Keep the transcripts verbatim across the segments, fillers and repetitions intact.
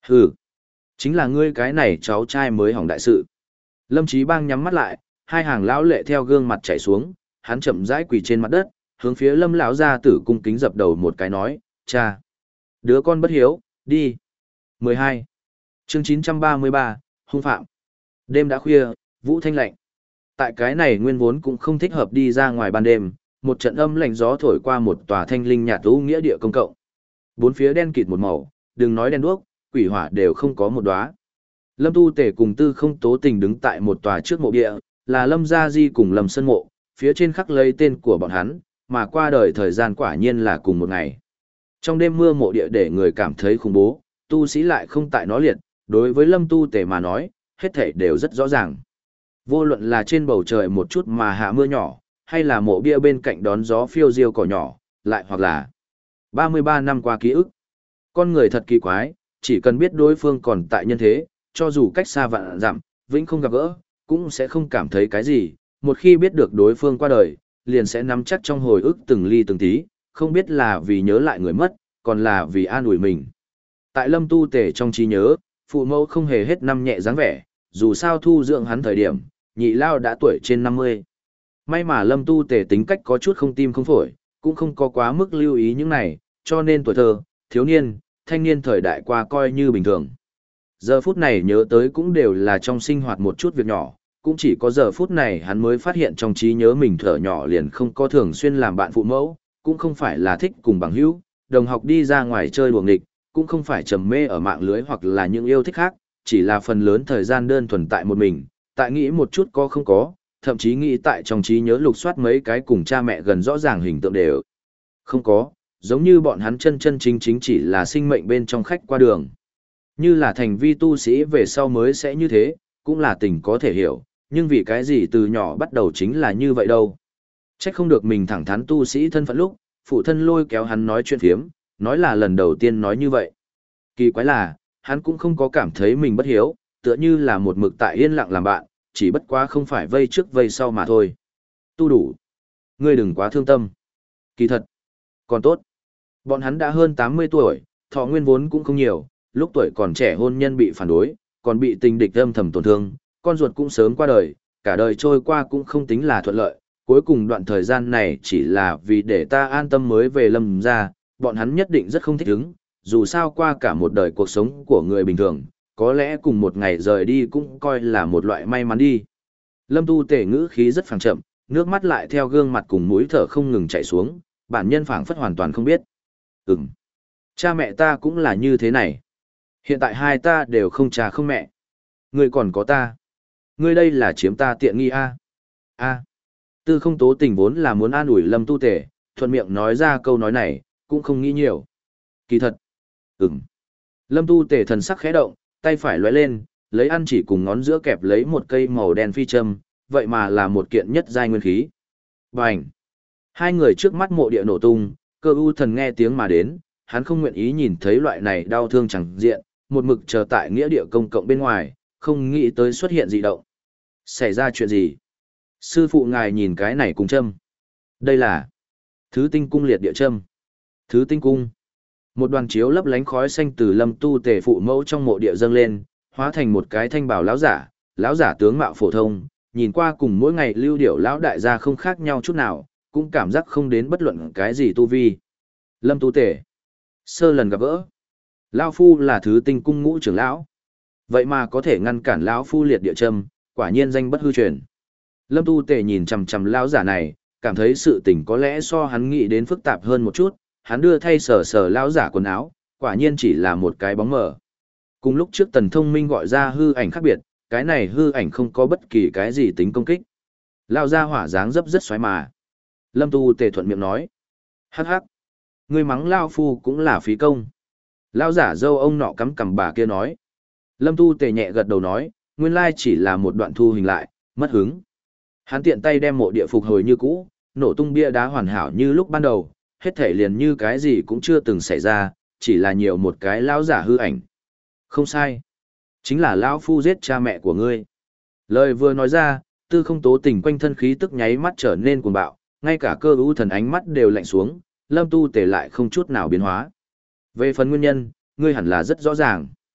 Hừ, chính là ngươi cái này cháu trai mới hỏng đại sự. Lâm Chí Bang nhắm mắt lại, hai hàng lão lệ theo gương mặt chảy xuống, hắn chậm rãi quỳ trên mặt đất, hướng phía Lâm lão gia tử cung kính dập đầu một cái nói, cha, đứa con bất hiếu, đi. mười hai. Chương chín trăm ba mươi ba, hung phạm. Đêm đã khuya, vũ thanh lạnh. Tại cái này nguyên vốn cũng không thích hợp đi ra ngoài ban đêm, một trận âm lạnh gió thổi qua một tòa thanh linh nhạt u nghĩa địa công cộng. Bốn phía đen kịt một màu, đừng nói đen đuốc, quỷ hỏa đều không có một đóa. Lâm Tu Tể cùng Tư Không Tố Tình đứng tại một tòa trước mộ địa, là Lâm Gia Di cùng Lâm Sơn Mộ, phía trên khắc lấy tên của bọn hắn, mà qua đời thời gian quả nhiên là cùng một ngày. Trong đêm mưa mộ địa để người cảm thấy khủng bố, tu sĩ lại không tại nó liệt, đối với Lâm Tu Tể mà nói, hết thảy đều rất rõ ràng. Vô luận là trên bầu trời một chút mà hạ mưa nhỏ, hay là mộ bia bên cạnh đón gió phiêu diêu cỏ nhỏ, lại hoặc là ba mươi ba năm qua ký ức. Con người thật kỳ quái, chỉ cần biết đối phương còn tại nhân thế, cho dù cách xa vạn dặm, vĩnh không gặp gỡ, cũng sẽ không cảm thấy cái gì, một khi biết được đối phương qua đời, liền sẽ nắm chắc trong hồi ức từng ly từng tí, không biết là vì nhớ lại người mất, còn là vì an ủi mình. Tại Lâm Tu Tể trong trí nhớ, phụ mẫu không hề hết năm nhẹ dáng vẻ, dù sao thu dưỡng hắn thời điểm, nhị lao đã tuổi trên năm mươi. May mà Lâm Tu Tể tính cách có chút không tim không phổi, cũng không có quá mức lưu ý những này, cho nên tuổi thơ, thiếu niên, thanh niên thời đại qua coi như bình thường. Giờ phút này nhớ tới cũng đều là trong sinh hoạt một chút việc nhỏ, cũng chỉ có giờ phút này hắn mới phát hiện trong trí nhớ mình thở nhỏ liền không có thường xuyên làm bạn phụ mẫu, cũng không phải là thích cùng bằng hữu, đồng học đi ra ngoài chơi đùa nghịch, cũng không phải trầm mê ở mạng lưới hoặc là những yêu thích khác, chỉ là phần lớn thời gian đơn thuần tại một mình, tại nghĩ một chút có không có, thậm chí nghĩ tại trong trí nhớ lục soát mấy cái cùng cha mẹ gần rõ ràng hình tượng đều không có, giống như bọn hắn chân chân chính chính chỉ là sinh mệnh bên trong khách qua đường. Như là thành vi tu sĩ về sau mới sẽ như thế, cũng là tình có thể hiểu, nhưng vì cái gì từ nhỏ bắt đầu chính là như vậy đâu. Trách không được mình thẳng thắn tu sĩ thân phận lúc, phụ thân lôi kéo hắn nói chuyện phiếm, nói là lần đầu tiên nói như vậy. Kỳ quái là, hắn cũng không có cảm thấy mình bất hiếu, tựa như là một mực tại yên lặng làm bạn, chỉ bất quá không phải vây trước vây sau mà thôi. Tu đủ. Ngươi đừng quá thương tâm. Kỳ thật. Còn tốt. Bọn hắn đã hơn tám mươi tuổi, thọ nguyên vốn cũng không nhiều, lúc tuổi còn trẻ hôn nhân bị phản đối, còn bị tình địch âm thầm tổn thương, con ruột cũng sớm qua đời, cả đời trôi qua cũng không tính là thuận lợi, cuối cùng đoạn thời gian này chỉ là vì để ta an tâm mới về Lâm gia, bọn hắn nhất định rất không thích ứng, dù sao qua cả một đời cuộc sống của người bình thường, có lẽ cùng một ngày rời đi cũng coi là một loại may mắn đi. Lâm Tu Tể ngữ khí rất phẳng chậm, nước mắt lại theo gương mặt cùng mũi thở không ngừng chảy xuống, bản nhân phảng phất hoàn toàn không biết. Ừm, cha mẹ ta cũng là như thế này. Hiện tại hai ta đều không cha không mẹ. Ngươi còn có ta. Ngươi đây là chiếm ta tiện nghi a? A. Tư Không Tố Tình vốn là muốn an ủi Lâm Tu Tể, thuận miệng nói ra câu nói này, cũng không nghĩ nhiều. Kỳ thật. Ừm. Lâm Tu Tể thần sắc khẽ động, tay phải lóe lên, lấy ăn chỉ cùng ngón giữa kẹp lấy một cây màu đen phi châm, vậy mà là một kiện nhất giai nguyên khí. Bành! Hai người trước mắt mộ địa nổ tung, Cơ U Thần nghe tiếng mà đến, hắn không nguyện ý nhìn thấy loại này đau thương chẳng diện, một mực chờ tại nghĩa địa công cộng bên ngoài, không nghĩ tới xuất hiện dị động. Xảy ra chuyện gì? Sư phụ ngài nhìn cái này cùng châm. Đây là Thứ Tinh Cung liệt địa châm. Thứ Tinh Cung. Một đoàn chiếu lấp lánh khói xanh từ Lâm Tu Tể phụ mẫu trong mộ địa dâng lên, hóa thành một cái thanh bào lão giả, lão giả tướng mạo phổ thông, nhìn qua cùng mỗi ngày lưu điểu lão đại gia không khác nhau chút nào, cũng cảm giác không đến bất luận cái gì tu vi. Lâm Tu Tể. Sơ lần gặp gỡ. Lão phu là Thứ Tinh Cung ngũ trưởng lão. Vậy mà có thể ngăn cản lão phu liệt địa châm, quả nhiên danh bất hư truyền. Lâm Tu Tể nhìn chằm chằm lão giả này, cảm thấy sự tình có lẽ so hắn nghĩ đến phức tạp hơn một chút, hắn đưa thay sờ sờ lão giả quần áo, quả nhiên chỉ là một cái bóng mờ. Cùng lúc trước Tần Thông Minh gọi ra hư ảnh khác biệt, cái này hư ảnh không có bất kỳ cái gì tính công kích. Lão gia hỏa dáng dấp rất xoáy mà. Lâm Tu Tể thuận miệng nói. Hắc hắc. Ngươi mắng lão phu cũng là phí công. Lão giả dâu ông nọ cắm cằm bà kia nói. Lâm Tu Tể nhẹ gật đầu nói, nguyên lai chỉ là một đoạn thu hình lại, mất hứng. Hắn tiện tay đem mộ địa phục hồi như cũ, nổ tung bia đá hoàn hảo như lúc ban đầu, hết thể liền như cái gì cũng chưa từng xảy ra, chỉ là nhiều một cái lão giả hư ảnh. Không sai. Chính là lão phu giết cha mẹ của ngươi. Lời vừa nói ra, Tư Không Tố Tình quanh thân khí tức nháy mắt trở nên cuồng bạo, ngay cả Cơ U Thần ánh mắt đều lạnh xuống, Lâm Tu Tể lại không chút nào biến hóa. Về phần nguyên nhân, ngươi hẳn là rất rõ ràng.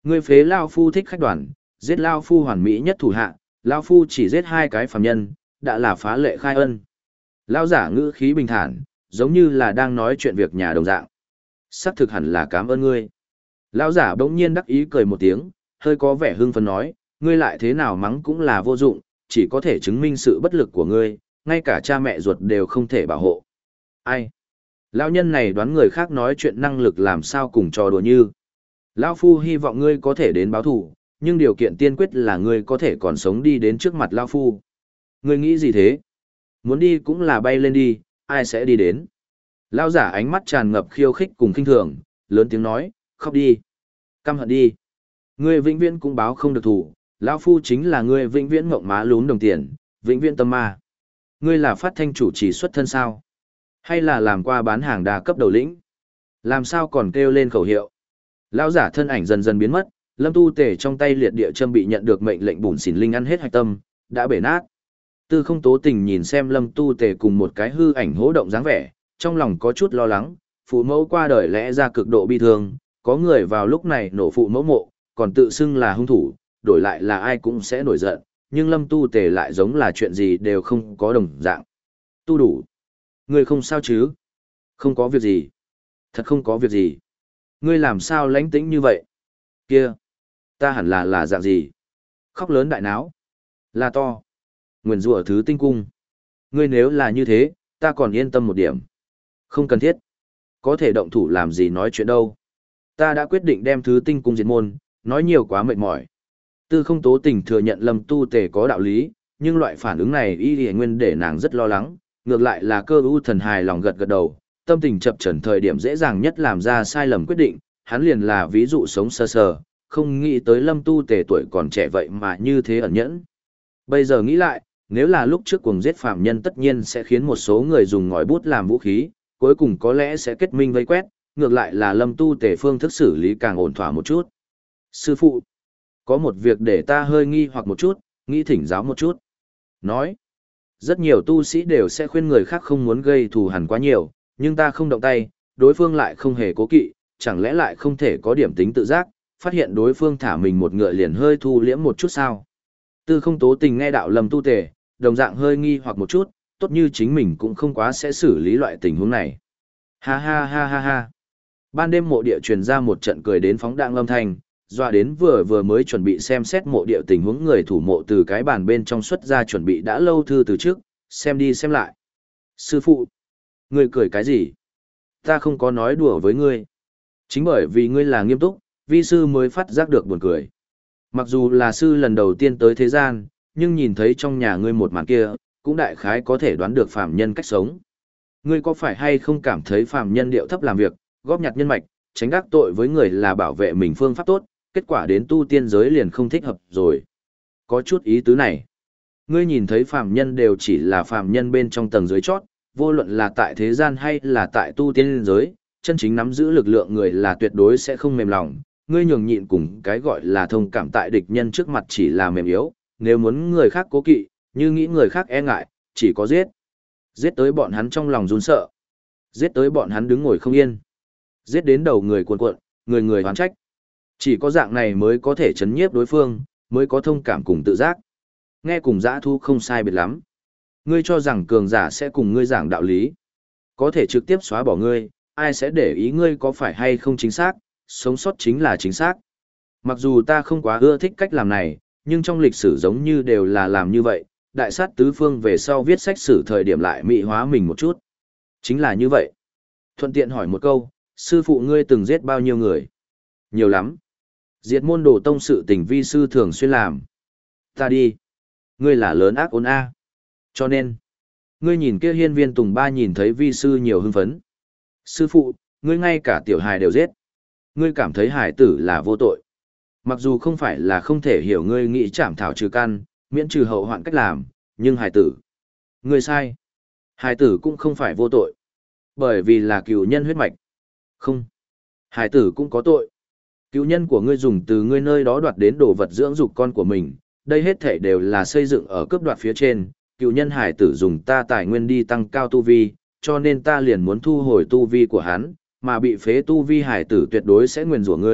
Ngươi phế Lao Phu thích khách đoàn, giết Lao Phu hoàn mỹ nhất thủ hạ, Lao Phu chỉ giết hai cái phàm nhân, đã là phá lệ khai ân. Lao giả ngữ khí bình thản, giống như là đang nói chuyện việc nhà đồng dạng. Sắc thực hẳn là cảm ơn ngươi. Lao giả bỗng nhiên đắc ý cười một tiếng, hơi có vẻ hưng phấn nói, ngươi lại thế nào mắng cũng là vô dụng, chỉ có thể chứng minh sự bất lực của ngươi, ngay cả cha mẹ ruột đều không thể bảo hộ. Ai? Lão nhân này đoán người khác nói chuyện năng lực làm sao cùng trò đùa như. Lão Phu hy vọng ngươi có thể đến báo thù, nhưng điều kiện tiên quyết là ngươi có thể còn sống đi đến trước mặt Lão Phu. Ngươi nghĩ gì thế? Muốn đi cũng là bay lên đi, ai sẽ đi đến? Lão giả ánh mắt tràn ngập khiêu khích cùng khinh thường, lớn tiếng nói, khóc đi. Căm hận đi. Ngươi vĩnh viễn cũng báo không được thù, Lão Phu chính là ngươi vĩnh viễn ngộng má lún đồng tiền, vĩnh viễn tâm ma. Ngươi là phát thanh chủ trì xuất thân sao? Hay là làm qua bán hàng đa cấp đầu lĩnh? Làm sao còn kêu lên khẩu hiệu? Lão giả thân ảnh dần dần biến mất, Lâm Tu Tề trong tay liệt địa châm bị nhận được mệnh lệnh bùn xỉn linh ăn hết hạch tâm, đã bể nát. Tư Không Tố Tình nhìn xem Lâm Tu Tề cùng một cái hư ảnh hố động dáng vẻ, trong lòng có chút lo lắng, phụ mẫu qua đời lẽ ra cực độ bi thương, có người vào lúc này nổ phụ mẫu mộ, còn tự xưng là hung thủ, đổi lại là ai cũng sẽ nổi giận, nhưng Lâm Tu Tề lại giống là chuyện gì đều không có đồng dạng. Tu đủ. Ngươi không sao chứ? Không có việc gì. Thật không có việc gì. Ngươi làm sao lánh tĩnh như vậy? Kia. Ta hẳn là là dạng gì? Khóc lớn đại náo. Là to. Nguyền rủa thứ tinh cung. Ngươi nếu là như thế, ta còn yên tâm một điểm. Không cần thiết. Có thể động thủ làm gì nói chuyện đâu. Ta đã quyết định đem thứ tinh cung diệt môn, nói nhiều quá mệt mỏi. Tư Không Tố Tình thừa nhận Lâm Tu Tề có đạo lý, nhưng loại phản ứng này y y nguyên để nàng rất lo lắng, ngược lại là Cơ U Thần hài lòng gật gật đầu, tâm tình chập chờn thời điểm dễ dàng nhất làm ra sai lầm quyết định, hắn liền là ví dụ sống sơ sờ, không nghĩ tới Lâm Tu Tề tuổi còn trẻ vậy mà như thế ẩn nhẫn. Bây giờ nghĩ lại, nếu là lúc trước cuồng giết phạm nhân tất nhiên sẽ khiến một số người dùng ngòi bút làm vũ khí, cuối cùng có lẽ sẽ kết minh vây quét, ngược lại là Lâm Tu Tề phương thức xử lý càng ổn thỏa một chút. Sư phụ, có một việc để ta hơi nghi hoặc một chút, nghĩ thỉnh giáo một chút. Nói, rất nhiều tu sĩ đều sẽ khuyên người khác không muốn gây thù hằn quá nhiều, nhưng ta không động tay, đối phương lại không hề cố kỵ, chẳng lẽ lại không thể có điểm tính tự giác, phát hiện đối phương thả mình một ngựa liền hơi thu liễm một chút sao. Tư Không Tố Tình nghe đạo Lâm Tu Tề, đồng dạng hơi nghi hoặc một chút, tốt như chính mình cũng không quá sẽ xử lý loại tình huống này. Ha ha ha ha ha. Ban đêm mộ địa truyền ra một trận cười đến phóng đãng âm thanh, dọa đến vừa vừa mới chuẩn bị xem xét mộ địa tình huống người thủ mộ từ cái bàn bên trong xuất ra chuẩn bị đã lâu thư từ trước, xem đi xem lại. Sư phụ, ngươi cười cái gì? Ta không có nói đùa với ngươi. Chính bởi vì ngươi là nghiêm túc, vi sư mới phát giác được buồn cười. Mặc dù là sư lần đầu tiên tới thế gian, nhưng nhìn thấy trong nhà ngươi một màn kia, cũng đại khái có thể đoán được phàm nhân cách sống. Ngươi có phải hay không cảm thấy phàm nhân điệu thấp làm việc, góp nhặt nhân mạch, tránh đắc tội với người là bảo vệ mình phương pháp tốt, kết quả đến tu tiên giới liền không thích hợp rồi. Có chút ý tứ này. Ngươi nhìn thấy phàm nhân đều chỉ là phàm nhân bên trong tầng dưới chót, vô luận là tại thế gian hay là tại tu tiên giới, chân chính nắm giữ lực lượng người là tuyệt đối sẽ không mềm lòng. Ngươi nhường nhịn cùng cái gọi là thông cảm tại địch nhân trước mặt chỉ là mềm yếu, nếu muốn người khác cố kỵ, như nghĩ người khác e ngại, chỉ có giết. Giết tới bọn hắn trong lòng run sợ. Giết tới bọn hắn đứng ngồi không yên. Giết đến đầu người cuộn cuộn, người người hoán trách. Chỉ có dạng này mới có thể chấn nhiếp đối phương, mới có thông cảm cùng tự giác. Nghe cùng dã thu không sai biệt lắm. Ngươi cho rằng cường giả sẽ cùng ngươi giảng đạo lý. Có thể trực tiếp xóa bỏ ngươi, ai sẽ để ý ngươi có phải hay không chính xác, sống sót chính là chính xác. Mặc dù ta không quá ưa thích cách làm này, nhưng trong lịch sử giống như đều là làm như vậy, đại sát tứ phương về sau viết sách sử thời điểm lại mỹ hóa mình một chút. Chính là như vậy. Thuận tiện hỏi một câu, sư phụ ngươi từng giết bao nhiêu người? Nhiều lắm. Diệt môn đồ tông sự tình vi sư thường xuyên làm. Ta đi. Ngươi là lớn ác ôn a. Cho nên, ngươi nhìn kia hiên viên tùng ba nhìn thấy vi sư nhiều hưng phấn. Sư phụ, ngươi ngay cả tiểu hài đều giết. Ngươi cảm thấy hải tử là vô tội. Mặc dù không phải là không thể hiểu ngươi nghĩ trảm thảo trừ căn, miễn trừ hậu hoạn cách làm, nhưng hải tử. Ngươi sai. Hải tử cũng không phải vô tội. Bởi vì là cựu nhân huyết mạch. Không. Hải tử cũng có tội. Cựu nhân của ngươi dùng từ ngươi nơi đó đoạt đến đồ vật dưỡng dục con của mình, đây hết thể đều là xây dựng ở cướp đoạt phía trên, cựu nhân hải tử dùng ta tài nguyên đi tăng cao tu vi, cho nên ta liền muốn thu hồi tu vi của hắn, mà bị phế tu vi hải tử tuyệt đối sẽ nguyền rủa ngươi,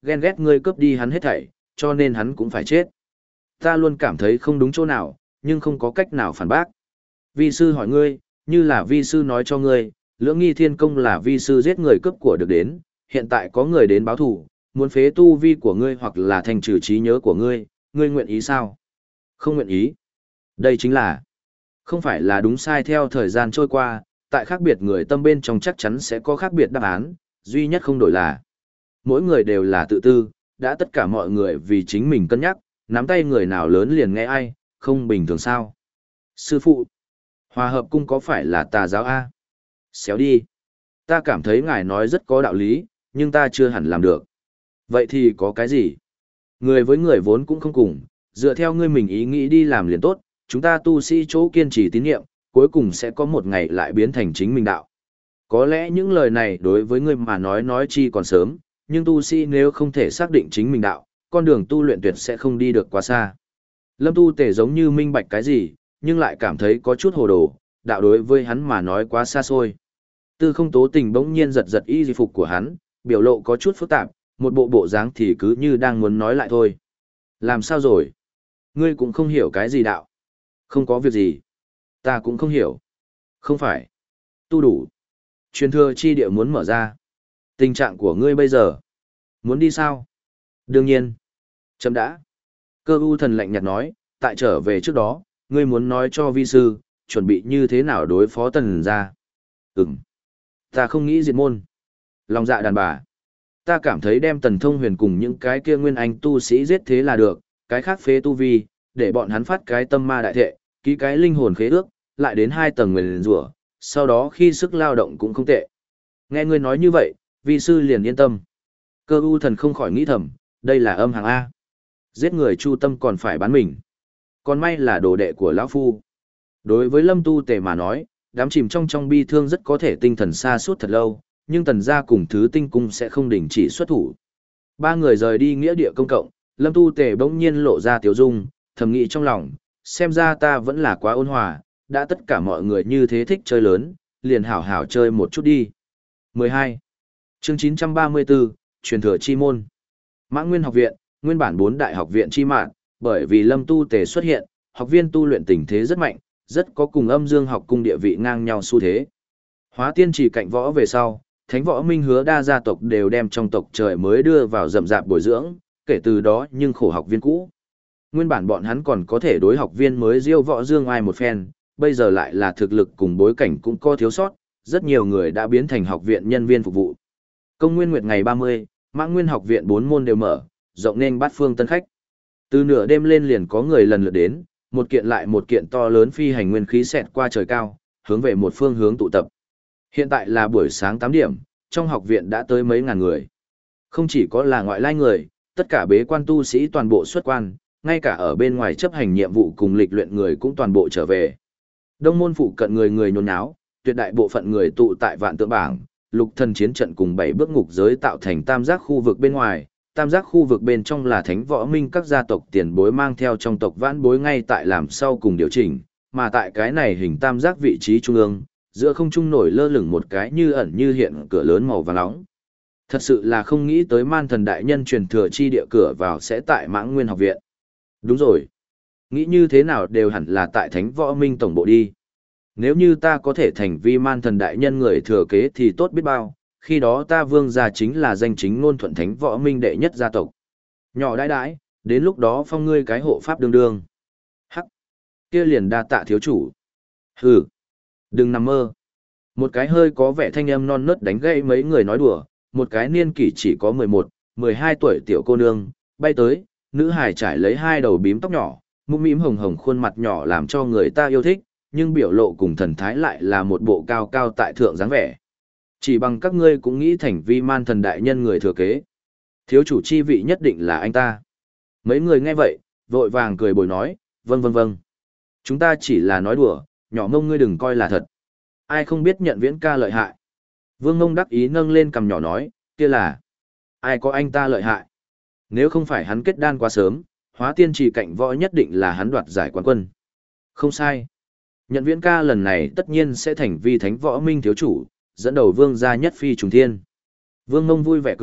ghen ghét ngươi cướp đi hắn hết thảy, cho nên hắn cũng phải chết. Ta luôn cảm thấy không đúng chỗ nào, nhưng không có cách nào phản bác. Vi sư hỏi ngươi, như là vi sư nói cho ngươi, lưỡng nghi thiên công là vi sư giết người cướp của được đến, hiện tại có người đến báo thù, muốn phế tu vi của ngươi hoặc là thành trừ trí nhớ của ngươi, ngươi nguyện ý sao? Không nguyện ý. Đây chính là, không phải là đúng sai theo thời gian trôi qua, tại khác biệt người tâm bên trong chắc chắn sẽ có khác biệt đáp án, duy nhất không đổi là, mỗi người đều là tự tư, đã tất cả mọi người vì chính mình cân nhắc, nắm tay người nào lớn liền nghe ai, không bình thường sao? Sư phụ, Hòa Hợp Cung có phải là tà giáo A? Xéo đi. Ta cảm thấy ngài nói rất có đạo lý, nhưng ta chưa hẳn làm được. Vậy thì có cái gì? Người với người vốn cũng không cùng, dựa theo ngươi mình ý nghĩ đi làm liền tốt, chúng ta tu sĩ chỗ kiên trì tín nhiệm, cuối cùng sẽ có một ngày lại biến thành chính mình đạo. Có lẽ những lời này đối với ngươi mà nói nói chi còn sớm, nhưng tu sĩ nếu không thể xác định chính mình đạo, con đường tu luyện tuyệt sẽ không đi được quá xa. Lâm Tu Tề giống như minh bạch cái gì, nhưng lại cảm thấy có chút hồ đồ, đạo đối với hắn mà nói quá xa xôi. Tư Không Tố Tình bỗng nhiên giật giật y di phục của hắn, biểu lộ có chút phức tạp, một bộ bộ dáng thì cứ như đang muốn nói lại thôi. Làm sao rồi? Ngươi cũng không hiểu cái gì đạo. Không có việc gì. Ta cũng không hiểu. Không phải. Tu đủ. Truyền thừa chi địa muốn mở ra. Tình trạng của ngươi bây giờ. Muốn đi sao? Đương nhiên. Chấm đã. Cơ u thần lạnh nhạt nói, tại trở về trước đó, ngươi muốn nói cho vi sư, chuẩn bị như thế nào đối phó tần gia. Ừm. Ta không nghĩ diệt môn. Lòng dạ đàn bà. Ta cảm thấy đem tần thông huyền cùng những cái kia nguyên anh tu sĩ giết thế là được, cái khác phế tu vi, để bọn hắn phát cái tâm ma đại thệ, ký cái linh hồn khế ước, lại đến hai tầng nguyền rủa, sau đó khi sức lao động cũng không tệ. Nghe ngươi nói như vậy, vi sư liền yên tâm. Cơ u thần không khỏi nghĩ thầm, đây là âm hàng A. Giết người chu tâm còn phải bán mình. Còn may là đồ đệ của lão phu. Đối với Lâm Tu Tề mà nói, đám chìm trong trong bi thương rất có thể tinh thần xa suốt thật lâu, nhưng tần gia cùng thứ tinh cung sẽ không đình chỉ xuất thủ. Ba người rời đi nghĩa địa công cộng, Lâm Tu Tề bỗng nhiên lộ ra tiếu dung, thầm nghĩ trong lòng, xem ra ta vẫn là quá ôn hòa, đã tất cả mọi người như thế thích chơi lớn, liền hảo hảo chơi một chút đi. mười hai. Chương chín trăm ba mươi tư, truyền thừa chi môn. Mã Nguyên học viện, nguyên bản bốn đại học viện chi mạng, bởi vì Lâm Tu Tề xuất hiện, học viên tu luyện tình thế rất mạnh, rất có cùng Âm Dương học cung địa vị ngang nhau xu thế. Hóa tiên chỉ cạnh võ về sau, Thánh Võ Minh Hứa đa gia tộc đều đem trong tộc trời mới đưa vào rậm rạp bồi dưỡng, kể từ đó nhưng khổ học viên cũ. Nguyên bản bọn hắn còn có thể đối học viên mới diêu võ dương ai một phen, bây giờ lại là thực lực cùng bối cảnh cũng có thiếu sót, rất nhiều người đã biến thành học viện nhân viên phục vụ. Công nguyên nguyệt ngày ba mươi, Mã Nguyên học viện bốn môn đều mở, rộng nên bát phương tân khách. Từ nửa đêm lên liền có người lần lượt đến, một kiện lại một kiện to lớn phi hành nguyên khí xẹt qua trời cao, hướng về một phương hướng tụ tập. Hiện tại là buổi sáng tám điểm, trong học viện đã tới mấy ngàn người. Không chỉ có là ngoại lai người, tất cả bế quan tu sĩ toàn bộ xuất quan, ngay cả ở bên ngoài chấp hành nhiệm vụ cùng lịch luyện người cũng toàn bộ trở về. Đông môn phụ cận người người nhốn nháo, tuyệt đại bộ phận người tụ tại vạn tượng bảng, lục thần chiến trận cùng bảy bước ngục giới tạo thành tam giác khu vực bên ngoài. Tam giác khu vực bên trong là Thánh Võ Minh các gia tộc tiền bối mang theo trong tộc vãn bối ngay tại làm sau cùng điều chỉnh, mà tại cái này hình tam giác vị trí trung ương, giữa không trung nổi lơ lửng một cái như ẩn như hiện cửa lớn màu vàng nóng. Thật sự là không nghĩ tới Man Thần đại nhân truyền thừa chi địa cửa vào sẽ tại Mãng Nguyên học viện. Đúng rồi. Nghĩ như thế nào đều hẳn là tại Thánh Võ Minh tổng bộ đi. Nếu như ta có thể thành vi Man Thần đại nhân người thừa kế thì tốt biết bao, khi đó ta vương gia chính là danh chính ngôn thuận Thánh Võ Minh đệ nhất gia tộc. Nhỏ đãi đãi, đến lúc đó phong ngươi cái hộ pháp đương đương. Hắc, kia liền đa tạ thiếu chủ. Hừ, đừng nằm mơ. Một cái hơi có vẻ thanh âm non nớt đánh gãy mấy người nói đùa, một cái niên kỷ chỉ có mười một, mười hai tuổi tiểu cô nương, bay tới, nữ hài trải lấy hai đầu bím tóc nhỏ, mũm mĩm hồng hồng khuôn mặt nhỏ làm cho người ta yêu thích, nhưng biểu lộ cùng thần thái lại là một bộ cao cao tại thượng dáng vẻ. Chỉ bằng các ngươi cũng nghĩ thành vi Man Thần đại nhân người thừa kế. Thiếu chủ chi vị nhất định là anh ta. Mấy người nghe vậy, vội vàng cười bồi nói, vâng vâng vâng. Chúng ta chỉ là nói đùa, nhỏ ngông ngươi đừng coi là thật. Ai không biết nhận viễn ca lợi hại. Vương ngông đắc ý nâng lên cằm nhỏ nói, kia là. Ai có anh ta lợi hại. Nếu không phải hắn kết đan quá sớm, hóa tiên trì cạnh võ nhất định là hắn đoạt giải quán quân. Không sai. Nhận viễn ca lần này tất nhiên sẽ thành vi Thánh Võ Minh thiếu chủ, dẫn đầu vương gia nhất phi trùng thiên. Vương Ngông vui vẻ cười,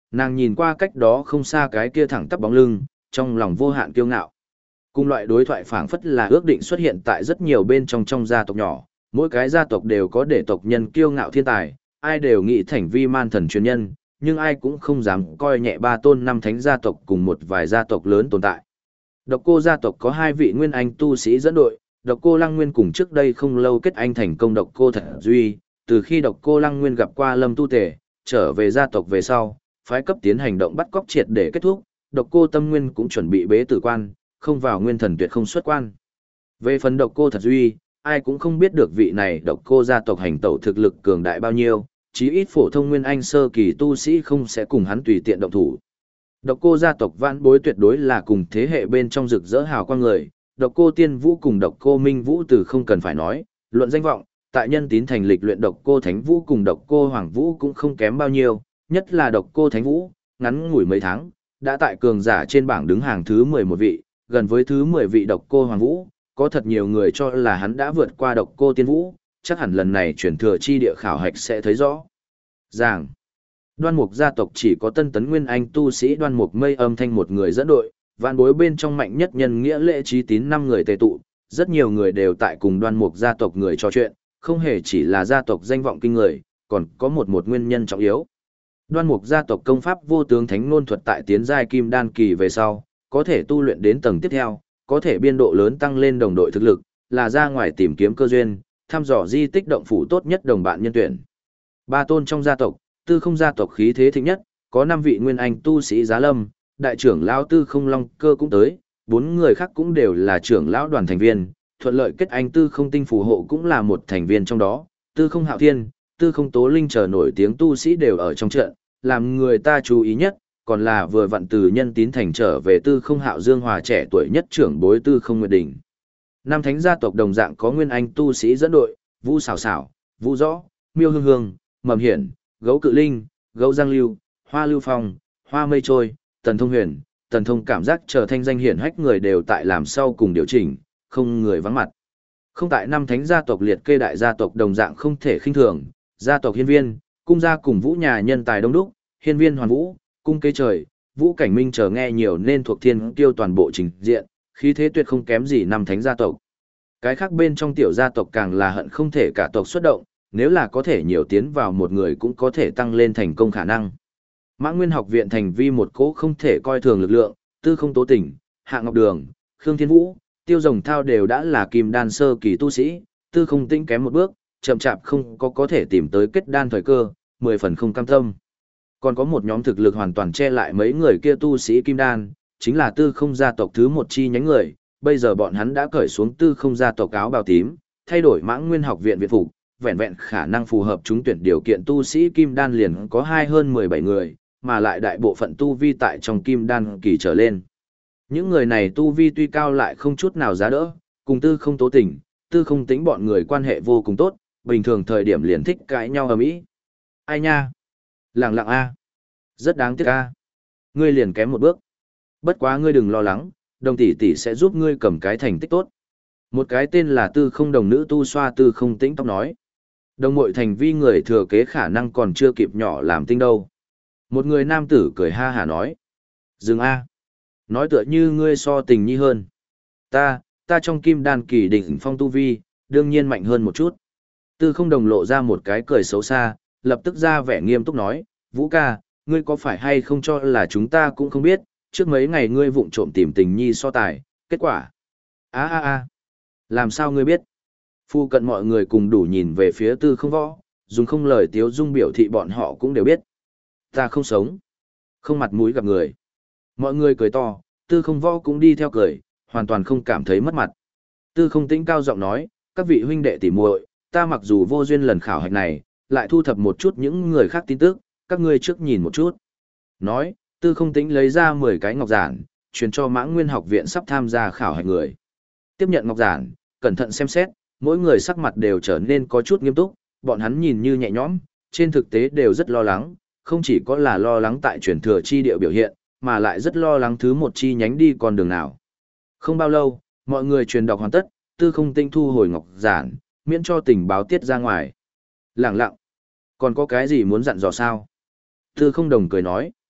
Nàng nhìn qua cách đó không xa cái kia thẳng tắp bóng lưng, trong lòng vô hạn kiêu ngạo. Cùng loại đối thoại phảng phất là ước định xuất hiện tại rất nhiều bên trong trong gia tộc nhỏ, mỗi cái gia tộc đều có để tộc nhân kiêu ngạo thiên tài, ai đều nghĩ thành vi man thần truyền nhân, nhưng ai cũng không dám coi nhẹ ba tôn năm thánh gia tộc cùng một vài gia tộc lớn tồn tại. Độc Cô gia tộc có hai vị nguyên anh tu sĩ dẫn đội, Độc Cô Lăng Nguyên cùng trước đây không lâu kết anh thành công Độc Cô Thật Duy, từ khi Độc Cô Lăng Nguyên gặp qua Lâm Tu Tề, trở về gia tộc về sau, phái cấp tiến hành động bắt cóc triệt để kết thúc, Độc Cô Tâm Nguyên cũng chuẩn bị bế tử quan, không vào nguyên thần tuyệt không xuất quan. Về phần Độc Cô Thật Duy, ai cũng không biết được vị này Độc Cô gia tộc hành tẩu thực lực cường đại bao nhiêu, chí ít phổ thông nguyên anh sơ kỳ tu sĩ không sẽ cùng hắn tùy tiện động thủ. Độc Cô gia tộc vãn bối tuyệt đối là cùng thế hệ bên trong rực rỡ hào quang người, Độc Cô Tiên Vũ cùng Độc Cô Minh Vũ từ không cần phải nói, luận danh vọng, tại nhân tín thành lịch luyện Độc Cô Thánh Vũ cùng Độc Cô Hoàng Vũ cũng không kém bao nhiêu, nhất là Độc Cô Thánh Vũ, ngắn ngủi mấy tháng, đã tại cường giả trên bảng đứng hàng thứ mười một vị, gần với thứ mười vị Độc Cô Hoàng Vũ, có thật nhiều người cho là hắn đã vượt qua Độc Cô Tiên Vũ, chắc hẳn lần này chuyển thừa chi địa khảo hạch sẽ thấy rõ. Giảng, Đoan Mục gia tộc chỉ có tân tấn nguyên anh tu sĩ Đoan Mục Mây Âm Thanh một người dẫn đội, vạn bối bên trong mạnh nhất nhân nghĩa lễ trí tín năm người tề tụ, rất nhiều người đều tại cùng Đoan Mục gia tộc người trò chuyện, không hề chỉ là gia tộc danh vọng kinh người, còn có một một nguyên nhân trọng yếu. Đoan Mục gia tộc công pháp vô tướng thánh nôn thuật tại tiến giai kim đan kỳ về sau, có thể tu luyện đến tầng tiếp theo, có thể biên độ lớn tăng lên đồng đội thực lực, là ra ngoài tìm kiếm cơ duyên, thăm dò di tích động phủ tốt nhất đồng bạn nhân tuyển. Ba tôn trong gia tộc, Tư Không gia tộc khí thế thịnh nhất, có năm vị nguyên anh tu sĩ giá lâm, đại trưởng lão Tư Không Long Cơ cũng tới, bốn người khác cũng đều là trưởng lão đoàn thành viên, thuận lợi kết anh Tư Không Tinh phù hộ cũng là một thành viên trong đó, Tư Không Hạo Thiên, Tư Không Tố Linh chờ nổi tiếng tu sĩ đều ở trong trận, làm người ta chú ý nhất, còn là vừa vặn từ nhân tín thành trở về Tư Không Hạo Dương Hòa trẻ tuổi nhất trưởng bối Tư Không Nguyệt Đình. Năm thánh gia tộc đồng dạng có nguyên anh tu sĩ dẫn đội, Vũ Xảo Xảo, Vũ Rõ, Miêu Hương Hương, Mầm Hiển, Gấu Cự Linh, Gấu Giang Lưu, Hoa Lưu Phong, Hoa Mây Trôi, Tần Thông Huyền, Tần Thông cảm giác trở thanh danh hiển hách người đều tại làm sau cùng điều chỉnh, không người vắng mặt. Không tại năm thánh gia tộc liệt kê đại gia tộc đồng dạng không thể khinh thường, gia tộc Hiên Viên, cung gia cùng Vũ nhà nhân tài đông đúc, Hiên Viên Hoàn Vũ, cung kế trời, Vũ Cảnh Minh chờ nghe nhiều nên thuộc thiên tiêu toàn bộ trình diện, khí thế tuyệt không kém gì năm thánh gia tộc. Cái khác bên trong tiểu gia tộc càng là hận không thể cả tộc xuất động, nếu là có thể nhiều tiến vào một người cũng có thể tăng lên thành công khả năng. Mã Nguyên học viện thành vi một cỗ không thể coi thường lực lượng, Tư Không Tố Tỉnh, Hạ Ngọc Đường, Khương Thiên Vũ, Tiêu Rồng Thao đều đã là kim đan sơ kỳ tu sĩ, Tư Không Tĩnh kém một bước, chậm chạp không có có thể tìm tới kết đan thời cơ, mười phần không cam tâm. Còn có một nhóm thực lực hoàn toàn che lại mấy người kia tu sĩ kim đan, chính là Tư Không gia tộc thứ một chi nhánh người, bây giờ bọn hắn đã cởi xuống Tư Không gia tộc áo bào tím, thay đổi Mã Nguyên học viện viện phục, vẹn vẹn khả năng phù hợp trúng tuyển điều kiện tu sĩ kim đan liền có hai hơn mười bảy người, mà lại đại bộ phận tu vi tại trong kim đan kỳ trở lên. Những người này tu vi tuy cao lại không chút nào giá đỡ, cùng Tư Không Tố Tỉnh, Tư Không Tĩnh bọn người quan hệ vô cùng tốt, bình thường thời điểm liền thích cãi nhau ầm ĩ. Ai nha? Lặng lặng a. Rất đáng tiếc a. Ngươi liền kém một bước. Bất quá ngươi đừng lo lắng, đồng tỷ tỷ sẽ giúp ngươi cầm cái thành tích tốt. Một cái tên là Tư Không đồng nữ tu xoa Tư Không Tĩnh tóc nói. Đồng muội thành vi người thừa kế khả năng còn chưa kịp nhỏ làm tinh đâu. Một người nam tử cười ha hả nói. Dừng a. Nói tựa như ngươi so tình nhi hơn. Ta, ta trong kim đan kỳ đỉnh phong tu vi, đương nhiên mạnh hơn một chút. Tư Không đồng lộ ra một cái cười xấu xa, lập tức ra vẻ nghiêm túc nói, Vũ ca, ngươi có phải hay không cho là chúng ta cũng không biết, trước mấy ngày ngươi vụng trộm tìm tình nhi so tài, kết quả. a a a làm sao ngươi biết? Phu cận mọi người cùng đủ nhìn về phía Tư Không võ, dùng không lời tiếu dung biểu thị bọn họ cũng đều biết. Ta không sống. Không mặt mũi gặp người. Mọi người cười to, Tư Không võ cũng đi theo cười, hoàn toàn không cảm thấy mất mặt. Tư Không Tĩnh cao giọng nói, các vị huynh đệ tỉ muội, ta mặc dù vô duyên lần khảo hạch này, lại thu thập một chút những người khác tin tức, các ngươi trước nhìn một chút. Nói, Tư Không Tĩnh lấy ra mười cái ngọc giản, truyền cho Mã Nguyên học viện sắp tham gia khảo hạch người. Tiếp nhận ngọc giản, cẩn thận xem xét, mỗi người sắc mặt đều trở nên có chút nghiêm túc, bọn hắn nhìn như nhẹ nhõm, trên thực tế đều rất lo lắng, không chỉ có là lo lắng tại truyền thừa chi địa biểu hiện, mà lại rất lo lắng thứ một chi nhánh đi con đường nào. Không bao lâu, mọi người truyền đọc hoàn tất, Tư Không Tĩnh thu hồi ngọc giản, miễn cho tình báo tiết ra ngoài. Lặng lặng, còn có cái gì muốn dặn dò sao? Tư Không đồng cười nói.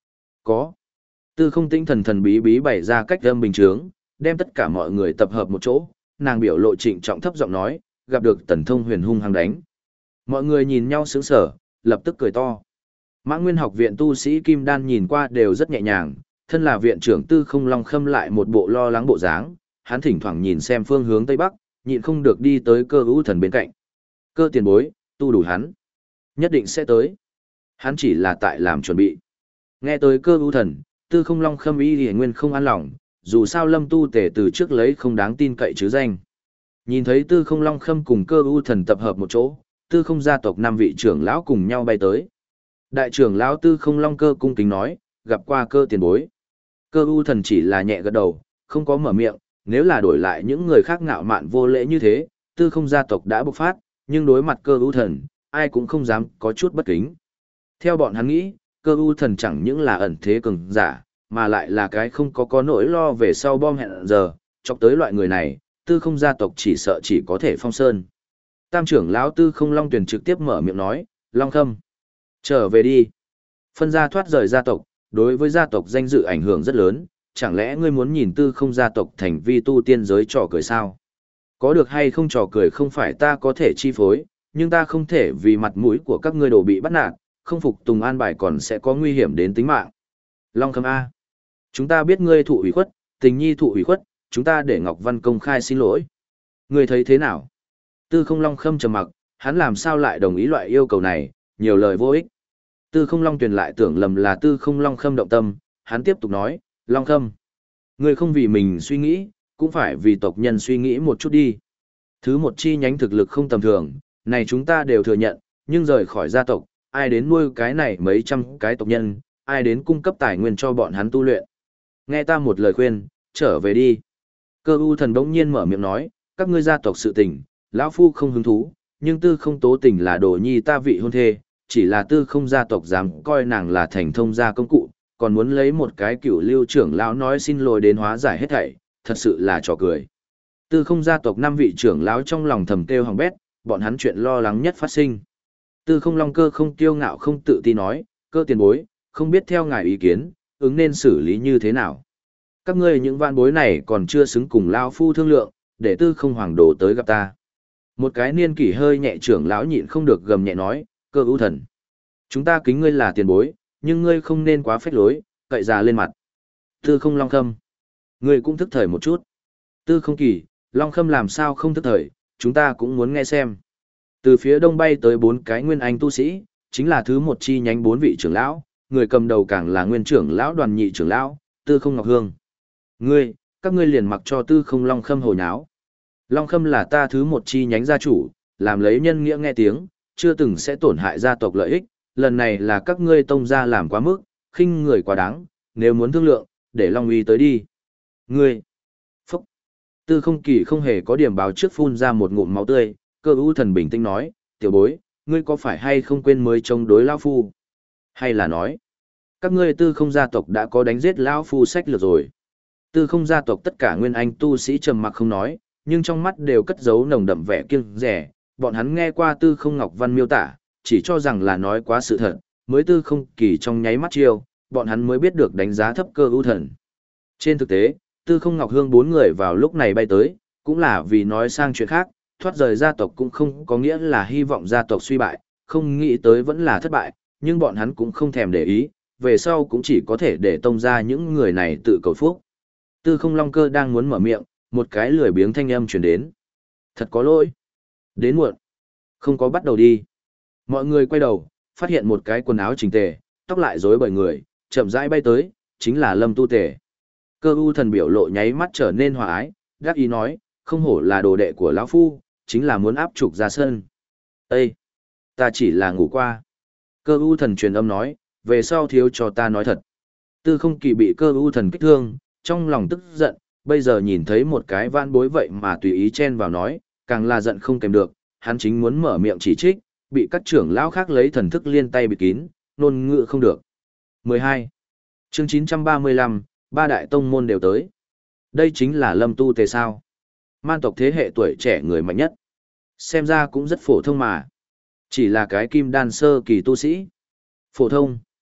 Có. Tư không tinh thần thần bí bí bày ra cách âm bình chướng, đem tất cả mọi người tập hợp một chỗ, nàng biểu lộ trịnh trọng thấp giọng nói, gặp được tần thông huyền hung hăng đánh. Mọi người nhìn nhau sững sờ, lập tức cười to. Mã Nguyên học viện tu sĩ Kim Đan nhìn qua đều rất nhẹ nhàng, thân là viện trưởng Tư Không Long Khâm lại một bộ lo lắng bộ dáng, hắn thỉnh thoảng nhìn xem phương hướng tây bắc, nhịn không được đi tới Cơ U Thần bên cạnh. Cơ tiền bối, tu đủ hắn, nhất định sẽ tới. Hắn chỉ là tại làm chuẩn bị. Nghe tới Cơ U Thần, Tư Không Long Khâm y liễu nguyên không an lòng, dù sao Lâm Tu Tề từ trước lấy không đáng tin cậy chứ danh. Nhìn thấy Tư Không Long Khâm cùng Cơ U Thần tập hợp một chỗ, Tư Không gia tộc năm vị trưởng lão cùng nhau bay tới. Đại trưởng lão Tư Không Long Cơ cung kính nói, gặp qua Cơ tiền bối. Cơ U Thần chỉ là nhẹ gật đầu, không có mở miệng, nếu là đổi lại những người khác ngạo mạn vô lễ như thế, Tư Không gia tộc đã bộc phát, nhưng đối mặt Cơ U Thần, ai cũng không dám có chút bất kính. Theo bọn hắn nghĩ, Cơ U Thần chẳng những là ẩn thế cường giả, mà lại là cái không có có nỗi lo về sau bom hẹn giờ, chọc tới loại người này, Tư Không gia tộc chỉ sợ chỉ có thể phong sơn. Tam trưởng lão Tư Không Long Tuyền trực tiếp mở miệng nói, Long Khâm, trở về đi. Phân gia thoát rời gia tộc, đối với gia tộc danh dự ảnh hưởng rất lớn, chẳng lẽ ngươi muốn nhìn Tư Không gia tộc thành vi tu tiên giới trò cười sao? Có được hay không trò cười không phải ta có thể chi phối, nhưng ta không thể vì mặt mũi của các ngươi đổ bị bắt nạt, không phục tùng an bài còn sẽ có nguy hiểm đến tính mạng. Long Khâm A, chúng ta biết ngươi thụ ủy khuất, tình nhi thụ ủy khuất, chúng ta để Ngọc Văn công khai xin lỗi. Ngươi thấy thế nào? Tư Không Long Khâm trầm mặc, hắn làm sao lại đồng ý loại yêu cầu này, nhiều lời vô ích. Tư Không Long Tuyền lại tưởng lầm là Tư Không Long Khâm động tâm, hắn tiếp tục nói, Long Khâm, ngươi không vì mình suy nghĩ, cũng phải vì tộc nhân suy nghĩ một chút đi. Thứ một chi nhánh thực lực không tầm thường, này chúng ta đều thừa nhận, nhưng rời khỏi gia tộc, ai đến nuôi cái này mấy trăm cái tộc nhân, ai đến cung cấp tài nguyên cho bọn hắn tu luyện. Nghe ta một lời khuyên, trở về đi. Cơ U Thần bỗng nhiên mở miệng nói, các ngươi gia tộc sự tình, lão phu không hứng thú, nhưng Tư Không tố tình là đồ nhi ta vị hôn thê, chỉ là Tư Không gia tộc dám coi nàng là thành thông gia công cụ, còn muốn lấy một cái cựu lưu trưởng lão nói xin lỗi đến hóa giải hết thảy, thật sự là trò cười. Tư Không gia tộc năm vị trưởng lão trong lòng thầm kêu hỏng bét, bọn hắn chuyện lo lắng nhất phát sinh. Tư Không Long Cơ không kiêu ngạo không tự ti nói, Cơ tiền bối, không biết theo ngài ý kiến, ứng nên xử lý như thế nào. Các ngươi những vạn bối này còn chưa xứng cùng lão phu thương lượng, để Tư Không hoàng đồ tới gặp ta. Một cái niên kỷ hơi nhẹ trưởng lão nhịn không được gầm nhẹ nói, Cơ U Thần, chúng ta kính ngươi là tiền bối, nhưng ngươi không nên quá phách lối, cậy già lên mặt. Tư Không Long Khâm, ngươi cũng thức thời một chút. Tư Không Kỳ, Long Khâm làm sao không thức thời, chúng ta cũng muốn nghe xem. Từ phía đông bay tới bốn cái nguyên anh tu sĩ, chính là thứ một chi nhánh bốn vị trưởng lão, người cầm đầu càng là nguyên trưởng lão đoàn nhị trưởng lão, Tư Không Ngọc Hương. Ngươi, các ngươi liền mặc cho Tư Không Long Khâm hồi nháo. Long Khâm là ta thứ một chi nhánh gia chủ, làm lấy nhân nghĩa nghe tiếng, chưa từng sẽ tổn hại gia tộc lợi ích, lần này là các ngươi tông gia làm quá mức, khinh người quá đáng, nếu muốn thương lượng, để Long Uy tới đi. Ngươi, phúc, Tư Không Kỳ không hề có điểm báo trước phun ra một ngụm máu tươi, Cơ U Thần bình tĩnh nói, tiểu bối, ngươi có phải hay không quên mới chống đối lão phu? Hay là nói, các ngươi Tư Không gia tộc đã có đánh giết lão phu sách lược rồi? Tư Không gia tộc tất cả nguyên anh tu sĩ trầm mặc không nói, nhưng trong mắt đều cất giấu nồng đậm vẻ kiêng dè, bọn hắn nghe qua Tư Không Ngọc Văn miêu tả, chỉ cho rằng là nói quá sự thật, mới Tư Không Kỳ trong nháy mắt chiêu, bọn hắn mới biết được đánh giá thấp Cơ U Thần. Trên thực tế, Tư Không Ngọc Hương bốn người vào lúc này bay tới, cũng là vì nói sang chuyện khác, thoát rời gia tộc cũng không có nghĩa là hy vọng gia tộc suy bại, không nghĩ tới vẫn là thất bại, nhưng bọn hắn cũng không thèm để ý, về sau cũng chỉ có thể để tông ra những người này tự cầu phúc. Tư Không Long Cơ đang muốn mở miệng, một cái lười biếng thanh âm truyền đến. Thật có lỗi. Đến muộn. Không có bắt đầu đi. Mọi người quay đầu, phát hiện một cái quần áo chỉnh tề, tóc lại rối bời người, chậm rãi bay tới, chính là Lâm Tu Tề. Cơ U Thần biểu lộ nháy mắt trở nên hòa ái, đáp ý nói, không hổ là đồ đệ của lão phu, chính là muốn áp trục ra sân. Ê! Ta chỉ là ngủ qua. Cơ U Thần truyền âm nói, về sau thiếu cho ta nói thật. Tư Không Kỳ bị Cơ U Thần kích thương, trong lòng tức giận, bây giờ nhìn thấy một cái van bối vậy mà tùy ý chen vào nói, càng là giận không kèm được, hắn chính muốn mở miệng chỉ trích, bị các trưởng lão khác lấy thần thức liên tay bịt kín, nôn ngữ không được. mười hai. Chương chín trăm ba mươi lăm, ba đại tông môn đều tới. Đây chính là Lâm Tu Tề sao? Man tộc thế hệ tuổi trẻ người mạnh nhất. Xem ra cũng rất phổ thông mà. Chỉ là cái kim đan sơ kỳ tu sĩ. Phổ thông.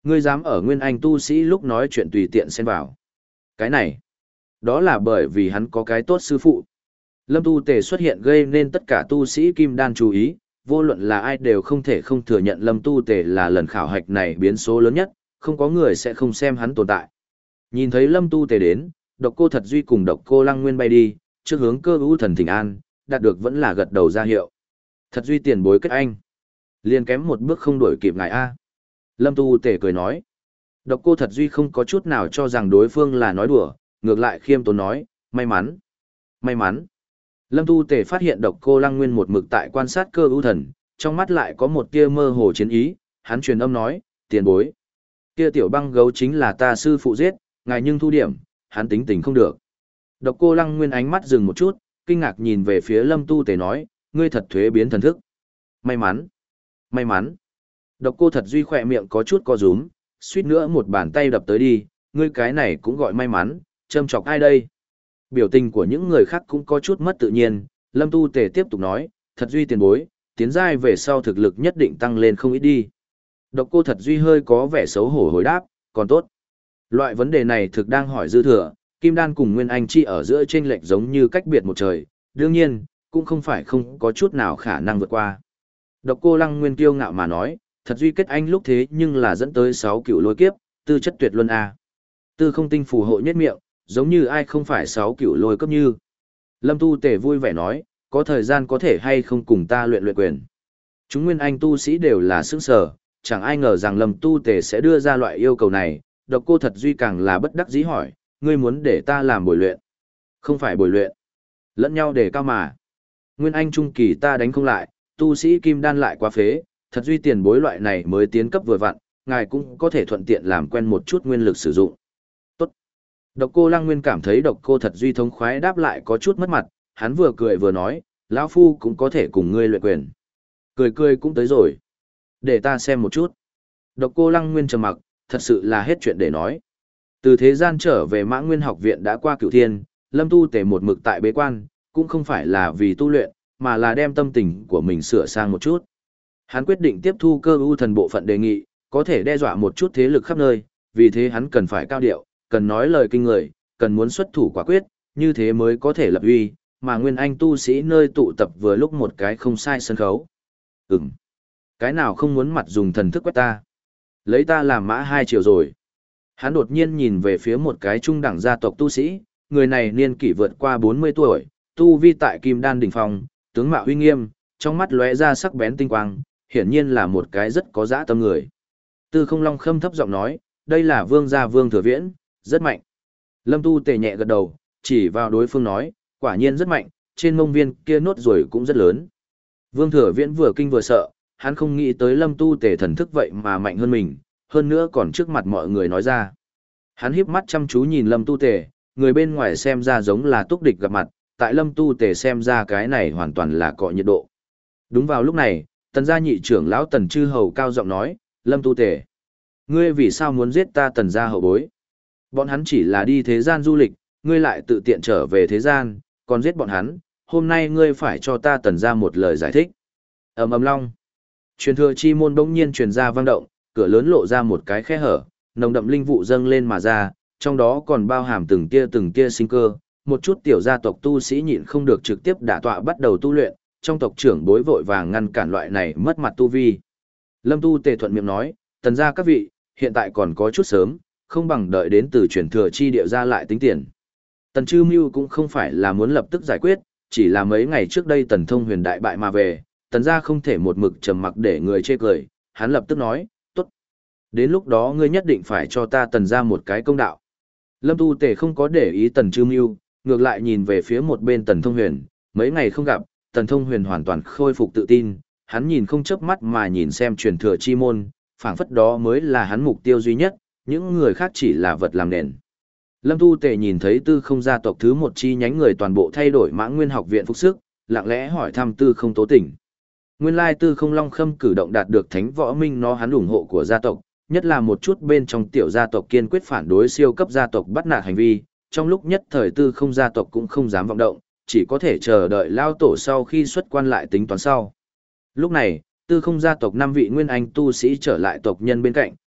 Ngươi dám ở Nguyên Anh tu sĩ lúc nói chuyện tùy tiện xen vào. Cái này, đó là bởi vì hắn có cái tốt sư phụ. Lâm Tu Tề xuất hiện gây nên tất cả tu sĩ kim đan chú ý, vô luận là ai đều không thể không thừa nhận Lâm Tu Tề là lần khảo hạch này biến số lớn nhất, không có người sẽ không xem hắn tồn tại. Nhìn thấy Lâm Tu Tề đến, Độc Cô Thật Duy cùng Độc Cô Lăng Nguyên bay đi, trước hướng Cơ U Thần Thỉnh An, đạt được vẫn là gật đầu ra hiệu. Thật Duy tiền bối kết anh, liền kém một bước không đuổi kịp ngài a. Lâm Tu Tề cười nói. Độc Cô Thật Duy không có chút nào cho rằng đối phương là nói đùa, ngược lại khiêm tốn nói, may mắn, may mắn. Lâm Tu Tề phát hiện Độc Cô Lăng Nguyên một mực tại quan sát Cơ U Thần, trong mắt lại có một tia mơ hồ chiến ý, hắn truyền âm nói, tiền bối. Kia tiểu băng gấu chính là ta sư phụ giết, ngài nhưng thu điểm, hắn tính tình không được. Độc Cô Lăng Nguyên ánh mắt dừng một chút, kinh ngạc nhìn về phía Lâm Tu Tề nói, ngươi thật thuế biến thần thức. May mắn, may mắn. Độc Cô Thật Duy khỏe miệng có chút co rúm, suýt nữa một bàn tay đập tới đi, ngươi cái này cũng gọi may mắn, châm chọc ai đây? Biểu tình của những người khác cũng có chút mất tự nhiên, Lâm Tu Tề tiếp tục nói, Thật Duy tiền bối, tiến giai về sau thực lực nhất định tăng lên không ít đi. Độc Cô Thật Duy hơi có vẻ xấu hổ hồi đáp, còn tốt. Loại vấn đề này thực đang hỏi dư thừa, Kim Đan cùng Nguyên Anh chi ở giữa chênh lệch giống như cách biệt một trời, đương nhiên, cũng không phải không có chút nào khả năng vượt qua. Độc Cô Lăng Nguyên kiêu ngạo mà nói, Thật Duy kết anh lúc thế nhưng là dẫn tới sáu cựu lôi kiếp, tư chất tuyệt luân a. Tư không tinh phù hộ nhất miệng, giống như ai không phải sáu cựu lôi cấp như. Lâm Tu Tề vui vẻ nói, có thời gian có thể hay không cùng ta luyện luyện quyền. Chúng Nguyên Anh tu sĩ đều là sững sờ, chẳng ai ngờ rằng Lâm Tu Tề sẽ đưa ra loại yêu cầu này, Độc Cô Thật Duy càng là bất đắc dĩ hỏi, ngươi muốn để ta làm bồi luyện? Không phải bồi luyện, lẫn nhau để cao mà. Nguyên Anh trung kỳ ta đánh không lại, tu sĩ kim đan lại quá phế, Thật Duy tiền bối loại này mới tiến cấp vừa vặn, ngài cũng có thể thuận tiện làm quen một chút nguyên lực sử dụng. Tốt. Độc Cô Lăng Nguyên cảm thấy Độc Cô Thật Duy thống khoái đáp lại có chút mất mặt, hắn vừa cười vừa nói, lão phu cũng có thể cùng ngươi luyện quyền. Cười cười cũng tới rồi. Để ta xem một chút. Độc Cô Lăng Nguyên trầm mặc, thật sự là hết chuyện để nói. Từ thế gian trở về Mã Nguyên học viện đã qua cửu thiên, Lâm Tu Tề một mực tại bế quan, cũng không phải là vì tu luyện, mà là đem tâm tình của mình sửa sang một chút. Hắn quyết định tiếp thu Cơ U Thần bộ phận đề nghị, có thể đe dọa một chút thế lực khắp nơi, vì thế hắn cần phải cao điệu, cần nói lời kinh người, cần muốn xuất thủ quả quyết, như thế mới có thể lập uy, mà Nguyên Anh tu sĩ nơi tụ tập vừa lúc một cái không sai sân khấu. Ừm. Cái nào không muốn mặt dùng thần thức quét ta? Lấy ta làm mã hai triệu rồi. Hắn đột nhiên nhìn về phía một cái trung đẳng gia tộc tu sĩ, người này niên kỷ vượt qua bốn mươi tuổi, tu vi tại Kim Đan đỉnh phong, tướng mạo uy nghiêm, trong mắt lóe ra sắc bén tinh quang, hiển nhiên là một cái rất có dã tâm người. Tư Không Long khâm thấp giọng nói, đây là Vương gia Vương Thừa Viễn, rất mạnh. Lâm Tu Tề nhẹ gật đầu, chỉ vào đối phương nói, quả nhiên rất mạnh, trên mông viên kia nốt ruồi cũng rất lớn. Vương Thừa Viễn vừa kinh vừa sợ, hắn không nghĩ tới Lâm Tu Tề thần thức vậy mà mạnh hơn mình, hơn nữa còn trước mặt mọi người nói ra. Hắn híp mắt chăm chú nhìn Lâm Tu Tề, người bên ngoài xem ra giống là túc địch gặp mặt, tại Lâm Tu Tề xem ra cái này hoàn toàn là cọ nhiệt độ. Đúng vào lúc này, Tần gia nhị trưởng lão Tần Chư Hầu cao giọng nói, Lâm Tu Tề, ngươi vì sao muốn giết ta Tần gia hậu bối? Bọn hắn chỉ là đi thế gian du lịch, ngươi lại tự tiện trở về thế gian, còn giết bọn hắn, hôm nay ngươi phải cho ta Tần gia một lời giải thích. Ầm ầm long. Truyền thừa chi môn bỗng nhiên truyền ra vang động, cửa lớn lộ ra một cái khe hở, nồng đậm linh vụ dâng lên mà ra, trong đó còn bao hàm từng tia từng tia sinh cơ, một chút tiểu gia tộc tu sĩ nhịn không được trực tiếp đả tọa bắt đầu tu luyện, trong tộc trưởng bối vội vàng ngăn cản loại này mất mặt tu vi. Lâm Tu Tề thuận miệng nói, Tần gia các vị, hiện tại còn có chút sớm, không bằng đợi đến từ truyền thừa chi địa ra lại tính tiền. Tần Chư Mưu cũng không phải là muốn lập tức giải quyết, chỉ là mấy ngày trước đây Tần Thông Huyền đại bại mà về, Tần gia không thể một mực trầm mặc để người chê cười, hắn lập tức nói, tốt. Đến lúc đó ngươi nhất định phải cho ta Tần gia một cái công đạo. Lâm Tu Tề không có để ý Tần Chư Mưu, ngược lại nhìn về phía một bên Tần Thông Huyền, mấy ngày không gặp, Tần Thông Huyền hoàn toàn khôi phục tự tin, hắn nhìn không chớp mắt mà nhìn xem truyền thừa chi môn, phảng phất đó mới là hắn mục tiêu duy nhất, những người khác chỉ là vật làm nền. Lâm Tu Tề nhìn thấy Tư Không gia tộc thứ một chi nhánh người toàn bộ thay đổi Mã Nguyên học viện phục sức, lặng lẽ hỏi thăm Tư Không Tố Tỉnh. Nguyên lai Tư Không Long Khâm cử động đạt được Thánh Võ Minh nó hắn ủng hộ của gia tộc, nhất là một chút bên trong tiểu gia tộc kiên quyết phản đối siêu cấp gia tộc bắt nạt hành vi, trong lúc nhất thời Tư Không gia tộc cũng không dám vọng động, chỉ có thể chờ đợi lao tổ sau khi xuất quan lại tính toán sau. Lúc này, Tư Không gia tộc năm vị nguyên anh tu sĩ trở lại tộc nhân bên cạnh,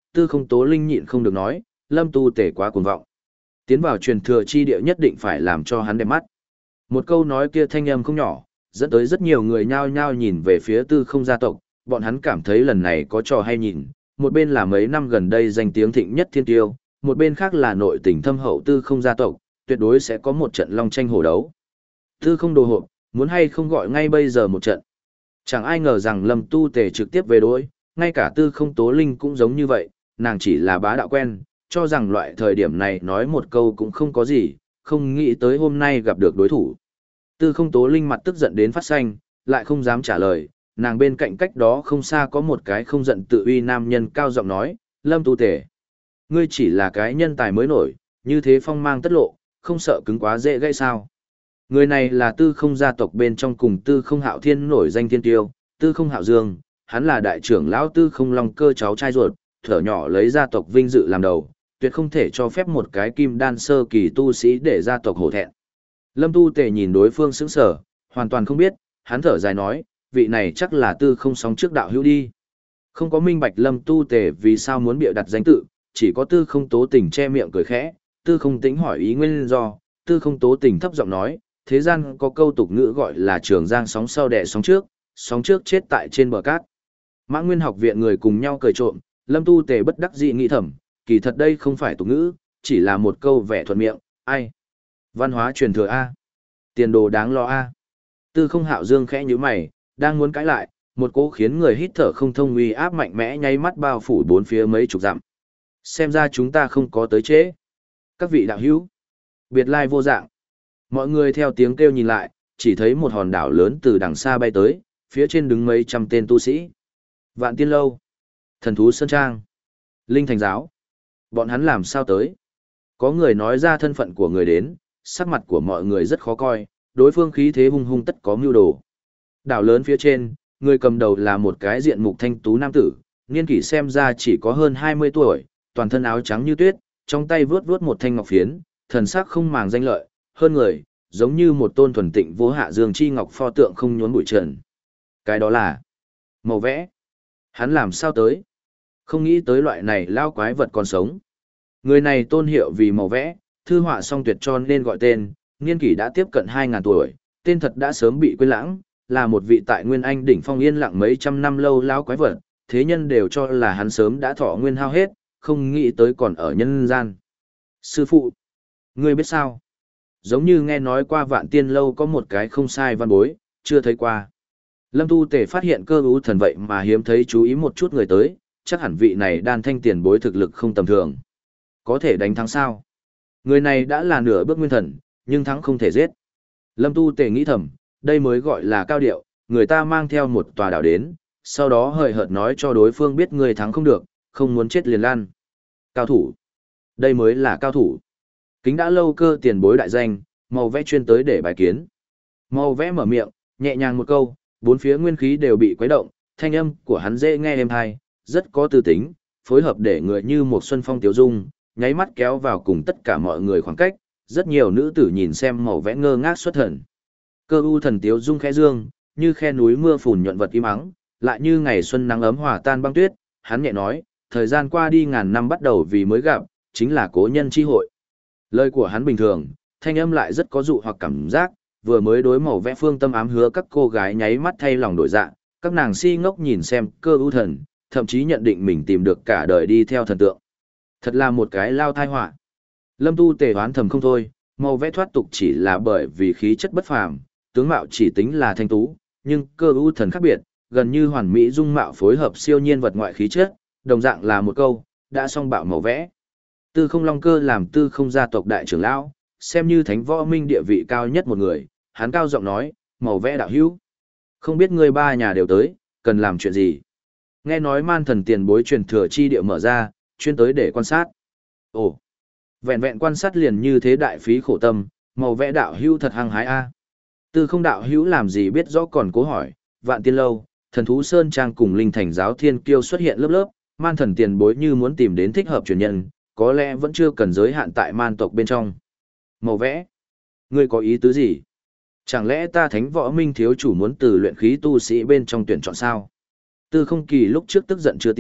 Tư Không Tố Linh nhịn không được nói, Lâm Tu Tể quá cuồng vọng. Tiến vào truyền thừa chi địa nhất định phải làm cho hắn đẹp mắt. Một câu nói kia thanh âm không nhỏ, dẫn tới rất nhiều người nhao nhao nhìn về phía Tư Không gia tộc, bọn hắn cảm thấy lần này có trò hay nhìn, một bên là mấy năm gần đây danh tiếng thịnh nhất thiên tiêu, một bên khác là nội tình thâm hậu Tư Không gia tộc, tuyệt đối sẽ có một trận long tranh hổ đấu. Tư Không đồ hộp, muốn hay không gọi ngay bây giờ một trận. Chẳng ai ngờ rằng Lâm Tu Tề trực tiếp về đối, ngay cả Tư Không Tố Linh cũng giống như vậy, nàng chỉ là bá đạo quen, cho rằng loại thời điểm này nói một câu cũng không có gì, không nghĩ tới hôm nay gặp được đối thủ. Tư Không Tố Linh mặt tức giận đến phát xanh, lại không dám trả lời, nàng bên cạnh cách đó không xa có một cái không giận tự uy nam nhân cao giọng nói, Lâm Tu Tề, ngươi chỉ là cái nhân tài mới nổi, như thế phong mang tất lộ, không sợ cứng quá dễ gây sao. Người này là Tư Không gia tộc bên trong cùng Tư Không Hạo Thiên nổi danh thiên tiêu, Tư Không Hạo Dương, hắn là đại trưởng lão Tư Không Long Cơ cháu trai ruột, thở nhỏ lấy gia tộc vinh dự làm đầu, tuyệt không thể cho phép một cái kim đan sơ kỳ tu sĩ để gia tộc hổ thẹn. Lâm Tu Tề nhìn đối phương sững sờ, hoàn toàn không biết, hắn thở dài nói, vị này chắc là Tư Không sóng trước đạo hữu đi. Không có minh bạch Lâm Tu Tề vì sao muốn bịa đặt danh tự, chỉ có Tư Không Tố Tình che miệng cười khẽ, Tư Không Tĩnh hỏi ý nguyên do, Tư Không Tố Tình thấp giọng nói, thế gian có câu tục ngữ gọi là trường giang sóng sau đẻ sóng trước, sóng trước chết tại trên bờ cát. Mã Nguyên học viện người cùng nhau cười trộm, Lâm Tu Tề bất đắc dĩ nghĩ thầm, kỳ thật đây không phải tục ngữ, chỉ là một câu vẻ thuận miệng, ai? Văn hóa truyền thừa A. Tiền đồ đáng lo A. Tư Không Hạo Dương khẽ nhíu mày, đang muốn cãi lại, một cỗ khiến người hít thở không thông uy áp mạnh mẽ nháy mắt bao phủ bốn phía mấy chục dặm. Xem ra chúng ta không có tới trễ. Các vị đạo hữu, biệt lai vô dạng. Mọi người theo tiếng kêu nhìn lại, chỉ thấy một hòn đảo lớn từ đằng xa bay tới, phía trên đứng mấy trăm tên tu sĩ. Vạn Tiên Lâu, Thần Thú Sơn Trang, Linh Thành Giáo. Bọn hắn làm sao tới? Có người nói ra thân phận của người đến, sắc mặt của mọi người rất khó coi, đối phương khí thế hung hung tất có mưu đồ. Đảo lớn phía trên, người cầm đầu là một cái diện mục thanh tú nam tử, niên kỷ xem ra chỉ có hơn hai mươi tuổi, toàn thân áo trắng như tuyết, trong tay vướt vướt một thanh ngọc phiến, thần sắc không màng danh lợi, hơn người, giống như một tôn thuần tịnh vô hạ dương chi ngọc pho tượng không nhốn bụi trần. Cái đó là màu vẽ. Hắn làm sao tới? Không nghĩ tới loại này lao quái vật còn sống. Người này tôn hiệu vì màu vẽ, thư họa song tuyệt cho nên gọi tên, niên kỷ đã tiếp cận hai nghìn tuổi, tên thật đã sớm bị quên lãng, là một vị tại Nguyên Anh đỉnh phong yên lặng mấy trăm năm lâu lao quái vật, thế nhân đều cho là hắn sớm đã thọ nguyên hao hết, không nghĩ tới còn ở nhân gian. Sư phụ, ngươi biết sao? Giống như nghe nói qua Vạn Tiên Lâu có một cái không sai văn bối, chưa thấy qua. Lâm Tu Tề phát hiện cơ ưu thần vậy mà hiếm thấy chú ý một chút người tới, chắc hẳn vị này đan thanh tiền bối thực lực không tầm thường. Có thể đánh thắng sao? Người này đã là nửa bước nguyên thần, nhưng thắng không thể giết. Lâm Tu Tề nghĩ thầm, đây mới gọi là cao điệu, người ta mang theo một tòa đảo đến, sau đó hời hợt nói cho đối phương biết người thắng không được, không muốn chết liền lan. Cao thủ. Đây mới là cao thủ. Kính đã lâu cơ tiền bối đại danh, màu vẽ chuyên tới để bài kiến. Màu vẽ mở miệng, nhẹ nhàng một câu, bốn phía nguyên khí đều bị quấy động, thanh âm của hắn dễ nghe êm hay, rất có tư tính, phối hợp để người như một xuân phong tiểu dung, nháy mắt kéo vào cùng tất cả mọi người khoảng cách, rất nhiều nữ tử nhìn xem màu vẽ ngơ ngác xuất thần. Cơ u thần tiếu dung khẽ dương, như khe núi mưa phùn nhuận vật im ắng, lại như ngày xuân nắng ấm hòa tan băng tuyết, hắn nhẹ nói, thời gian qua đi ngàn năm bắt đầu vì mới gặp, chính là cố nhân chi hội. Lời của hắn bình thường, thanh âm lại rất có dụ hoặc cảm giác, vừa mới đối màu vẽ phương tâm ám hứa các cô gái nháy mắt thay lòng đổi dạ, các nàng si ngốc nhìn xem cơ ưu thần, thậm chí nhận định mình tìm được cả đời đi theo thần tượng. Thật là một cái lao thai họa. Lâm Tu Tề hoán thầm không thôi, màu vẽ thoát tục chỉ là bởi vì khí chất bất phàm, tướng mạo chỉ tính là thanh tú, nhưng cơ ưu thần khác biệt, gần như hoàn mỹ dung mạo phối hợp siêu nhiên vật ngoại khí chất, đồng dạng là một câu, đã xong bạo màu vẽ. Tư Không Long Cơ làm Tư Không gia tộc đại trưởng lão, xem như thánh võ minh địa vị cao nhất một người, hắn cao giọng nói, màu vẽ đạo hữu. Không biết ngươi ba nhà đều tới, cần làm chuyện gì? Nghe nói man thần tiền bối truyền thừa chi địa mở ra, chuyên tới để quan sát. Ồ, vẹn vẹn quan sát liền như thế đại phí khổ tâm, màu vẽ đạo hữu thật hăng hái a. Tư Không đạo hữu làm gì biết rõ còn cố hỏi, Vạn Tiên Lâu, Thần Thú Sơn Trang cùng Linh Thành Giáo Thiên Kiêu xuất hiện lớp lớp, man thần tiền bối như muốn tìm đến thích hợp truyền nhân, có lẽ vẫn chưa cần giới hạn tại man tộc bên trong. Màu vẽ, ngươi có ý tứ gì? Chẳng lẽ ta thánh võ minh thiếu chủ muốn từ luyện khí tu sĩ bên trong tuyển chọn sao? Tư Không Kỳ lúc trước tức giận chưa tiêu,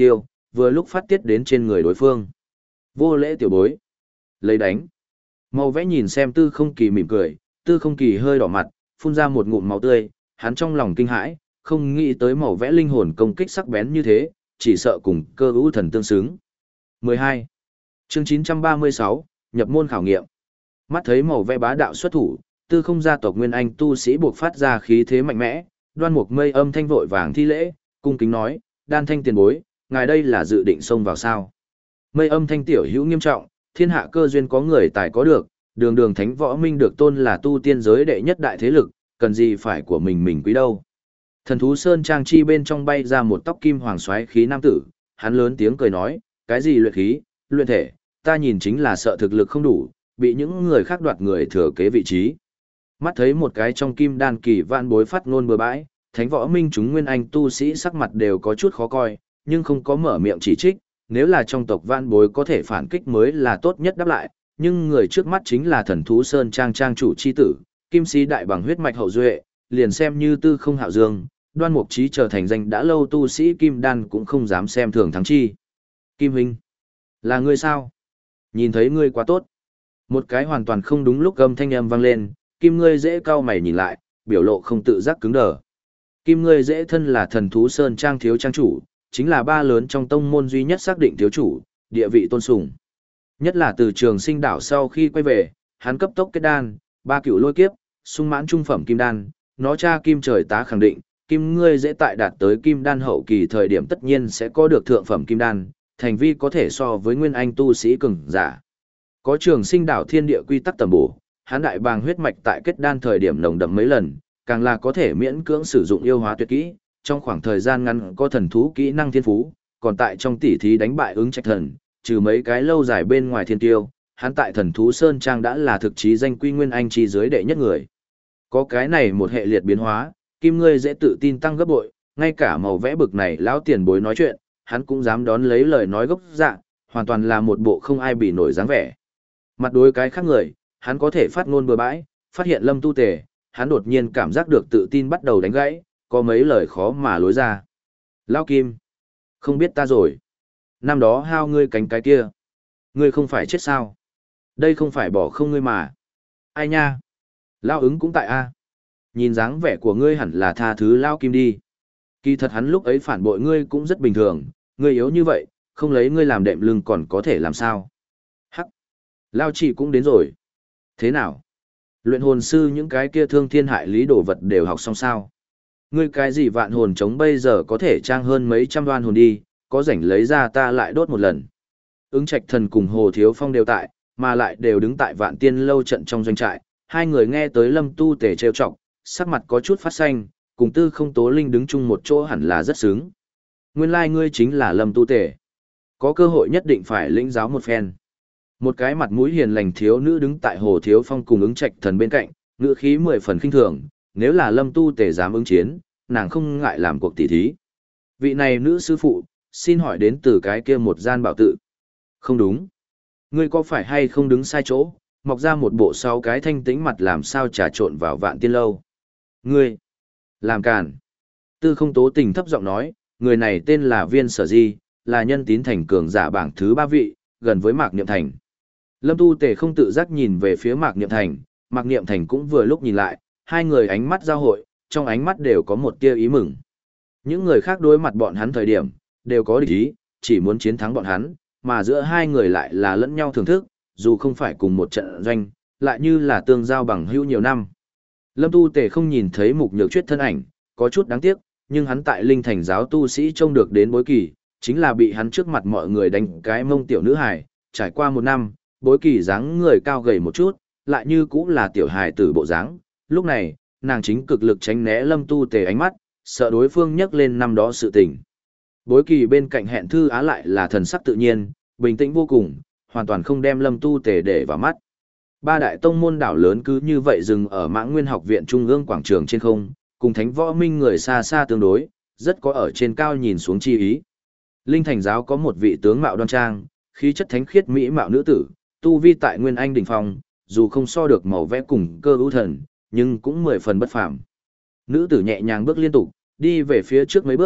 vừa lúc phát tiết đến trên người đối phương. Vô lễ tiểu bối. Lấy đánh. Màu vẽ nhìn xem Tư Không Kỳ mỉm cười, Tư Không Kỳ hơi đỏ mặt, phun ra một ngụm máu tươi, hắn trong lòng kinh hãi, không nghĩ tới màu vẽ linh hồn công kích sắc bén như thế, chỉ sợ cùng cơ hữu thần tương xứng. mười hai. Chương chín trăm ba mươi sáu, nhập môn khảo nghiệm. Mắt thấy màu vẽ bá đạo xuất thủ, Tư Không gia tộc Nguyên Anh tu sĩ buộc phát ra khí thế mạnh mẽ, Đoan Mục Mây âm thanh vội vàng thi lễ, cung kính nói, "Đan Thanh tiền bối, ngài đây là dự định xông vào sao?" Mây âm thanh tiểu hữu nghiêm trọng, thiên hạ cơ duyên có người tài có được, đường đường thánh võ minh được tôn là tu tiên giới đệ nhất đại thế lực, cần gì phải của mình mình quý đâu. Thần thú sơn trang chi bên trong bay ra một tóc kim hoàng xoáy khí nam tử, hắn lớn tiếng cười nói, cái gì luyện khí, luyện thể, ta nhìn chính là sợ thực lực không đủ, bị những người khác đoạt người thừa kế vị trí. Mắt thấy một cái trong kim đan kỳ vạn bối phát ngôn bừa bãi, thánh võ minh chúng nguyên anh tu sĩ sắc mặt đều có chút khó coi, nhưng không có mở miệng chỉ trích, nếu là trong tộc vạn bối có thể phản kích mới là tốt nhất đáp lại, nhưng người trước mắt chính là thần thú sơn trang trang chủ chi tử, kim sĩ đại bằng huyết mạch hậu duệ, liền xem như Tư Không Hạo Dương, Đoan Mục Chí trở thành danh đã lâu tu sĩ kim đan cũng không dám xem thường thắng chi. Kim huynh, là ngươi sao? Nhìn thấy ngươi quá tốt. Một cái hoàn toàn không đúng lúc âm thanh âm vang lên, Kim ngươi dễ cau mày nhìn lại, biểu lộ không tự giác cứng đờ. Kim ngươi dễ thân là thần thú sơn trang thiếu trang chủ, chính là ba lớn trong tông môn duy nhất xác định thiếu chủ, địa vị tôn sùng. Nhất là từ Trường Sinh đảo sau khi quay về, hắn cấp tốc kết đan, ba cựu lôi kiếp, sung mãn trung phẩm kim đan, nó cha Kim trời tá khẳng định, Kim ngươi dễ tại đạt tới kim đan hậu kỳ thời điểm tất nhiên sẽ có được thượng phẩm kim đan, thành vi có thể so với nguyên anh tu sĩ cường giả. Có Trường Sinh đảo thiên địa quy tắc tầm bổ, hắn đại bàng huyết mạch tại kết đan thời điểm nồng đậm mấy lần, càng là có thể miễn cưỡng sử dụng yêu hóa tuyệt kỹ, trong khoảng thời gian ngắn có thần thú kỹ năng thiên phú, còn tại trong tỷ thí đánh bại ứng trạch thần, trừ mấy cái lâu dài bên ngoài thiên tiêu, hắn tại thần thú sơn trang đã là thực chí danh quy nguyên anh chi dưới đệ nhất người. Có cái này một hệ liệt biến hóa, Kim ngươi dễ tự tin tăng gấp bội, ngay cả màu vẽ bực này lão tiền bối nói chuyện, hắn cũng dám đón lấy lời nói gốc dạ, hoàn toàn là một bộ không ai bị nổi dáng vẻ. Mặt đối cái khác người, hắn có thể phát ngôn bừa bãi, phát hiện Lâm Tu Tề, hắn đột nhiên cảm giác được tự tin bắt đầu đánh gãy, có mấy lời khó mà lối ra. Lão Kim, không biết ta rồi. Năm đó hao ngươi cánh cái kia. Ngươi không phải chết sao? Đây không phải bỏ không ngươi mà. Ai nha? Lão ứng cũng tại a. Nhìn dáng vẻ của ngươi hẳn là tha thứ Lão Kim đi. Kỳ thật hắn lúc ấy phản bội ngươi cũng rất bình thường, ngươi yếu như vậy, không lấy ngươi làm đệm lưng còn có thể làm sao? Hắc. Lão chỉ cũng đến rồi. Thế nào? Luyện hồn sư những cái kia thương thiên hại lý đồ vật đều học xong sao? Ngươi cái gì vạn hồn chống bây giờ có thể trang hơn mấy trăm đoan hồn đi, có rảnh lấy ra ta lại đốt một lần. Ứng Trạch Thần cùng Hồ Thiếu Phong đều tại, mà lại đều đứng tại Vạn Tiên lâu trận trong doanh trại, hai người nghe tới Lâm Tu Tề trêu chọc, sắc mặt có chút phát xanh, cùng Tư Không Tố Linh đứng chung một chỗ hẳn là rất sướng. Nguyên lai like ngươi chính là Lâm Tu Tề. Có cơ hội nhất định phải lĩnh giáo một phen. Một cái mặt mũi hiền lành thiếu nữ đứng tại Hồ Thiếu Phong cùng Ứng Trạch Thần bên cạnh, ngữ khí mười phần khinh thường, nếu là Lâm Tu Tề dám ứng chiến, nàng không ngại làm cuộc tỉ thí. Vị này nữ sư phụ, xin hỏi đến từ cái kia một gian bảo tự. Không đúng. Ngươi có phải hay không đứng sai chỗ, mọc ra một bộ sáu cái thanh tĩnh mặt làm sao trà trộn vào Vạn Tiên lâu. Ngươi, làm càn. Tư Không Tố Tình thấp giọng nói, người này tên là Viên Sở Di, là nhân tín thành cường giả bảng thứ ba vị, gần với Mạc Niệm Thành. Lâm Tu Tề không tự giác nhìn về phía Mạc Niệm Thành, Mạc Niệm Thành cũng vừa lúc nhìn lại, hai người ánh mắt giao hội, trong ánh mắt đều có một tia ý mừng. Những người khác đối mặt bọn hắn thời điểm, đều có địch ý, chỉ muốn chiến thắng bọn hắn, mà giữa hai người lại là lẫn nhau thưởng thức, dù không phải cùng một trận doanh, lại như là tương giao bằng hữu nhiều năm. Lâm Tu Tề không nhìn thấy Mục Nhược Chuyết thân ảnh, có chút đáng tiếc, nhưng hắn tại Linh Thành giáo tu sĩ trông được đến Bối Kỳ, chính là bị hắn trước mặt mọi người đánh cái mông tiểu nữ hài, trải qua một năm, Bối Kỳ dáng người cao gầy một chút, lại như cũng là tiểu hài tử bộ dáng. Lúc này, nàng chính cực lực tránh né Lâm Tu Tề ánh mắt, sợ đối phương nhắc lên năm đó sự tình. Bối Kỳ bên cạnh Hẹn Thư Á lại là thần sắc tự nhiên, bình tĩnh vô cùng, hoàn toàn không đem Lâm Tu Tề để vào mắt. Ba đại tông môn đảo lớn cứ như vậy dừng ở Mãng Nguyên học viện trung ương quảng trường trên không, cùng Thánh Võ Minh người xa xa tương đối, rất có ở trên cao nhìn xuống chi ý. Linh Thành giáo có một vị tướng mạo đoan trang, khí chất thánh khiết mỹ mạo nữ tử, tu vi tại Nguyên Anh đỉnh phong, dù không so được màu vẽ cùng cơ ưu thần, nhưng cũng mười phần bất phàm. Nữ tử nhẹ nhàng bước liên tục, đi về phía trước mấy bước,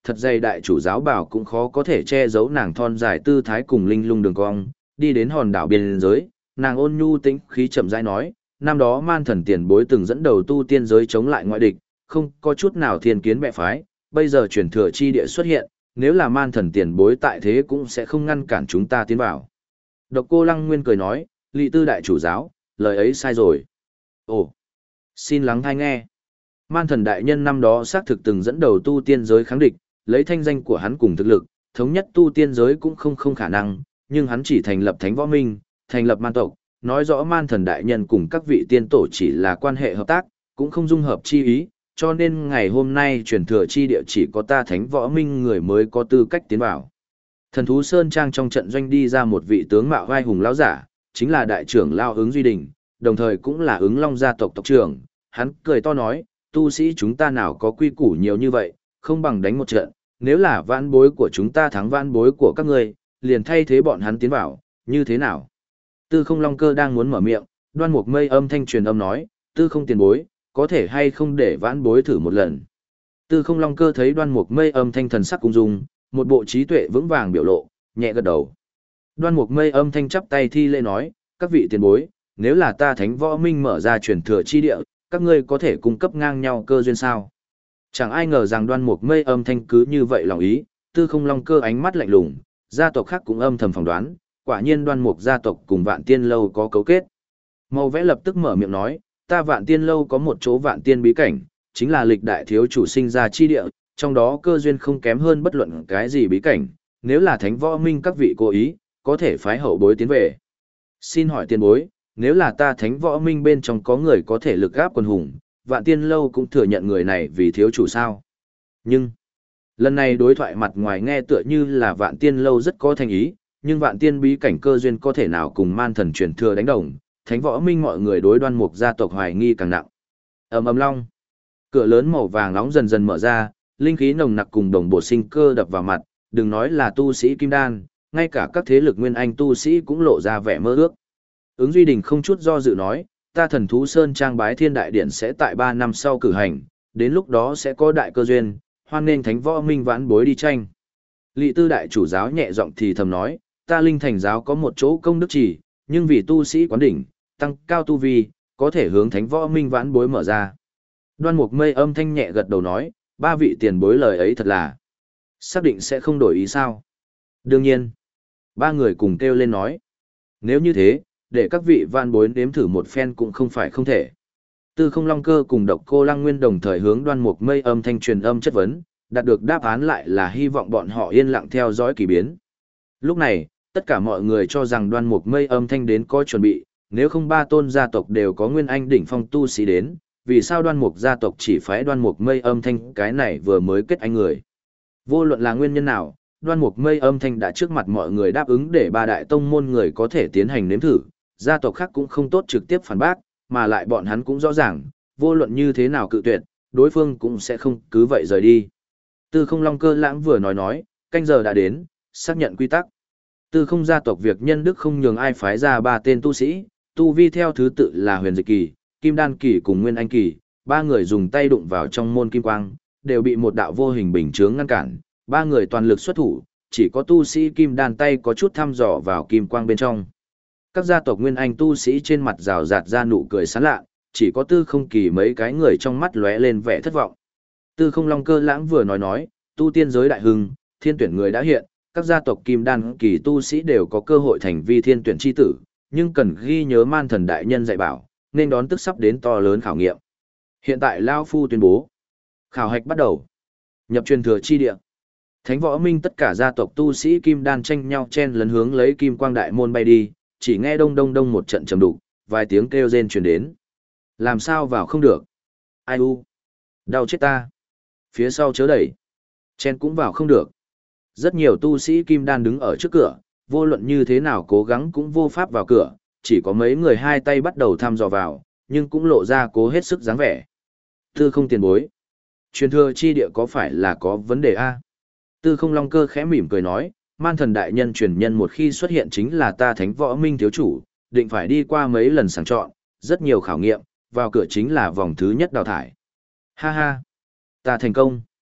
thật dày đại chủ giáo bảo cũng khó có thể che giấu nàng thon dài tư thái cùng linh lung đường cong, đi đến hòn đảo biên giới, nàng ôn nhu tĩnh khí chậm rãi nói, năm đó man thần tiền bối từng dẫn đầu tu tiên giới chống lại ngoại địch, không có chút nào thiên kiến bệ phái, bây giờ truyền thừa chi địa xuất hiện, nếu là man thần tiền bối tại thế cũng sẽ không ngăn cản chúng ta tiến vào. Độc Cô Lăng Nguyên cười nói, Lị Tư đại chủ giáo, lời ấy sai rồi. Ồ, xin lắng hay nghe. Man thần đại nhân năm đó xác thực từng dẫn đầu tu tiên giới kháng địch, lấy thanh danh của hắn cùng thực lực, thống nhất tu tiên giới cũng không không khả năng, nhưng hắn chỉ thành lập thánh võ minh, thành lập man tộc, nói rõ man thần đại nhân cùng các vị tiên tổ chỉ là quan hệ hợp tác, cũng không dung hợp chi ý, cho nên ngày hôm nay truyền thừa chi địa chỉ có ta thánh võ minh người mới có tư cách tiến vào. Thần thú Sơn Trang trong trận doanh đi ra một vị tướng mạo vai hùng lão giả, chính là đại trưởng Lao Ứng Duy Đình, đồng thời cũng là Ứng Long gia tộc tộc trưởng, hắn cười to nói, tu sĩ chúng ta nào có quy củ nhiều như vậy, không bằng đánh một trận, nếu là vãn bối của chúng ta thắng vãn bối của các ngươi, liền thay thế bọn hắn tiến vào, như thế nào? Tư Không Long Cơ đang muốn mở miệng, Đoan Mục Mây âm thanh truyền âm nói, Tư Không tiền bối, có thể hay không để vãn bối thử một lần. Tư Không Long Cơ thấy Đoan Mục Mây âm thanh thần sắc cung dung, một bộ trí tuệ vững vàng biểu lộ, nhẹ gật đầu. Đoan Mục Mây âm thanh chắp tay thi lễ nói, các vị tiền bối, nếu là ta Thánh Võ Minh mở ra truyền thừa chi địa, các ngươi có thể cung cấp ngang nhau cơ duyên sao? Chẳng ai ngờ rằng Đoan Mục Mây âm thanh cứ như vậy lòng ý, Tư Không Long Cơ ánh mắt lạnh lùng, gia tộc khác cũng âm thầm phỏng đoán, quả nhiên Đoan Mục gia tộc cùng Vạn Tiên lâu có cấu kết. Màu vẽ lập tức mở miệng nói, ta Vạn Tiên lâu có một chỗ Vạn Tiên bí cảnh, chính là lịch đại thiếu chủ sinh ra chi địa, trong đó cơ duyên không kém hơn bất luận cái gì bí cảnh, nếu là Thánh Võ Minh các vị cố ý, có thể phái hậu bối tiến về. Xin hỏi tiền bối, nếu là ta Thánh Võ Minh bên trong có người có thể lực gáp quần hùng, Vạn Tiên lâu cũng thừa nhận người này vì thiếu chủ sao? Nhưng, lần này đối thoại mặt ngoài nghe tựa như là Vạn Tiên lâu rất có thành ý, nhưng Vạn Tiên bí cảnh cơ duyên có thể nào cùng man thần truyền thừa đánh đồng, Thánh Võ Minh mọi người đối Đoan Mục gia tộc hoài nghi càng nặng. Ầm ầm long, cửa lớn màu vàng nóng dần dần mở ra, linh khí nồng nặc cùng đồng bộ sinh cơ đập vào mặt, đừng nói là tu sĩ kim đan, ngay cả các thế lực nguyên anh tu sĩ cũng lộ ra vẻ mơ ước. Ứng Duy Đình không chút do dự nói, ta Thần Thú Sơn Trang bái thiên đại điện sẽ tại ba năm sau cử hành, đến lúc đó sẽ có đại cơ duyên, hoan nghênh Thánh Võ Minh vãn bối đi tranh. Lị Tư đại chủ giáo nhẹ giọng thì thầm nói, ta Linh Thành giáo có một chỗ công đức chỉ, nhưng vì tu sĩ quán đỉnh, tăng cao tu vi, có thể hướng Thánh Võ Minh vãn bối mở ra. Đoan Mục Mây âm thanh nhẹ gật đầu nói, ba vị tiền bối lời ấy thật là xác định sẽ không đổi ý sao? Đương nhiên. Ba người cùng kêu lên nói, nếu như thế, để các vị vãn bối nếm thử một phen cũng không phải không thể. Tư Không Long Cơ cùng Độc Cô Lăng Nguyên đồng thời hướng Đoan Mục Mây âm thanh truyền âm chất vấn, đạt được đáp án lại là hy vọng bọn họ yên lặng theo dõi kỳ biến. Lúc này, tất cả mọi người cho rằng Đoan Mục Mây âm thanh đến có chuẩn bị, nếu không ba tôn gia tộc đều có nguyên anh đỉnh phong tu sĩ đến, vì sao Đoan Mục gia tộc chỉ phái Đoan Mục Mây âm thanh cái này vừa mới kết anh người. Vô luận là nguyên nhân nào, Đoan Mục Mây âm thanh đã trước mặt mọi người đáp ứng để ba đại tông môn người có thể tiến hành nếm thử, gia tộc khác cũng không tốt trực tiếp phản bác, mà lại bọn hắn cũng rõ ràng, vô luận như thế nào cự tuyệt, đối phương cũng sẽ không cứ vậy rời đi. Tư Không Long Cơ lãng vừa nói nói, canh giờ đã đến, xác nhận quy tắc. Tư Không gia tộc việc nhân đức không nhường ai phái ra ba tên tu sĩ, tu vi theo thứ tự là Huyền Dịch Kỳ, Kim Đan Kỳ cùng Nguyên Anh Kỳ, ba người dùng tay đụng vào trong môn kim quang, đều bị một đạo vô hình bình chướng ngăn cản, ba người toàn lực xuất thủ, chỉ có tu sĩ Kim Đan tay có chút thăm dò vào kim quang bên trong. Các gia tộc Nguyên Anh tu sĩ trên mặt rào rạt ra nụ cười sán lạ, chỉ có Tư Không Kỳ mấy cái người trong mắt lóe lên vẻ thất vọng. Tư Không Long Cơ lãng vừa nói nói, tu tiên giới đại hưng, thiên tuyển người đã hiện, các gia tộc Kim Đan Kỳ tu sĩ đều có cơ hội thành vi thiên tuyển chi tử, nhưng cần ghi nhớ man thần đại nhân dạy bảo, nên đón tức sắp đến to lớn khảo nghiệm. Hiện tại Lao Phu tuyên bố, khảo hạch bắt đầu. Nhập truyền thừa chi địa. Thánh Võ Minh tất cả gia tộc tu sĩ Kim Đan tranh nhau chen lấn hướng lấy Kim Quang Đại Môn bay đi, chỉ nghe đông đông đông một trận trầm đục, vài tiếng kêu rên truyền đến. Làm sao vào không được? Ai u? Đau chết ta. Phía sau chớ đẩy. Chen cũng vào không được. Rất nhiều tu sĩ Kim Đan đứng ở trước cửa, vô luận như thế nào cố gắng cũng vô pháp vào cửa, chỉ có mấy người hai tay bắt đầu thăm dò vào, nhưng cũng lộ ra cố hết sức dáng vẻ. Tư Không tiền bối. Truyền thừa chi địa có phải là có vấn đề a? Tư Không Long Cơ khẽ mỉm cười nói, man thần đại nhân truyền nhân một khi xuất hiện chính là ta Thánh Võ Minh thiếu chủ, định phải đi qua mấy lần sàng chọn, rất nhiều khảo nghiệm, vào cửa chính là vòng thứ nhất đào thải. Ha ha, ta thành công.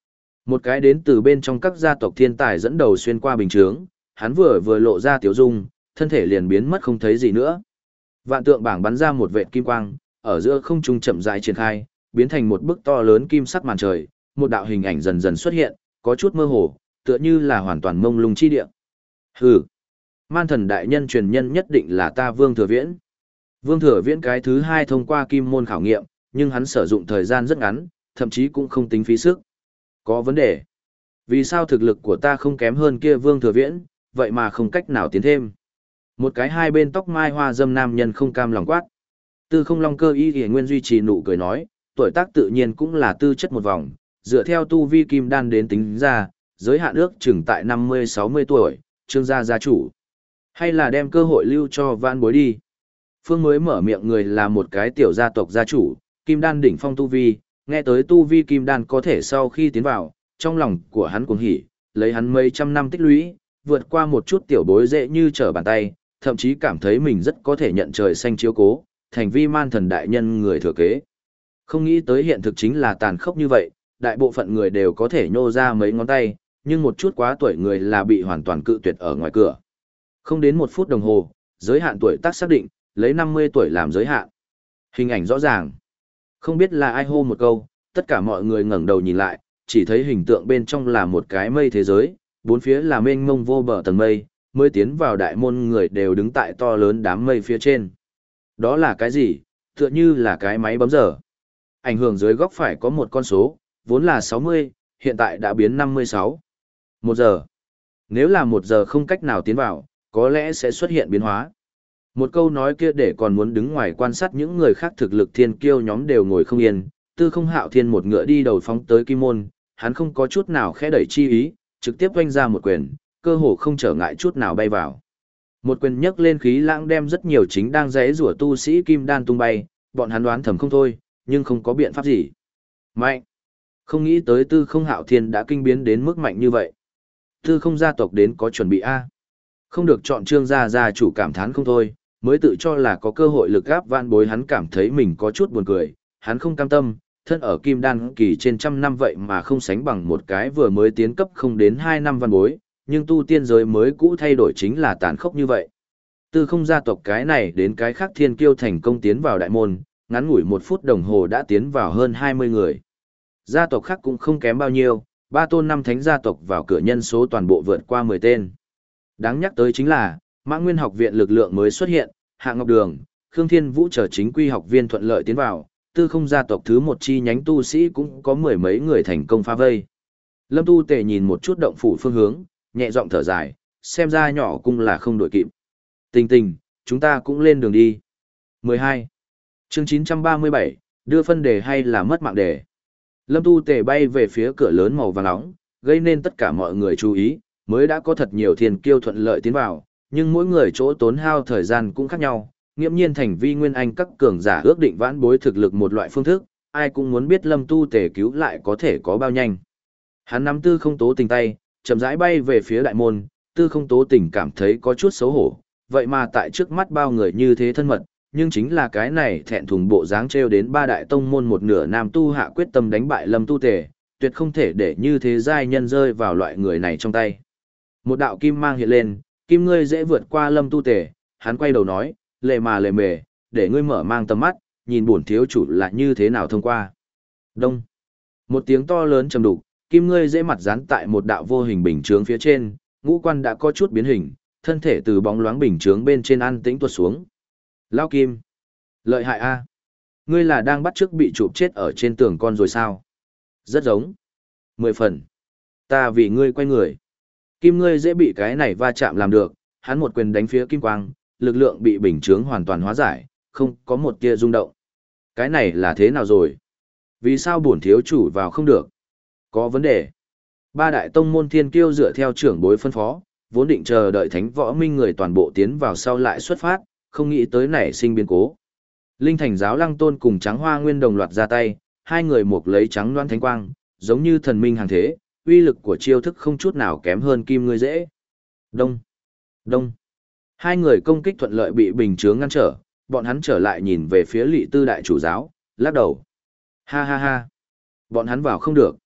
Một cái đến từ bên trong các gia tộc thiên tài dẫn đầu xuyên qua bình chướng, hắn vừa vừa lộ ra tiểu dung, thân thể liền biến mất không thấy gì nữa. Vạn tượng bảng bắn ra một vệt kim quang, ở giữa không trung chậm rãi triển khai, biến thành một bức to lớn kim sắc màn trời, một đạo hình ảnh dần dần xuất hiện, có chút mơ hồ, tựa như là hoàn toàn mông lung chi địa. Hừ, man thần đại nhân truyền nhân nhất định là ta Vương Thừa Viễn. Vương Thừa Viễn cái thứ hai thông qua kim môn khảo nghiệm, nhưng hắn sử dụng thời gian rất ngắn, thậm chí cũng không tính phí sức. Có vấn đề. Vì sao thực lực của ta không kém hơn kia Vương Thừa Viễn, vậy mà không cách nào tiến thêm? Một cái hai bên tóc mai hoa dâm nam nhân không cam lòng quát. Tư Không Long Cơ y y nguyên duy trì nụ cười nói, tuổi tác tự nhiên cũng là tư chất một vòng, dựa theo tu vi kim đan đến tính ra, giới hạn ước chừng tại năm mươi sáu mươi tuổi, Trương gia gia chủ. Hay là đem cơ hội lưu cho vãn bối đi. Phương mới mở miệng người là một cái tiểu gia tộc gia chủ, kim đan đỉnh phong tu vi, nghe tới tu vi kim đan có thể sau khi tiến vào, trong lòng của hắn cuồng hỉ, lấy hắn mấy trăm năm tích lũy, vượt qua một chút tiểu bối dễ như trở bàn tay, thậm chí cảm thấy mình rất có thể nhận trời xanh chiếu cố, thành vi man thần đại nhân người thừa kế. Không nghĩ tới hiện thực chính là tàn khốc như vậy, đại bộ phận người đều có thể nhô ra mấy ngón tay, nhưng một chút quá tuổi người là bị hoàn toàn cự tuyệt ở ngoài cửa. Không đến một phút đồng hồ, giới hạn tuổi tác xác định, lấy năm mươi tuổi làm giới hạn. Hình ảnh rõ ràng. Không biết là ai hô một câu, tất cả mọi người ngẩng đầu nhìn lại, chỉ thấy hình tượng bên trong là một cái mây thế giới, bốn phía là mênh mông vô bờ tầng mây, mới tiến vào đại môn người đều đứng tại to lớn đám mây phía trên. Đó là cái gì? Tựa như là cái máy bấm giờ. Ảnh hưởng dưới góc phải có một con số, vốn là sáu mươi, hiện tại đã biến năm mươi sáu. Một giờ. Nếu là một giờ không cách nào tiến vào, có lẽ sẽ xuất hiện biến hóa. Một câu nói kia để còn muốn đứng ngoài quan sát những người khác thực lực thiên kiêu nhóm đều ngồi không yên, Tư Không Hạo Thiên một ngựa đi đầu phóng tới kim môn, hắn không có chút nào khẽ đẩy chi ý, trực tiếp vung ra một quyền, cơ hồ không trở ngại chút nào bay vào. Một quyền nhấc lên khí lãng đem rất nhiều chính đang giãy giụa tu sĩ kim đan tung bay, bọn hắn đoán thầm không thôi, nhưng không có biện pháp gì. Mạnh! Không nghĩ tới Tư Không Hạo Thiên đã kinh biến đến mức mạnh như vậy. Tư Không gia tộc đến có chuẩn bị a. Không được chọn Trương gia gia chủ cảm thán không thôi, mới tự cho là có cơ hội lực gáp van bối, hắn cảm thấy mình có chút buồn cười, hắn không cam tâm, thân ở kim đan kỳ trên trăm năm vậy mà không sánh bằng một cái vừa mới tiến cấp không đến hai năm van bối, nhưng tu tiên giới mới cũ thay đổi chính là tàn khốc như vậy. Tư Không gia tộc cái này đến cái khác thiên kiêu thành công tiến vào đại môn, ngắn ngủi một phút đồng hồ đã tiến vào hơn hai mươi người. Gia tộc khác cũng không kém bao nhiêu, ba tôn năm thánh gia tộc vào cửa nhân số toàn bộ vượt qua mười tên. Đáng nhắc tới chính là, Mã Nguyên học viện lực lượng mới xuất hiện, Hạ Ngọc Đường, Khương Thiên Vũ chờ chính quy học viên thuận lợi tiến vào, Tư Không gia tộc thứ một chi nhánh tu sĩ cũng có mười mấy người thành công phá vây. Lâm Tu Tề nhìn một chút động phủ phương hướng, nhẹ giọng thở dài, xem ra nhỏ cung là không đổi kịp. Tình tình, chúng ta cũng lên đường đi. mười hai. Chương chín trăm ba mươi bảy, đưa phân đề hay là mất mạng đề. Lâm Tu Tề bay về phía cửa lớn màu vàng nóng, gây nên tất cả mọi người chú ý, mới đã có thật nhiều thiên kiêu thuận lợi tiến vào, nhưng mỗi người chỗ tốn hao thời gian cũng khác nhau, nghiễm nhiên thành vi nguyên anh các cường giả ước định vãn bối thực lực một loại phương thức, ai cũng muốn biết Lâm Tu Tề cứu lại có thể có bao nhanh. Hắn nắm Tư Không Tố Tình tay, chậm rãi bay về phía đại môn, Tư Không Tố Tình cảm thấy có chút xấu hổ, vậy mà tại trước mắt bao người như thế thân mật, nhưng chính là cái này thẹn thùng bộ dáng trêu đến ba đại tông môn một nửa nam tu hạ quyết tâm đánh bại Lâm Tu Tề, tuyệt không thể để như thế giai nhân rơi vào loại người này trong tay. Một đạo kim mang hiện lên, kim ngươi dễ vượt qua Lâm Tu Tề, hắn quay đầu nói, lệ mà lệ mề, để ngươi mở mang tầm mắt, nhìn bổn thiếu chủ là như thế nào thông qua. Đông. Một tiếng to lớn trầm đục, kim ngươi dễ mặt dán tại một đạo vô hình bình chướng phía trên, ngũ quan đã có chút biến hình, thân thể từ bóng loáng bình chướng bên trên an tĩnh tuột xuống. Lao Kim. Lợi hại a. Ngươi là đang bắt chước bị chụp chết ở trên tường con rồi sao? Rất giống. Mười phần. Ta vì ngươi quay người. Kim ngươi dễ bị cái này va chạm làm được, hắn một quyền đánh phía kim quang, lực lượng bị bình chướng hoàn toàn hóa giải, không có một tia rung động. Cái này là thế nào rồi? Vì sao bổn thiếu chủ vào không được? Có vấn đề. Ba đại tông môn thiên kiêu dựa theo trưởng bối phân phó, vốn định chờ đợi thánh võ minh người toàn bộ tiến vào sau lại xuất phát, không nghĩ tới nảy sinh biến cố. Linh Thành giáo Lăng Tôn cùng Trắng Hoa Nguyên đồng loạt ra tay, hai người một lấy trắng loan thánh quang, giống như thần minh hàng thế, uy lực của chiêu thức không chút nào kém hơn kim ngươi dễ. Đông, đông. Hai người công kích thuận lợi bị bình chướng ngăn trở, bọn hắn trở lại nhìn về phía Lị Tư đại chủ giáo, lắc đầu. Ha ha ha. Bọn hắn vào không được.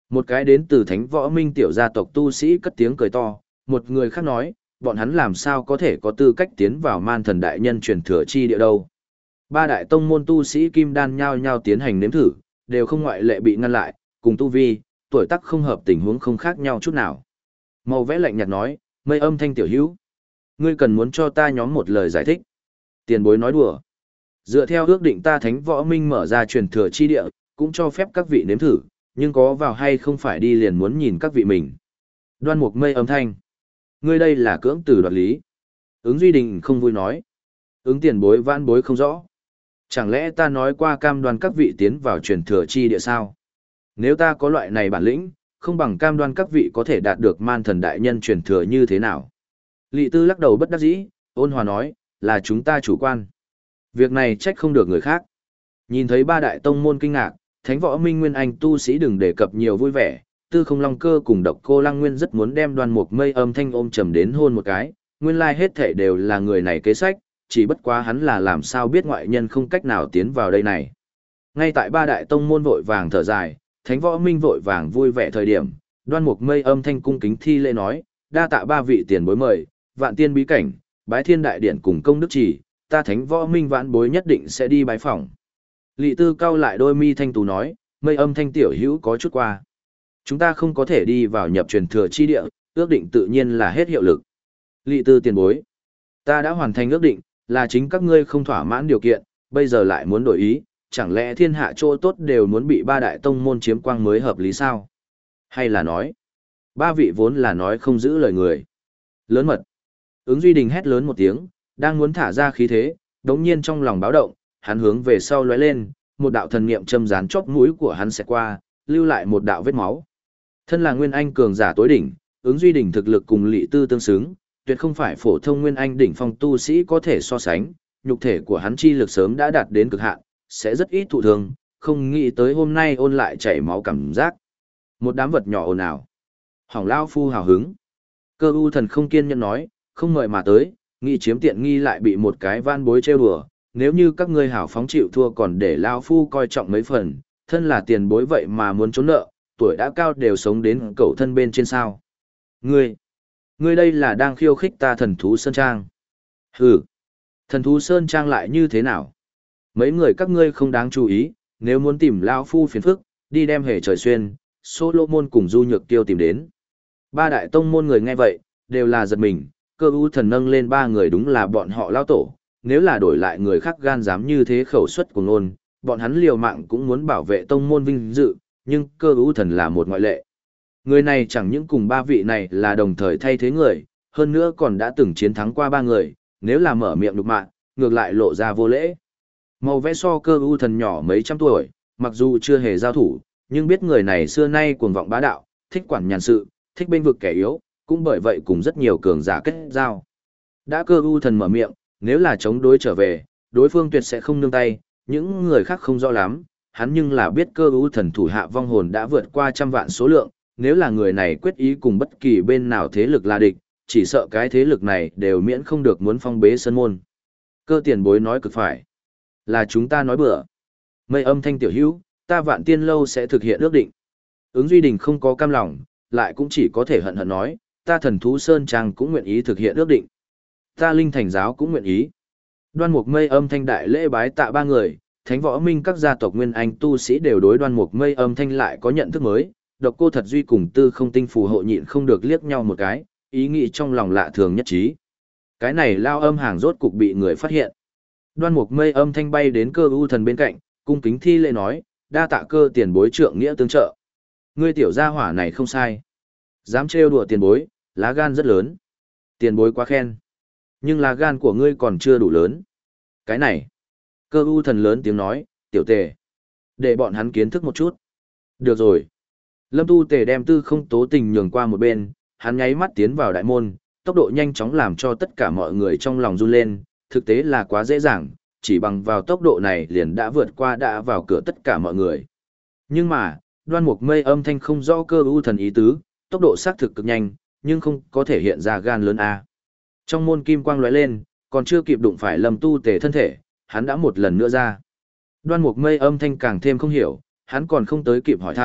Một cái đến từ Thánh Võ Minh tiểu gia tộc tu sĩ cất tiếng cười to, một người khác nói, bọn hắn làm sao có thể có tư cách tiến vào man thần đại nhân truyền thừa chi địa đâu. Ba đại tông môn tu sĩ kim đan nhao nhao tiến hành nếm thử, đều không ngoại lệ bị ngăn lại, cùng tu vi, tuổi tác không hợp tình huống không khác nhau chút nào. Màu vẽ lạnh nhạt nói, Mây Âm Thanh tiểu hữu, ngươi cần muốn cho ta nhóm một lời giải thích. Tiền bối nói đùa. Dựa theo ước định ta Thánh Võ Minh mở ra truyền thừa chi địa, cũng cho phép các vị nếm thử, nhưng có vào hay không phải đi liền muốn nhìn các vị mình. Đoan Mục Mây Âm Thanh, ngươi đây là cưỡng từ đoạt lý. Ứng Duy Đình không vui nói. Ứng tiền bối vãn bối không rõ. Chẳng lẽ ta nói qua cam đoan các vị tiến vào truyền thừa chi địa sao? Nếu ta có loại này bản lĩnh, không bằng cam đoan các vị có thể đạt được man thần đại nhân truyền thừa như thế nào? Lị Tư lắc đầu bất đắc dĩ, ôn hòa nói, là chúng ta chủ quan. Việc này trách không được người khác. Nhìn thấy ba đại tông môn kinh ngạc, Thánh Võ Minh Nguyên Anh tu sĩ đừng đề cập nhiều vui vẻ, Tư Không Long Cơ cùng Độc Cô Lăng Nguyên rất muốn đem Đoan Mục Mây Âm Thanh ôm chầm đến hôn một cái, nguyên lai hết thảy đều là người này kế sách, chỉ bất quá hắn là làm sao biết ngoại nhân không cách nào tiến vào đây này. Ngay tại ba đại tông môn vội vàng thở dài, Thánh Võ Minh vội vàng vui vẻ thời điểm, Đoan Mục Mây Âm Thanh cung kính thi lễ nói, đa tạ ba vị tiền bối mời, Vạn Tiên bí cảnh, Bái Thiên đại điện cùng công đức chỉ, ta Thánh Võ Minh vãn bối nhất định sẽ đi bái phỏng. Lị Tư cau lại đôi mi thanh tú nói, Mây Âm Thanh tiểu hữu có chút qua. Chúng ta không có thể đi vào nhập truyền thừa chi địa, ước định tự nhiên là hết hiệu lực. Lị Tư tiền bối, ta đã hoàn thành ước định, là chính các ngươi không thỏa mãn điều kiện, bây giờ lại muốn đổi ý, chẳng lẽ thiên hạ chỗ tốt đều muốn bị ba đại tông môn chiếm quang mới hợp lý sao? Hay là nói, ba vị vốn là nói không giữ lời người. Lớn mật. Ứng Duy Đình hét lớn một tiếng, đang muốn thả ra khí thế, đống nhiên trong lòng báo động, hắn hướng về sau lóe lên, một đạo thần niệm châm dán chóp mũi của hắn sẽ qua, lưu lại một đạo vết máu. Thân là Nguyên Anh cường giả tối đỉnh, Ứng Duy Đình thực lực cùng Lị Tư tương xứng, tuyệt không phải phổ thông Nguyên Anh đỉnh phong tu sĩ có thể so sánh, nhục thể của hắn chi lực sớm đã đạt đến cực hạn, sẽ rất ít thụ thương, không nghĩ tới hôm nay ôn lại chảy máu cảm giác. Một đám vật nhỏ ồn ào. Hỏng lao phu hào hứng. Cơ u thần không kiên nhẫn nói, không mời mà tới, nghĩ chiếm tiện nghi lại bị một cái van bối trêu đùa, nếu như các ngươi hảo phóng chịu thua còn để lao phu coi trọng mấy phần, thân là tiền bối vậy mà muốn trốn nợ, tuổi đã cao đều sống đến cậu thân bên trên sao. Ngươi, ngươi đây là đang khiêu khích ta Thần Thú Sơn Trang. Hừ, Thần Thú Sơn Trang lại như thế nào? Mấy người các ngươi không đáng chú ý, nếu muốn tìm lao phu phiền phức, đi đem hề trời xuyên, Solomon cùng Du Nhược Tiêu tìm đến. Ba đại tông môn người nghe vậy, đều là giật mình, Cơ u thần nâng lên ba người đúng là bọn họ lao tổ, nếu là đổi lại người khác gan dám như thế khẩu suất của ngôn, bọn hắn liều mạng cũng muốn bảo vệ tông môn vinh dự, nhưng Cơ u thần là một ngoại lệ. Người này chẳng những cùng ba vị này là đồng thời thay thế người, hơn nữa còn đã từng chiến thắng qua ba người, nếu là mở miệng đục mạng, ngược lại lộ ra vô lễ. Màu vẽ so Cơ u thần nhỏ mấy trăm tuổi, mặc dù chưa hề giao thủ, nhưng biết người này xưa nay cuồng vọng bá đạo, thích quản nhàn sự, thích bênh vực kẻ yếu, cũng bởi vậy cùng rất nhiều cường giả kết giao. Đã Cơ u thần mở miệng, nếu là chống đối trở về, đối phương tuyệt sẽ không nương tay, những người khác không rõ lắm, hắn nhưng là biết Cơ u thần thủ hạ vong hồn đã vượt qua trăm vạn số lượng, nếu là người này quyết ý cùng bất kỳ bên nào thế lực là địch, chỉ sợ cái thế lực này đều miễn không được muốn phong bế sân môn. Cơ tiền bối nói cực phải, là chúng ta nói bừa. Mây Âm Thanh tiểu hữu, ta Vạn Tiên lâu sẽ thực hiện ước định. Ứng Duy Đình không có cam lòng, lại cũng chỉ có thể hận hận nói, ta Thần Thú Sơn Trang cũng nguyện ý thực hiện ước định. Ta Linh Thành giáo cũng nguyện ý. Đoan Mục Mây Âm Thanh đại lễ bái tạ ba người, Thánh Võ Minh các gia tộc Nguyên Anh tu sĩ đều đối Đoan Mục Mây Âm Thanh lại có nhận thức mới, Độc Cô Thật Duy cùng Tư Không Tinh phù hộ nhịn không được liếc nhau một cái, ý nghĩ trong lòng lạ thường nhất trí. Cái này lao âm hàng rốt cục bị người phát hiện. Đoan Mục Mây Âm Thanh bay đến Cơ u thần bên cạnh, cung kính thi lễ nói, đa tạ Cơ tiền bối trượng nghĩa tương trợ. Ngươi tiểu gia hỏa này không sai. Dám trêu đùa tiền bối, lá gan rất lớn. Tiền bối quá khen. Nhưng lá gan của ngươi còn chưa đủ lớn. Cái này. Cơ u thần lớn tiếng nói, tiểu tề. Để bọn hắn kiến thức một chút. Được rồi. Lâm Tu Tề đem Tư Không Tố Tình nhường qua một bên, hắn nháy mắt tiến vào đại môn, tốc độ nhanh chóng làm cho tất cả mọi người trong lòng run lên, thực tế là quá dễ dàng, chỉ bằng vào tốc độ này liền đã vượt qua đã vào cửa tất cả mọi người. Nhưng mà, Đoan Mục Mây Âm Thanh không rõ Cơ u thần ý tứ, tốc độ xác thực cực nhanh, nhưng không có thể hiện ra gan lớn a. Trong môn kim quang lóe lên, còn chưa kịp đụng phải Lâm Tu Tề thân thể, hắn đã một lần nữa ra. Đoan Mục Mây Âm Thanh càng thêm không hiểu, hắn còn không tới kịp hỏi thăm,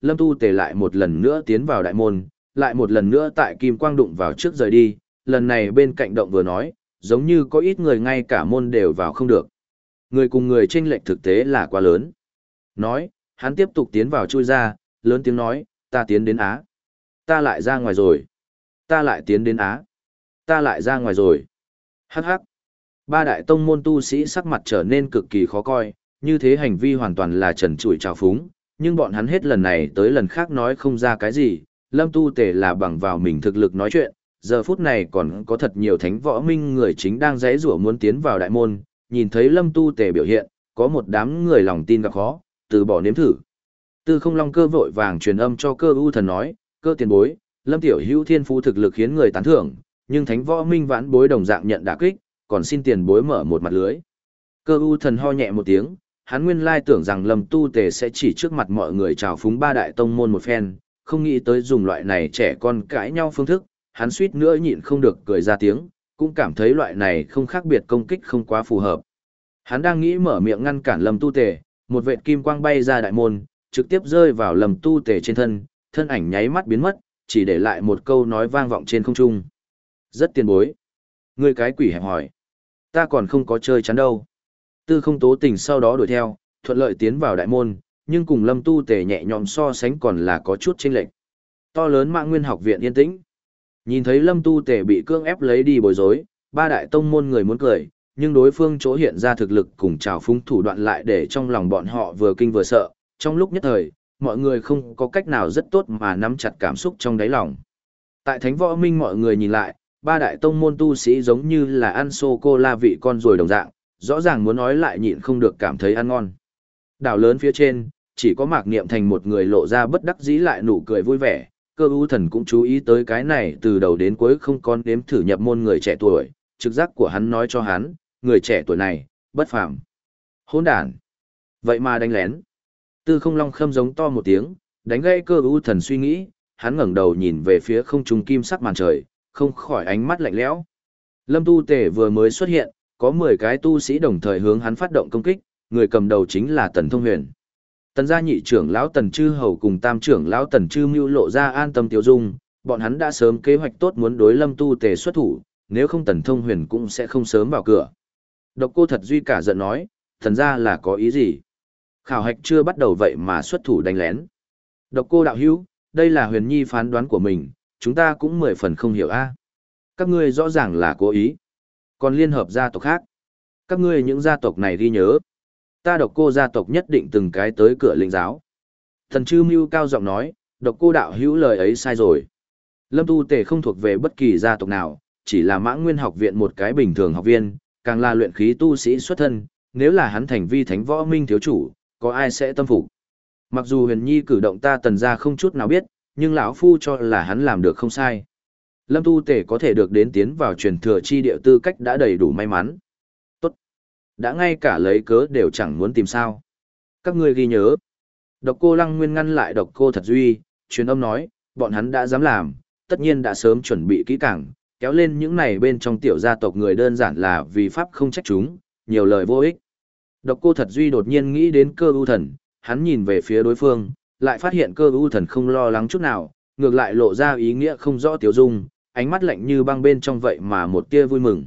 Lâm Tu Tề lại một lần nữa tiến vào đại môn, lại một lần nữa tại kim quang đụng vào trước rời đi, lần này bên cạnh động vừa nói, giống như có ít người ngay cả môn đều vào không được. Người cùng người chênh lệch thực tế là quá lớn. Nói, hắn tiếp tục tiến vào chui ra, lớn tiếng nói, ta tiến đến Á. Ta lại ra ngoài rồi. Ta lại tiến đến Á. Ta lại ra ngoài rồi. Hắc hắc. Ba đại tông môn tu sĩ sắc mặt trở nên cực kỳ khó coi, như thế hành vi hoàn toàn là trần trụi trào phúng, nhưng bọn hắn hết lần này tới lần khác nói không ra cái gì, Lâm Tu Tề là bằng vào mình thực lực nói chuyện, giờ phút này còn có thật nhiều thánh võ minh người chính đang giãy giụa muốn tiến vào đại môn, nhìn thấy Lâm Tu Tề biểu hiện, có một đám người lòng tin gặp khó, từ bỏ nếm thử. Tư Không Long Cơ vội vàng truyền âm cho Cơ U Thần nói, cơ tiền bối, Lâm tiểu hữu thiên phú thực lực khiến người tán thưởng, nhưng thánh võ minh vãn bối đồng dạng nhận đả kích, còn xin tiền bối mở một mặt lưới. Cơ U Thần ho nhẹ một tiếng, hắn nguyên lai tưởng rằng Lâm Tu Tề sẽ chỉ trước mặt mọi người chào phúng ba đại tông môn một phen, không nghĩ tới dùng loại này trẻ con cãi nhau phương thức, hắn suýt nữa nhịn không được cười ra tiếng, cũng cảm thấy loại này không khác biệt công kích không quá phù hợp. Hắn đang nghĩ mở miệng ngăn cản Lâm Tu Tề, một vệt kim quang bay ra đại môn, trực tiếp rơi vào Lâm Tu Tề trên thân, thân ảnh nháy mắt biến mất, chỉ để lại một câu nói vang vọng trên không trung. Rất tiền bối. Ngươi cái quỷ hẹp hỏi. Ta còn không có chơi chắn đâu. Tư Không Tố Tình sau đó đuổi theo, thuận lợi tiến vào đại môn, nhưng cùng Lâm Tu Tề nhẹ nhõm so sánh còn là có chút chênh lệch. To lớn Mã Nguyên học viện yên tĩnh. Nhìn thấy Lâm Tu Tề bị cưỡng ép lấy đi bối rối, ba đại tông môn người muốn cười, nhưng đối phương chỗ hiện ra thực lực cùng trào phúng thủ đoạn lại để trong lòng bọn họ vừa kinh vừa sợ, trong lúc nhất thời, mọi người không có cách nào rất tốt mà nắm chặt cảm xúc trong đáy lòng. Tại Thánh Võ Minh mọi người nhìn lại, ba đại tông môn tu sĩ giống như là ăn sô-cô-la vị con ruồi đồng dạng, rõ ràng muốn nói lại nhịn không được cảm thấy ăn ngon. Đảo lớn phía trên, chỉ có Mạc Niệm Thành một người lộ ra bất đắc dĩ lại nụ cười vui vẻ, Cơ U Thần cũng chú ý tới cái này từ đầu đến cuối không còn đếm thử nhập môn người trẻ tuổi, trực giác của hắn nói cho hắn, người trẻ tuổi này, bất phàm. Hỗn đản. Vậy mà đánh lén. Tư Không Long khâm giống to một tiếng, đánh gãy Cơ U Thần suy nghĩ, hắn ngẩng đầu nhìn về phía không trung kim sắc màn trời, không khỏi ánh mắt lạnh lẽo. Lâm Tu Tề vừa mới xuất hiện, có mười cái tu sĩ đồng thời hướng hắn phát động công kích, người cầm đầu chính là Tần Thông Huyền. Tần gia nhị trưởng lão Tần Chư Hầu cùng tam trưởng lão Tần Chư Mưu lộ ra an tâm tiêu dung, bọn hắn đã sớm kế hoạch tốt muốn đối Lâm Tu Tề xuất thủ, nếu không Tần Thông Huyền cũng sẽ không sớm vào cửa. Độc Cô Thật Duy cả giận nói, thần gia là có ý gì? Khảo hạch chưa bắt đầu vậy mà xuất thủ đánh lén. Độc Cô đạo hữu, đây là Huyền Nhi phán đoán của mình, chúng ta cũng mười phần không hiểu a. Các ngươi rõ ràng là cố ý. Còn liên hợp gia tộc khác, các ngươi những gia tộc này ghi nhớ. Ta Độc Cô gia tộc nhất định từng cái tới cửa lĩnh giáo. Thần Chư Mưu cao giọng nói, Độc Cô đạo hữu lời ấy sai rồi. Lâm Tu Tề không thuộc về bất kỳ gia tộc nào, chỉ là Mã Nguyên học viện một cái bình thường học viên, càng là luyện khí tu sĩ xuất thân, nếu là hắn thành vi thánh võ minh thiếu chủ, có ai sẽ tâm phục. Mặc dù Huyền Nhi cử động ta Tần gia không chút nào biết, nhưng lão phu cho là hắn làm được không sai. Lâm Tu Tề có thể được đến tiến vào truyền thừa chi địa tư cách đã đầy đủ may mắn. Tốt. Đã ngay cả lấy cớ đều chẳng muốn tìm sao. Các ngươi ghi nhớ. Độc Cô Lăng Nguyên ngăn lại Độc Cô Thật Duy, truyền âm nói, bọn hắn đã dám làm, tất nhiên đã sớm chuẩn bị kỹ càng, kéo lên những này bên trong tiểu gia tộc người đơn giản là vì pháp không trách chúng, nhiều lời vô ích. Độc Cô Thật Duy đột nhiên nghĩ đến Cơ U Thần, hắn nhìn về phía đối phương, lại phát hiện Cơ U Thần không lo lắng chút nào, ngược lại lộ ra ý nghĩa không rõ tiêu dung, ánh mắt lạnh như băng bên trong vậy mà một tia vui mừng.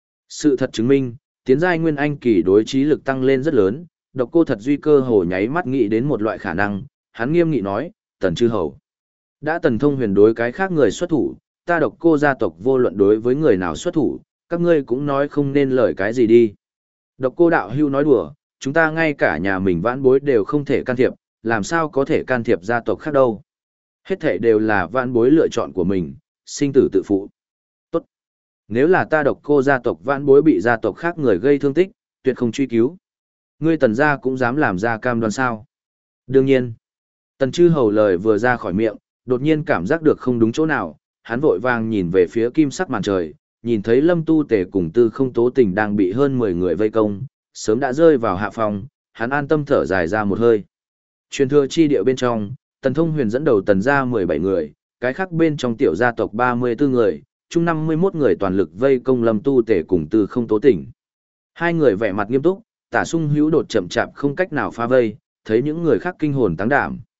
Sự thật chứng minh, tiến giai nguyên anh kỳ đối trí lực tăng lên rất lớn, Độc Cô Thật Duy cơ hồ nháy mắt nghĩ đến một loại khả năng, hắn nghiêm nghị nói, Tần Chư Hầu. Đã Tần Thông Huyền đối cái khác người xuất thủ, ta Độc Cô gia tộc vô luận đối với người nào xuất thủ, các ngươi cũng nói không nên lời cái gì đi. Độc Cô đạo hưu nói đùa, chúng ta ngay cả nhà mình vãn bối đều không thể can thiệp, làm sao có thể can thiệp gia tộc khác đâu. Hết thể đều là vãn bối lựa chọn của mình, sinh tử tự phụ. Tốt. Nếu là ta Độc Cô gia tộc vãn bối bị gia tộc khác người gây thương tích, tuyệt không truy cứu. Ngươi Tần gia cũng dám làm ra cam đoan sao? Đương nhiên. Tần Chư Hầu lời vừa ra khỏi miệng, đột nhiên cảm giác được không đúng chỗ nào, hắn vội vàng nhìn về phía kim sắc màn trời, nhìn thấy Lâm Tu Tề cùng Tư Không Tố Tình đang bị hơn mười người vây công, sớm đã rơi vào hạ phòng, hắn an tâm thở dài ra một hơi. Truyền thừa chi địa bên trong, Tần Thông Huyền dẫn đầu Tần gia mười bảy người, cái khác bên trong tiểu gia tộc ba mươi tư người, chung năm mươi mốt người toàn lực vây công Lâm Tu Tề cùng Tư Không Tố Tình. Hai người vẻ mặt nghiêm túc, Tả Sung Hữu đột chậm chạp không cách nào phá vây, thấy những người khác kinh hồn táng đảm.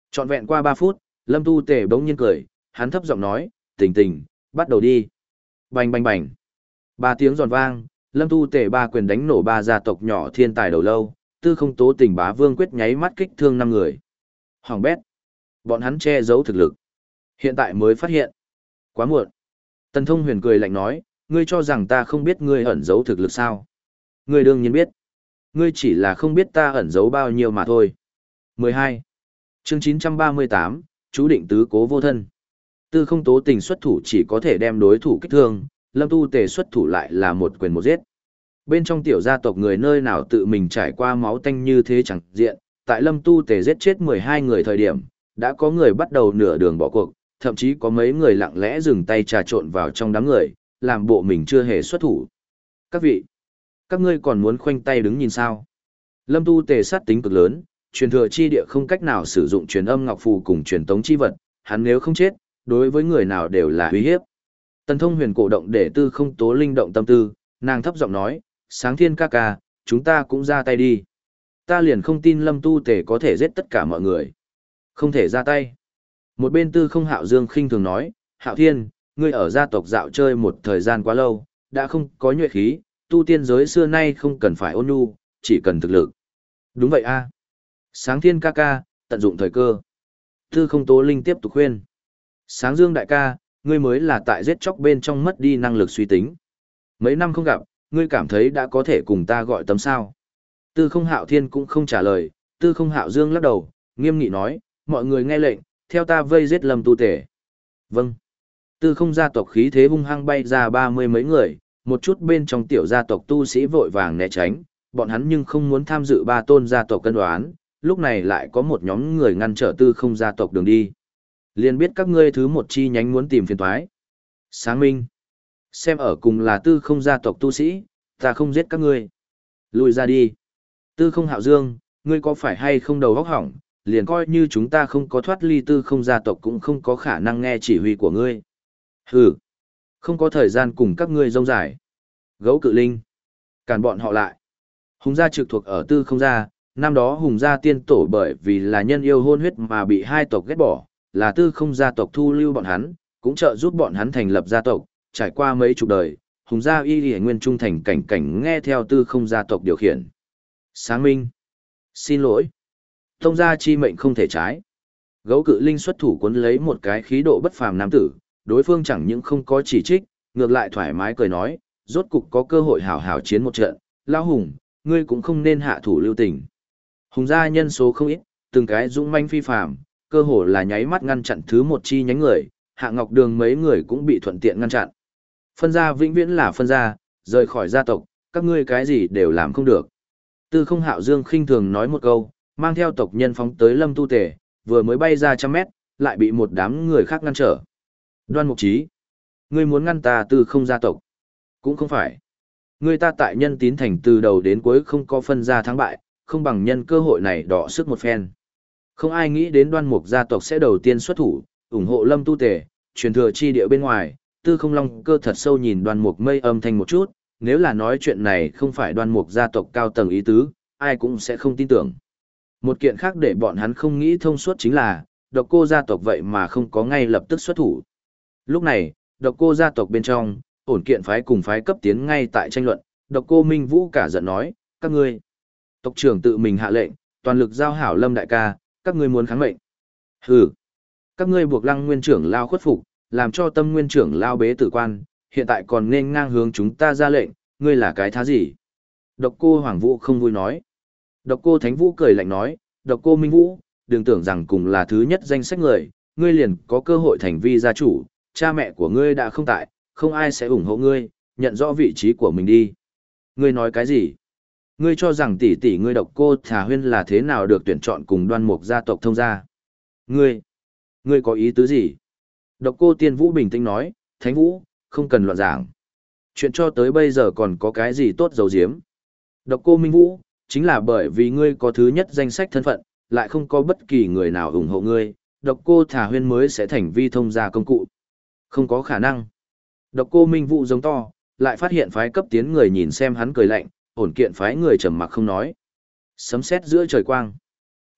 Trọn vẹn qua ba phút, Lâm Tu Tề bỗng nhiên cười, hắn thấp giọng nói, tình tình, bắt đầu đi. Bành bành bành. Ba tiếng giòn vang, Lâm Tu Tề ba quyền đánh nổ ba gia tộc nhỏ thiên tài đầu lâu, Tư Không Tố Tình Bá Vương quyết nháy mắt kích thương năm người. Hoàng bét. Bọn hắn che giấu thực lực. Hiện tại mới phát hiện. Quá muộn. Tần Thông Huyền cười lạnh nói, ngươi cho rằng ta không biết ngươi ẩn giấu thực lực sao? Ngươi đương nhiên biết. Ngươi chỉ là không biết ta ẩn giấu bao nhiêu mà thôi. mười hai. Chương chín trăm ba mươi tám, chú định tứ cố vô thân. Tư Không Tố Tình xuất thủ chỉ có thể đem đối thủ kích thương, Lâm Tu Tề xuất thủ lại là một quyền một giết. Bên trong tiểu gia tộc người nơi nào tự mình trải qua máu tanh như thế chẳng diện, tại Lâm Tu Tề giết chết mười hai người thời điểm, đã có người bắt đầu nửa đường bỏ cuộc, thậm chí có mấy người lặng lẽ dừng tay trà trộn vào trong đám người, làm bộ mình chưa hề xuất thủ. Các vị, các ngươi còn muốn khoanh tay đứng nhìn sao? Lâm Tu Tề sát tính cực lớn, truyền thừa chi địa không cách nào sử dụng truyền âm ngọc phù cùng truyền tống chi vật, hắn nếu không chết, đối với người nào đều là uy hiếp. Tần Thông Huyền cổ động để Tư Không Tố linh động tâm tư, nàng thấp giọng nói, Sáng Thiên ca ca, chúng ta cũng ra tay đi. Ta liền không tin Lâm Tu Tề có thể giết tất cả mọi người. Không thể ra tay. Một bên Tư Không Hạo Dương khinh thường nói, Hạo Thiên, ngươi ở gia tộc dạo chơi một thời gian quá lâu, đã không có nhuệ khí, tu tiên giới xưa nay không cần phải ôn nhu, chỉ cần thực lực. Đúng vậy a. Sáng Thiên ca ca, tận dụng thời cơ. Tư Không Tố Linh tiếp tục khuyên. Sáng Dương đại ca, ngươi mới là tại giết chóc bên trong mất đi năng lực suy tính. Mấy năm không gặp, ngươi cảm thấy đã có thể cùng ta gọi tấm sao. Tư Không Hạo Thiên cũng không trả lời, Tư Không Hạo Dương lắc đầu, nghiêm nghị nói, mọi người nghe lệnh, theo ta vây giết Lâm Tu Tề. Vâng. Tư Không gia tộc khí thế hung hăng bay ra ba mươi mấy người, một chút bên trong tiểu gia tộc tu sĩ vội vàng né tránh, bọn hắn nhưng không muốn tham dự ba tôn gia tộc cân đoán, lúc này lại có một nhóm người ngăn trở Tư Không gia tộc đường đi. Liền biết các ngươi thứ một chi nhánh muốn tìm phiền toái. Sáng Minh, xem ở cùng là Tư Không gia tộc tu sĩ, ta không giết các ngươi. Lùi ra đi. Tư Không Hạo Dương, ngươi có phải hay không đầu óc hỏng, liền coi như chúng ta không có thoát ly Tư Không gia tộc cũng không có khả năng nghe chỉ huy của ngươi. Hừ, không có thời gian cùng các ngươi rông dài. Gấu Cự Linh, cản bọn họ lại. Hùng gia trực thuộc ở Tư Không gia, năm đó Hùng gia tiên tổ bởi vì là nhân yêu hôn huyết mà bị hai tộc ghét bỏ, là Tư Không gia tộc thu lưu bọn hắn, cũng trợ giúp bọn hắn thành lập gia tộc, trải qua mấy chục đời, Hùng gia y y nguyên trung thành cảnh cảnh nghe theo Tư Không gia tộc điều khiển. Sáng Minh, xin lỗi. Tông gia chi mệnh không thể trái. Gấu Cự Linh xuất thủ cuốn lấy một cái khí độ bất phàm nam tử, đối phương chẳng những không có chỉ trích, ngược lại thoải mái cười nói, rốt cục có cơ hội hảo hảo chiến một trận, lão Hùng, ngươi cũng không nên hạ thủ lưu tình. Hùng gia nhân số không ít, từng cái dũng manh phi phàm, cơ hồ là nháy mắt ngăn chặn thứ một chi nhánh người, Hạ Ngọc Đường mấy người cũng bị thuận tiện ngăn chặn. Phân gia vĩnh viễn là phân gia, rời khỏi gia tộc, các ngươi cái gì đều làm không được. Tư Không Hạo Dương khinh thường nói một câu, mang theo tộc nhân phóng tới Lâm Tu Tề, vừa mới bay ra trăm mét, lại bị một đám người khác ngăn trở. Đoan Mục Chí, ngươi muốn ngăn ta Tư Không gia tộc? Cũng không phải. Ngươi ta tại Nhân Tín thành từ đầu đến cuối không có phân gia thắng bại, không bằng nhân cơ hội này đọ sức một phen. Không ai nghĩ đến Đoan Mục gia tộc sẽ đầu tiên xuất thủ, ủng hộ Lâm Tu Tề, truyền thừa chi địa bên ngoài, Tư Không Long Cơ thật sâu nhìn Đoan Mục Mây âm thanh một chút, nếu là nói chuyện này không phải Đoan Mục gia tộc cao tầng ý tứ, ai cũng sẽ không tin tưởng. Một kiện khác để bọn hắn không nghĩ thông suốt chính là, Độc Cô gia tộc vậy mà không có ngay lập tức xuất thủ. Lúc này, Độc Cô gia tộc bên trong, ổn kiện phái cùng phái cấp tiến ngay tại tranh luận, Độc Cô Minh Vũ cả giận nói, các ngươi, tộc trưởng tự mình hạ lệnh, toàn lực giao hảo Lâm đại ca, các ngươi muốn kháng mệnh. Hừ, các ngươi buộc Lăng nguyên trưởng lao khuất phục, làm cho Tâm nguyên trưởng lao bế tử quan, hiện tại còn nên ngang hướng chúng ta ra lệnh, ngươi là cái thá gì? Độc Cô Hoàng Vũ không vui nói. Độc Cô Thánh Vũ cười lạnh nói, Độc Cô Minh Vũ, đừng tưởng rằng cùng là thứ nhất danh sách người, ngươi liền có cơ hội thành vi gia chủ, cha mẹ của ngươi đã không tại, không ai sẽ ủng hộ ngươi, nhận rõ vị trí của mình đi. Ngươi nói cái gì? Ngươi cho rằng tỷ tỷ ngươi Độc Cô Thà Huyên là thế nào được tuyển chọn cùng Đoan Mục gia tộc thông gia? Ngươi, ngươi có ý tứ gì? Độc Cô Tiên Vũ bình tĩnh nói, Thánh Vũ, không cần loạn giảng. Chuyện cho tới bây giờ còn có cái gì tốt giấu giếm? Độc Cô Minh Vũ, chính là bởi vì ngươi có thứ nhất danh sách thân phận, lại không có bất kỳ người nào ủng hộ ngươi, Độc Cô Thà Huyên mới sẽ thành vi thông gia công cụ. Không có khả năng. Độc Cô Minh Vũ giống to, lại phát hiện phái cấp tiến người nhìn xem hắn cười lạnh, ổn kiện phái người trầm mặc không nói. Sấm sét giữa trời quang.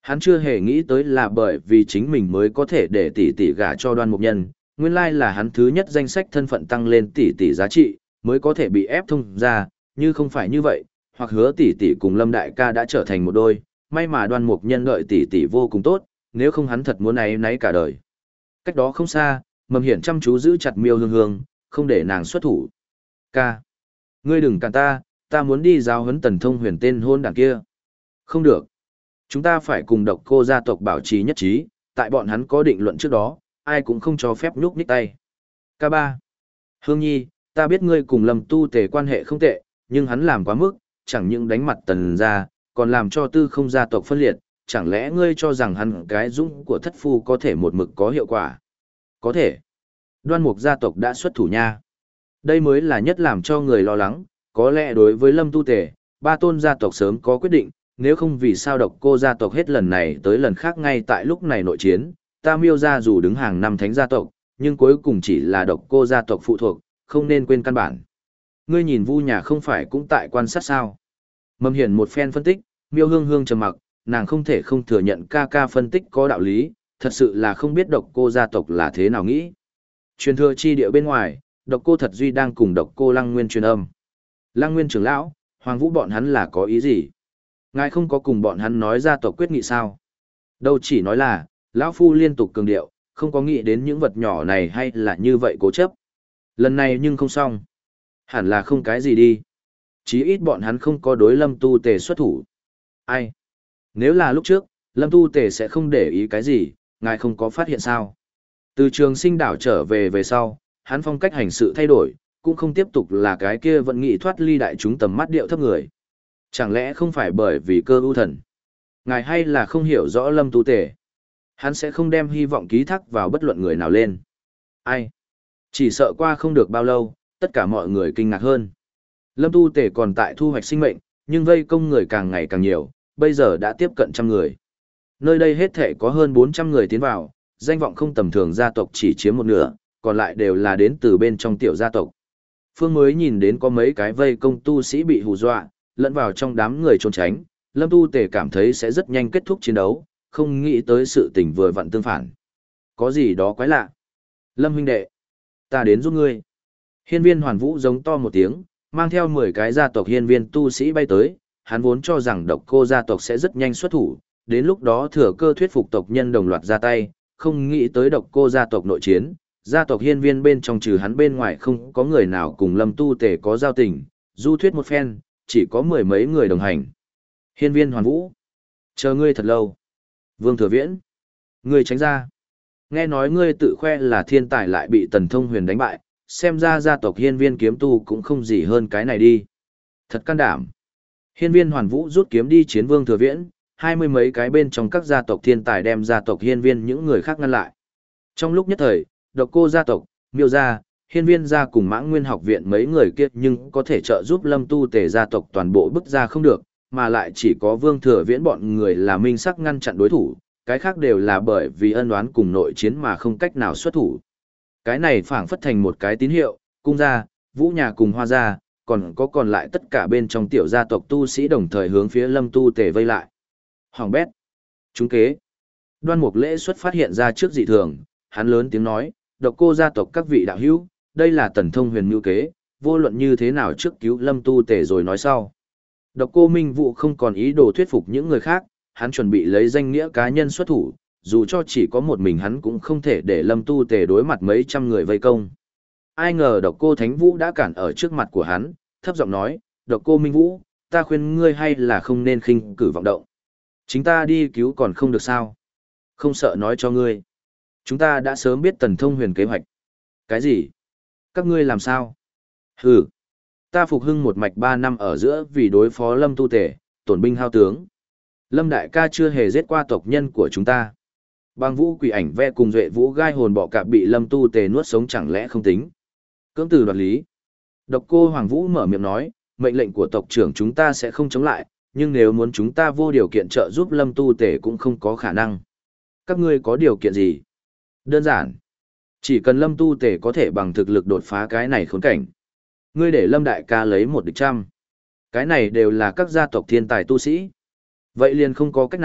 Hắn chưa hề nghĩ tới là bởi vì chính mình mới có thể để tỷ tỷ gả cho Đoan Mục Nhân, nguyên lai là hắn thứ nhất danh sách thân phận tăng lên tỷ tỷ giá trị, mới có thể bị ép thông ra, như không phải như vậy, hoặc hứa tỷ tỷ cùng Lâm đại ca đã trở thành một đôi, may mà Đoan Mục Nhân đợi tỷ tỷ vô cùng tốt, nếu không hắn thật muốn áy náy cả đời. Cách đó không xa, Mầm Hiển chăm chú giữ chặt Miêu Hương Hương, không để nàng xuất thủ. Ca, ngươi đừng cản ta, ta muốn đi giáo huấn Tần Thông Huyền tên hôn đảng kia. Không được. Chúng ta phải cùng Độc Cô gia tộc bảo trì nhất trí, tại bọn hắn có định luận trước đó, ai cũng không cho phép nhúc nhích tay. Ca ba. Hương Nhi, ta biết ngươi cùng Lâm Tu Tề quan hệ không tệ, nhưng hắn làm quá mức, chẳng những đánh mặt Tần gia, còn làm cho Tư Không gia tộc phân liệt, chẳng lẽ ngươi cho rằng hắn cái dũng của thất phu có thể một mực có hiệu quả? Có thể. Đoan Mục gia tộc đã xuất thủ nha. Đây mới là nhất làm cho người lo lắng, có lẽ đối với Lâm Tu Tề, ba tôn gia tộc sớm có quyết định, nếu không vì sao Độc Cô gia tộc hết lần này tới lần khác ngay tại lúc này nội chiến, ta Miêu gia dù đứng hàng năm thánh gia tộc, nhưng cuối cùng chỉ là Độc Cô gia tộc phụ thuộc, không nên quên căn bản. Ngươi nhìn Vu nhà không phải cũng tại quan sát sao? Mầm Hiển một phen phân tích, Miêu Hương Hương trầm mặc, nàng không thể không thừa nhận ca ca phân tích có đạo lý, thật sự là không biết Độc Cô gia tộc là thế nào nghĩ. Truyền thừa chi địa bên ngoài, Độc Cô Thật Duy đang cùng Độc Cô Lăng Nguyên truyền âm. Lăng Nguyên trưởng lão, Hoàng Vũ bọn hắn là có ý gì? Ngài không có cùng bọn hắn nói gia tộc quyết nghị sao? Đâu chỉ nói là, lão phu liên tục cường điệu, không có nghĩ đến những vật nhỏ này hay là như vậy cố chấp. Lần này nhưng không xong. Hẳn là không cái gì đi. Chí ít bọn hắn không có đối Lâm Tu Tề xuất thủ. Ai? Nếu là lúc trước, Lâm Tu Tề sẽ không để ý cái gì, ngài không có phát hiện sao? Từ Trường Sinh đảo trở về về sau, hắn phong cách hành sự thay đổi, cũng không tiếp tục là cái kia vẫn nghĩ thoát ly đại chúng tầm mắt điệu thấp người. Chẳng lẽ không phải bởi vì cơ ưu thần? Ngài hay là không hiểu rõ Lâm Tu Tề? Hắn sẽ không đem hy vọng ký thác vào bất luận người nào lên. Ai? Chỉ sợ qua không được bao lâu, tất cả mọi người kinh ngạc hơn. Lâm Tu Tề còn tại thu hoạch sinh mệnh, nhưng vây công người càng ngày càng nhiều, bây giờ đã tiếp cận trăm người. Nơi đây hết thể có hơn bốn trăm người tiến vào, danh vọng không tầm thường gia tộc chỉ chiếm một nửa, còn lại đều là đến từ bên trong tiểu gia tộc. Phương mới nhìn đến có mấy cái vây công tu sĩ bị hù dọa, lẫn vào trong đám người trốn tránh, Lâm Tu Tề cảm thấy sẽ rất nhanh kết thúc chiến đấu, không nghĩ tới sự tình vừa vặn tương phản. Có gì đó quái lạ. Lâm huynh đệ, ta đến giúp ngươi. Hiên Viên Hoàn Vũ giống to một tiếng, mang theo mười cái gia tộc hiên viên tu sĩ bay tới, hắn vốn cho rằng Độc Cô gia tộc sẽ rất nhanh xuất thủ, đến lúc đó thừa cơ thuyết phục tộc nhân đồng loạt ra tay, không nghĩ tới Độc Cô gia tộc nội chiến, gia tộc hiên viên bên trong trừ hắn bên ngoài không có người nào cùng Lâm Tu Tề có giao tình, du thuyết một phen, chỉ có mười mấy người đồng hành. Hiên Viên Hoàn Vũ, chờ ngươi thật lâu. Vương Thừa Viễn, ngươi tránh ra. Nghe nói ngươi tự khoe là thiên tài lại bị Tần Thông Huyền đánh bại, xem ra gia tộc hiên viên kiếm tu cũng không gì hơn cái này đi. Thật can đảm. Hiên Viên Hoàn Vũ rút kiếm đi chiến Vương Thừa Viễn, hai mươi mấy cái bên trong các gia tộc thiên tài đem gia tộc hiên viên những người khác ngăn lại. Trong lúc nhất thời, Độc Cô gia tộc, Miêu gia, Hiên Viên gia cùng Mã Nguyên học viện mấy người kia nhưng có thể trợ giúp Lâm Tu Tề gia tộc toàn bộ bức ra không được, mà lại chỉ có Vương Thừa Viễn bọn người là minh sắc ngăn chặn đối thủ, cái khác đều là bởi vì ân oán cùng nội chiến mà không cách nào xuất thủ. Cái này phảng phất thành một cái tín hiệu, cung gia, Vũ nhà cùng Hoa gia, còn có còn lại tất cả bên trong tiểu gia tộc tu sĩ đồng thời hướng phía Lâm Tu Tề vây lại. Hoàng bét. Trúng kế. Đoan Mục Lễ xuất phát hiện ra trước dị thường, hắn lớn tiếng nói, Độc Cô gia tộc các vị đạo hữu, đây là Tần Thông Huyền mưu kế, vô luận như thế nào trước cứu Lâm Tu Tề rồi nói sau. Độc Cô Minh Vũ không còn ý đồ thuyết phục những người khác, hắn chuẩn bị lấy danh nghĩa cá nhân xuất thủ, dù cho chỉ có một mình hắn cũng không thể để Lâm Tu Tề đối mặt mấy trăm người vây công. Ai ngờ Độc Cô Thánh Vũ đã cản ở trước mặt của hắn, thấp giọng nói, Độc Cô Minh Vũ, ta khuyên ngươi hay là không nên khinh cử vọng động. Chính ta đi cứu còn không được sao? Không sợ nói cho ngươi. Chúng ta đã sớm biết Tần Thông Huyền kế hoạch. Cái gì? Các ngươi làm sao? Hừ. Ta phục hưng một mạch ba năm ở giữa vì đối phó Lâm Tu Tề, tổn binh hao tướng. Lâm đại ca chưa hề giết qua tộc nhân của chúng ta. Bang Vũ Quỷ Ảnh Ve cùng Duệ Vũ gai hồn bọ cạp bị Lâm Tu Tề nuốt sống chẳng lẽ không tính. Cưỡng từ đoạt lý. Độc Cô Hoàng Vũ mở miệng nói, mệnh lệnh của tộc trưởng chúng ta sẽ không chống lại, nhưng nếu muốn chúng ta vô điều kiện trợ giúp Lâm Tu Tề cũng không có khả năng. Các ngươi có điều kiện gì? Đơn giản. Chỉ cần Lâm Tu Tề có thể bằng thực lực đột phá cái này khốn cảnh. Ngươi để Lâm đại ca lấy một địch trăm. Cái này đều là các gia tộc thiên tài tu sĩ. Vậy liền không có cách nào,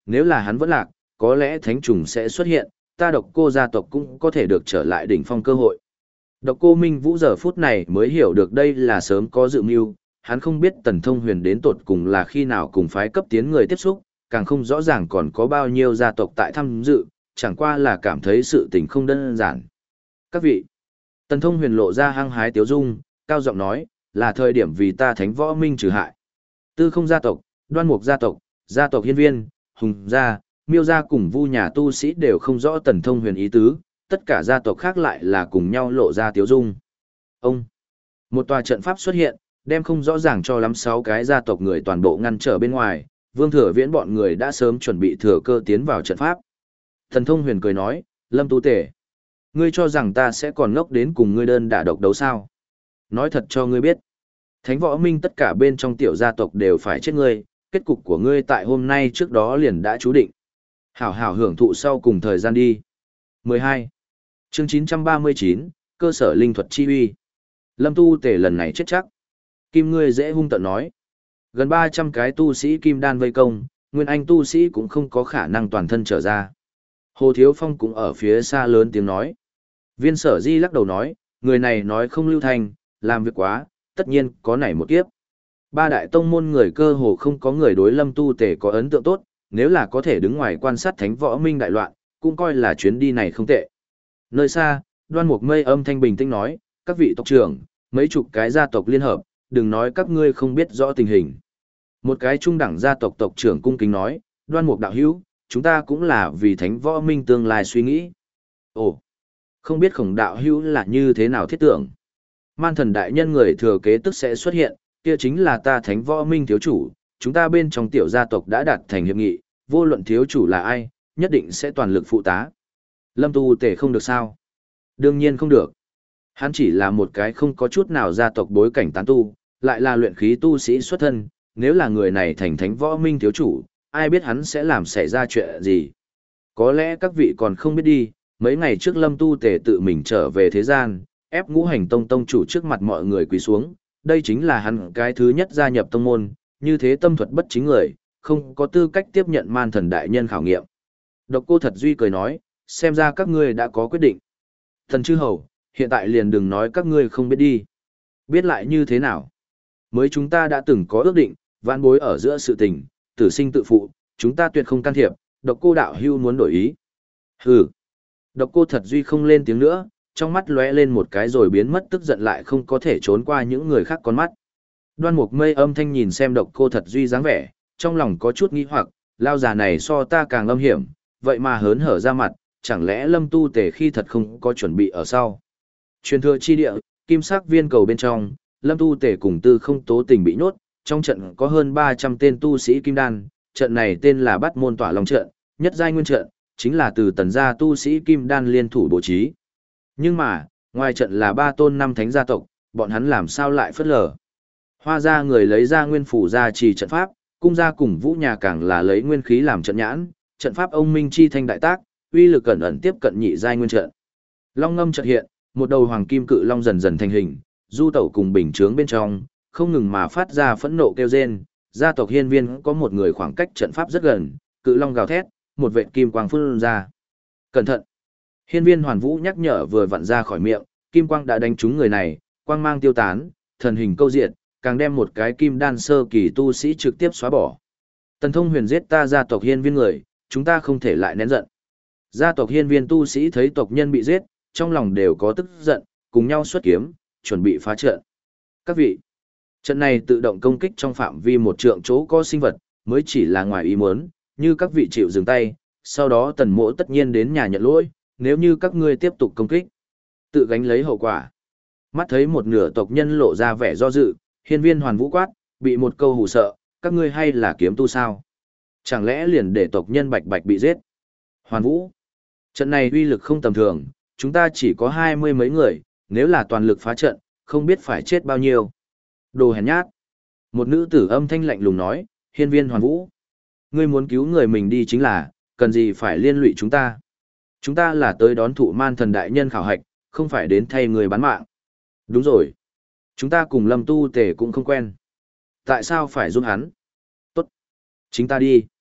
nếu là hắn vẫn lạc, có lẽ thánh trùng sẽ xuất hiện, ta độc cô gia tộc cũng có thể được trở lại đỉnh phong cơ hội. Độc cô Minh Vũ giờ phút này mới hiểu được đây là sớm có dự mưu, hắn không biết Tần Thông Huyền đến tột cùng là khi nào cùng phái cấp tiến người tiếp xúc, càng không rõ ràng còn có bao nhiêu gia tộc tại tham dự, chẳng qua là cảm thấy sự tình không đơn giản. Các vị, Tần Thông Huyền lộ ra hăng hái tiếu dung, cao giọng nói, là thời điểm vì ta Thánh Võ Minh trừ hại. Tư Không gia tộc, Đoan Mục gia tộc, gia tộc Hiên Viên, Hùng gia, Miêu gia cùng Vu nhà tu sĩ đều không rõ Tần Thông Huyền ý tứ, tất cả gia tộc khác lại là cùng nhau lộ ra tiếu dung. Ông, một tòa trận pháp xuất hiện, đem không rõ ràng cho lắm sáu cái gia tộc người toàn bộ ngăn trở bên ngoài, Vương Thừa Viễn bọn người đã sớm chuẩn bị thừa cơ tiến vào trận pháp. Thần Thông Huyền cười nói, Lâm Tu Tể, ngươi cho rằng ta sẽ còn ngốc đến cùng ngươi đơn đả độc đấu sao? Nói thật cho ngươi biết, Thánh Võ Minh tất cả bên trong tiểu gia tộc đều phải chết ngươi, kết cục của ngươi tại hôm nay trước đó liền đã chú định. Hảo hảo hưởng thụ sau cùng thời gian đi. mười hai. Chương chín trăm ba mươi chín, cơ sở linh thuật chi uy. Lâm Tu Tể lần này chết chắc. Kim ngươi dễ hung tận nói. Gần ba trăm cái tu sĩ kim đan vây công, nguyên anh tu sĩ cũng không có khả năng toàn thân trở ra. Hồ Thiếu Phong cũng ở phía xa lớn tiếng nói. Viên Sở Di lắc đầu nói, người này nói không lưu thành, làm việc quá, tất nhiên có nảy một kiếp. Ba đại tông môn người cơ hồ không có người đối Lâm Tu Tể có ấn tượng tốt, nếu là có thể đứng ngoài quan sát Thánh Võ Minh đại loạn, cũng coi là chuyến đi này không tệ. Nơi xa, Đoan Mục Mây âm thanh bình tĩnh nói, các vị tộc trưởng, mấy chục cái gia tộc liên hợp, đừng nói các ngươi không biết rõ tình hình. Một cái trung đẳng gia tộc tộc trưởng cung kính nói, Đoan Mục đạo hữu, chúng ta cũng là vì Thánh Võ Minh tương lai suy nghĩ. Ồ, không biết Khổng đạo hữu là như thế nào thiết tưởng. Man thần đại nhân người thừa kế tức sẽ xuất hiện, kia chính là ta Thánh Võ Minh thiếu chủ, chúng ta bên trong tiểu gia tộc đã đạt thành hiệp nghị, vô luận thiếu chủ là ai, nhất định sẽ toàn lực phụ tá. Lâm Tu Tể không được sao? Đương nhiên không được. Hắn chỉ là một cái không có chút nào gia tộc bối cảnh tán tu, lại là luyện khí tu sĩ xuất thân, nếu là người này thành Thánh Võ Minh thiếu chủ, ai biết hắn sẽ làm xảy ra chuyện gì. Có lẽ các vị còn không biết đi, mấy ngày trước Lâm Tu Tể tự mình trở về thế gian, ép Ngũ Hành Tông tông chủ trước mặt mọi người quỳ xuống, đây chính là hắn cái thứ nhất gia nhập tông môn, như thế tâm thuật bất chính người, không có tư cách tiếp nhận man thần đại nhân khảo nghiệm. Độc Cô Thật Duy cười nói, xem ra các ngươi đã có quyết định. Thần chư hầu, hiện tại liền đừng nói các ngươi không biết đi. Biết lại như thế nào? Mới chúng ta đã từng có ước định, vãn bối ở giữa sự tình, tử sinh tự phụ, chúng ta tuyệt không can thiệp, Độc Cô đạo hưu muốn đổi ý. Hừ. Độc Cô Thật Duy không lên tiếng nữa, trong mắt lóe lên một cái rồi biến mất tức giận lại không có thể trốn qua những người khác con mắt. Đoan Mục Mây âm thanh nhìn xem Độc Cô Thật Duy dáng vẻ, trong lòng có chút nghi hoặc, lao già này so ta càng âm hiểm, vậy mà hớn hở ra mặt, chẳng lẽ Lâm Tu Tể khi thật không có chuẩn bị ở sau. Truyền thừa chi địa, kim sắc viên cầu bên trong, Lâm Tu Tể cùng Tư Không Tố Tình bị nhốt, trong trận có hơn ba trăm tên tu sĩ kim đan, trận này tên là Bát Môn Tỏa Long trận, nhất giai nguyên trận, chính là từ tần gia tu sĩ kim đan liên thủ bố trí. Nhưng mà, ngoài trận là ba tôn năm thánh gia tộc, bọn hắn làm sao lại phất lờ. Hoa gia người lấy ra nguyên phủ gia trì trận pháp, cung gia cùng Vũ nhà càng là lấy nguyên khí làm trận nhãn, trận pháp ông minh chi thanh đại tác, uy lực cẩn ẩn tiếp cận nhị giai nguyên trận. Long ngâm chợt hiện, một đầu hoàng kim cự long dần dần thành hình, du tẩu cùng bình chướng bên trong, không ngừng mà phát ra phẫn nộ kêu rên. Gia tộc Hiên Viên có một người khoảng cách trận pháp rất gần, cự long gào thét, một vệt kim quang phun ra. Cẩn thận! Hiên Viên Hoàn Vũ nhắc nhở vừa vặn ra khỏi miệng, kim quang đã đánh trúng người này, quang mang tiêu tán, thần hình câu diệt, càng đem một cái kim đan sơ kỳ tu sĩ trực tiếp xóa bỏ. Tần Thông Huyền giết ta gia tộc Hiên Viên người, chúng ta không thể lại nén giận. Gia tộc Hiên Viên tu sĩ thấy tộc nhân bị giết, trong lòng đều có tức giận, cùng nhau xuất kiếm, chuẩn bị phá trận. Các vị, trận này tự động công kích trong phạm vi một trượng chỗ có sinh vật, mới chỉ là ngoài ý muốn, như các vị chịu dừng tay, sau đó Tần Mỗ tất nhiên đến nhà nhận lỗi, nếu như các ngươi tiếp tục công kích, tự gánh lấy hậu quả. Mắt thấy một nửa tộc nhân lộ ra vẻ do dự, Hiên Viên Hoàn Vũ quát, bị một câu hù sợ, các ngươi hay là kiếm tu sao? Chẳng lẽ liền để tộc nhân bạch bạch bị giết? Hoàn Vũ, trận này uy lực không tầm thường, chúng ta chỉ có hai mươi mấy người, nếu là toàn lực phá trận, không biết phải chết bao nhiêu. Đồ hèn nhát. Một nữ tử âm thanh lạnh lùng nói, Hiên Viên Hoàn Vũ, ngươi muốn cứu người mình đi chính là, cần gì phải liên lụy chúng ta? Chúng ta là tới đón thụ man thần đại nhân khảo hạch, không phải đến thay người bán mạng. Đúng rồi. Chúng ta cùng Lâm Tu Tể cũng không quen. Tại sao phải giúp hắn? Tốt. Chính ta đi.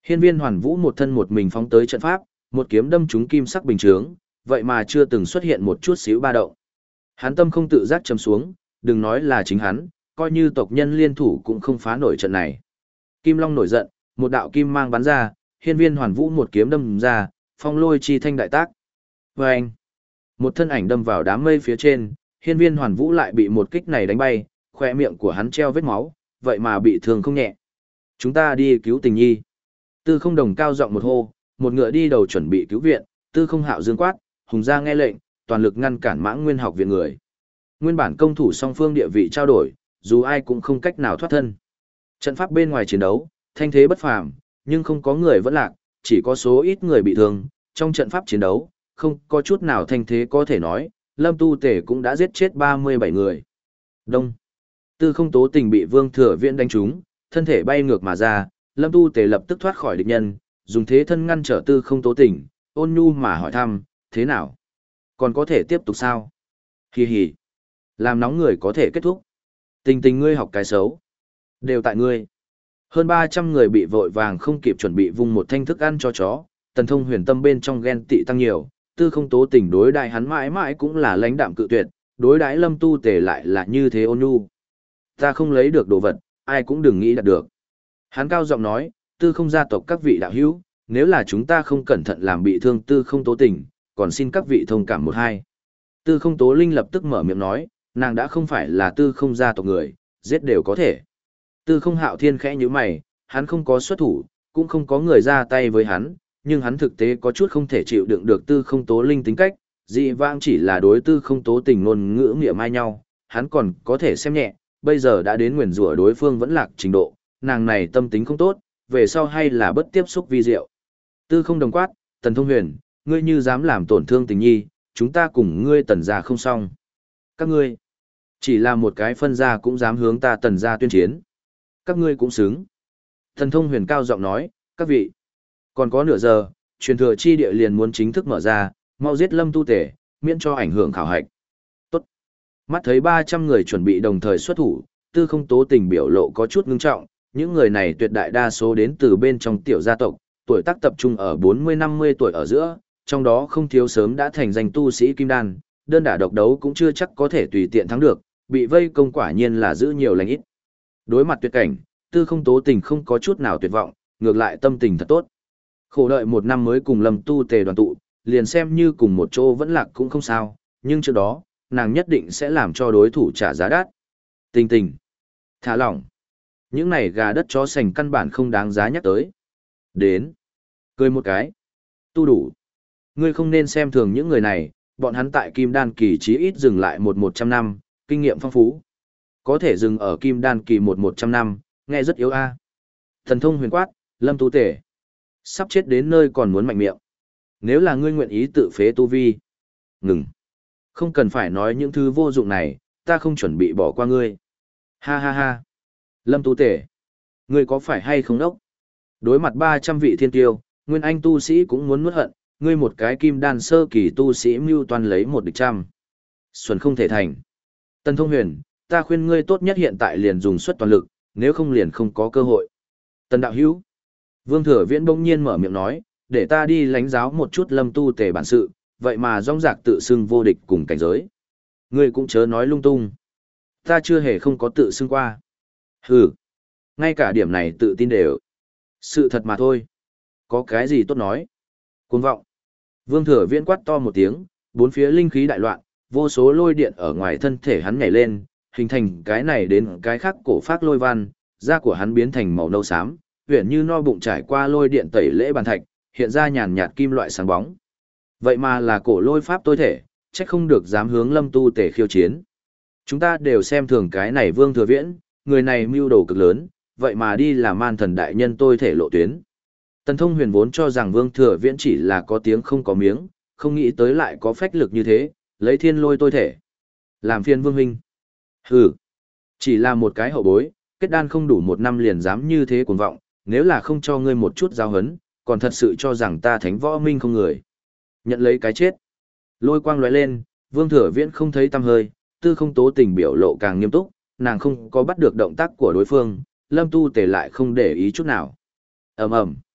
Hiên Viên Hoàn Vũ một thân một mình phóng tới trận pháp, một kiếm đâm trúng kim sắc bình chướng, vậy mà chưa từng xuất hiện một chút xíu ba động. Hắn tâm không tự giác trầm xuống, đừng nói là chính hắn, coi như tộc nhân liên thủ cũng không phá nổi trận này. Kim Long nổi giận, một đạo kim mang bắn ra, Hiên Viên Hoàn Vũ một kiếm đâm ra, phong lôi chi thanh đại tác. Và anh, một thân ảnh đâm vào đám mây phía trên, Hiên Viên Hoàn Vũ lại bị một kích này đánh bay, khoe miệng của hắn treo vết máu, vậy mà bị thương không nhẹ. Chúng ta đi cứu tình nhi. Tư Không Đồng cao giọng một hô, một ngựa đi đầu chuẩn bị cứu viện, Tư Không Hạo dương quát, hùng gia nghe lệnh, toàn lực ngăn cản Mãng Nguyên học viện người. Nguyên bản công thủ song phương địa vị trao đổi, dù ai cũng không cách nào thoát thân. Trận pháp bên ngoài chiến đấu, thanh thế bất phàm, nhưng không có người vẫn lạc, chỉ có số ít người bị thương. Trong trận pháp chiến đấu, không có chút nào thanh thế có thể nói, Lâm Tu Tể cũng đã giết chết ba mươi bảy người. Đông. Tư Không Tố Tình bị Vương Thừa Viễn đánh trúng, thân thể bay ngược mà ra, Lâm Tu Tể lập tức thoát khỏi địch nhân, dùng thế thân ngăn trở Tư Không Tố Tình, ôn nhu mà hỏi thăm, thế nào? Còn có thể tiếp tục sao? Hì hì. Làm nóng người có thể kết thúc. Tình tình ngươi học cái xấu. Đều tại ngươi. Hơn ba trăm người bị vội vàng không kịp chuẩn bị vung một thanh thức ăn cho chó, Tần Thông Huyền tâm bên trong ghen tị tăng nhiều, Tư Không Tố Tình đối đại hắn mãi mãi cũng là lãnh đạm cự tuyệt, đối đãi Lâm Tu Tề lại là như thế ôn nhu. Ta không lấy được đồ vật, ai cũng đừng nghĩ đạt được. Hắn cao giọng nói, Tư Không gia tộc các vị đạo hữu, nếu là chúng ta không cẩn thận làm bị thương Tư Không Tố Tình, còn xin các vị thông cảm một hai. Tư Không Tố Linh lập tức mở miệng nói, nàng đã không phải là Tư Không gia tộc người, giết đều có thể. Tư Không Hạo Thiên khẽ nhíu mày, hắn không có xuất thủ, cũng không có người ra tay với hắn, nhưng hắn thực tế có chút không thể chịu đựng được Tư Không Tố Linh tính cách, dị vãng chỉ là đối Tư Không Tố Tình ngôn ngữ nghĩa mai nhau, hắn còn có thể xem nhẹ, bây giờ đã đến nguyền rủa đối phương vẫn lạc trình độ, nàng này tâm tính không tốt, về sau hay là bất tiếp xúc vi diệu. Tư Không Đồng quát, Tần Thông Huyền, ngươi như dám làm tổn thương tình nhi, chúng ta cùng ngươi Tần gia không xong. Các ngươi, chỉ là một cái phân gia cũng dám hướng ta Tần gia tuyên chiến. Các ngươi cũng xứng. Tần Thông Huyền cao giọng nói, các vị, còn có nửa giờ, truyền thừa chi địa liền muốn chính thức mở ra, mau giết Lâm Tu Tể, miễn cho ảnh hưởng khảo hạch. Tốt. Mắt thấy ba trăm người chuẩn bị đồng thời xuất thủ, Tư Không Tố Tình biểu lộ có chút ngưng trọng, những người này tuyệt đại đa số đến từ bên trong tiểu gia tộc, tuổi tác tập trung ở bốn mươi năm mươi tuổi ở giữa, trong đó không thiếu sớm đã thành danh tu sĩ kim đan, đơn đả độc đấu cũng chưa chắc có thể tùy tiện thắng được, bị vây công quả nhiên là giữ nhiều lành ít. Đối mặt tuyệt cảnh, Tư Không Tố Tình không có chút nào tuyệt vọng, ngược lại tâm tình thật tốt. Khổ đợi một năm mới cùng Lâm Tu Tề đoàn tụ, liền xem như cùng một chỗ vẫn lạc cũng không sao, nhưng trước đó, nàng nhất định sẽ làm cho đối thủ trả giá đắt. Tình tình, thả lỏng. Những này gà đất chó sành căn bản không đáng giá nhắc tới. Đến, cười một cái. Tu đủ. Ngươi không nên xem thường những người này, bọn hắn tại Kim Đan kỳ chí ít dừng lại một một trăm năm, kinh nghiệm phong phú. Có thể dừng ở Kim Đan kỳ một một trăm năm, nghe rất yếu a. Thần Thông Huyền quát, Lâm Tu Tể, sắp chết đến nơi còn muốn mạnh miệng. Nếu là ngươi nguyện ý tự phế tu vi, ngừng. Không cần phải nói những thứ vô dụng này, ta không chuẩn bị bỏ qua ngươi. Ha ha ha. Lâm Tu Tể, ngươi có phải hay không đốc? Đối mặt ba trăm vị thiên tiêu, nguyên anh tu sĩ cũng muốn nuốt hận, ngươi một cái kim đan sơ kỳ tu sĩ mưu toan lấy một địch trăm. Xuân không thể thành. Tần Thông Huyền, ta khuyên ngươi tốt nhất hiện tại liền dùng suất toàn lực, nếu không liền không có cơ hội. Tần đạo hữu. Vương Thừa Viễn bỗng nhiên mở miệng nói, để ta đi lãnh giáo một chút Lâm Tu Tề bản sự, vậy mà rong rạc tự xưng vô địch cùng cảnh giới. Ngươi cũng chớ nói lung tung. Ta chưa hề không có tự xưng qua. Hừ. Ngay cả điểm này tự tin đều. Sự thật mà thôi. Có cái gì tốt nói. Cuồng vọng. Vương Thừa Viễn quát to một tiếng, bốn phía linh khí đại loạn, vô số lôi điện ở ngoài thân thể hắn nhảy lên, hình thành cái này đến cái khác cổ phác lôi văn, da của hắn biến thành màu nâu xám, huyền như no bụng trải qua lôi điện tẩy lễ bàn thạch, hiện ra nhàn nhạt kim loại sáng bóng. Vậy mà là cổ lôi pháp tôi thể, trách không được dám hướng Lâm Tu Tể khiêu chiến. Chúng ta đều xem thường cái này Vương Thừa Viễn, người này mưu đồ cực lớn, vậy mà đi là man thần đại nhân tôi thể lộ tuyến. Tần Thông Huyền vốn cho rằng Vương Thừa Viễn chỉ là có tiếng không có miếng, không nghĩ tới lại có phách lực như thế, lấy thiên lôi tôi thể. Làm phiên Vương huynh. Hừ, chỉ là một cái hậu bối, kết đan không đủ một năm liền dám như thế cuồng vọng, nếu là không cho ngươi một chút giáo hấn, còn thật sự cho rằng ta Thánh Võ Minh không người. Nhận lấy cái chết. Lôi quang lóe lên, Vương Thừa Viễn không thấy tăm hơi, Tư Không Tố Tình biểu lộ càng nghiêm túc, nàng không có bắt được động tác của đối phương, Lâm Tu Tề lại không để ý chút nào. Ầm ầm.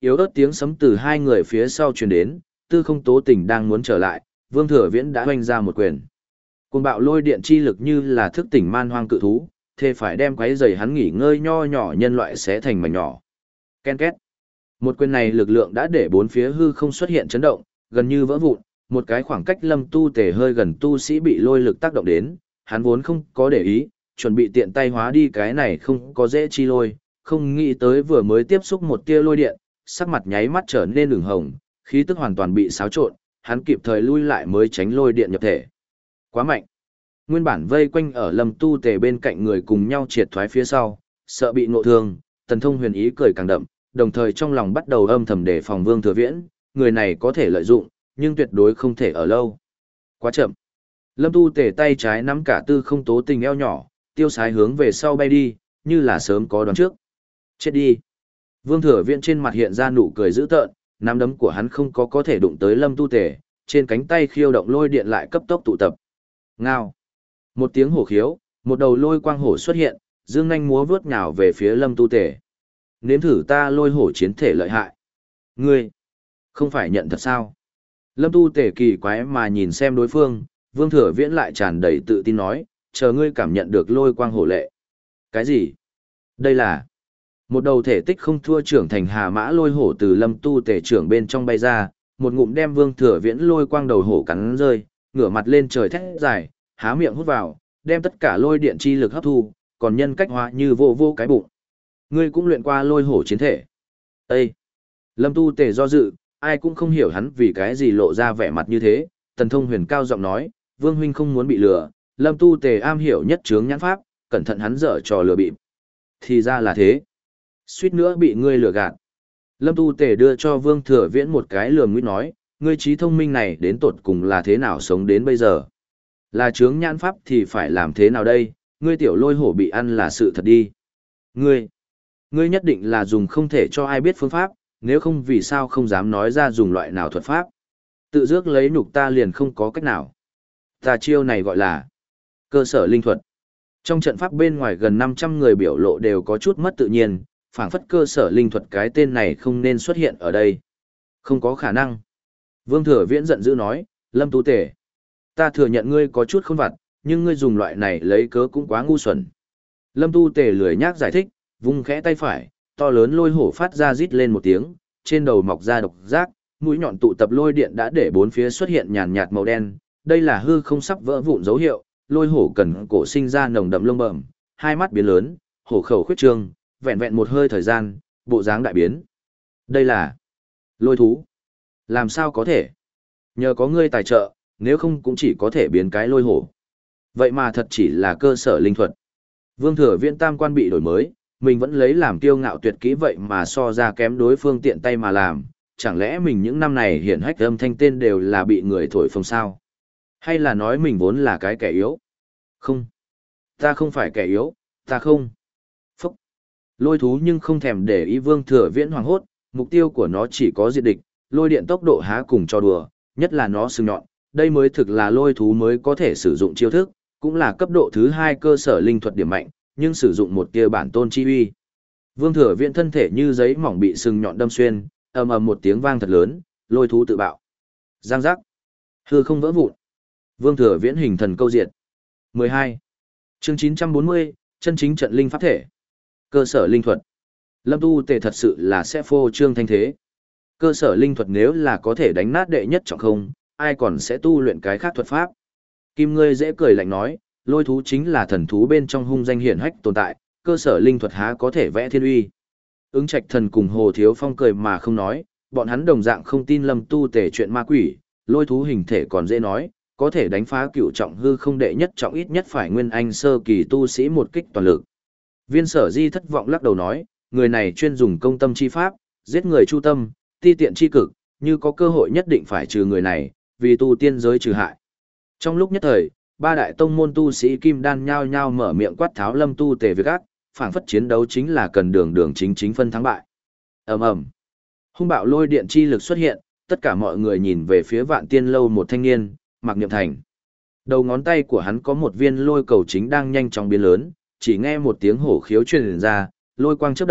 Yếu ớt tiếng sấm từ hai người phía sau truyền đến, Tư Không Tố Tình đang muốn trở lại, Vương Thừa Viễn đã hoành ra một quyền. Cuồng bạo lôi điện chi lực như là thức tỉnh man hoang cự thú, thề phải đem quấy rầy hắn nghỉ ngơi nho nhỏ nhân loại xé thành mảnh nhỏ. Ken két. Một quyền này lực lượng đã để bốn phía hư không xuất hiện chấn động, gần như vỡ vụn, một cái khoảng cách Lâm Tu Tề hơi gần tu sĩ bị lôi lực tác động đến, hắn vốn không có để ý, chuẩn bị tiện tay hóa đi cái này không có dễ chi lôi, không nghĩ tới vừa mới tiếp xúc một tia lôi điện, sắc mặt nháy mắt trở nên ửng hồng, khí tức hoàn toàn bị xáo trộn, hắn kịp thời lui lại mới tránh lôi điện nhập thể. Quá mạnh. Nguyên bản vây quanh ở Lâm Tu Tề bên cạnh người cùng nhau triệt thoái phía sau, sợ bị ngộ thương, Tần Thông Huyền ý cười càng đậm, đồng thời trong lòng bắt đầu âm thầm đề phòng Vương Thừa Viễn, người này có thể lợi dụng, nhưng tuyệt đối không thể ở lâu. Quá chậm. Lâm Tu Tề tay trái nắm cả Tư Không Tố Tình eo nhỏ, tiêu sái hướng về sau bay đi, như là sớm có đoán trước. Chết đi. Vương Thừa Viễn trên mặt hiện ra nụ cười dữ tợn, nắm đấm của hắn không có có thể đụng tới Lâm Tu Tề, trên cánh tay khiêu động lôi điện lại cấp tốc tụ tập. Ngao. Một tiếng hổ khiếu, một đầu lôi quang hổ xuất hiện, dương nhanh múa vướt nhào về phía Lâm Tu Tề. Nếm thử ta lôi hổ chiến thể lợi hại. Ngươi, không phải nhận thật sao? Lâm Tu Tề kỳ quái mà nhìn xem đối phương, Vương Thừa Viễn lại tràn đầy tự tin nói, chờ ngươi cảm nhận được lôi quang hổ lệ. Cái gì? Đây là một đầu thể tích không thua trưởng thành hà mã lôi hổ từ Lâm Tu Tề trưởng bên trong bay ra, một ngụm đem Vương Thừa Viễn lôi quang đầu hổ cắn rơi, ngửa mặt lên trời thét dài, há miệng hút vào, đem tất cả lôi điện chi lực hấp thu, còn nhân cách hóa như vô vô cái bụng. Ngươi cũng luyện qua lôi hổ chiến thể. Ê! Lâm Tu Tề do dự, ai cũng không hiểu hắn vì cái gì lộ ra vẻ mặt như thế. Tần Thông Huyền cao giọng nói, Vương huynh không muốn bị lừa, Lâm Tu Tề am hiểu nhất chướng nhãn pháp, cẩn thận hắn dở trò lừa bịp. Thì ra là thế. Suýt nữa bị ngươi lừa gạt. Lâm Tu Tề đưa cho Vương Thừa Viễn một cái lườm nguyết nói, ngươi trí thông minh này đến tột cùng là thế nào sống đến bây giờ? Là chướng nhãn pháp thì phải làm thế nào đây? Ngươi tiểu lôi hổ bị ăn là sự thật đi. Ngươi, ngươi nhất định là dùng không thể cho ai biết phương pháp, nếu không vì sao không dám nói ra dùng loại nào thuật pháp. Tự dước lấy nhục ta liền không có cách nào. Ta chiêu này gọi là cơ sở linh thuật. Trong trận pháp bên ngoài gần năm trăm người biểu lộ đều có chút mất tự nhiên, phảng phất cơ sở linh thuật cái tên này không nên xuất hiện ở đây. Không có khả năng. Vương Thừa Viễn giận dữ nói, Lâm Tu Tề, ta thừa nhận ngươi có chút khôn vặt, nhưng ngươi dùng loại này lấy cớ cũng quá ngu xuẩn. Lâm Tu Tề lười nhác giải thích, vung khẽ tay phải, to lớn lôi hổ phát ra rít lên một tiếng, trên đầu mọc ra độc giác, mũi nhọn tụ tập lôi điện đã để bốn phía xuất hiện nhàn nhạt màu đen, đây là hư không sắp vỡ vụn dấu hiệu, lôi hổ cần cổ sinh ra nồng đậm lông bẩm, hai mắt biến lớn, hổ khẩu khuyết trương, vẹn vẹn một hơi thời gian, bộ dáng đại biến. Đây là lôi thú. Làm sao có thể? Nhờ có ngươi tài trợ, nếu không cũng chỉ có thể biến cái lôi hổ. Vậy mà thật chỉ là cơ sở linh thuật. Vương Thừa Viễn tam quan bị đổi mới, mình vẫn lấy làm kiêu ngạo tuyệt kỹ vậy mà so ra kém đối phương tiện tay mà làm, chẳng lẽ mình những năm này hiển hách âm thanh tên đều là bị người thổi phồng sao? Hay là nói mình vốn là cái kẻ yếu? Không. Ta không phải kẻ yếu, ta không. Phúc. Lôi thú nhưng không thèm để ý Vương Thừa Viễn hoảng hốt, mục tiêu của nó chỉ có diệt địch, lôi điện tốc độ há cùng cho đùa, nhất là nó sừng nhọn, đây mới thực là lôi thú mới có thể sử dụng chiêu thức, cũng là cấp độ thứ hai cơ sở linh thuật điểm mạnh, nhưng sử dụng một tia bản tôn chi uy. Vương Thừa Viễn thân thể như giấy mỏng bị sừng nhọn đâm xuyên, ầm ầm một tiếng vang thật lớn, lôi thú tự bạo. Giang giác. Hư không vỡ vụn. Vương Thừa Viễn hình thần câu diệt. mười hai. Chương chín trăm bốn mươi, chân chính trận linh pháp thể. Cơ sở linh thuật. Lâm Tu Tề thật sự là sẽ phô trương thanh thế. Cơ sở linh thuật nếu là có thể đánh nát đệ nhất trọng không, ai còn sẽ tu luyện cái khác thuật pháp. Kim ngươi dễ cười lạnh nói, lôi thú chính là thần thú bên trong hung danh hiển hách tồn tại, cơ sở linh thuật há có thể vẽ thiên uy. Ứng Trạch Thần cùng Hồ Thiếu Phong cười mà không nói, bọn hắn đồng dạng không tin Lâm Tu Tề chuyện ma quỷ, lôi thú hình thể còn dễ nói, có thể đánh phá cửu trọng hư không đệ nhất trọng ít nhất phải nguyên anh sơ kỳ tu sĩ một kích toàn lực. Viên Sở Di thất vọng lắc đầu nói, người này chuyên dùng công tâm chi pháp, giết người chu tâm, ti tiện chi cực, như có cơ hội nhất định phải trừ người này, vì tu tiên giới trừ hại. Trong lúc nhất thời, ba đại tông môn tu sĩ kim đan nhao nhao mở miệng quát tháo Lâm Tu Tề việc ác, phảng phất chiến đấu chính là cần đường đường chính chính phân thắng bại. Ầm ầm. Hung bạo lôi điện chi lực xuất hiện, tất cả mọi người nhìn về phía Vạn Tiên lâu một thanh niên, Mạc Niệm Thành. Đầu ngón tay của hắn có một viên lôi cầu chính đang nhanh chóng biến lớn, chỉ nghe một tiếng hổ khiếu truyền ra, lôi quang chớp động,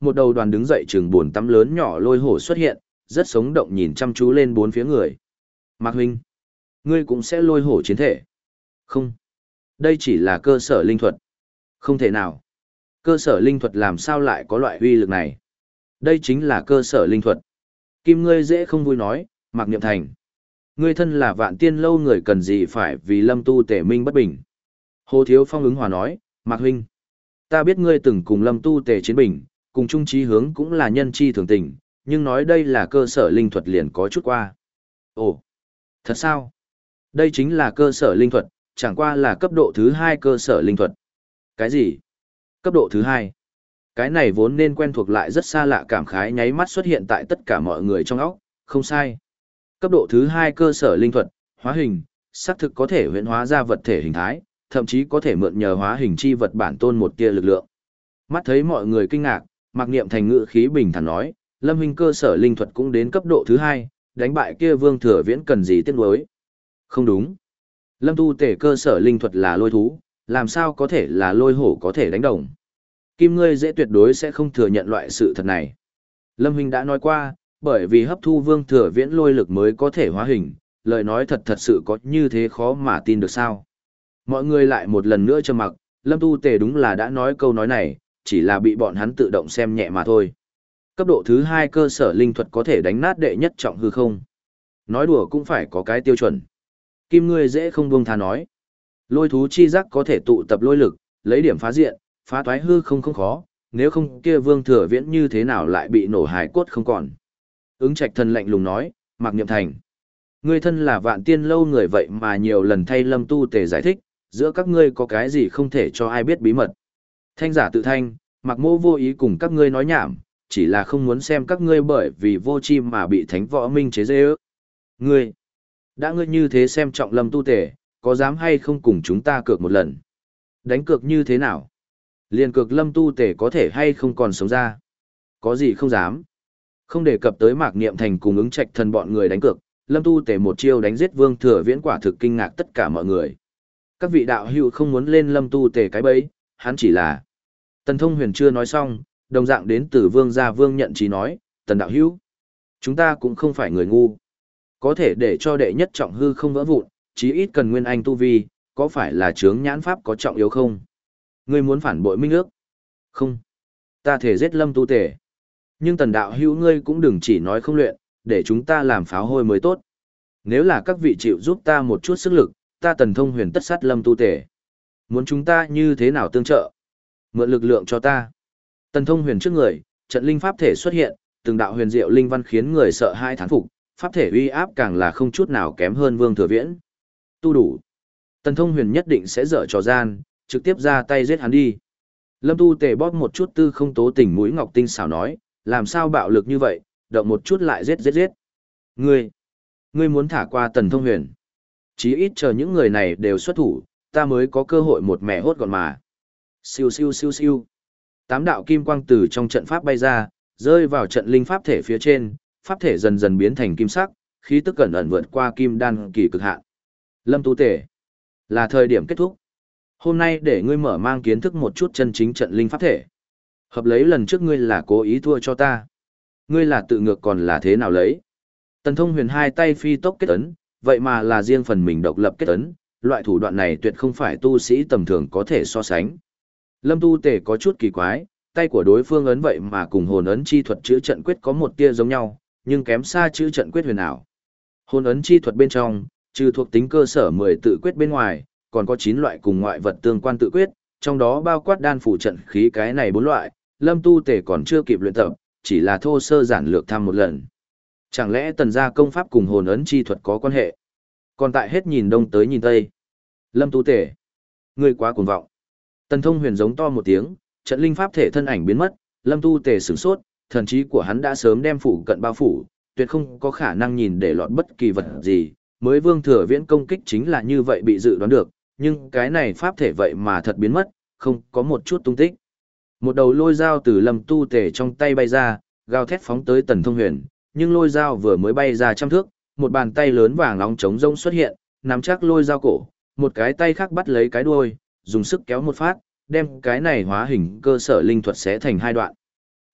một đầu đoàn đứng dậy chừng buồn tắm lớn nhỏ lôi hổ xuất hiện, rất sống động nhìn chăm chú lên bốn phía người. Mạc huynh, ngươi cũng sẽ lôi hổ chiến thể. Không, đây chỉ là cơ sở linh thuật. Không thể nào. Cơ sở linh thuật làm sao lại có loại uy lực này? Đây chính là cơ sở linh thuật. Kim ngươi dễ không vui nói, Mạc Niệm Thành. Ngươi thân là vạn tiên lâu người cần gì phải vì lâm tu tể minh bất bình. Hồ Thiếu Phong ứng hòa nói, Mạc huynh, ta biết ngươi từng cùng lâm tu tể chiến bình, cùng chung chí hướng cũng là nhân chi thường tình, nhưng nói đây là cơ sở linh thuật liền có chút qua. Ồ, thật sao? Đây chính là cơ sở linh thuật, chẳng qua là cấp độ thứ hai cơ sở linh thuật. Cái gì? Cấp độ thứ hai? Cái này vốn nên quen thuộc lại rất xa lạ cảm khái nháy mắt xuất hiện tại tất cả mọi người trong óc, không sai. Cấp độ thứ hai cơ sở linh thuật, hóa hình, xác thực có thể huyễn hóa ra vật thể hình thái, thậm chí có thể mượn nhờ hóa hình chi vật bản tôn một tia lực lượng. Mắt thấy mọi người kinh ngạc, Mạc Niệm Thành ngữ khí bình thản nói, Lâm huynh cơ sở linh thuật cũng đến cấp độ thứ hai, đánh bại kia Vương Thừa Viễn cần gì tiếc nuối? Không đúng. Lâm tu tể cơ sở linh thuật là lôi thú, làm sao có thể là lôi hổ có thể đánh đồng? Kim ngươi dễ tuyệt đối sẽ không thừa nhận loại sự thật này. Lâm huynh đã nói qua, bởi vì hấp thu Vương Thừa Viễn lôi lực mới có thể hóa hình, lời nói thật thật sự có như thế khó mà tin được sao? Mọi người lại một lần nữa trầm mặc, Lâm tu tể đúng là đã nói câu nói này, chỉ là bị bọn hắn tự động xem nhẹ mà thôi. Cấp độ thứ hai cơ sở linh thuật có thể đánh nát đệ nhất trọng hư không? Nói đùa cũng phải có cái tiêu chuẩn. Kim ngươi dễ không buông tha nói. Lôi thú chi giác có thể tụ tập lôi lực, lấy điểm phá diện, phá toái hư không không khó, nếu không kia Vương Thừa Viễn như thế nào lại bị nổ hài cốt không còn. Ứng Trạch Thần lạnh lùng nói, Mạc Niệm Thành. Ngươi thân là vạn tiên lâu người vậy mà nhiều lần thay Lâm tu tề giải thích, giữa các ngươi có cái gì không thể cho ai biết bí mật. Thanh giả tự thanh, Mạc Mô vô ý cùng các ngươi nói nhảm, chỉ là không muốn xem các ngươi bởi vì vô chi mà bị thánh võ minh chế dê ước. Ngươi, đã ngươi như thế xem trọng Lâm tu tề, có dám hay không cùng chúng ta cược một lần? Đánh cược như thế nào? Liên cược Lâm tu tề có thể hay không còn sống ra? Có gì không dám? Không đề cập tới Mạc Niệm Thành cùng Ứng Trạch Thần bọn người đánh cược, Lâm tu tề một chiêu đánh giết Vương Thừa Viễn quả thực kinh ngạc tất cả mọi người. Các vị đạo hữu không muốn lên Lâm tu tề cái bẫy, hắn chỉ là... Tần Thông Huyền chưa nói xong, đồng dạng đến từ Vương gia Vương Nhận Chí nói, Tần đạo hữu, chúng ta cũng không phải người ngu. Có thể để cho đệ nhất trọng hư không vỡ vụn, chí ít cần nguyên anh tu vi, có phải là chướng nhãn pháp có trọng yếu không? Ngươi muốn phản bội minh ước? Không. Ta thể giết Lâm tu tề. Nhưng Tần đạo hữu ngươi cũng đừng chỉ nói không luyện, để chúng ta làm pháo hôi mới tốt. Nếu là các vị chịu giúp ta một chút sức lực, ta Tần Thông Huyền tất sát Lâm tu tề. Muốn chúng ta như thế nào tương trợ? Mượn lực lượng cho ta. Tần Thông Huyền trước người, trận linh pháp thể xuất hiện, từng đạo huyền diệu linh văn khiến người sợ hai thán phục, pháp thể uy áp càng là không chút nào kém hơn Vương Thừa Viễn. Tu đủ. Tần Thông Huyền nhất định sẽ dở trò gian, trực tiếp ra tay giết hắn đi. Lâm tu tề bóp một chút tư không tố tỉnh mũi ngọc tinh xảo nói, làm sao bạo lực như vậy, động một chút lại giết giết giết. Ngươi, ngươi muốn thả qua Tần Thông Huyền. Chí ít chờ những người này đều xuất thủ, ta mới có cơ hội một mẻ hốt gọn mà. Siêu siêu siêu siêu. Tám đạo kim quang từ trong trận pháp bay ra, rơi vào trận linh pháp thể phía trên, pháp thể dần dần biến thành kim sắc, khí tức cẩn ẩn vượt qua kim đan kỳ cực hạn. Lâm tu tể, là thời điểm kết thúc. Hôm nay để ngươi mở mang kiến thức một chút chân chính trận linh pháp thể. Hợp lấy lần trước ngươi là cố ý thua cho ta. Ngươi là tự ngược còn là thế nào lấy? Tần Thông Huyền hai tay phi tốc kết ấn, vậy mà là riêng phần mình độc lập kết ấn, loại thủ đoạn này tuyệt không phải tu sĩ tầm thường có thể so sánh. Lâm tu tể có chút kỳ quái, tay của đối phương ấn vậy mà cùng hồn ấn chi thuật chữ trận quyết có một tia giống nhau, nhưng kém xa chữ trận quyết huyền ảo. Hồn ấn chi thuật bên trong, trừ thuộc tính cơ sở mười tự quyết bên ngoài, còn có chín loại cùng ngoại vật tương quan tự quyết, trong đó bao quát đan phủ trận khí cái này bốn loại, Lâm tu tể còn chưa kịp luyện tập, chỉ là thô sơ giản lược thăm một lần. Chẳng lẽ tần gia công pháp cùng hồn ấn chi thuật có quan hệ? Còn tại hết nhìn đông tới nhìn tây. Lâm tu tể, ngươi quá cuồng vọng. Tần Thông Huyền giống to một tiếng, trận linh pháp thể thân ảnh biến mất, Lâm tu tể sửng sốt, thần trí của hắn đã sớm đem phủ cận bao phủ, tuyệt không có khả năng nhìn để lọt bất kỳ vật gì, mới Vương Thừa Viễn công kích chính là như vậy bị dự đoán được, nhưng cái này pháp thể vậy mà thật biến mất, không có một chút tung tích. Một đầu lôi dao từ Lâm tu tể trong tay bay ra, gào thét phóng tới Tần Thông Huyền, nhưng lôi dao vừa mới bay ra trăm thước, một bàn tay lớn vàng nóng trống rông xuất hiện, nắm chắc lôi dao cổ, một cái tay khác bắt lấy cái đuôi, dùng sức kéo một phát, đem cái này hóa hình cơ sở linh thuật xé thành hai đoạn.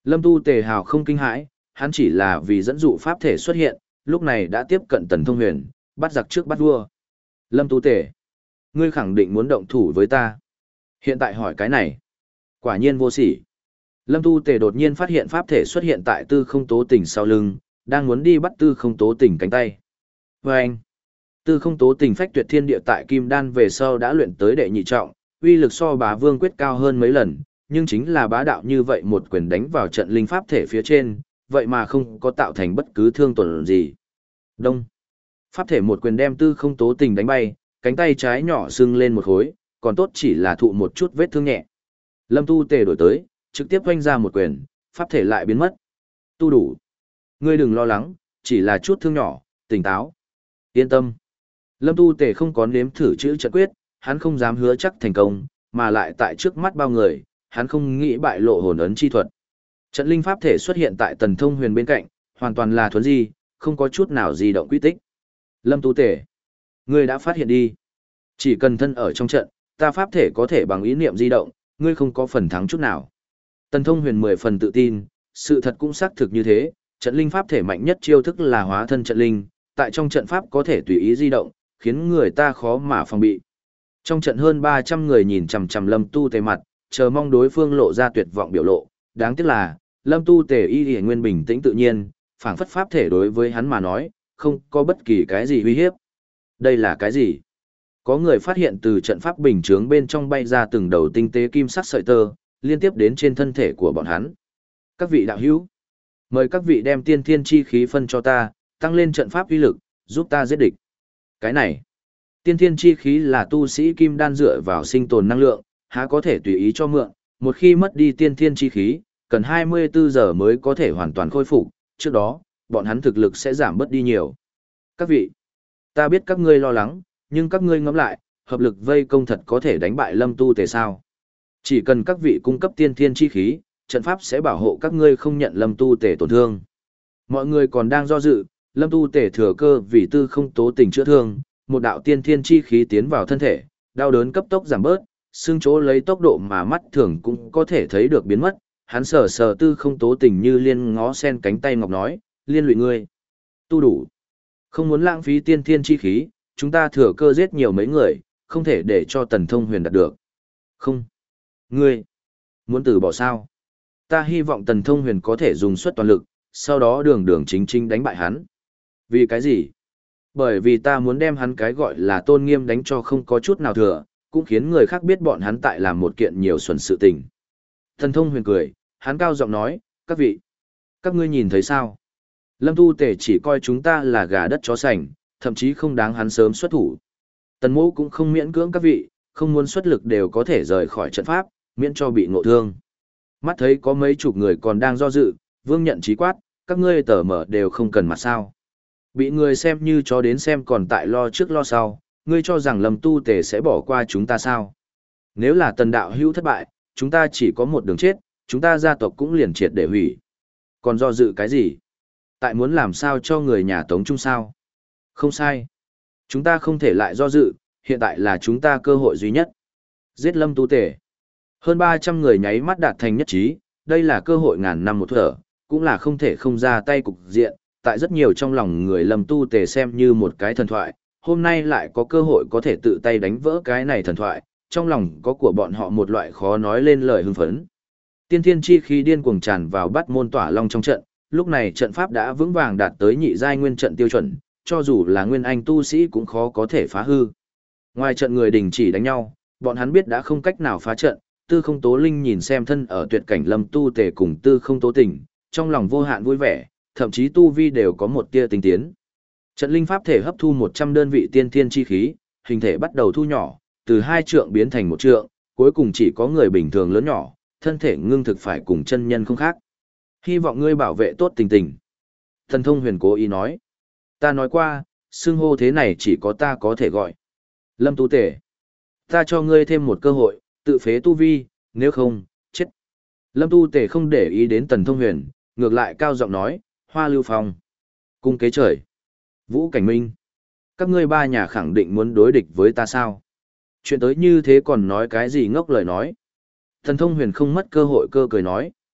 Lâm Tu Tề hào không kinh hãi, hắn chỉ là vì dẫn dụ pháp thể xuất hiện, lúc này đã tiếp cận Tần Thông Huyền, bắt giặc trước bắt vua. Lâm Tu Tề, ngươi khẳng định muốn động thủ với ta. Hiện tại hỏi cái này. Quả nhiên vô sỉ. Lâm Tu Tề đột nhiên phát hiện pháp thể xuất hiện tại Tư Không Tố Tình sau lưng, đang muốn đi bắt Tư Không Tố Tình cánh tay. Và anh, Tư Không Tố Tình phách tuyệt thiên địa tại Kim Đan về sau đã luyện tới đệ nhị trọng, uy lực so Bá Vương quyết cao hơn mấy lần, nhưng chính là bá đạo như vậy một quyền đánh vào trận linh pháp thể phía trên, vậy mà không có tạo thành bất cứ thương tổn gì. Đông. Pháp thể một quyền đem Tư Không Tố Tình đánh bay, cánh tay trái nhỏ sưng lên một khối, còn tốt chỉ là thụ một chút vết thương nhẹ. Lâm Tu Tề đổi tới, trực tiếp vung ra một quyền, pháp thể lại biến mất. Tu đủ. Ngươi đừng lo lắng, chỉ là chút thương nhỏ, tỉnh táo. Yên tâm. Lâm Tu Tề không có nếm thử chữ trận quyết, hắn không dám hứa chắc thành công, mà lại tại trước mắt bao người, hắn không nghĩ bại lộ hồn ấn chi thuật. Trận linh pháp thể xuất hiện tại Tần Thông Huyền bên cạnh, hoàn toàn là thuần di, không có chút nào di động quy tích. Lâm Tu Tề, ngươi đã phát hiện đi. Chỉ cần thân ở trong trận, ta pháp thể có thể bằng ý niệm di động, ngươi không có phần thắng chút nào. Tần Thông Huyền mười phần tự tin, sự thật cũng xác thực như thế, trận linh pháp thể mạnh nhất chiêu thức là hóa thân trận linh, tại trong trận pháp có thể tùy ý di động, khiến người ta khó mà phòng bị. Trong trận hơn ba trăm người nhìn chằm chằm Lâm Tu Tề mặt, chờ mong đối phương lộ ra tuyệt vọng biểu lộ, đáng tiếc là, Lâm Tu Tề y y nguyên bình tĩnh tự nhiên, phảng phất pháp thể đối với hắn mà nói, không có bất kỳ cái gì uy hiếp. Đây là cái gì? Có người phát hiện từ trận pháp bình chướng bên trong bay ra từng đầu tinh tế kim sắc sợi tơ, liên tiếp đến trên thân thể của bọn hắn. Các vị đạo hữu, mời các vị đem tiên thiên chi khí phân cho ta, tăng lên trận pháp uy lực, giúp ta giết địch. Cái này, tiên thiên chi khí là tu sĩ kim đan dựa vào sinh tồn năng lượng, há có thể tùy ý cho mượn, một khi mất đi tiên thiên chi khí, cần hai mươi bốn giờ mới có thể hoàn toàn khôi phục, trước đó, bọn hắn thực lực sẽ giảm bớt đi nhiều. Các vị, ta biết các ngươi lo lắng, nhưng các ngươi ngẫm lại, hợp lực vây công thật có thể đánh bại Lâm Tu Tề sao? Chỉ cần các vị cung cấp tiên thiên chi khí, trận pháp sẽ bảo hộ các ngươi không nhận Lâm Tu Tề tổn thương. Mọi người còn đang do dự, Lâm Tu Tề thừa cơ vì Tư Không Tố Tình chữa thương, một đạo tiên thiên chi khí tiến vào thân thể, đau đớn cấp tốc giảm bớt, xương chỗ lấy tốc độ mà mắt thường cũng có thể thấy được biến mất. Hắn sờ sờ Tư Không Tố Tình như liên ngó sen cánh tay ngọc nói, liên lụy ngươi. Tu đủ. Không muốn lãng phí tiên thiên chi khí, chúng ta thừa cơ giết nhiều mấy người, không thể để cho Tần Thông Huyền đạt được. Không. Ngươi. Muốn từ bỏ sao? Ta hy vọng Tần Thông Huyền có thể dùng suất toàn lực, sau đó đường đường chính chính đánh bại hắn. Vì cái gì? Bởi vì ta muốn đem hắn cái gọi là tôn nghiêm đánh cho không có chút nào thừa, cũng khiến người khác biết bọn hắn tại làm một kiện nhiều xuẩn sự tình. Tần Thông Huyền cười, hắn cao giọng nói, các vị, các ngươi nhìn thấy sao? Lâm Tu Tề chỉ coi chúng ta là gà đất chó sành, thậm chí không đáng hắn sớm xuất thủ. Tần Mỗ cũng không miễn cưỡng các vị, không muốn xuất lực đều có thể rời khỏi trận pháp, miễn cho bị ngộ thương. Mắt thấy có mấy chục người còn đang do dự, Vương Nhận Chí quát, các ngươi tờ mở đều không cần mặt sao. Bị người xem như chó đến xem còn tại lo trước lo sau, ngươi cho rằng Lâm Tu Tề sẽ bỏ qua chúng ta sao? Nếu là Tần đạo hữu thất bại, chúng ta chỉ có một đường chết, chúng ta gia tộc cũng liền triệt để hủy. Còn do dự cái gì? Tại muốn làm sao cho người nhà Tống Trung sao? Không sai. Chúng ta không thể lại do dự, hiện tại là chúng ta cơ hội duy nhất. Giết Lâm Tu Tề. Hơn ba trăm người nháy mắt đạt thành nhất trí, đây là cơ hội ngàn năm một thở, cũng là không thể không ra tay cục diện. Tại rất nhiều trong lòng người Lâm Tu Tề xem như một cái thần thoại, hôm nay lại có cơ hội có thể tự tay đánh vỡ cái này thần thoại, trong lòng có của bọn họ một loại khó nói lên lời hưng phấn. Tiên thiên chi khí điên cuồng tràn vào Bát Môn Tỏa Long trong trận, lúc này trận pháp đã vững vàng đạt tới nhị giai nguyên trận tiêu chuẩn, cho dù là nguyên anh tu sĩ cũng khó có thể phá hư. Ngoài trận người đình chỉ đánh nhau, bọn hắn biết đã không cách nào phá trận, Tư Không Tố Linh nhìn xem thân ở tuyệt cảnh Lâm Tu Tề cùng Tư Không Tố Tình, trong lòng vô hạn vui vẻ, thậm chí tu vi đều có một tia tinh tiến. Trận linh pháp thể hấp thu một trăm đơn vị tiên thiên chi khí, hình thể bắt đầu thu nhỏ, từ hai trượng biến thành một trượng, cuối cùng chỉ có người bình thường lớn nhỏ, thân thể ngưng thực phải cùng chân nhân không khác. Hy vọng ngươi bảo vệ tốt Tình Tình. Thần Thông Huyền cố ý nói. Ta nói qua, xưng hô thế này chỉ có ta có thể gọi. Lâm Tu Tề. Ta cho ngươi thêm một cơ hội, tự phế tu vi, nếu không, chết. Lâm Tu Tề không để ý đến Tần Thông Huyền, ngược lại cao giọng nói, Hoa Lưu Phong, Cung Kế Trời, Vũ Cảnh Minh. Các ngươi ba nhà khẳng định muốn đối địch với ta sao? Chuyện tới như thế còn nói cái gì ngốc lời nói. Tần Thông Huyền không mất cơ hội cơ cười nói.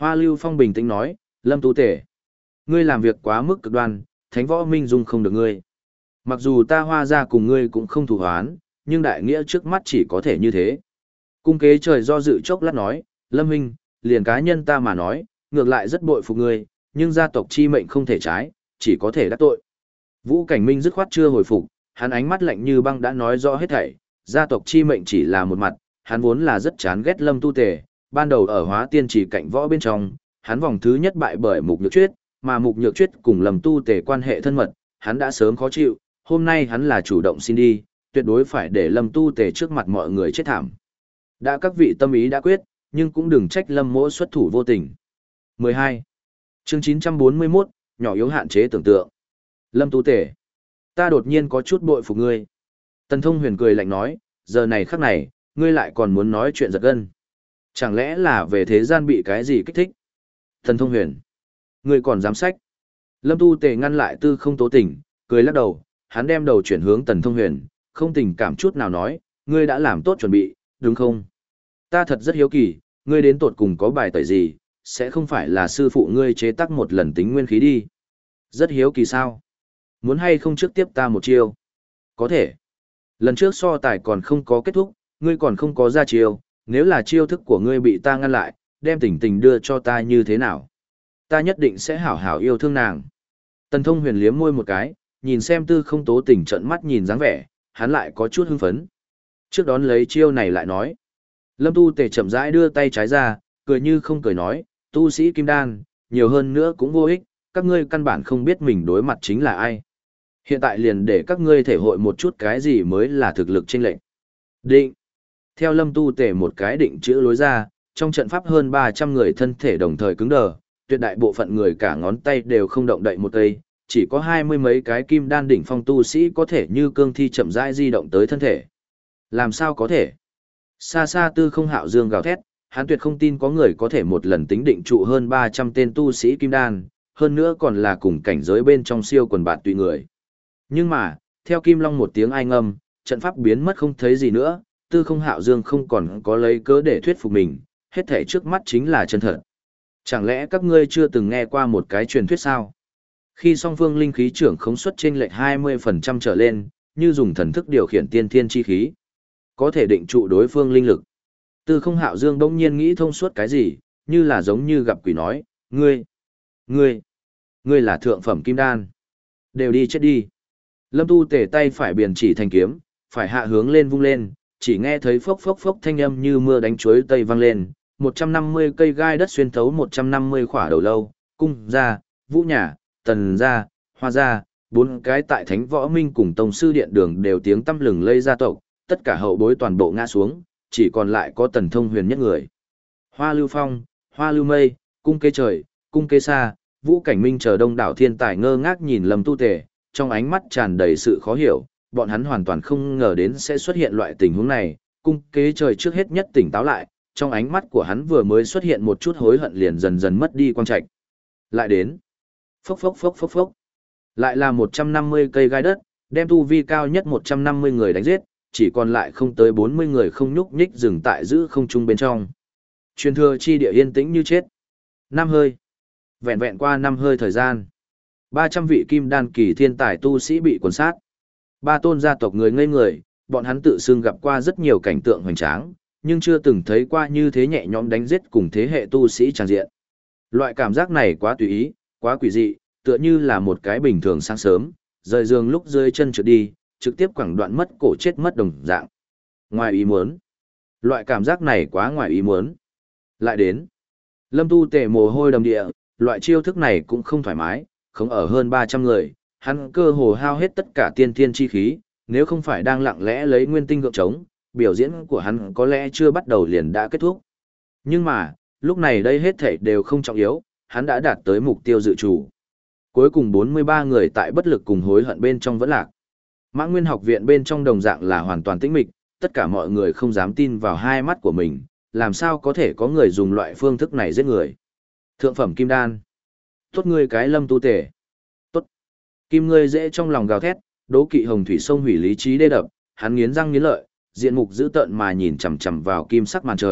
Hoa Lưu Phong bình tĩnh nói, Lâm Tu Tể, ngươi làm việc quá mức cực đoan, thánh võ minh dung không được ngươi. Mặc dù ta Hoa gia cùng ngươi cũng không thù hoán, nhưng đại nghĩa trước mắt chỉ có thể như thế. Cung kế trời do dự chốc lát nói, Lâm huynh, liền cá nhân ta mà nói, ngược lại rất bội phục ngươi, nhưng gia tộc chi mệnh không thể trái, chỉ có thể đắc tội. Vũ Cảnh Minh dứt khoát chưa hồi phục, hắn ánh mắt lạnh như băng đã nói rõ hết thảy, gia tộc chi mệnh chỉ là một mặt, hắn vốn là rất chán ghét Lâm Tu Tề, ban đầu ở Hóa Tiên Chỉ cạnh võ bên trong, hắn vòng thứ nhất bại bởi Mục Nhược Chuyết, mà Mục Nhược Chuyết cùng Lâm Tu Tề quan hệ thân mật, hắn đã sớm khó chịu, hôm nay hắn là chủ động xin đi, tuyệt đối phải để Lâm Tu Tề trước mặt mọi người chết thảm. Đã các vị tâm ý đã quyết, nhưng cũng đừng trách Lâm Mỗ xuất thủ vô tình. mười hai. Chương chín trăm bốn mươi mốt, nhỏ yếu hạn chế tưởng tượng. Lâm Tu Tề, ta đột nhiên có chút bội phục ngươi. Tần Thông Huyền cười lạnh nói, giờ này khắc này, ngươi lại còn muốn nói chuyện giật gân. Chẳng lẽ là về thế gian bị cái gì kích thích? Tần Thông Huyền, ngươi còn dám sách? Lâm Tu Tề ngăn lại Tư Không Tố Tình, cười lắc đầu, hắn đem đầu chuyển hướng Tần Thông Huyền, không tình cảm chút nào nói, ngươi đã làm tốt chuẩn bị, đúng không? Ta thật rất hiếu kỳ, ngươi đến tột cùng có bài tẩy gì, sẽ không phải là sư phụ ngươi chế tác một lần tính nguyên khí đi. Rất hiếu kỳ sao? Muốn hay không trước tiếp ta một chiêu? Có thể. Lần trước so tài còn không có kết thúc, ngươi còn không có ra chiêu, nếu là chiêu thức của ngươi bị ta ngăn lại, đem tình tình đưa cho ta như thế nào? Ta nhất định sẽ hảo hảo yêu thương nàng. Tần Thông Huyền liếm môi một cái, nhìn xem Tư Không Tố Tình trợn mắt nhìn dáng vẻ, hắn lại có chút hưng phấn. Trước đón lấy chiêu này lại nói. Lâm Tu Tề chậm rãi đưa tay trái ra, cười như không cười nói, tu sĩ kim đan, nhiều hơn nữa cũng vô ích, các ngươi căn bản không biết mình đối mặt chính là ai. Hiện tại liền để các ngươi thể hội một chút cái gì mới là thực lực chênh lệch. Định. Theo Lâm Tu Tề một cái định chữ lối ra, trong trận pháp hơn ba trăm người thân thể đồng thời cứng đờ, tuyệt đại bộ phận người cả ngón tay đều không động đậy một cây, chỉ có hai mươi mấy cái kim đan đỉnh phong tu sĩ có thể như cương thi chậm rãi di động tới thân thể. Làm sao có thể? Xa xa Tư Không Hạo Dương gào thét, hắn tuyệt không tin có người có thể một lần tính định trụ hơn ba trăm tên tu sĩ kim đan, hơn nữa còn là cùng cảnh giới bên trong siêu quần bạn tùy người. Nhưng mà, theo Kim Long một tiếng ai ngâm, trận pháp biến mất không thấy gì nữa, Tư Không Hạo Dương không còn có lấy cớ để thuyết phục mình, hết thảy trước mắt chính là chân thật. Chẳng lẽ các ngươi chưa từng nghe qua một cái truyền thuyết sao? Khi song phương linh khí trưởng khống suất trên lệch hai mươi phần trăm trở lên, như dùng thần thức điều khiển tiên thiên chi khí, có thể định trụ đối phương linh lực. Tư Không Hạo Dương bỗng nhiên nghĩ thông suốt cái gì, như là giống như gặp quỷ nói, ngươi, ngươi, ngươi là thượng phẩm kim đan. Đều đi chết đi. Lâm Tu Tề tay phải biền chỉ thành kiếm, phải hạ hướng lên vung lên, chỉ nghe thấy phốc phốc phốc thanh âm như mưa đánh chuối tây vang lên, một trăm năm mươi cây gai đất xuyên thấu một trăm năm mươi khỏa đầu lâu, cung ra, vũ nhà, tần ra, hoa ra, bốn cái tại Thánh Võ Minh cùng Tông Sư Điện Đường đều tiếng tăm lừng lây gia tộc, tất cả hậu bối toàn bộ ngã xuống, chỉ còn lại có Tần Thông Huyền nhất người. Hoa Lưu Phong, Hoa Lưu Mây, Cung Kế Trời, Cung Kế Sa, Vũ Cảnh Minh chờ đông đảo thiên tài ngơ ngác nhìn Lâm Tu Tề, trong ánh mắt tràn đầy sự khó hiểu, bọn hắn hoàn toàn không ngờ đến sẽ xuất hiện loại tình huống này. Cung Kế Trời trước hết nhất tỉnh táo lại, trong ánh mắt của hắn vừa mới xuất hiện một chút hối hận liền dần dần mất đi quang trạch. Lại đến. Phốc phốc phốc phốc phốc. Lại là một trăm năm mươi cây gai đất, đem tu vi cao nhất một trăm năm mươi người đánh giết, chỉ còn lại không tới bốn mươi người không nhúc nhích dừng tại giữ không trung bên trong. Truyền thừa chi địa yên tĩnh như chết. Năm hơi. Vẹn vẹn qua năm hơi thời gian. ba trăm vị kim đan kỳ thiên tài tu sĩ bị cuốn sát. Ba tôn gia tộc người ngây người, bọn hắn tự xưng gặp qua rất nhiều cảnh tượng hoành tráng, nhưng chưa từng thấy qua như thế nhẹ nhõm đánh giết cùng thế hệ tu sĩ tràn diện. Loại cảm giác này quá tùy ý, quá quỷ dị, tựa như là một cái bình thường sáng sớm, rời giường lúc rơi chân trượt đi, trực tiếp quẳng đoạn mất cổ chết mất đồng dạng. Ngoài ý muốn. Loại cảm giác này quá ngoài ý muốn. Lại đến. Lâm Tu Tề mồ hôi đầm địa, loại chiêu thức này cũng không thoải mái, không ở hơn ba trăm người, hắn cơ hồ hao hết tất cả tiên thiên chi khí, nếu không phải đang lặng lẽ lấy nguyên tinh gượng trống, biểu diễn của hắn có lẽ chưa bắt đầu liền đã kết thúc. Nhưng mà, lúc này đây hết thảy đều không trọng yếu, hắn đã đạt tới mục tiêu dự chủ. Cuối cùng bốn mươi ba người tại bất lực cùng hối hận bên trong vẫn lạc. Mã Nguyên học viện bên trong đồng dạng là hoàn toàn tĩnh mịch, tất cả mọi người không dám tin vào hai mắt của mình, làm sao có thể có người dùng loại phương thức này giết người. Thượng phẩm kim đan. Tốt ngươi cái Lâm Tu Tề. Tốt. Kim ngươi dễ trong lòng gào thét, đố kỵ hồng thủy sông hủy lý trí đê đập, hắn nghiến răng nghiến lợi, diện mục dữ tợn mà nhìn chằm chằm vào kim sắc màn trời,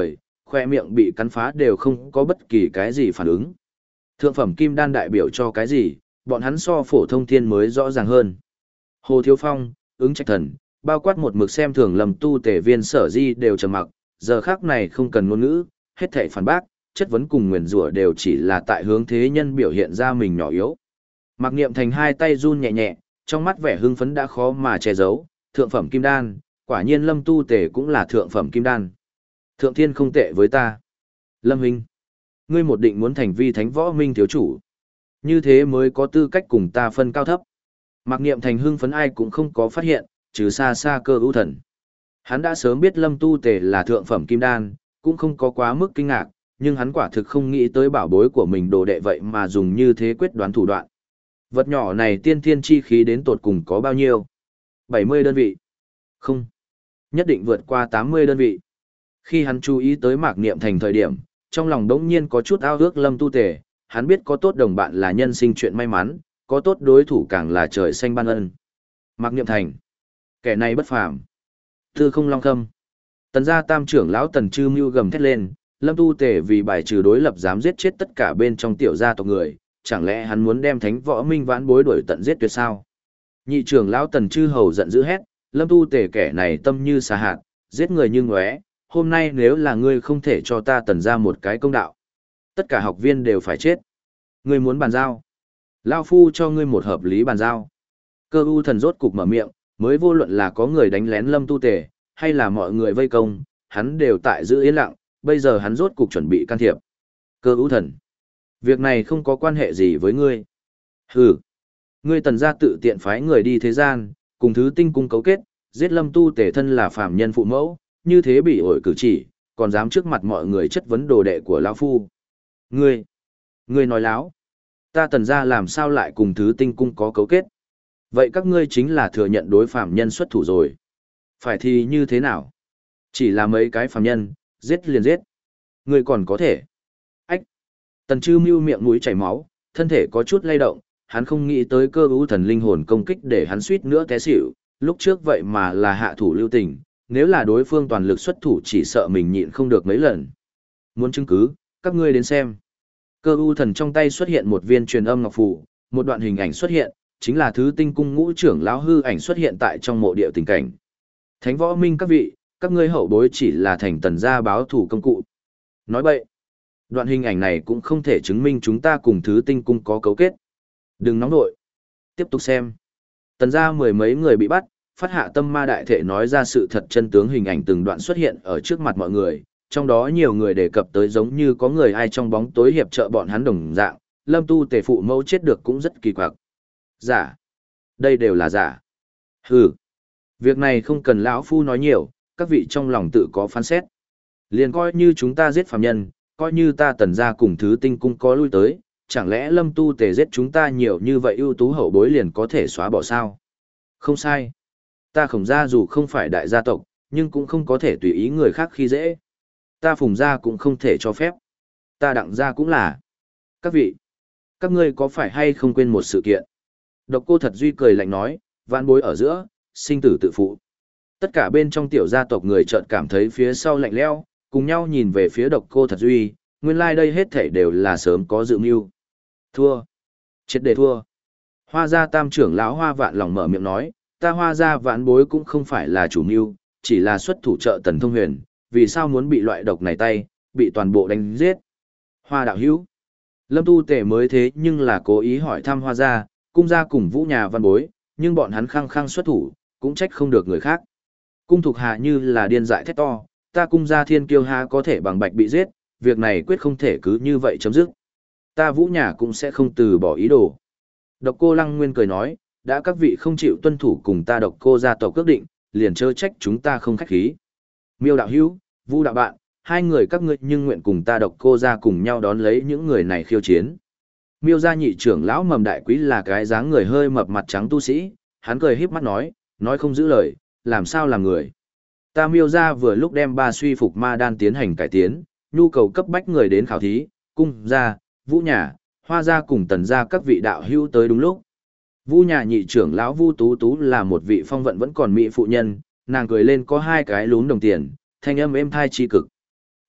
khoe miệng bị cắn phá đều không có bất kỳ cái gì phản ứng. Thượng phẩm kim đan đại biểu cho cái gì, bọn hắn so phổ thông thiên mới rõ ràng hơn. Hồ Thiếu Phong, ứng trạch thần, bao quát một mực xem thường lầm tu tể viên sở di đều trầm mặc, giờ khác này không cần ngôn ngữ, hết thảy phản bác, chất vấn cùng nguyền rủa đều chỉ là tại hướng thế nhân biểu hiện ra mình nhỏ yếu. Mạc Niệm Thành hai tay run nhẹ nhẹ, trong mắt vẻ hưng phấn đã khó mà che giấu, thượng phẩm kim đan, quả nhiên Lâm tu tể cũng là thượng phẩm kim đan. Thượng thiên không tệ với ta. Lâm huynh, ngươi một định muốn thành vi thánh võ minh thiếu chủ. Như thế mới có tư cách cùng ta phân cao thấp. Mạc Niệm Thành hưng phấn ai cũng không có phát hiện, trừ xa xa Cơ ưu thần. Hắn đã sớm biết Lâm tu tể là thượng phẩm kim đan, cũng không có quá mức kinh ngạc, nhưng hắn quả thực không nghĩ tới bảo bối của mình đồ đệ vậy mà dùng như thế quyết đoán thủ đoạn. Vật nhỏ này tiên thiên chi khí đến tột cùng có bao nhiêu? bảy mươi đơn vị. Không. Nhất định vượt qua tám mươi đơn vị. Khi hắn chú ý tới Mạc Niệm Thành thời điểm, trong lòng đống nhiên có chút ao ước Lâm tu tể, hắn biết có tốt đồng bạn là nhân sinh chuyện may mắn, có tốt đối thủ càng là trời xanh ban ân. Mạc Niệm Thành. Kẻ này bất phàm. Tư không long khâm. Tần gia tam trưởng lão Tần Trư Mưu gầm thét lên, Lâm tu tể vì bài trừ đối lập dám giết chết tất cả bên trong tiểu gia tộc người, chẳng lẽ hắn muốn đem thánh võ minh vãn bối đuổi tận giết tuyệt sao? Nhị trưởng lão Tần Trư Hầu giận dữ hét, Lâm tu tể kẻ này tâm như xà hạt, giết người như ngóe, hôm nay nếu là ngươi không thể cho ta Tần ra một cái công đạo, tất cả học viên đều phải chết. Ngươi muốn bàn giao? Lão phu cho ngươi một hợp lý bàn giao. Cơ ưu thần rốt cục mở miệng, mới vô luận là có người đánh lén Lâm tu tể, hay là mọi người vây công, hắn đều tại giữ yên lặng, bây giờ hắn rốt cục chuẩn bị can thiệp. Cơ ưu thần, việc này không có quan hệ gì với ngươi. Hừ, ngươi Tần gia tự tiện phái người đi thế gian, cùng thứ tinh cung cấu kết, giết Lâm tu tể thân là phàm nhân phụ mẫu, như thế bị ổi cử chỉ, còn dám trước mặt mọi người chất vấn đồ đệ của lão phu. Ngươi, ngươi nói láo. Ta Tần gia làm sao lại cùng thứ tinh cung có cấu kết? Vậy các ngươi chính là thừa nhận đối phàm nhân xuất thủ rồi. Phải thì như thế nào? Chỉ là mấy cái phàm nhân, giết liền giết. Ngươi còn có thể. Ách. Tần Trư Mưu miệng mũi chảy máu, thân thể có chút lay động, hắn không nghĩ tới Cơ ưu thần linh hồn công kích để hắn suýt nữa té xỉu, lúc trước vậy mà là hạ thủ lưu tình, nếu là đối phương toàn lực xuất thủ chỉ sợ mình nhịn không được mấy lần. Muốn chứng cứ, các ngươi đến xem. Cơ ưu thần trong tay xuất hiện một viên truyền âm ngọc phù, một đoạn hình ảnh xuất hiện, chính là thứ tinh cung ngũ trưởng lão hư ảnh xuất hiện tại trong mộ địa tình cảnh. Thánh võ minh các vị, các ngươi hậu bối chỉ là thành Tần gia báo thủ công cụ. Nói bậy. Đoạn hình ảnh này cũng không thể chứng minh chúng ta cùng thứ tinh cung có cấu kết. Đừng nóng nội. Tiếp tục xem. Tần gia mười mấy người bị bắt, phát hạ tâm ma đại thể nói ra sự thật chân tướng hình ảnh từng đoạn xuất hiện ở trước mặt mọi người, trong đó nhiều người đề cập tới giống như có người ai trong bóng tối hiệp trợ bọn hắn đồng dạng, Lâm tu tể phụ mẫu chết được cũng rất kỳ quặc. Giả. Đây đều là giả. Hừ. Việc này không cần lão phu nói nhiều, các vị trong lòng tự có phán xét. Liền coi như chúng ta giết phàm nhân, coi như ta Tần gia cùng thứ tinh cung có lui tới, chẳng lẽ Lâm tu tể giết chúng ta nhiều như vậy ưu tú hậu bối liền có thể xóa bỏ sao? Không sai. Ta Khổng gia dù không phải đại gia tộc, nhưng cũng không có thể tùy ý người khác khi dễ. Ta Phùng gia cũng không thể cho phép. Ta Đặng gia cũng là. Các vị, các ngươi có phải hay không quên một sự kiện? Độc Cô Thật Duy cười lạnh nói, vạn bối ở giữa, sinh tử tự phụ. Tất cả bên trong tiểu gia tộc người chợt cảm thấy phía sau lạnh lẽo, cùng nhau nhìn về phía Độc Cô Thật Duy, nguyên lai like đây hết thảy đều là sớm có dự mưu. Thua. Triệt để thua. Hoa gia tam trưởng lão Hoa Vạn lòng mở miệng nói, ta Hoa gia vạn bối cũng không phải là chủ mưu, chỉ là xuất thủ trợ Tần Thông Huyền, vì sao muốn bị loại độc này tay, bị toàn bộ đánh giết. Hoa đạo hữu. Lâm tu tể mới thế nhưng là cố ý hỏi thăm Hoa gia, cung gia cùng Vũ nhà văn bối, nhưng bọn hắn khăng khăng xuất thủ, cũng trách không được người khác. Cung thuộc hạ như là điên dại thét to, ta cung gia thiên kiêu ha có thể bằng bạch bị giết, việc này quyết không thể cứ như vậy chấm dứt. Ta Vũ nhà cũng sẽ không từ bỏ ý đồ. Độc Cô Lăng Nguyên cười nói, đã các vị không chịu tuân thủ cùng ta Độc Cô gia tộc quyết định, liền chớ trách chúng ta không khách khí. Miêu đạo hữu, Vũ đạo bạn, hai người các ngươi nhưng nguyện cùng ta Độc Cô gia cùng nhau đón lấy những người này khiêu chiến. Miêu gia nhị trưởng lão Mầm Đại Quý là cái dáng người hơi mập mặt trắng tu sĩ, hắn cười híp mắt nói, nói không giữ lời, làm sao làm người. Ta Miêu gia vừa lúc đem ba suy phục ma đan tiến hành cải tiến, nhu cầu cấp bách người đến khảo thí, cung gia, Vũ nhà, Hoa gia cùng Tần gia các vị đạo hữu tới đúng lúc. Vũ nhà nhị trưởng lão Vu Tú Tú là một vị phong vận vẫn còn mỹ phụ nhân, nàng cười lên có hai cái lún đồng tiền, thanh âm êm thai chi cực.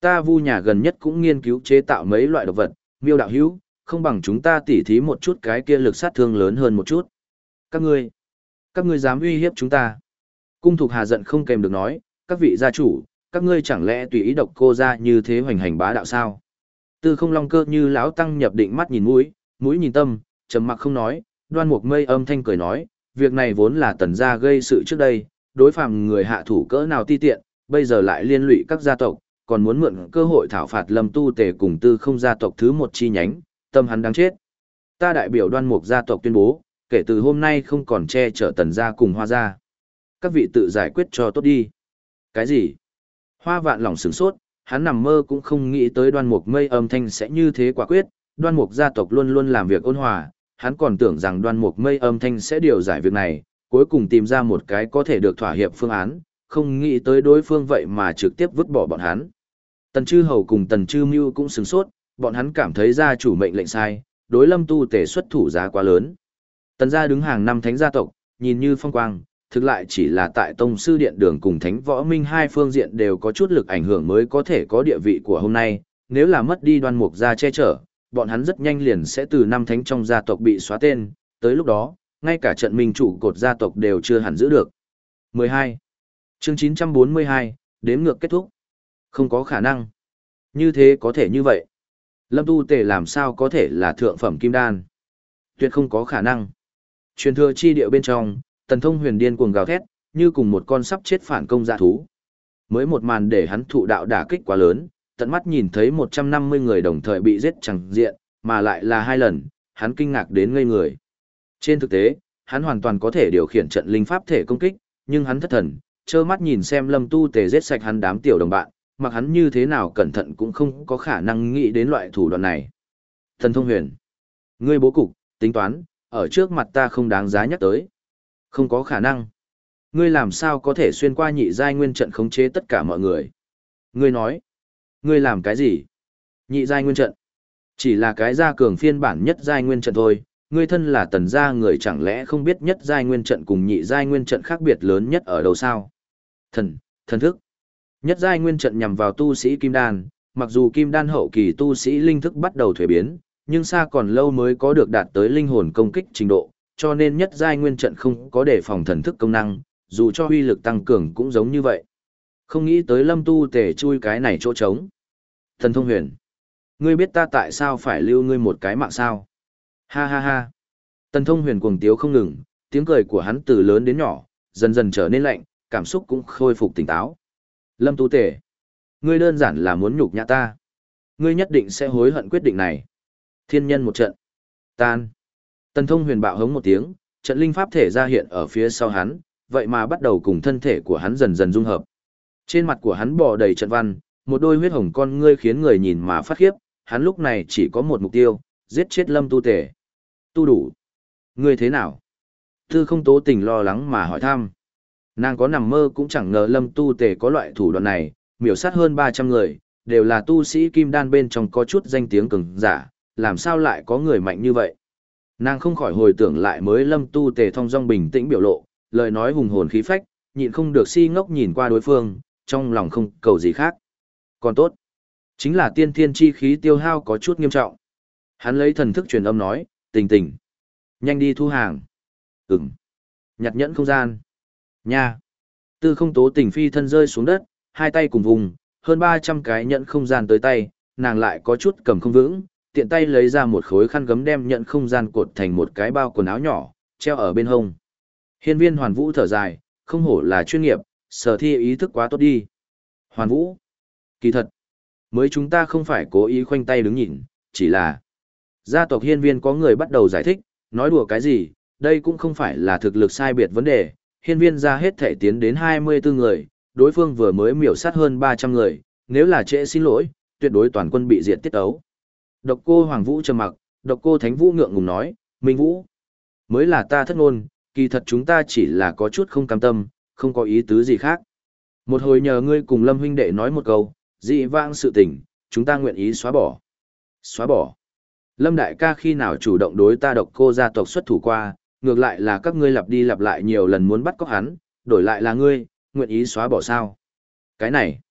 Ta Vu nhà gần nhất cũng nghiên cứu chế tạo mấy loại độc vật, miêu đạo hữu, không bằng chúng ta tỉ thí một chút cái kia lực sát thương lớn hơn một chút. Các ngươi, các ngươi dám uy hiếp chúng ta. Cung Thục Hà giận không kèm được nói, các vị gia chủ, các ngươi chẳng lẽ tùy ý độc cô ra như thế hoành hành bá đạo sao? Tư Không Long Cơ như lão tăng nhập định, mắt nhìn mũi, mũi nhìn tâm, trầm mặc không nói. Đoan Mục Mây âm thanh cười nói, việc này vốn là Tần gia gây sự trước đây, đối phàm người hạ thủ cỡ nào ti tiện, bây giờ lại liên lụy các gia tộc, còn muốn mượn cơ hội thảo phạt Lâm Tu Tề cùng Tư Không gia tộc thứ một chi nhánh, tâm hắn đáng chết. Ta đại biểu Đoan Mục gia tộc tuyên bố, kể từ hôm nay không còn che chở Tần gia cùng Hoa gia. Các vị tự giải quyết cho tốt đi. Cái gì? Hoa Vạn lòng sửng sốt, hắn nằm mơ cũng không nghĩ tới Đoan Mục Mây âm thanh sẽ như thế quả quyết. Đoan Mục gia tộc luôn luôn làm việc ôn hòa, hắn còn tưởng rằng Đoan Mục Mây âm thanh sẽ điều giải việc này, cuối cùng tìm ra một cái có thể được thỏa hiệp phương án, không nghĩ tới đối phương vậy mà trực tiếp vứt bỏ bọn hắn. Tần Chư Hầu cùng Tần Chư Mưu cũng sửng sốt, bọn hắn cảm thấy gia chủ mệnh lệnh sai, đối Lâm Tu Tề xuất thủ giá quá lớn. Tần gia đứng hàng năm thánh gia tộc, nhìn như phong quang, thực lại chỉ là tại tông sư điện đường cùng thánh võ minh hai phương diện đều có chút lực ảnh hưởng mới có thể có địa vị của hôm nay, nếu là mất đi Đoan Mục gia che chở, bọn hắn rất nhanh liền sẽ từ năm thánh trong gia tộc bị xóa tên, tới lúc đó, ngay cả trận minh chủ cột gia tộc đều chưa hẳn giữ được. mười hai. Chương chín trăm bốn mươi hai, đếm ngược kết thúc. Không có khả năng. Như thế có thể như vậy. Lâm Tu Tề làm sao có thể là thượng phẩm kim đan? Tuyệt không có khả năng. Truyền thừa chi địa bên trong, Tần Thông Huyền điên cuồng gào thét, như cùng một con sắp chết phản công dã thú. Mới một màn để hắn thụ đạo đả kích quá lớn, tận mắt nhìn thấy một trăm năm mươi người đồng thời bị giết chẳng diện, mà lại là hai lần, hắn kinh ngạc đến ngây người. Trên thực tế, hắn hoàn toàn có thể điều khiển trận linh pháp thể công kích, nhưng hắn thất thần, trơ mắt nhìn xem Lâm Tu Tề giết sạch hắn đám tiểu đồng bạn, mặc hắn như thế nào cẩn thận cũng không có khả năng nghĩ đến loại thủ đoạn này. Thần Thông Huyền, ngươi bố cục, tính toán, ở trước mặt ta không đáng giá nhắc tới. Không có khả năng. Ngươi làm sao có thể xuyên qua nhị giai nguyên trận khống chế tất cả mọi người? Ngươi nói, ngươi làm cái gì? Nhị giai nguyên trận? Chỉ là cái gia cường phiên bản nhất giai nguyên trận thôi, ngươi thân là Tần gia người chẳng lẽ không biết nhất giai nguyên trận cùng nhị giai nguyên trận khác biệt lớn nhất ở đâu sao? Thần, thần thức. Nhất giai nguyên trận nhằm vào tu sĩ kim đan, mặc dù kim đan hậu kỳ tu sĩ linh thức bắt đầu thuế biến, nhưng xa còn lâu mới có được đạt tới linh hồn công kích trình độ, cho nên nhất giai nguyên trận không có đề phòng thần thức công năng, dù cho uy lực tăng cường cũng giống như vậy. Không nghĩ tới Lâm Tu Tề chui cái này chỗ trống. Thần Thông Huyền, ngươi biết ta tại sao phải lưu ngươi một cái mạng sao? Ha ha ha. Tần Thông Huyền cuồng tiếu không ngừng, tiếng cười của hắn từ lớn đến nhỏ, dần dần trở nên lạnh, cảm xúc cũng khôi phục tỉnh táo. Lâm Tu Tề, ngươi đơn giản là muốn nhục nhã ta. Ngươi nhất định sẽ hối hận quyết định này. Thiên nhân một trận. Tan. Tần Thông Huyền bạo hống một tiếng, trận linh pháp thể ra hiện ở phía sau hắn, vậy mà bắt đầu cùng thân thể của hắn dần dần dung hợp. Trên mặt của hắn bò đầy trận văn, một đôi huyết hồng con ngươi khiến người nhìn mà phát khiếp, hắn lúc này chỉ có một mục tiêu, giết chết Lâm Tu Tề. Tu đủ. Ngươi thế nào? Tư Không Tố Tình lo lắng mà hỏi thăm. Nàng có nằm mơ cũng chẳng ngờ Lâm Tu Tề có loại thủ đoạn này, miểu sát hơn ba trăm người, đều là tu sĩ kim đan bên trong có chút danh tiếng cường giả, làm sao lại có người mạnh như vậy? Nàng không khỏi hồi tưởng lại mới Lâm Tu Tề thong dong bình tĩnh biểu lộ, lời nói hùng hồn khí phách, nhịn không được si ngốc nhìn qua đối phương, trong lòng không cầu gì khác. Còn tốt, chính là tiên thiên chi khí tiêu hao có chút nghiêm trọng. Hắn lấy thần thức truyền âm nói, Tình Tình, nhanh đi thu hàng. Ừm. Nhặt nhẫn không gian. Nha. Tư Không Tố Tình phi thân rơi xuống đất, hai tay cùng vùng, hơn ba trăm cái nhẫn không gian tới tay, nàng lại có chút cầm không vững, tiện tay lấy ra một khối khăn gấm đem nhẫn không gian cột thành một cái bao quần áo nhỏ, treo ở bên hông. Hiên Viên Hoàn Vũ thở dài, không hổ là chuyên nghiệp, sở thi ý thức quá tốt đi. Hoàn Vũ, kỳ thật, mới chúng ta không phải cố ý khoanh tay đứng nhìn, chỉ là gia tộc Hiên Viên có người bắt đầu giải thích, nói đùa cái gì, đây cũng không phải là thực lực sai biệt vấn đề, Hiên Viên ra hết thể tiến đến hai mươi bốn người, đối phương vừa mới miểu sát hơn ba trăm người, nếu là trễ xin lỗi, tuyệt đối toàn quân bị diệt tiết ấu. Độc Cô Hoàng Vũ trầm mặc, Độc Cô Thánh Vũ ngượng ngùng nói, Minh Vũ, mới là ta thất ngôn, kỳ thật chúng ta chỉ là có chút không cam tâm, không có ý tứ gì khác. Một hồi nhờ ngươi cùng Lâm huynh đệ nói một câu, dị vãng sự tình, chúng ta nguyện ý xóa bỏ. Xóa bỏ. Lâm đại ca khi nào chủ động đối ta Độc Cô gia tộc xuất thủ qua, ngược lại là các ngươi lặp đi lặp lại nhiều lần muốn bắt cóc hắn, đổi lại là ngươi, nguyện ý xóa bỏ sao? Cái này,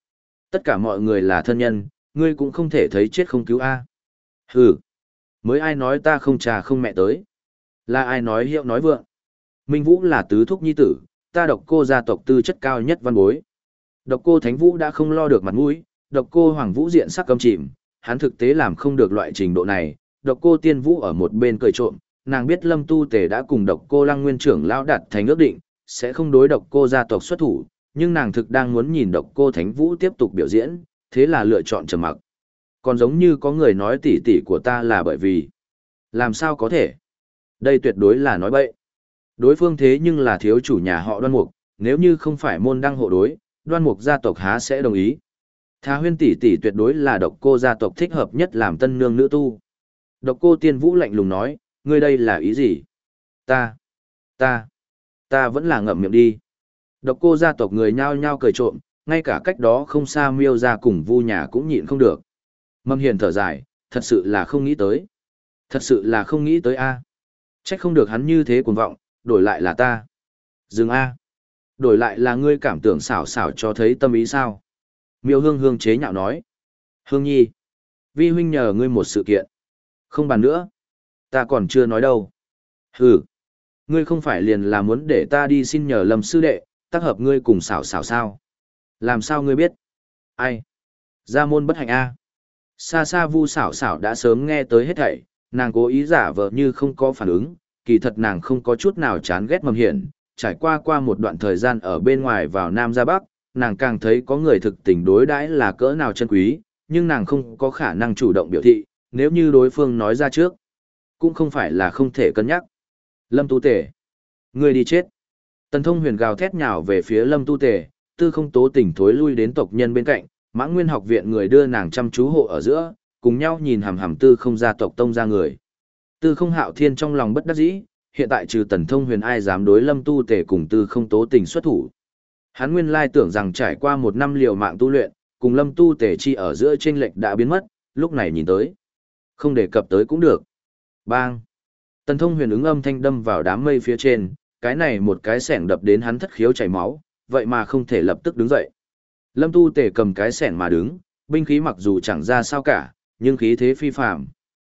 Tất cả mọi người là thân nhân, ngươi cũng không thể thấy chết không cứu a. Hừ, mới ai nói ta không trà không mẹ tới. Là ai nói hiệu nói vượng. Minh Vũ là tứ thúc nhi tử, ta độc cô gia tộc tư chất cao nhất văn bối. Độc cô Thánh Vũ đã không lo được mặt mũi, độc cô Hoàng Vũ diện sắc căm chìm, hắn thực tế làm không được loại trình độ này. Độc cô Tiên Vũ ở một bên cười trộm, nàng biết Lâm Tu Tề đã cùng độc cô Lăng Nguyên trưởng lão đạt thành ước định, sẽ không đối độc cô gia tộc xuất thủ, nhưng nàng thực đang muốn nhìn độc cô Thánh Vũ tiếp tục biểu diễn, thế là lựa chọn trầm mặc. Còn giống như có người nói tỷ tỷ của ta là bởi vì... Làm sao có thể? Đây tuyệt đối là nói bậy. Đối phương thế nhưng là thiếu chủ nhà họ Đoan Mục, nếu như không phải môn đăng hộ đối, Đoan Mục gia tộc há sẽ đồng ý. Thá Huyên tỷ tỷ tuyệt đối là độc cô gia tộc thích hợp nhất làm tân nương nữ tu. Độc cô Tiên Vũ lạnh lùng nói, ngươi đây là ý gì? Ta, ta, ta vẫn là ngậm miệng đi. Độc cô gia tộc người nhao nhao cười trộm, ngay cả cách đó không xa Miêu gia cùng Vu nhà cũng nhịn không được. Mâm Hiền thở dài, thật sự là không nghĩ tới. Thật sự là không nghĩ tới a. Trách không được hắn như thế cuồng vọng, đổi lại là ta. Dừng a. Đổi lại là ngươi cảm tưởng xảo xảo cho thấy tâm ý sao? Miêu Hương Hương chế nhạo nói. Hương Nhi, vi huynh nhờ ngươi một sự kiện. Không bàn nữa. Ta còn chưa nói đâu. Hừ. Ngươi không phải liền là muốn để ta đi xin nhờ Lâm sư đệ, tác hợp ngươi cùng xảo xảo sao? Làm sao ngươi biết? Ai? Gia môn bất hạnh a. Xa xa Vu xảo xảo đã sớm nghe tới hết thảy, nàng cố ý giả vờ như không có phản ứng, kỳ thật nàng không có chút nào chán ghét Mầm Hiển, trải qua qua một đoạn thời gian ở bên ngoài vào Nam ra Bắc, nàng càng thấy có người thực tình đối đãi là cỡ nào chân quý, nhưng nàng không có khả năng chủ động biểu thị, nếu như đối phương nói ra trước, cũng không phải là không thể cân nhắc. Lâm Tu Tề, ngươi đi chết. Tần Thông Huyền gào thét nhào về phía Lâm Tu Tề, Tư Không Tố Tỉnh thối lui đến tộc nhân bên cạnh, Mãng Nguyên học viện người đưa nàng chăm chú hộ ở giữa, cùng nhau nhìn hằm hằm Tư Không gia tộc tông ra người. Tư Không Hạo Thiên trong lòng bất đắc dĩ, hiện tại trừ Tần Thông Huyền ai dám đối Lâm Tu Tề cùng Tư Không Tố Tình xuất thủ. Hắn nguyên lai tưởng rằng trải qua một năm liều mạng tu luyện, cùng Lâm Tu Tề chi ở giữa chênh lệch đã biến mất, lúc này nhìn tới, không đề cập tới cũng được. Bang! Tần Thông Huyền ứng âm thanh đâm vào đám mây phía trên, cái này một cái xẻng đập đến hắn thất khiếu chảy máu, vậy mà không thể lập tức đứng dậy. Lâm Tu Tề cầm cái xẻng mà đứng, binh khí mặc dù chẳng ra sao cả, nhưng khí thế phi phàm.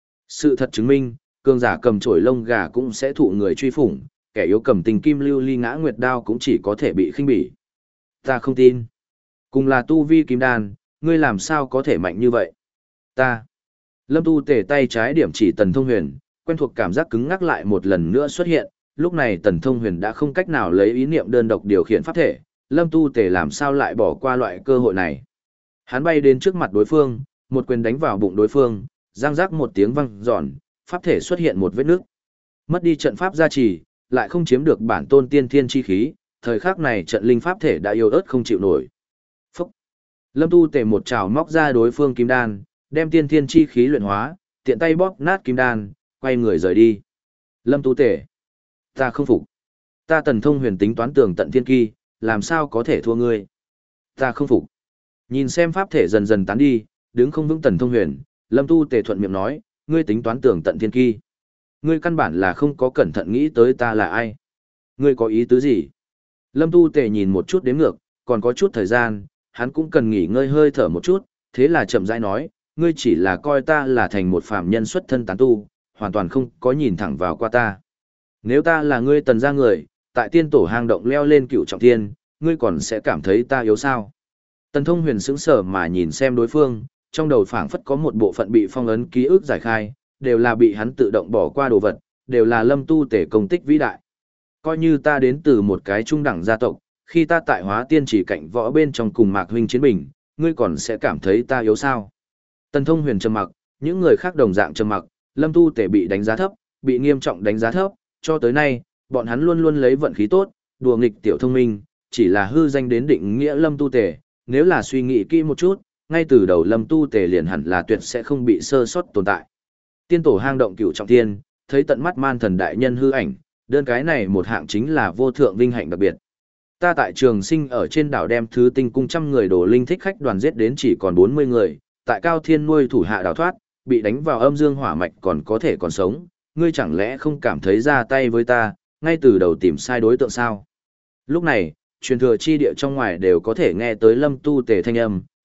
Sự thật chứng minh, cường giả cầm chổi lông gà cũng sẽ thụ người truy phủng, kẻ yếu cầm tình kim lưu ly ngã nguyệt đao cũng chỉ có thể bị khinh bỉ. Ta không tin. Cùng là tu vi kim đan, ngươi làm sao có thể mạnh như vậy? Ta. Lâm Tu Tề tay trái điểm chỉ Tần Thông Huyền, quen thuộc cảm giác cứng ngắc lại một lần nữa xuất hiện, lúc này Tần Thông Huyền đã không cách nào lấy ý niệm đơn độc điều khiển pháp thể, Lâm Tu Tề làm sao lại bỏ qua loại cơ hội này. Hắn bay đến trước mặt đối phương, một quyền đánh vào bụng đối phương, răng rắc một tiếng vang giòn, pháp thể xuất hiện một vết nước. Mất đi trận pháp gia trì, lại không chiếm được bản tôn tiên thiên chi khí, thời khắc này trận linh pháp thể đã yếu ớt không chịu nổi. Phúc! Lâm Tu Tề một trảo móc ra đối phương kim đan, đem tiên thiên chi khí luyện hóa, tiện tay bóp nát kim đan, quay người rời đi. Lâm Tu Tề! Ta không phục. Ta Tần Thông Huyền tính toán tường tận thiên kỳ, làm sao có thể thua ngươi? Ta không phục. Nhìn xem pháp thể dần dần tán đi, đứng không vững Tần Thông Huyền, Lâm Tu Tề thuận miệng nói, ngươi tính toán tường tận thiên kỳ. Ngươi căn bản là không có cẩn thận nghĩ tới ta là ai. Ngươi có ý tứ gì? Lâm Tu Tề nhìn một chút đếm ngược, còn có chút thời gian, hắn cũng cần nghỉ ngơi hơi thở một chút, thế là chậm rãi nói, ngươi chỉ là coi ta là thành một phàm nhân xuất thân tán tu, hoàn toàn không có nhìn thẳng vào qua ta. Nếu ta là ngươi Tần gia người, tại tiên tổ hang động leo lên cựu trọng thiên, ngươi còn sẽ cảm thấy ta yếu sao? Tần Thông Huyền sững sờ mà nhìn xem đối phương, trong đầu phảng phất có một bộ phận bị phong ấn ký ức giải khai, đều là bị hắn tự động bỏ qua đồ vật, đều là Lâm Tu Tề công tích vĩ đại. Coi như ta đến từ một cái trung đẳng gia tộc, khi ta tại Hóa Tiên chỉ cạnh võ bên trong cùng Mạc huynh chiến bình, ngươi còn sẽ cảm thấy ta yếu sao? Tần Thông Huyền trầm mặc, những người khác đồng dạng trầm mặc, Lâm Tu Tề bị đánh giá thấp, bị nghiêm trọng đánh giá thấp, cho tới nay, bọn hắn luôn luôn lấy vận khí tốt, đùa nghịch tiểu thông minh, chỉ là hư danh đến định nghĩa Lâm Tu Tề, nếu là suy nghĩ kỹ một chút, ngay từ đầu Lâm Tu Tề liền hẳn là tuyệt sẽ không bị sơ sót tồn tại. Tiên tổ hang động cửu trọng thiên, thấy tận mắt man thần đại nhân hư ảnh, đơn cái này một hạng chính là vô thượng vinh hạnh đặc biệt. Ta tại Trường Sinh ở trên đảo đem thứ tinh cung trăm người đồ linh thích khách đoàn giết đến chỉ còn bốn mươi người, tại Cao Thiên nuôi thủ hạ đào thoát, bị đánh vào âm dương hỏa mạch còn có thể còn sống, ngươi chẳng lẽ không cảm thấy ra tay với ta, ngay từ đầu tìm sai đối tượng sao? Lúc này, truyền thừa chi địa trong ngoài đều có thể nghe tới Lâm Tu Tề thanh âm,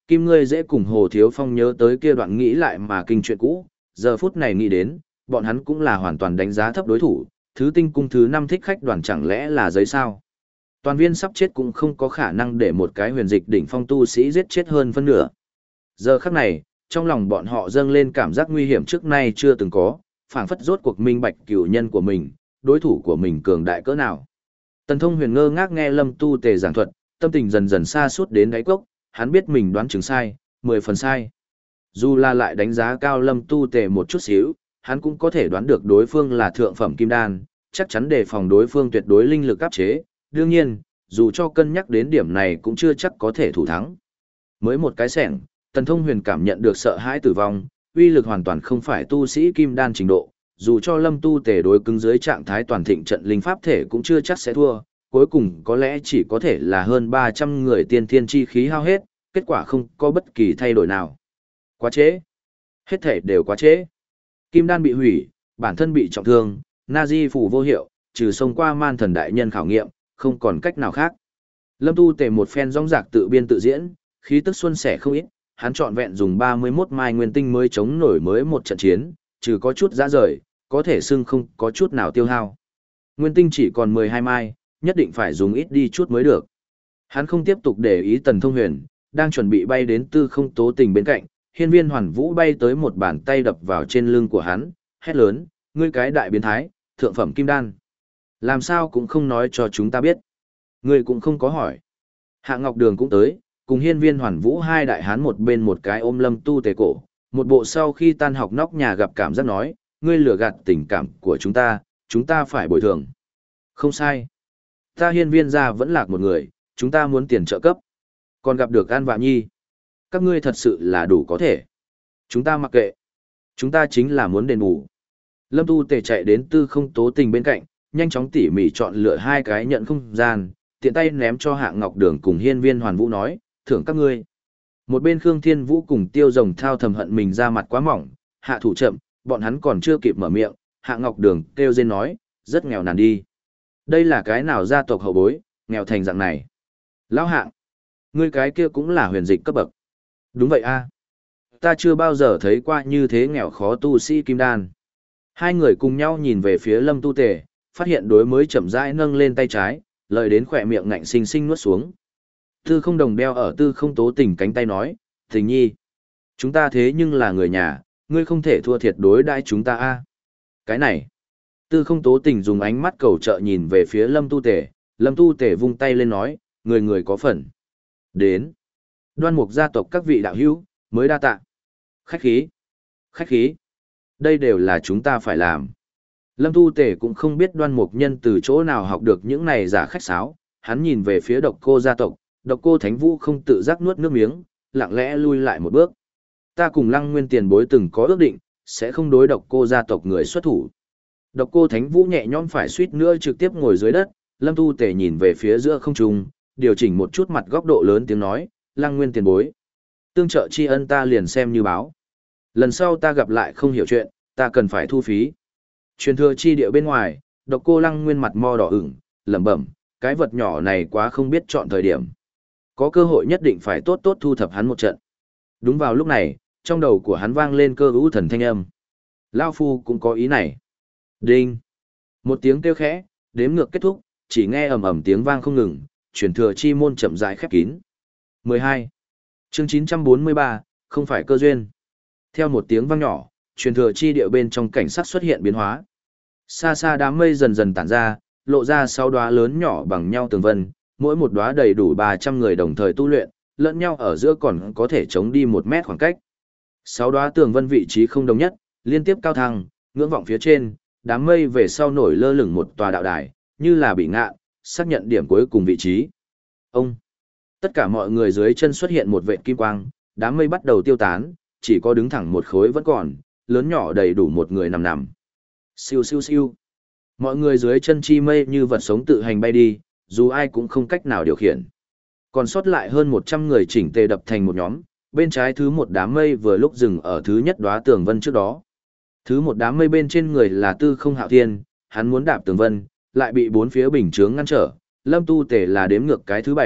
Kim ngươi dễ cùng Hồ Thiếu Phong nhớ tới kia đoạn nghĩ lại mà kinh chuyện cũ, giờ phút này nghĩ đến, bọn hắn cũng là hoàn toàn đánh giá thấp đối thủ, thứ tinh cung thứ năm thích khách đoàn chẳng lẽ là giấy sao. Toàn viên sắp chết cũng không có khả năng để một cái huyền dịch đỉnh phong tu sĩ giết chết hơn phân nửa. Giờ khắc này, trong lòng bọn họ dâng lên cảm giác nguy hiểm trước nay chưa từng có, phảng phất rốt cuộc minh bạch cửu nhân của mình, đối thủ của mình cường đại cỡ nào. Tần Thông Huyền ngơ ngác nghe Lâm Tu Tề giảng thuật, tâm tình dần dần xa suốt đến đáy cốc, hắn biết mình đoán chừng sai, mười phần sai. Dù là lại đánh giá cao Lâm Tu Tề một chút xíu, hắn cũng có thể đoán được đối phương là thượng phẩm kim đan, chắc chắn đề phòng đối phương tuyệt đối linh lực áp chế. Đương nhiên, dù cho cân nhắc đến điểm này cũng chưa chắc có thể thủ thắng. Mới một cái sẻng, Tần Thông Huyền cảm nhận được sợ hãi tử vong, uy lực hoàn toàn không phải tu sĩ kim đan trình độ, dù cho Lâm Tu Tề đối cứng dưới trạng thái toàn thịnh trận linh pháp thể cũng chưa chắc sẽ thua, cuối cùng có lẽ chỉ có thể là hơn ba trăm người tiên thiên chi khí hao hết, kết quả không có bất kỳ thay đổi nào. Quá trễ. Hết thể đều quá trễ. Kim đan bị hủy, bản thân bị trọng thương, Nazi phủ vô hiệu, trừ xông qua man thần đại nhân khảo nghiệm, không còn cách nào khác. Lâm Tu Tề một phen rong rạc tự biên tự diễn, khí tức xuân sẻ không ít, hắn trọn vẹn dùng ba mươi mốt mai nguyên tinh mới chống nổi mới một trận chiến, trừ có chút dã rời, có thể xưng không có chút nào tiêu hao. Nguyên tinh chỉ còn mười hai mai, nhất định phải dùng ít đi chút mới được. Hắn không tiếp tục để ý Tần Thông Huyền, đang chuẩn bị bay đến Tư Không Tố Tình bên cạnh, Hiên Viên Hoàn Vũ bay tới một bàn tay đập vào trên lưng của hắn, hét lớn, ngươi cái đại biến thái, thượng phẩm kim đan. Làm sao cũng không nói cho chúng ta biết. Ngươi cũng không có hỏi. Hạ Ngọc Đường cũng tới, cùng Hiên Viên Hoàn Vũ hai đại hán một bên một cái ôm Lâm Tu Tề cổ, một bộ sau khi tan học nóc nhà gặp cảm giác nói, ngươi lừa gạt tình cảm của chúng ta, chúng ta phải bồi thường. Không sai. Ta Hiên Viên gia vẫn lạc một người, chúng ta muốn tiền trợ cấp. Còn gặp được An Vạ Nhi. Các ngươi thật sự là đủ có thể. Chúng ta mặc kệ. Chúng ta chính là muốn đền bù. Lâm Tu Tề chạy đến Tư Không Tố Tình bên cạnh, nhanh chóng tỉ mỉ chọn lựa hai cái nhận không gian, tiện tay ném cho Hạ Ngọc Đường cùng Hiên Viên Hoàn Vũ nói, thưởng các ngươi. Một bên Khương Thiên Vũ cùng Tiêu Rồng Thao thầm hận mình ra mặt quá mỏng, hạ thủ chậm, bọn hắn còn chưa kịp mở miệng, Hạ Ngọc Đường kêu rên nói, rất nghèo nàn đi. Đây là cái nào gia tộc hậu bối, nghèo thành dạng này. Lão Hạng, ngươi cái kia cũng là huyền dịch cấp bậc. Đúng vậy a, ta chưa bao giờ thấy qua như thế nghèo khó tu sĩ kim đan. Hai người cùng nhau nhìn về phía Lâm Tu Tề, phát hiện đối mới chậm rãi nâng lên tay trái, lời đến khỏe miệng ngạnh sinh sinh nuốt xuống. Tư Không Đồng đeo ở Tư Không Tố Tình cánh tay nói, Tình Nhi, chúng ta thế nhưng là người nhà, ngươi không thể thua thiệt đối đãi chúng ta a. Cái này, Tư Không Tố Tình dùng ánh mắt cầu trợ nhìn về phía Lâm Tu Tề, Lâm Tu Tề vung tay lên nói, người người có phần. Đến, Đoan Mục gia tộc các vị đạo hữu, mới đa tạ. Khách khí, khách khí, đây đều là chúng ta phải làm. Lâm Tu Tề cũng không biết Đoan Mục Nhân từ chỗ nào học được những này giả khách sáo, hắn nhìn về phía Độc Cô gia tộc, Độc Cô Thánh Vũ không tự giác nuốt nước miếng, lặng lẽ lui lại một bước. Ta cùng Lăng Nguyên tiền bối từng có ước định, sẽ không đối Độc Cô gia tộc người xuất thủ. Độc Cô Thánh Vũ nhẹ nhõm phải suýt nữa trực tiếp ngồi dưới đất, Lâm Tu Tề nhìn về phía giữa không trung, điều chỉnh một chút mặt góc độ lớn tiếng nói, Lăng Nguyên tiền bối, tương trợ tri ân ta liền xem như báo. Lần sau ta gặp lại không hiểu chuyện, ta cần phải thu phí. Truyền thừa chi địa bên ngoài, Độc Cô Lăng Nguyên mặt mo đỏ ửng, lẩm bẩm, cái vật nhỏ này quá không biết chọn thời điểm. Có cơ hội nhất định phải tốt tốt thu thập hắn một trận. Đúng vào lúc này, trong đầu của hắn vang lên cơ hữu thần thanh âm. Lao Phu cũng có ý này. Đinh. Một tiếng kêu khẽ, đếm ngược kết thúc, chỉ nghe ầm ầm tiếng vang không ngừng, truyền thừa chi môn chậm rãi khép kín. mười hai. Chương chín trăm bốn mươi ba, không phải cơ duyên. Theo một tiếng vang nhỏ, truyền thừa chi địa bên trong cảnh sắc xuất hiện biến hóa. Xa xa đám mây dần dần tản ra, lộ ra sáu đóa lớn nhỏ bằng nhau tường vân, mỗi một đóa đầy đủ ba trăm người đồng thời tu luyện, lẫn nhau ở giữa còn có thể chống đi một mét khoảng cách. Sáu đóa tường vân vị trí không đồng nhất, liên tiếp cao thăng, ngưỡng vọng phía trên, đám mây về sau nổi lơ lửng một tòa đạo đài, như là bị ngạ, xác nhận điểm cuối cùng vị trí. Ông! Tất cả mọi người dưới chân xuất hiện một vệt kim quang, đám mây bắt đầu tiêu tán, chỉ có đứng thẳng một khối vẫn còn, lớn nhỏ đầy đủ một người nằm nằm. Siêu siêu siêu. Mọi người dưới chân chi mây như vật sống tự hành bay đi, dù ai cũng không cách nào điều khiển. Còn sót lại hơn một trăm người chỉnh tề đập thành một nhóm, bên trái thứ một đám mây vừa lúc dừng ở thứ nhất đóa tường vân trước đó. Thứ một đám mây bên trên người là Tư Không Hạo Thiên, hắn muốn đạp tường vân, lại bị bốn phía bình chướng ngăn trở, Lâm Tu Tề là đếm ngược cái thứ bảy,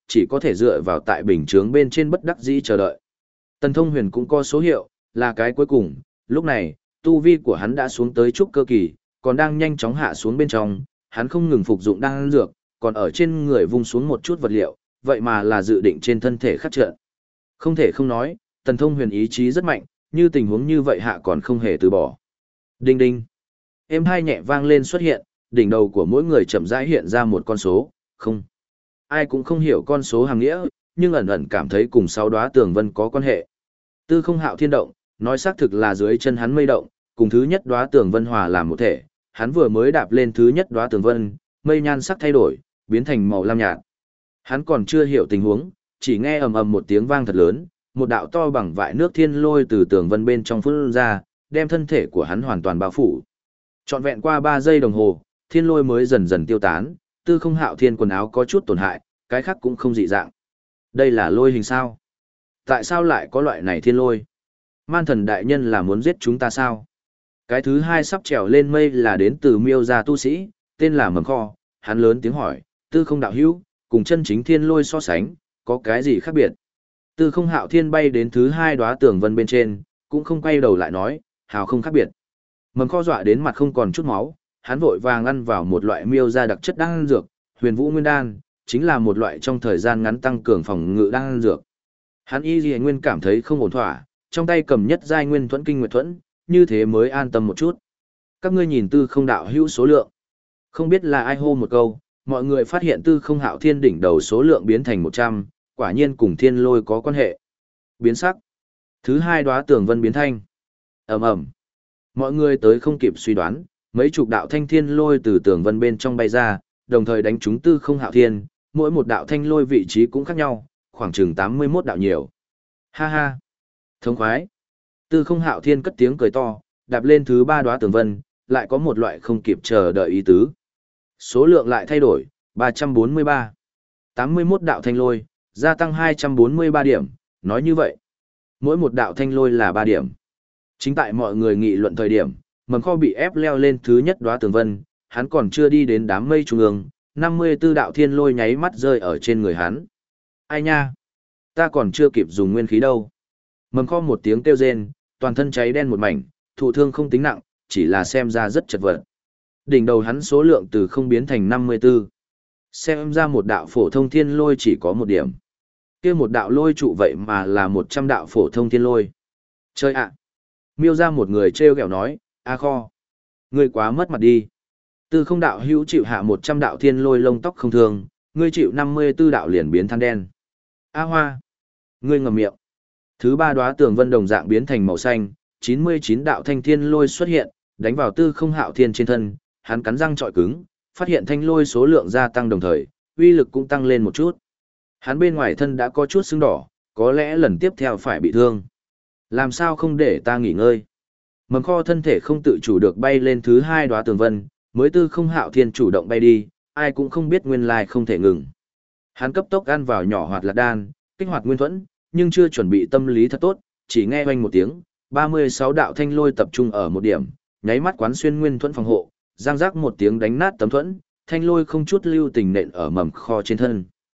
chỉ có thể dựa vào tại bình chướng bên trên bất đắc dĩ chờ đợi. Tần Thông Huyền cũng có số hiệu, là cái cuối cùng, lúc này, tu vi của hắn đã xuống tới trúc cơ kỳ, còn đang nhanh chóng hạ xuống bên trong, hắn không ngừng phục dụng đan dược, còn ở trên người vung xuống một chút vật liệu, vậy mà là dự định trên thân thể khắc trận. Không thể không nói, Tần Thông Huyền ý chí rất mạnh, như tình huống như vậy hạ còn không hề từ bỏ. Đinh đinh. Êm hai nhẹ vang lên xuất hiện, đỉnh đầu của mỗi người chậm rãi hiện ra một con số, không. Ai cũng không hiểu con số hàng nghĩa, nhưng ẩn ẩn cảm thấy cùng sáu đóa tường vân có quan hệ. Tư Không Hạo Thiên động, nói xác thực là dưới chân hắn mây động, cùng thứ nhất đóa tường vân hòa làm một thể, hắn vừa mới đạp lên thứ nhất đóa tường vân, mây nhan sắc thay đổi, biến thành màu lam nhạt. Hắn còn chưa hiểu tình huống, chỉ nghe ầm ầm một tiếng vang thật lớn, một đạo to bằng vại nước thiên lôi từ tường vân bên trong phun ra, đem thân thể của hắn hoàn toàn bao phủ. Trọn vẹn qua ba giây đồng hồ, thiên lôi mới dần dần tiêu tán, Tư Không Hạo Thiên quần áo có chút tổn hại, cái khác cũng không dị dạng. Đây là lôi hình sao? Tại sao lại có loại này thiên lôi? Man thần đại nhân là muốn giết chúng ta sao? Cái thứ hai sắp trèo lên mây là đến từ Miêu gia tu sĩ, tên là Mầm Kho, hắn lớn tiếng hỏi, Tư Không đạo hữu, cùng chân chính thiên lôi so sánh, có cái gì khác biệt? Tư Không Hạo Thiên bay đến thứ hai đóa tường vân bên trên, cũng không quay đầu lại nói, hào không khác biệt. Mầm Kho dọa đến mặt không còn chút máu, hắn vội vàng ăn vào một loại Miêu gia đặc chất đan dược, Huyền Vũ Nguyên đan, chính là một loại trong thời gian ngắn tăng cường phòng ngự đan dược. Hắn y Liễu Nguyên cảm thấy không ổn thỏa, trong tay cầm nhất giai Nguyên Thuẫn Kinh Nguyệt Thuẫn, như thế mới an tâm một chút. Các ngươi nhìn Tư Không đạo hữu số lượng. Không biết là ai hô một câu, mọi người phát hiện Tư Không Hạo Thiên đỉnh đầu số lượng biến thành một trăm, quả nhiên cùng thiên lôi có quan hệ. Biến sắc. Thứ hai đóa tường vân biến thanh. Ầm ầm. Mọi người tới không kịp suy đoán, mấy chục đạo thanh thiên lôi từ tường vân bên trong bay ra, đồng thời đánh trúng Tư Không Hạo Thiên, mỗi một đạo thanh lôi vị trí cũng khác nhau, khoảng chừng tám mươi mốt đạo nhiều. Ha ha. Thống khoái. Tư Không Hạo Thiên cất tiếng cười to, đạp lên thứ ba đóa tường vân, lại có một loại không kịp chờ đợi ý tứ. Số lượng lại thay đổi, ba trăm bốn mươi ba. tám mươi mốt đạo thanh lôi, gia tăng hai trăm bốn mươi ba điểm, nói như vậy. Mỗi một đạo thanh lôi là ba điểm. Chính tại mọi người nghị luận thời điểm, Mầm Kho bị ép leo lên thứ nhất đóa tường vân, hắn còn chưa đi đến đám mây trung ương, năm mươi tư đạo thiên lôi nháy mắt rơi ở trên người hắn. Ai nha? Ta còn chưa kịp dùng nguyên khí đâu. Mầm Kho một tiếng kêu rên, toàn thân cháy đen một mảnh, thụ thương không tính nặng, chỉ là xem ra rất chật vật. Đỉnh đầu hắn số lượng từ không biến thành năm mươi tư. Xem ra một đạo phổ thông thiên lôi chỉ có một điểm. Kia một đạo lôi trụ vậy mà là một trăm đạo phổ thông thiên lôi. Chơi ạ! Miêu ra một người trêu ghẹo nói, A Kho. Ngươi quá mất mặt đi. Tư Không đạo hữu chịu hạ một trăm đạo thiên lôi lông tóc không thường, ngươi chịu năm mươi tư đạo liền biến than đen. A Hoa. Ngươi ngậm miệng. Thứ ba đóa tường vân đồng dạng biến thành màu xanh, chín mươi chín đạo thanh thiên lôi xuất hiện, đánh vào Tư Không Hạo Thiên trên thân, hắn cắn răng trọi cứng, phát hiện thanh lôi số lượng gia tăng đồng thời, uy lực cũng tăng lên một chút. Hắn bên ngoài thân đã có chút sưng đỏ, có lẽ lần tiếp theo phải bị thương. Làm sao không để ta nghỉ ngơi? Mầm Kho thân thể không tự chủ được bay lên thứ hai đóa tường vân, mới Tư Không Hạo Thiên chủ động bay đi, ai cũng không biết nguyên lai không thể ngừng. Hắn cấp tốc ăn vào nhỏ hoạt lạc đan, kích hoạt nguyên thuẫn, nhưng chưa chuẩn bị tâm lý thật tốt, chỉ nghe oanh một tiếng, ba mươi sáu đạo thanh lôi tập trung ở một điểm, nháy mắt quán xuyên nguyên thuẫn phòng hộ, giang giác một tiếng đánh nát tấm thuẫn, thanh lôi không chút lưu tình nện ở Mầm Kho trên thân.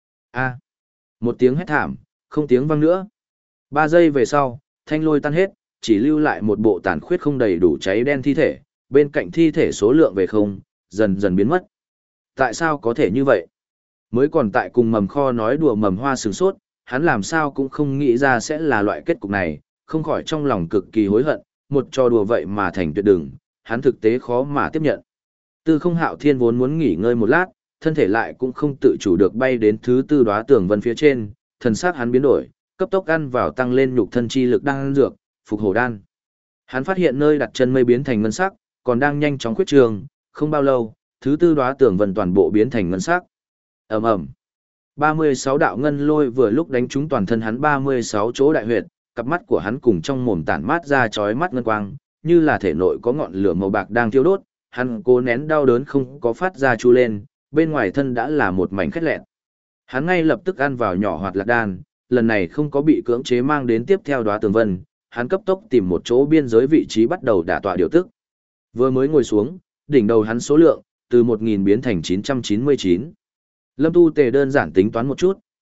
A. Một tiếng hét thảm, không tiếng vang nữa. Ba giây về sau, thanh lôi tan hết, chỉ lưu lại một bộ tàn khuyết không đầy đủ cháy đen thi thể, bên cạnh thi thể số lượng về không, dần dần biến mất. Tại sao có thể như vậy? Mới còn tại cùng Mầm Kho nói đùa Mầm Hoa sửng sốt, hắn làm sao cũng không nghĩ ra sẽ là loại kết cục này, không khỏi trong lòng cực kỳ hối hận, một trò đùa vậy mà thành tuyệt đừng, hắn thực tế khó mà tiếp nhận. Tư Không Hạo Thiên vốn muốn nghỉ ngơi một lát, thân thể lại cũng không tự chủ được bay đến thứ tư đóa tường vân phía trên, thần sắc hắn biến đổi, cấp tốc ăn vào tăng lên nhục thân chi lực đan dược, phục hồi đan. Hắn phát hiện nơi đặt chân mây biến thành ngân sắc, còn đang nhanh chóng khuyết trường, không bao lâu, thứ tư đóa tường vân toàn bộ biến thành ngân sắc. Ầm ầm. ba mươi sáu đạo ngân lôi vừa lúc đánh trúng toàn thân hắn ba mươi sáu chỗ đại huyệt, cặp mắt của hắn cùng trong mồm tản mát ra chói mắt ngân quang, như là thể nội có ngọn lửa màu bạc đang thiêu đốt, hắn cố nén đau đớn không có phát ra chu lên, bên ngoài thân đã là một mảnh khét lẹt. Hắn ngay lập tức ăn vào nhỏ hoạt lạc đan, lần này không có bị cưỡng chế mang đến tiếp theo đóa tường vân, hắn cấp tốc tìm một chỗ biên giới vị trí bắt đầu đả tọa điều tức. Vừa mới ngồi xuống, đỉnh đầu hắn số lượng từ một nghìn biến thành chín trăm chín mươi chín. Lâm Tu Tề đơn giản tính toán một chút,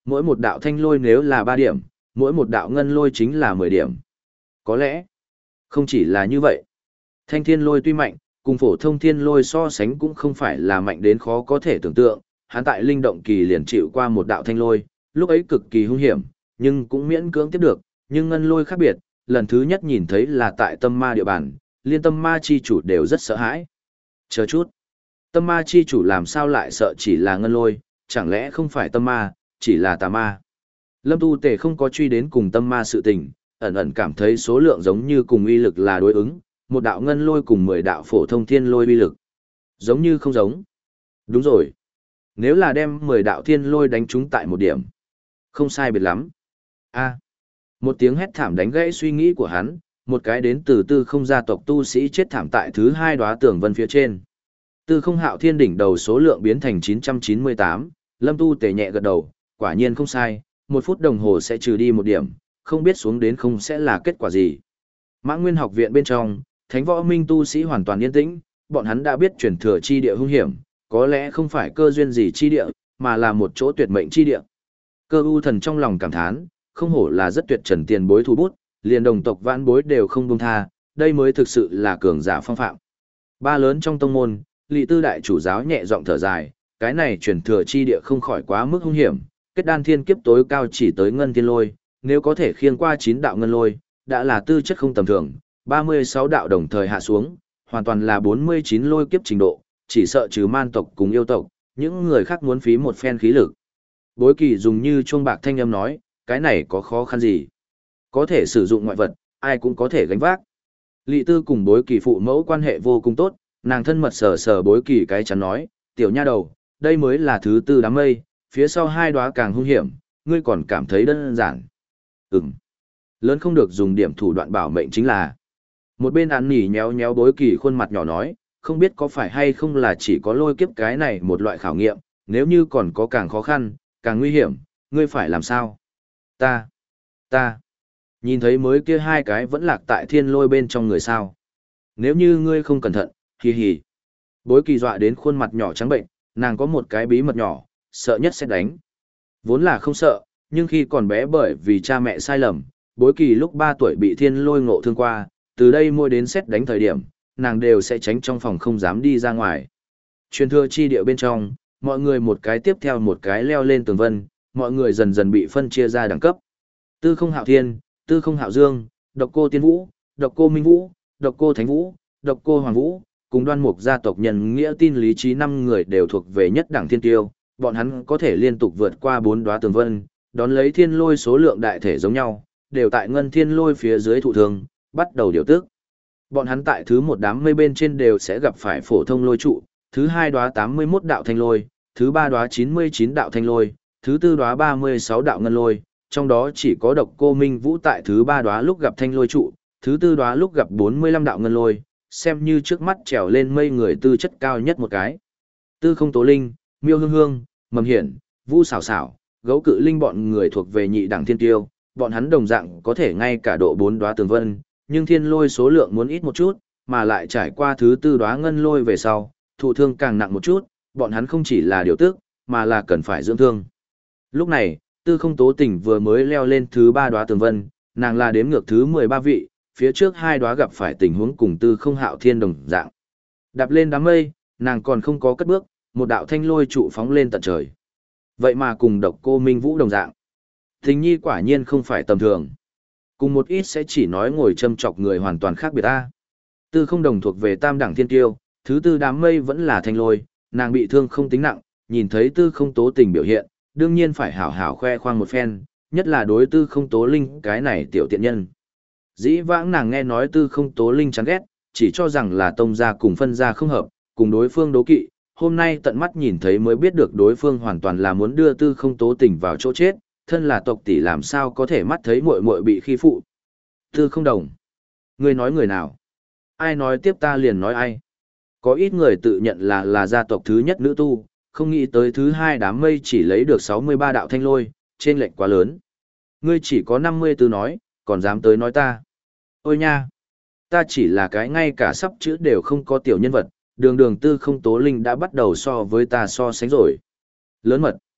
Mỗi một đạo thanh lôi nếu là ba điểm, mỗi một đạo ngân lôi chính là mười điểm. Có lẽ, không chỉ là như vậy. Thanh thiên lôi tuy mạnh, cùng phổ thông thiên lôi so sánh cũng không phải là mạnh đến khó có thể tưởng tượng, hắn tại linh động kỳ liền chịu qua một đạo thanh lôi, lúc ấy cực kỳ hung hiểm, nhưng cũng miễn cưỡng tiếp được, nhưng ngân lôi khác biệt, lần thứ nhất nhìn thấy là tại tâm ma địa bàn, liên tâm ma chi chủ đều rất sợ hãi. Chờ chút, tâm ma chi chủ làm sao lại sợ chỉ là ngân lôi, chẳng lẽ không phải tâm ma, chỉ là tà ma. Lâm Tu Tề không có truy đến cùng tâm ma sự tình, ẩn ẩn cảm thấy số lượng giống như cùng uy lực là đối ứng, một đạo ngân lôi cùng mười đạo phổ thông thiên lôi uy lực. Giống như không giống. Đúng rồi. Nếu là đem mười đạo thiên lôi đánh trúng tại một điểm. Không sai biệt lắm. A. Một tiếng hét thảm đánh gãy suy nghĩ của hắn, một cái đến từ tư không gia tộc tu sĩ chết thảm tại thứ hai đóa tường vân phía trên. Tư không hạo thiên đỉnh đầu số lượng biến thành chín trăm chín mươi tám, Lâm Tu Tề nhẹ gật đầu, quả nhiên không sai, một phút đồng hồ sẽ trừ đi một điểm, không biết xuống đến không sẽ là kết quả gì. Mã Nguyên học viện bên trong, Thánh Võ Minh tu sĩ hoàn toàn yên tĩnh, bọn hắn đã biết truyền thừa chi địa hung hiểm, có lẽ không phải cơ duyên gì chi địa, mà là một chỗ tuyệt mệnh chi địa. Cơ u thần trong lòng cảm thán, không hổ là rất tuyệt trần tiền bối thủ bút, liền đồng tộc vãn bối đều không buông tha, đây mới thực sự là cường giả phong phạm. Ba lớn trong tông môn, Lị Tư đại chủ giáo nhẹ giọng thở dài, cái này truyền thừa chi địa không khỏi quá mức hung hiểm, kết đan thiên kiếp tối cao chỉ tới ngân thiên lôi, nếu có thể khiêng qua chín đạo ngân lôi, đã là tư chất không tầm thường, ba mươi sáu đạo đồng thời hạ xuống, hoàn toàn là bốn mươi chín lôi kiếp trình độ, chỉ sợ trừ man tộc cùng yêu tộc, những người khác muốn phí một phen khí lực. Bối Kỳ dùng như chuông bạc thanh âm nói, cái này có khó khăn gì? Có thể sử dụng ngoại vật, ai cũng có thể gánh vác. Lị Tư cùng Bối Kỳ phụ mẫu quan hệ vô cùng tốt, nàng thân mật sờ sờ Bối Kỳ cái chắn nói, tiểu nha đầu, đây mới là thứ tư đám mây, phía sau hai đóa càng hung hiểm, ngươi còn cảm thấy đơn giản. Ừm. Lớn không được dùng điểm thủ đoạn bảo mệnh chính là. Một bên án nỉ nhéo nhéo Bối Kỳ khuôn mặt nhỏ nói, không biết có phải hay không là chỉ có lôi kiếp cái này một loại khảo nghiệm, nếu như còn có càng khó khăn, càng nguy hiểm, ngươi phải làm sao? Ta, ta, nhìn thấy mới kia hai cái vẫn lạc tại thiên lôi bên trong người sao. Nếu như ngươi không cẩn thận, hì hì. Bối Kỳ dọa đến khuôn mặt nhỏ trắng bệnh, nàng có một cái bí mật nhỏ, sợ nhất sẽ đánh. Vốn là không sợ, nhưng khi còn bé bởi vì cha mẹ sai lầm, Bối Kỳ lúc ba tuổi bị thiên lôi ngộ thương qua, từ đây mỗi đến xét đánh thời điểm, nàng đều sẽ tránh trong phòng không dám đi ra ngoài. Truyền thừa chi địa bên trong, mọi người một cái tiếp theo một cái leo lên tường vân, mọi người dần dần bị phân chia ra đẳng cấp. Tư không hạo thiên, tư không hạo dương, độc cô tiên vũ, độc cô minh vũ, độc cô thánh vũ, độc cô hoàng vũ, cùng đoan mục gia tộc nhân nghĩa tin lý trí năm người đều thuộc về nhất đẳng thiên tiêu, bọn hắn có thể liên tục vượt qua bốn đóa tường vân, đón lấy thiên lôi số lượng đại thể giống nhau, đều tại ngân thiên lôi phía dưới thụ thường, bắt đầu điều tức. Bọn hắn tại thứ một đám mây bên trên đều sẽ gặp phải phổ thông lôi trụ, thứ hai đóa tám mươi mốt đạo thanh lôi, thứ ba đóa chín mươi chín đạo thanh lôi, thứ tư đóa ba mươi sáu đạo ngân lôi, trong đó chỉ có độc cô Minh Vũ tại thứ ba đóa lúc gặp thanh lôi trụ, thứ tư đóa lúc gặp bốn mươi lăm đạo ngân lôi, xem như trước mắt trèo lên mây người tư chất cao nhất một cái. Tư không tố linh, miêu hương hương, mầm hiển, vũ xảo xảo, gấu cự linh bọn người thuộc về nhị đẳng thiên tiêu, bọn hắn đồng dạng có thể ngay cả độ bốn đóa tường vân, nhưng thiên lôi số lượng muốn ít một chút, mà lại trải qua thứ tư đóa ngân lôi về sau, thụ thương càng nặng một chút, bọn hắn không chỉ là điều tức, mà là cần phải dưỡng thương. Lúc này, tư không tố tình vừa mới leo lên thứ ba đóa tường vân, nàng là đếm ngược thứ mười ba vị, phía trước hai đóa gặp phải tình huống cùng tư không hạo thiên đồng dạng. Đạp lên đám mây, nàng còn không có cất bước, một đạo thanh lôi trụ phóng lên tận trời. Vậy mà cùng độc cô Minh Vũ đồng dạng. Tình nhi quả nhiên không phải tầm thường. Cùng một ít sẽ chỉ nói ngồi châm chọc người hoàn toàn khác biệt ta. Tư không đồng thuộc về tam đẳng thiên tiêu, thứ tư đám mây vẫn là thanh lôi, nàng bị thương không tính nặng, nhìn thấy tư không tố tình biểu hiện, đương nhiên phải hảo hảo khoe khoang một phen, nhất là đối tư không tố linh cái này tiểu tiện nhân. Dĩ vãng nàng nghe nói tư không tố linh chán ghét, chỉ cho rằng là tông gia cùng phân gia không hợp, cùng đối phương đố kỵ, hôm nay tận mắt nhìn thấy mới biết được đối phương hoàn toàn là muốn đưa tư không tố tình vào chỗ chết, thân là tộc tỷ làm sao có thể mắt thấy muội muội bị khi phụ. Tư không đồng. Ngươi nói người nào? Ai nói tiếp ta liền nói ai. Có ít người tự nhận là là gia tộc thứ nhất nữ tu, không nghĩ tới thứ hai đám mây chỉ lấy được sáu mươi ba đạo thanh lôi, trên lệnh quá lớn. Ngươi chỉ có năm mươi tư nói, còn dám tới nói ta. Ôi nha! Ta chỉ là cái ngay cả sắp chữ đều không có tiểu nhân vật, đường đường tư không tố linh đã bắt đầu so với ta so sánh rồi. Lớn mật!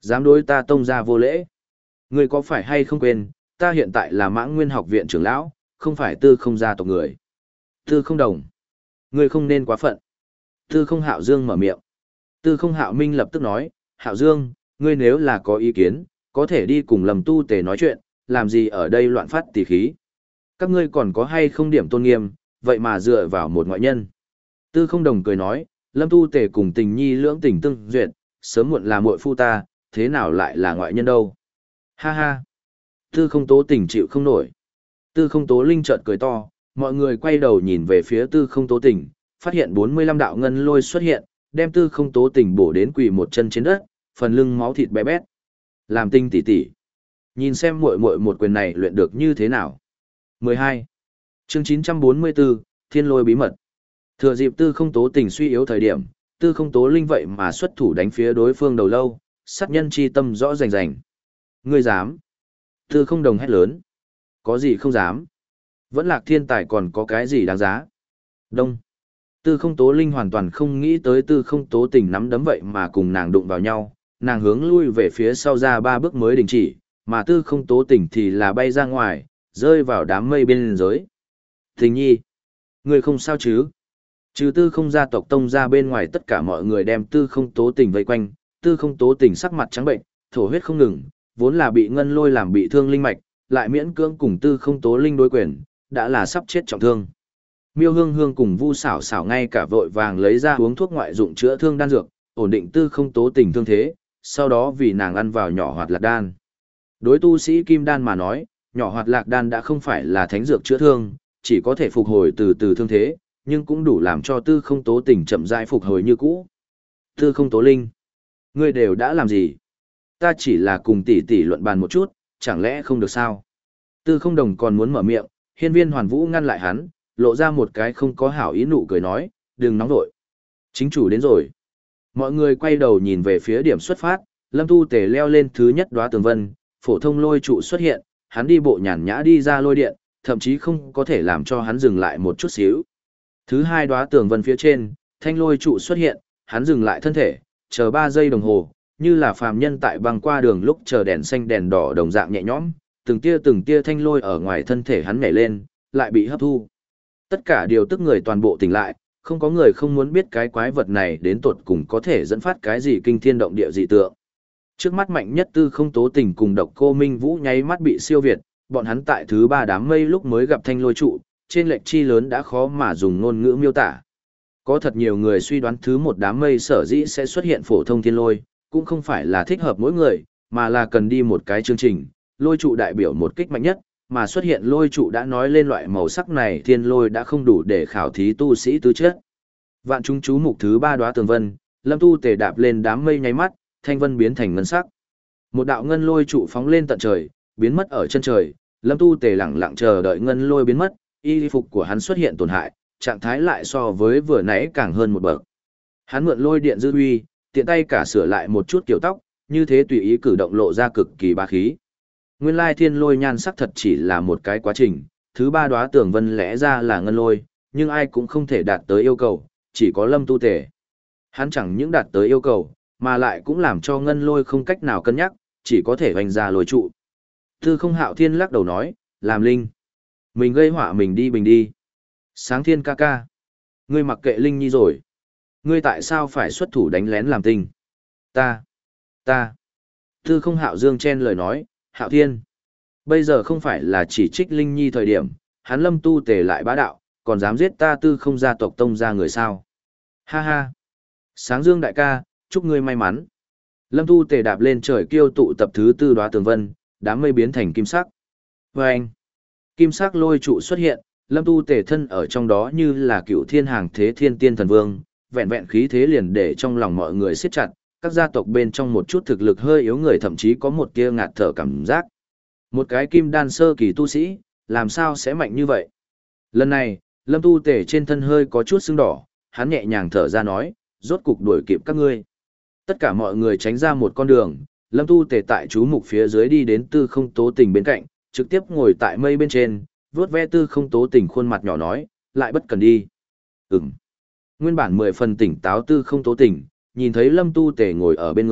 Dám đối ta tông ra vô lễ. Ngươi có phải hay không quên, ta hiện tại là Mãng Nguyên học viện trưởng lão, không phải tư không gia tộc người. Tư không đồng. Ngươi không nên quá phận. Tư không Hạo Dương mở miệng. Tư không Hạo Minh lập tức nói, Hạo Dương, ngươi nếu là có ý kiến, có thể đi cùng Lâm Tu Tề nói chuyện, làm gì ở đây loạn phát tỉ khí. Các ngươi còn có hay không điểm tôn nghiêm, vậy mà dựa vào một ngoại nhân. Tư không đồng cười nói, Lâm Tu Tề cùng tình nhi lưỡng tình tương duyệt, sớm muộn là muội phu ta, thế nào lại là ngoại nhân đâu. Ha ha. Tư không tố tình chịu không nổi. Tư không tố linh chợt cười to, mọi người quay đầu nhìn về phía tư không tố tình, phát hiện bốn mươi lăm đạo ngân lôi xuất hiện, đem tư không tố tình bổ đến quỳ một chân trên đất, phần lưng máu thịt bé bét. Làm tinh tỉ tỉ. Nhìn xem muội muội một quyền này luyện được như thế nào. mười hai. Chương chín trăm bốn mươi bốn, Thiên Lôi bí mật. Thừa dịp tư không tố tình suy yếu thời điểm, tư không tố linh vậy mà xuất thủ đánh phía đối phương đầu lâu, sát nhân chi tâm rõ rành rành. Ngươi dám? Tư không đồng hét lớn. Có gì không dám? Vẫn lạc thiên tài còn có cái gì đáng giá? Đông. Tư không tố linh hoàn toàn không nghĩ tới tư không tố tình nắm đấm vậy mà cùng nàng đụng vào nhau, nàng hướng lui về phía sau ra ba bước mới đình chỉ, mà tư không tố tình thì là bay ra ngoài, rơi vào đám mây bên giới. Tình nhi, người không sao chứ? Trừ tư không gia tộc tông ra bên ngoài tất cả mọi người đem tư không tố tình vây quanh, tư không tố tình sắc mặt trắng bệnh, thổ huyết không ngừng, vốn là bị ngân lôi làm bị thương linh mạch, lại miễn cưỡng cùng tư không tố linh đối quyền, đã là sắp chết trọng thương. Miêu Hương Hương cùng Vu Xảo Xảo ngay cả vội vàng lấy ra uống thuốc ngoại dụng chữa thương đan dược, ổn định tư không tố tình thương thế, sau đó vì nàng ăn vào nhỏ hoạt lạc đan. Đối tu sĩ kim đan mà nói, nhỏ hoạt lạc đan đã không phải là thánh dược chữa thương, chỉ có thể phục hồi từ từ thương thế, nhưng cũng đủ làm cho tư không tố tình chậm rãi phục hồi như cũ. Tư không tố linh, ngươi đều đã làm gì? Ta chỉ là cùng tỷ tỷ luận bàn một chút, chẳng lẽ không được sao? Tư không đồng còn muốn mở miệng, hiên viên hoàn vũ ngăn lại hắn, lộ ra một cái không có hảo ý nụ cười nói, đừng nóng vội. Chính chủ đến rồi. Mọi người quay đầu nhìn về phía điểm xuất phát, Lâm Tu Tề leo lên thứ nhất đóa tường vân, phổ thông lôi trụ xuất hiện, hắn đi bộ nhàn nhã đi ra lôi điện, thậm chí không có thể làm cho hắn dừng lại một chút xíu. Thứ hai đóa tường vân phía trên, thanh lôi trụ xuất hiện, hắn dừng lại thân thể, chờ ba giây đồng hồ, như là phàm nhân tại băng qua đường lúc chờ đèn xanh đèn đỏ đồng dạng nhẹ nhõm, từng tia từng tia thanh lôi ở ngoài thân thể hắn nhảy lên, lại bị hấp thu. Tất cả điều tức người toàn bộ tỉnh lại, không có người không muốn biết cái quái vật này đến tột cùng có thể dẫn phát cái gì kinh thiên động địa dị tượng. Trước mắt mạnh nhất tư không tố tình cùng độc cô Minh Vũ nháy mắt bị siêu việt, bọn hắn tại thứ ba đám mây lúc mới gặp thanh lôi trụ, trên lệch chi lớn đã khó mà dùng ngôn ngữ miêu tả. Có thật nhiều người suy đoán thứ một đám mây sở dĩ sẽ xuất hiện phổ thông thiên lôi, cũng không phải là thích hợp mỗi người, mà là cần đi một cái chương trình, lôi trụ đại biểu một kích mạnh nhất, mà xuất hiện lôi trụ đã nói lên loại màu sắc này thiên lôi đã không đủ để khảo thí tu sĩ tứ chất. Vạn chúng chú mục thứ ba đóa tường vân, Lâm Tu Tề đạp lên đám mây nháy mắt, thanh vân biến thành ngân sắc. Một đạo ngân lôi trụ phóng lên tận trời, biến mất ở chân trời, Lâm Tu Tề lặng lặng chờ đợi ngân lôi biến mất, y phục của hắn xuất hiện tổn hại, trạng thái lại so với vừa nãy càng hơn một bậc. Hắn mượn lôi điện dư uy, tiện tay cả sửa lại một chút kiểu tóc, như thế tùy ý cử động lộ ra cực kỳ bá khí. Nguyên lai thiên lôi nhan sắc thật chỉ là một cái quá trình, thứ ba đóa tường vân lẽ ra là ngân lôi, nhưng ai cũng không thể đạt tới yêu cầu, chỉ có Lâm Tu Tề. Hắn chẳng những đạt tới yêu cầu, mà lại cũng làm cho ngân lôi không cách nào cân nhắc, chỉ có thể hoành ra lôi trụ. Tư không Hạo Thiên lắc đầu nói, làm linh. Mình gây họa mình đi bình đi. Sáng Thiên ca ca. Ngươi mặc kệ Linh Nhi rồi. Ngươi tại sao phải xuất thủ đánh lén làm tình? Ta. Ta. Tư không Hạo Dương chen lời nói, Hạo Thiên. Bây giờ không phải là chỉ trích Linh Nhi thời điểm, hắn Lâm Tu Tề lại bá đạo, còn dám giết ta tư không gia tộc tông ra người sao. Ha ha. Sáng Dương đại ca, chúc ngươi may mắn. Lâm Tu Tề đạp lên trời kiêu tụ tập thứ tư đóa tường vân, đám mây biến thành kim sắc. Và anh. Kim sắc lôi trụ xuất hiện, Lâm Tu Tề thân ở trong đó như là cựu thiên hàng thế thiên tiên thần vương, vẹn vẹn khí thế liền để trong lòng mọi người siết chặt, các gia tộc bên trong một chút thực lực hơi yếu người thậm chí có một tia ngạt thở cảm giác. Một cái kim đan sơ kỳ tu sĩ, làm sao sẽ mạnh như vậy? Lần này, Lâm Tu Tề trên thân hơi có chút sưng đỏ, hắn nhẹ nhàng thở ra nói, rốt cục đuổi kịp các ngươi. Tất cả mọi người tránh ra một con đường, Lâm Tu Tề tại chú mục phía dưới đi đến tư không tố tình bên cạnh, trực tiếp ngồi tại mây bên trên, vuốt ve tư không tố tình khuôn mặt nhỏ nói, lại bất cần đi. Ừm. Nguyên bản mười phần tỉnh táo tư không tố tình, nhìn thấy Lâm Tu Tề ngồi ở bên người,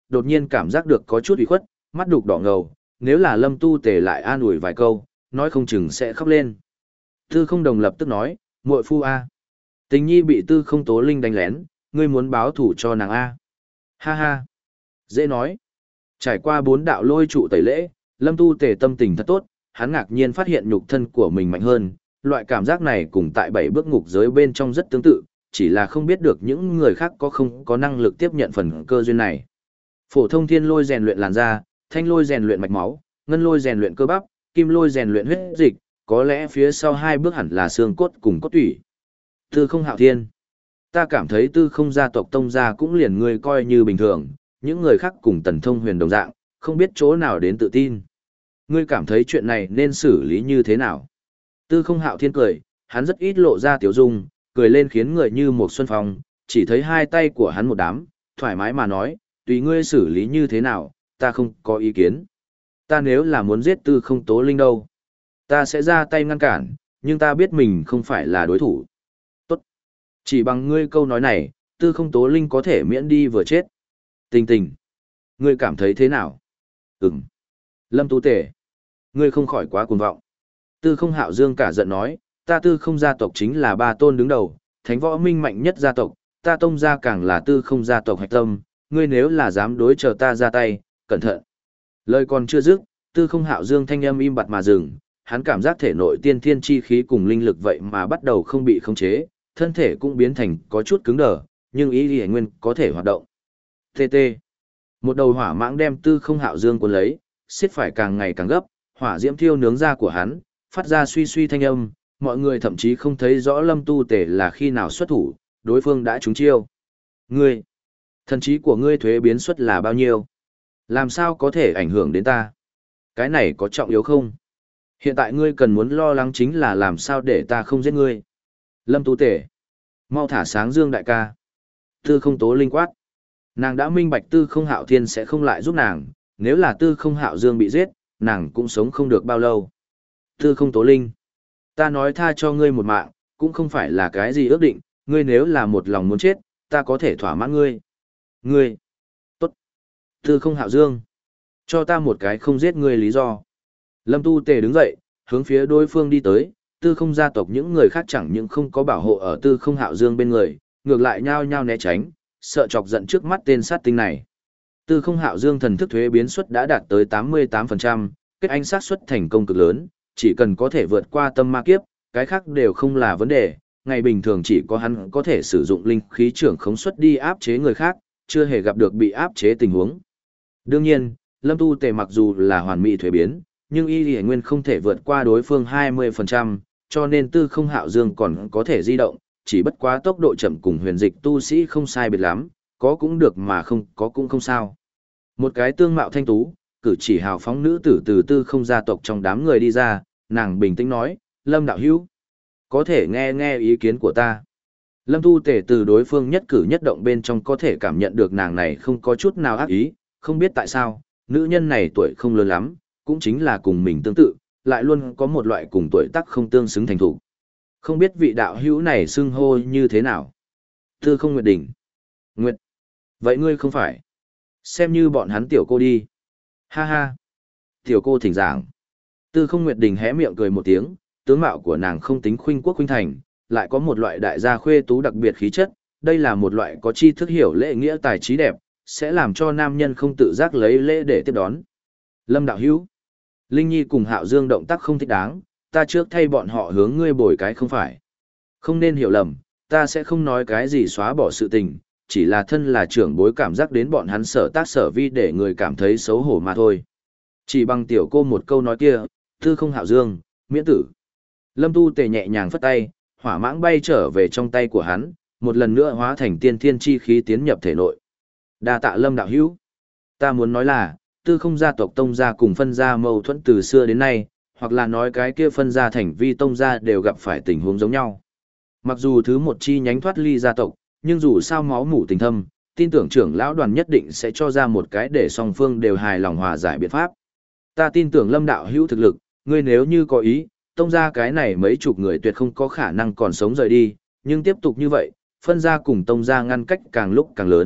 đột nhiên cảm giác được có chút ủy khuất, mắt đục đỏ ngầu, nếu là Lâm Tu Tề lại an ủi vài câu, nói không chừng sẽ khóc lên. Tư Không Đồng lập tức nói, muội phu a, Tình Nhi bị Tư Không Tố Linh đánh lén, ngươi muốn báo thủ cho nàng a? Ha ha, dễ nói. Trải qua bốn đạo lôi trụ tẩy lễ, Lâm Tu Tề tâm tình thật tốt, hắn ngạc nhiên phát hiện nhục thân của mình mạnh hơn, loại cảm giác này cùng tại bảy bước ngục giới bên trong rất tương tự, chỉ là không biết được những người khác có không có năng lực tiếp nhận phần cơ duyên này. Phổ thông thiên lôi rèn luyện làn da, thanh lôi rèn luyện mạch máu, ngân lôi rèn luyện cơ bắp, kim lôi rèn luyện huyết dịch, có lẽ phía sau hai bước hẳn là xương cốt cùng cốt tủy. Tư Không Hạo Thiên, ta cảm thấy Tư Không gia tộc Tông gia cũng liền ngươi coi như bình thường, những người khác cùng Tần Thông Huyền đồng dạng, không biết chỗ nào đến tự tin. Ngươi cảm thấy chuyện này nên xử lý như thế nào? Tư Không Hạo Thiên cười, hắn rất ít lộ ra tiểu dung, cười lên khiến người như một xuân phong, chỉ thấy hai tay của hắn một đám, thoải mái mà nói, tùy ngươi xử lý như thế nào, ta không có ý kiến. Ta nếu là muốn giết Tư Không Tố Linh đâu, ta sẽ ra tay ngăn cản, nhưng ta biết mình không phải là đối thủ. Tốt. Chỉ bằng ngươi câu nói này, Tư Không Tố Linh có thể miễn đi vừa chết. Tình tình. Ngươi cảm thấy thế nào? Ừm. Lâm Tú Tề. Ngươi không khỏi quá cuồng vọng. Tư Không Hạo Dương cả giận nói, ta Tư Không gia tộc chính là ba tôn đứng đầu, thánh võ minh mạnh nhất gia tộc, ta Tông gia càng là Tư Không gia tộc hạch tâm, ngươi nếu là dám đối chờ ta ra tay, cẩn thận. Lời còn chưa dứt, Tư Không Hạo Dương thanh âm im bặt mà dừng, hắn cảm giác thể nội tiên thiên chi khí cùng linh lực vậy mà bắt đầu không bị khống chế, thân thể cũng biến thành có chút cứng đờ, nhưng ý Liễu Nguyên có thể hoạt động. tê tê. Một đầu hỏa mãng đem Tư Không Hạo Dương cuốn lấy, xiết phải càng ngày càng gấp, hỏa diễm thiêu nướng da của hắn, phát ra suy suy thanh âm, mọi người thậm chí không thấy rõ Lâm Tu Tề là khi nào xuất thủ, đối phương đã trúng chiêu. Ngươi, thần trí của ngươi thuế biến suất là bao nhiêu? Làm sao có thể ảnh hưởng đến ta? Cái này có trọng yếu không? Hiện tại ngươi cần muốn lo lắng chính là làm sao để ta không giết ngươi. Lâm Tu Tề, mau thả sáng Dương đại ca. Tư Không Tố Linh quát. Nàng đã minh bạch Tư Không Hạo Thiên sẽ không lại giúp nàng, nếu là Tư Không Hạo Dương bị giết, nàng cũng sống không được bao lâu. Tư Không Tố Linh, ta nói tha cho ngươi một mạng, cũng không phải là cái gì ước định, ngươi nếu là một lòng muốn chết, ta có thể thỏa mãn ngươi. Ngươi, tốt. Tư Không Hạo Dương, cho ta một cái không giết ngươi lý do. Lâm Tu Tề đứng dậy, hướng phía đối phương đi tới, Tư Không gia tộc những người khác chẳng những không có bảo hộ ở Tư Không Hạo Dương bên người, ngược lại nhao nhao né tránh, sợ chọc giận trước mắt tên sát tinh này. Tư Không Hạo Dương thần thức thuế biến suất đã đạt tới tám mươi tám phần trăm, kết anh xác suất thành công cực lớn, chỉ cần có thể vượt qua tâm ma kiếp, cái khác đều không là vấn đề, ngày bình thường chỉ có hắn có thể sử dụng linh khí trưởng khống suất đi áp chế người khác, chưa hề gặp được bị áp chế tình huống. Đương nhiên, Lâm Tu Tề mặc dù là hoàn mỹ thuế biến, nhưng y Liễu Nguyên không thể vượt qua đối phương hai mươi phần trăm, cho nên Tư Không Hạo Dương còn có thể di động, chỉ bất quá tốc độ chậm cùng huyền dịch tu sĩ không sai biệt lắm, có cũng được mà không có cũng không sao. Một cái tương mạo thanh tú, cử chỉ hào phóng nữ tử từ Tư Không gia tộc trong đám người đi ra, nàng bình tĩnh nói, Lâm đạo hữu, có thể nghe nghe ý kiến của ta. Lâm Tu Tề từ đối phương nhất cử nhất động bên trong có thể cảm nhận được nàng này không có chút nào ác ý, không biết tại sao, nữ nhân này tuổi không lớn lắm, cũng chính là cùng mình tương tự, lại luôn có một loại cùng tuổi tác không tương xứng thành thủ. Không biết vị đạo hữu này xưng hô như thế nào? Tư Không Nguyệt Đỉnh. Nguyệt. Vậy ngươi không phải. Xem như bọn hắn tiểu cô đi. Ha ha. Tiểu cô thỉnh giảng. Tư Không Nguyệt Đình hé miệng cười một tiếng, tướng mạo của nàng không tính khuynh quốc khuynh thành, lại có một loại đại gia khuê tú đặc biệt khí chất, đây là một loại có tri thức hiểu lễ nghĩa tài trí đẹp, sẽ làm cho nam nhân không tự giác lấy lễ để tiếp đón. Lâm đạo hữu. Linh Nhi cùng Hạo Dương động tác không thích đáng, ta trước thay bọn họ hướng ngươi bồi cái không phải. Không nên hiểu lầm, ta sẽ không nói cái gì xóa bỏ sự tình, chỉ là thân là trưởng bối cảm giác đến bọn hắn sở tác sở vi để người cảm thấy xấu hổ mà thôi. Chỉ bằng tiểu cô một câu nói kia, Tư Không Hạo Dương, miễn tử. Lâm Tu Tề nhẹ nhàng phất tay, hỏa mãng bay trở về trong tay của hắn, một lần nữa hóa thành tiên thiên chi khí tiến nhập thể nội. Đa tạ Lâm đạo hữu. Ta muốn nói là, Tư Không gia tộc Tông gia cùng phân gia mâu thuẫn từ xưa đến nay, hoặc là nói cái kia phân gia thành vi Tông gia đều gặp phải tình huống giống nhau. Mặc dù thứ một chi nhánh thoát ly gia tộc, nhưng dù sao máu mủ tình thâm, tin tưởng trưởng lão đoàn nhất định sẽ cho ra một cái để song phương đều hài lòng hòa giải biện pháp. Ta tin tưởng Lâm đạo hữu thực lực, ngươi nếu như có ý, Tông gia cái này mấy chục người tuyệt không có khả năng còn sống rời đi, nhưng tiếp tục như vậy, phân gia cùng Tông gia ngăn cách càng lúc càng lớn,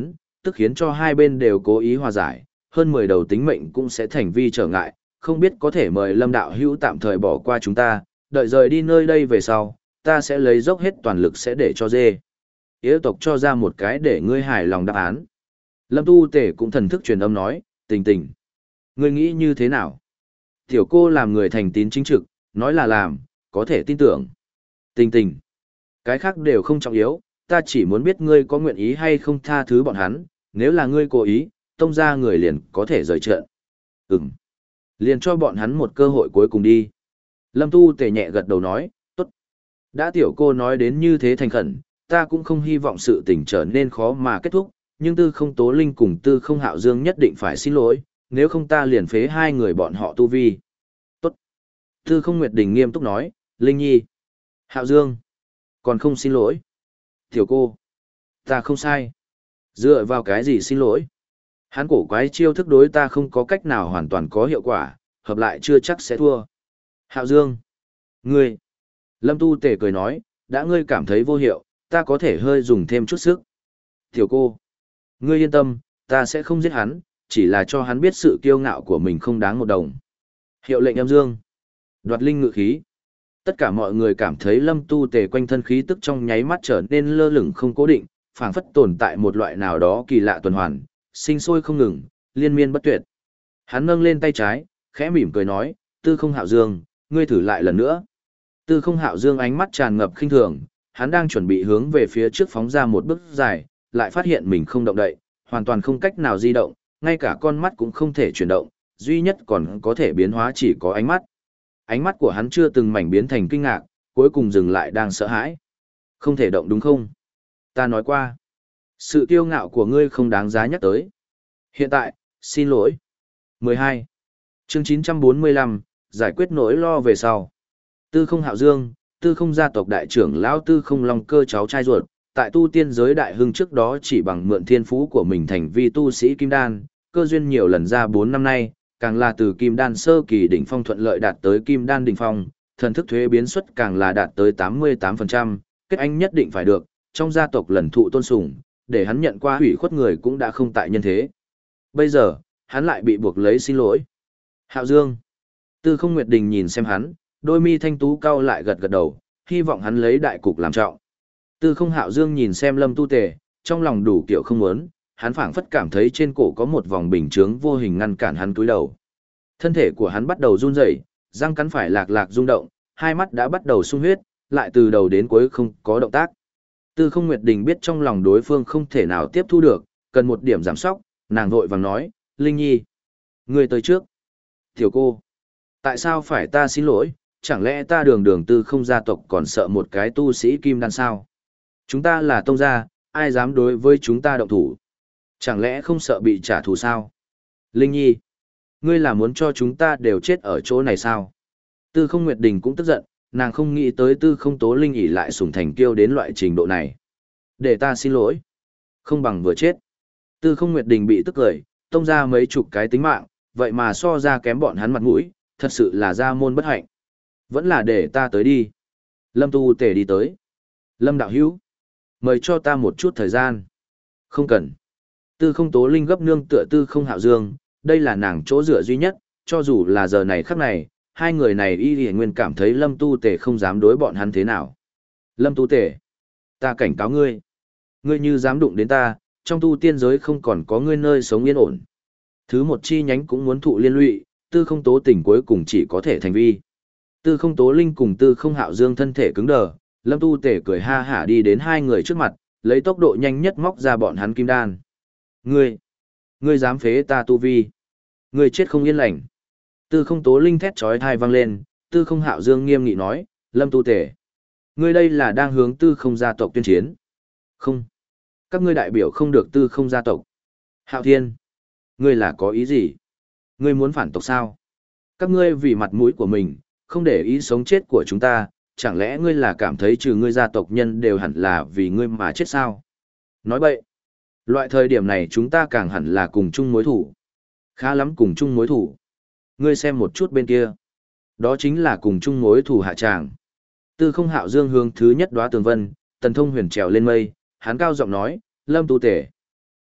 tức khiến cho hai bên đều cố ý hòa giải, hơn mười đầu tính mệnh cũng sẽ thành vi trở ngại, không biết có thể mời Lâm đạo hữu tạm thời bỏ qua chúng ta, đợi rời đi nơi đây về sau, ta sẽ lấy dốc hết toàn lực sẽ để cho dê. Yế tộc cho ra một cái để ngươi hài lòng đáp án. Lâm Tu Tể cũng thần thức truyền âm nói, tình tình. Ngươi nghĩ như thế nào? Tiểu cô làm người thành tín chính trực, nói là làm, có thể tin tưởng. Tình tình. Cái khác đều không trọng yếu, ta chỉ muốn biết ngươi có nguyện ý hay không tha thứ bọn hắn, nếu là ngươi cố ý, tông ra người liền có thể rời trận. Ừm. Liền cho bọn hắn một cơ hội cuối cùng đi. Lâm Tu Tể nhẹ gật đầu nói, tốt. Đã tiểu cô nói đến như thế thành khẩn, ta cũng không hy vọng sự tình trở nên khó mà kết thúc, nhưng tư không tố linh cùng tư không hạo dương nhất định phải xin lỗi, nếu không ta liền phế hai người bọn họ tu vi. Tốt. Tư không Nguyệt Đình nghiêm túc nói, Linh Nhi. Hạo Dương. Còn không xin lỗi. Tiểu cô. Ta không sai. Dựa vào cái gì xin lỗi? Hắn cổ quái chiêu thức đối ta không có cách nào hoàn toàn có hiệu quả, hợp lại chưa chắc sẽ thua. Hạo Dương. Ngươi. Lâm Tu Tể cười nói, đã ngươi cảm thấy vô hiệu, ta có thể hơi dùng thêm chút sức. Tiểu cô. Ngươi yên tâm, ta sẽ không giết hắn, chỉ là cho hắn biết sự kiêu ngạo của mình không đáng một đồng. Hiệu lệnh âm dương. Đoạt linh ngự khí. Tất cả mọi người cảm thấy Lâm Tu Tể quanh thân khí tức trong nháy mắt trở nên lơ lửng không cố định, phảng phất tồn tại một loại nào đó kỳ lạ tuần hoàn, sinh sôi không ngừng, liên miên bất tuyệt. Hắn nâng lên tay trái, khẽ mỉm cười nói, Tư Không Hạo Dương, ngươi thử lại lần nữa. Tư Không Hạo Dương ánh mắt tràn ngập khinh thường, hắn đang chuẩn bị hướng về phía trước phóng ra một bước dài, lại phát hiện mình không động đậy, hoàn toàn không cách nào di động, ngay cả con mắt cũng không thể chuyển động, duy nhất còn có thể biến hóa chỉ có ánh mắt. Ánh mắt của hắn chưa từng mảnh biến thành kinh ngạc, cuối cùng dừng lại đang sợ hãi. Không thể động đúng không? Ta nói qua. Sự kiêu ngạo của ngươi không đáng giá nhắc tới. Hiện tại, xin lỗi. mười hai. Chương chín trăm bốn mươi lăm, giải quyết nỗi lo về sau. Tư Không Hạo Dương, Tư Không gia tộc đại trưởng lão Tư Không Long Cơ cháu trai ruột, tại tu tiên giới đại hưng trước đó chỉ bằng mượn thiên phú của mình thành vi tu sĩ kim đan, cơ duyên nhiều lần ra bốn năm nay, càng là từ kim đan sơ kỳ đỉnh phong thuận lợi đạt tới kim đan đỉnh phong, thần thức thuế biến suất càng là đạt tới tám mươi tám phần trăm, kết anh nhất định phải được, trong gia tộc lần thụ tôn sùng, để hắn nhận qua hủy khuất người cũng đã không tại nhân thế. Bây giờ, hắn lại bị buộc lấy xin lỗi. Hạo Dương. Tư Không Nguyệt Đình nhìn xem hắn, đôi mi thanh tú cau lại gật gật đầu, hy vọng hắn lấy đại cục làm trọng. Tư Không Hạo Dương nhìn xem Lâm Tu Tề, trong lòng đủ kiểu không muốn, hắn phảng phất cảm thấy trên cổ có một vòng bình chướng vô hình ngăn cản hắn cúi đầu. Thân thể của hắn bắt đầu run rẩy, răng cắn phải lạc lạc rung động, hai mắt đã bắt đầu sung huyết, lại từ đầu đến cuối không có động tác. Tư Không Nguyệt Đình biết trong lòng đối phương không thể nào tiếp thu được, cần một điểm giảm sóc, nàng vội vàng nói, Linh Nhi. Ngươi tới trước. Tiểu cô. Tại sao phải ta xin lỗi, chẳng lẽ ta đường đường Tư Không gia tộc còn sợ một cái tu sĩ kim đan sao? Chúng ta là tông gia, ai dám đối với chúng ta động thủ? Chẳng lẽ không sợ bị trả thù sao? Linh Nhi. Ngươi là muốn cho chúng ta đều chết ở chỗ này sao? Tư Không Nguyệt Đình cũng tức giận, nàng không nghĩ tới Tư Không Tố Linh ỷ lại sủng thành kiêu đến loại trình độ này. Để ta xin lỗi. Không bằng vừa chết. Tư Không Nguyệt Đình bị tức cười, tông ra mấy chục cái tính mạng, vậy mà so ra kém bọn hắn mặt mũi, thật sự là gia môn bất hạnh. Vẫn là để ta tới đi. Lâm Tu Tề đi tới. Lâm đạo hữu. Mời cho ta một chút thời gian. Không cần. Tư Không Tố Linh gấp nương tựa Tư Không Hạo Dương, đây là nàng chỗ dựa duy nhất, cho dù là giờ này khắc này, hai người này y y nguyên cảm thấy Lâm Tu Tề không dám đối bọn hắn thế nào. Lâm Tu Tề, ta cảnh cáo ngươi. Ngươi như dám đụng đến ta, trong tu tiên giới không còn có ngươi nơi sống yên ổn. Thứ một chi nhánh cũng muốn thụ liên lụy, Tư Không Tố Tình cuối cùng chỉ có thể thành vi. Tư Không Tố Linh cùng Tư Không Hạo Dương thân thể cứng đờ, Lâm Tu Tề cười ha hả đi đến hai người trước mặt, lấy tốc độ nhanh nhất móc ra bọn hắn kim đan. Ngươi, ngươi dám phế ta tu vi. Ngươi chết không yên lành. Tư Không Tố Linh thét chói tai vang lên, Tư Không Hạo Dương nghiêm nghị nói, Lâm Tu Tề, ngươi đây là đang hướng Tư Không gia tộc tuyên chiến. Không, các ngươi đại biểu không được Tư Không gia tộc. Hạo Thiên, ngươi là có ý gì? Ngươi muốn phản tộc sao? Các ngươi vì mặt mũi của mình, không để ý sống chết của chúng ta, chẳng lẽ ngươi là cảm thấy trừ ngươi gia tộc nhân đều hẳn là vì ngươi mà chết sao? Nói bậy. Loại thời điểm này chúng ta càng hẳn là cùng chung mối thủ. Khá lắm cùng chung mối thủ. Ngươi xem một chút bên kia. Đó chính là cùng chung mối thủ hạ tràng. Tư Không Hạo Dương hướng thứ nhất đóa tường vân, Tần Thông Huyền trèo lên mây, hắn cao giọng nói, Lâm Tu Tề,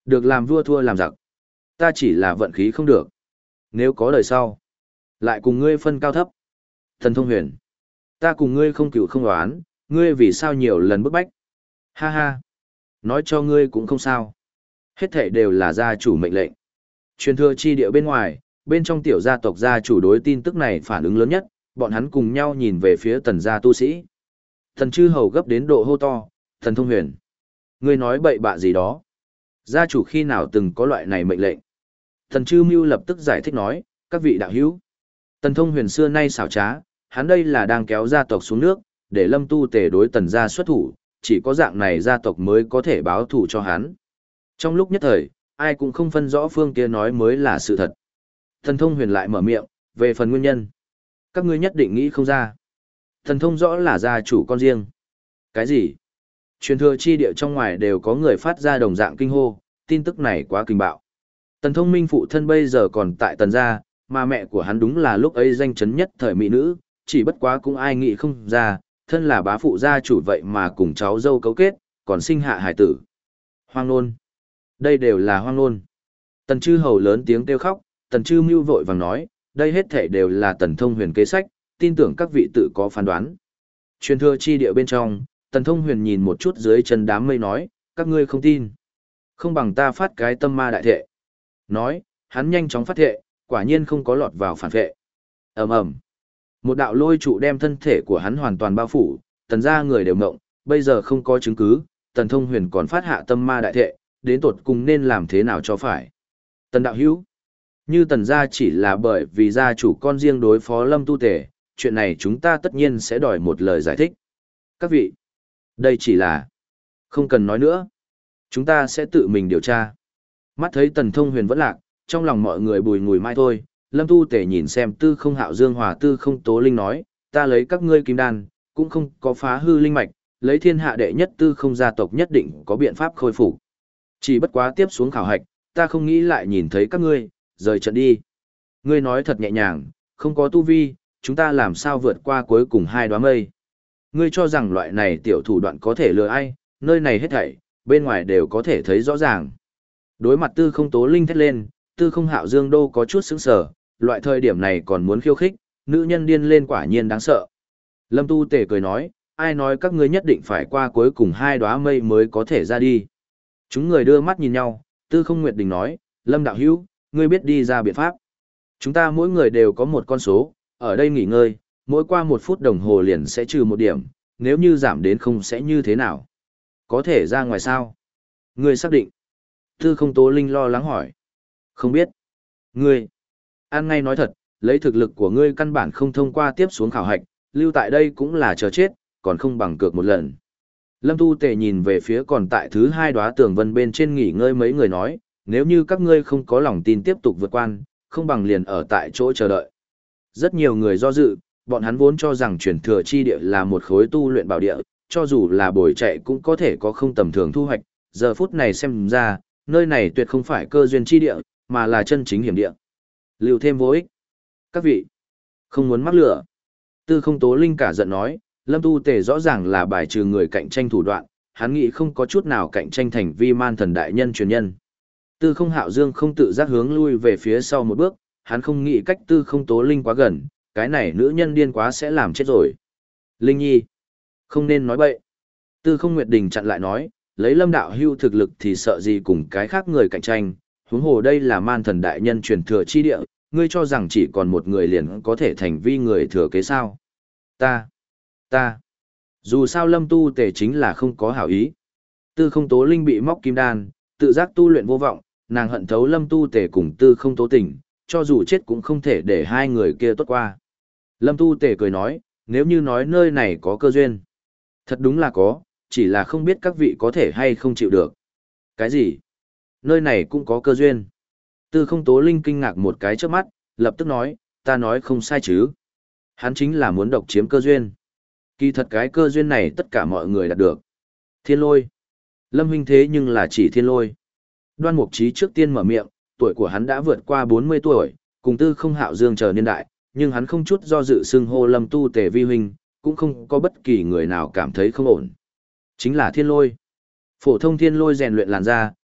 Được làm vua thua làm giặc. Ta chỉ là vận khí không được. Nếu có đời sau, lại cùng ngươi phân cao thấp. Thần Thông Huyền, ta cùng ngươi không cựu không đoán, ngươi vì sao nhiều lần bức bách. Ha ha, nói cho ngươi cũng không sao. Hết thảy đều là gia chủ mệnh lệnh. Truyền thừa chi địa bên ngoài, bên trong tiểu gia tộc gia chủ đối tin tức này phản ứng lớn nhất, bọn hắn cùng nhau nhìn về phía tần gia tu sĩ. Thần chư hầu gấp đến độ hô to, Thần Thông Huyền, ngươi nói bậy bạ gì đó. Gia chủ khi nào từng có loại này mệnh lệnh. Thần chư mưu lập tức giải thích nói, các vị đạo hữu. Tần Thông Huyền xưa nay xảo trá, hắn đây là đang kéo gia tộc xuống nước, để lâm tu tề đối tần gia xuất thủ, chỉ có dạng này gia tộc mới có thể báo thù cho hắn. Trong lúc nhất thời, ai cũng không phân rõ phương kia nói mới là sự thật. Thần Thông Huyền lại mở miệng, về phần nguyên nhân. Các ngươi nhất định nghĩ không ra. Thần Thông rõ là gia chủ con riêng. Cái gì? Truyền thừa chi địa trong ngoài đều có người phát ra đồng dạng kinh hô, tin tức này quá kinh bạo. Tần Thông Minh phụ thân bây giờ còn tại tần gia, mà mẹ của hắn đúng là lúc ấy danh chấn nhất thời mỹ nữ, chỉ bất quá cũng ai nghĩ không ra, thân là bá phụ gia chủ vậy mà cùng cháu dâu cấu kết, còn sinh hạ hải tử. Hoang nôn. Đây đều là hoang nôn. Tần chư hầu lớn tiếng kêu khóc, tần chư mưu vội vàng nói, đây hết thể đều là Tần Thông Huyền kế sách, tin tưởng các vị tự có phán đoán. Truyền thừa chi địa bên trong, Tần Thông Huyền nhìn một chút dưới chân đám mây nói, các ngươi không tin. Không bằng ta phát cái tâm ma đại thệ. Nói, hắn nhanh chóng phát thệ, quả nhiên không có lọt vào phản vệ. ầm ầm, một đạo lôi trụ đem thân thể của hắn hoàn toàn bao phủ, tần gia người đều mộng, bây giờ không có chứng cứ, Tần Thông Huyền còn phát hạ tâm ma đại thệ, đến tột cùng nên làm thế nào cho phải. Tần đạo hữu, như tần gia chỉ là bởi vì gia chủ con riêng đối phó lâm tu tề, chuyện này chúng ta tất nhiên sẽ đòi một lời giải thích. Các vị, đây chỉ là, không cần nói nữa, chúng ta sẽ tự mình điều tra. Mắt thấy Tần Thông Huyền vẫn lạc, trong lòng mọi người bùi ngùi mai thôi, lâm tu tề nhìn xem Tư Không Hạo Dương hòa Tư Không Tố Linh nói, ta lấy các ngươi kim đan, cũng không có phá hư linh mạch, lấy thiên hạ đệ nhất Tư Không gia tộc nhất định có biện pháp khôi phục. Chỉ bất quá tiếp xuống khảo hạch, ta không nghĩ lại nhìn thấy các ngươi, rời trận đi. Ngươi nói thật nhẹ nhàng, không có tu vi, chúng ta làm sao vượt qua cuối cùng hai đóa mây. Ngươi cho rằng loại này tiểu thủ đoạn có thể lừa ai, nơi này hết thảy, bên ngoài đều có thể thấy rõ ràng. Đối mặt Tư Không Tố Linh thét lên, Tư Không Hạo Dương đô có chút sững sờ, loại thời điểm này còn muốn khiêu khích, nữ nhân điên lên quả nhiên đáng sợ. Lâm Tu Tề cười nói, ai nói các ngươi nhất định phải qua cuối cùng hai đóa mây mới có thể ra đi. Chúng người đưa mắt nhìn nhau, Tư Không Nguyệt Đình nói, Lâm đạo hữu, ngươi biết đi ra biện pháp. Chúng ta mỗi người đều có một con số, ở đây nghỉ ngơi, mỗi qua một phút đồng hồ liền sẽ trừ một điểm, nếu như giảm đến không sẽ như thế nào? Có thể ra ngoài sao? Ngươi xác định. Tư Không Tố Linh lo lắng hỏi. Không biết. Ngươi. An ngay nói thật, lấy thực lực của ngươi căn bản không thông qua tiếp xuống khảo hạch, lưu tại đây cũng là chờ chết, còn không bằng cược một lần. Lâm Tu Tề nhìn về phía còn tại thứ hai đóa tường vân bên trên nghỉ ngơi mấy người nói, nếu như các ngươi không có lòng tin tiếp tục vượt quan, không bằng liền ở tại chỗ chờ đợi. Rất nhiều người do dự, bọn hắn vốn cho rằng truyền thừa chi địa là một khối tu luyện bảo địa, cho dù là bồi chạy cũng có thể có không tầm thường thu hoạch, giờ phút này xem ra, nơi này tuyệt không phải cơ duyên chi địa, mà là chân chính hiểm địa. Lưu thêm vô ích. Các vị, không muốn mắc lửa. Tư Không Tố Linh cả giận nói, Lâm Tu Tề rõ ràng là bài trừ người cạnh tranh thủ đoạn, hắn nghĩ không có chút nào cạnh tranh thành vi man thần đại nhân truyền nhân. Tư Không Hạo Dương không tự giác hướng lui về phía sau một bước, hắn không nghĩ cách Tư Không Tố Linh quá gần, cái này nữ nhân điên quá sẽ làm chết rồi. Linh Nhi, không nên nói bậy. Tư Không Nguyệt Đình chặn lại nói, lấy Lâm đạo hưu thực lực thì sợ gì cùng cái khác người cạnh tranh, huống hồ đây là man thần đại nhân truyền thừa chi địa, ngươi cho rằng chỉ còn một người liền có thể thành vi người thừa kế sao? Ta, ta, dù sao Lâm Tu Tề chính là không có hảo ý. Tư Không Tố Linh bị móc kim đan, tự giác tu luyện vô vọng, nàng hận thấu Lâm Tu Tề cùng Tư Không Tố Tình, cho dù chết cũng không thể để hai người kia tốt qua. Lâm Tu Tề cười nói, nếu như nói nơi này có cơ duyên, thật đúng là có, chỉ là không biết các vị có thể hay không chịu được. Cái gì? Nơi này cũng có cơ duyên. Tư Không Tố Linh kinh ngạc một cái trước mắt, lập tức nói, ta nói không sai chứ. Hắn chính là muốn độc chiếm cơ duyên. Kỳ thật cái cơ duyên này tất cả mọi người đạt được. Thiên lôi. Lâm huynh thế nhưng là chỉ thiên lôi. Đoan Mục Chí trước tiên mở miệng, tuổi của hắn đã vượt qua bốn mươi tuổi, cùng Tư Không Hạo Dương chờ niên đại, nhưng hắn không chút do dự xưng hô Lâm Tu Tề vi huynh, cũng không có bất kỳ người nào cảm thấy không ổn. Chính là thiên lôi. Phổ thông thiên lôi rèn luyện làn da,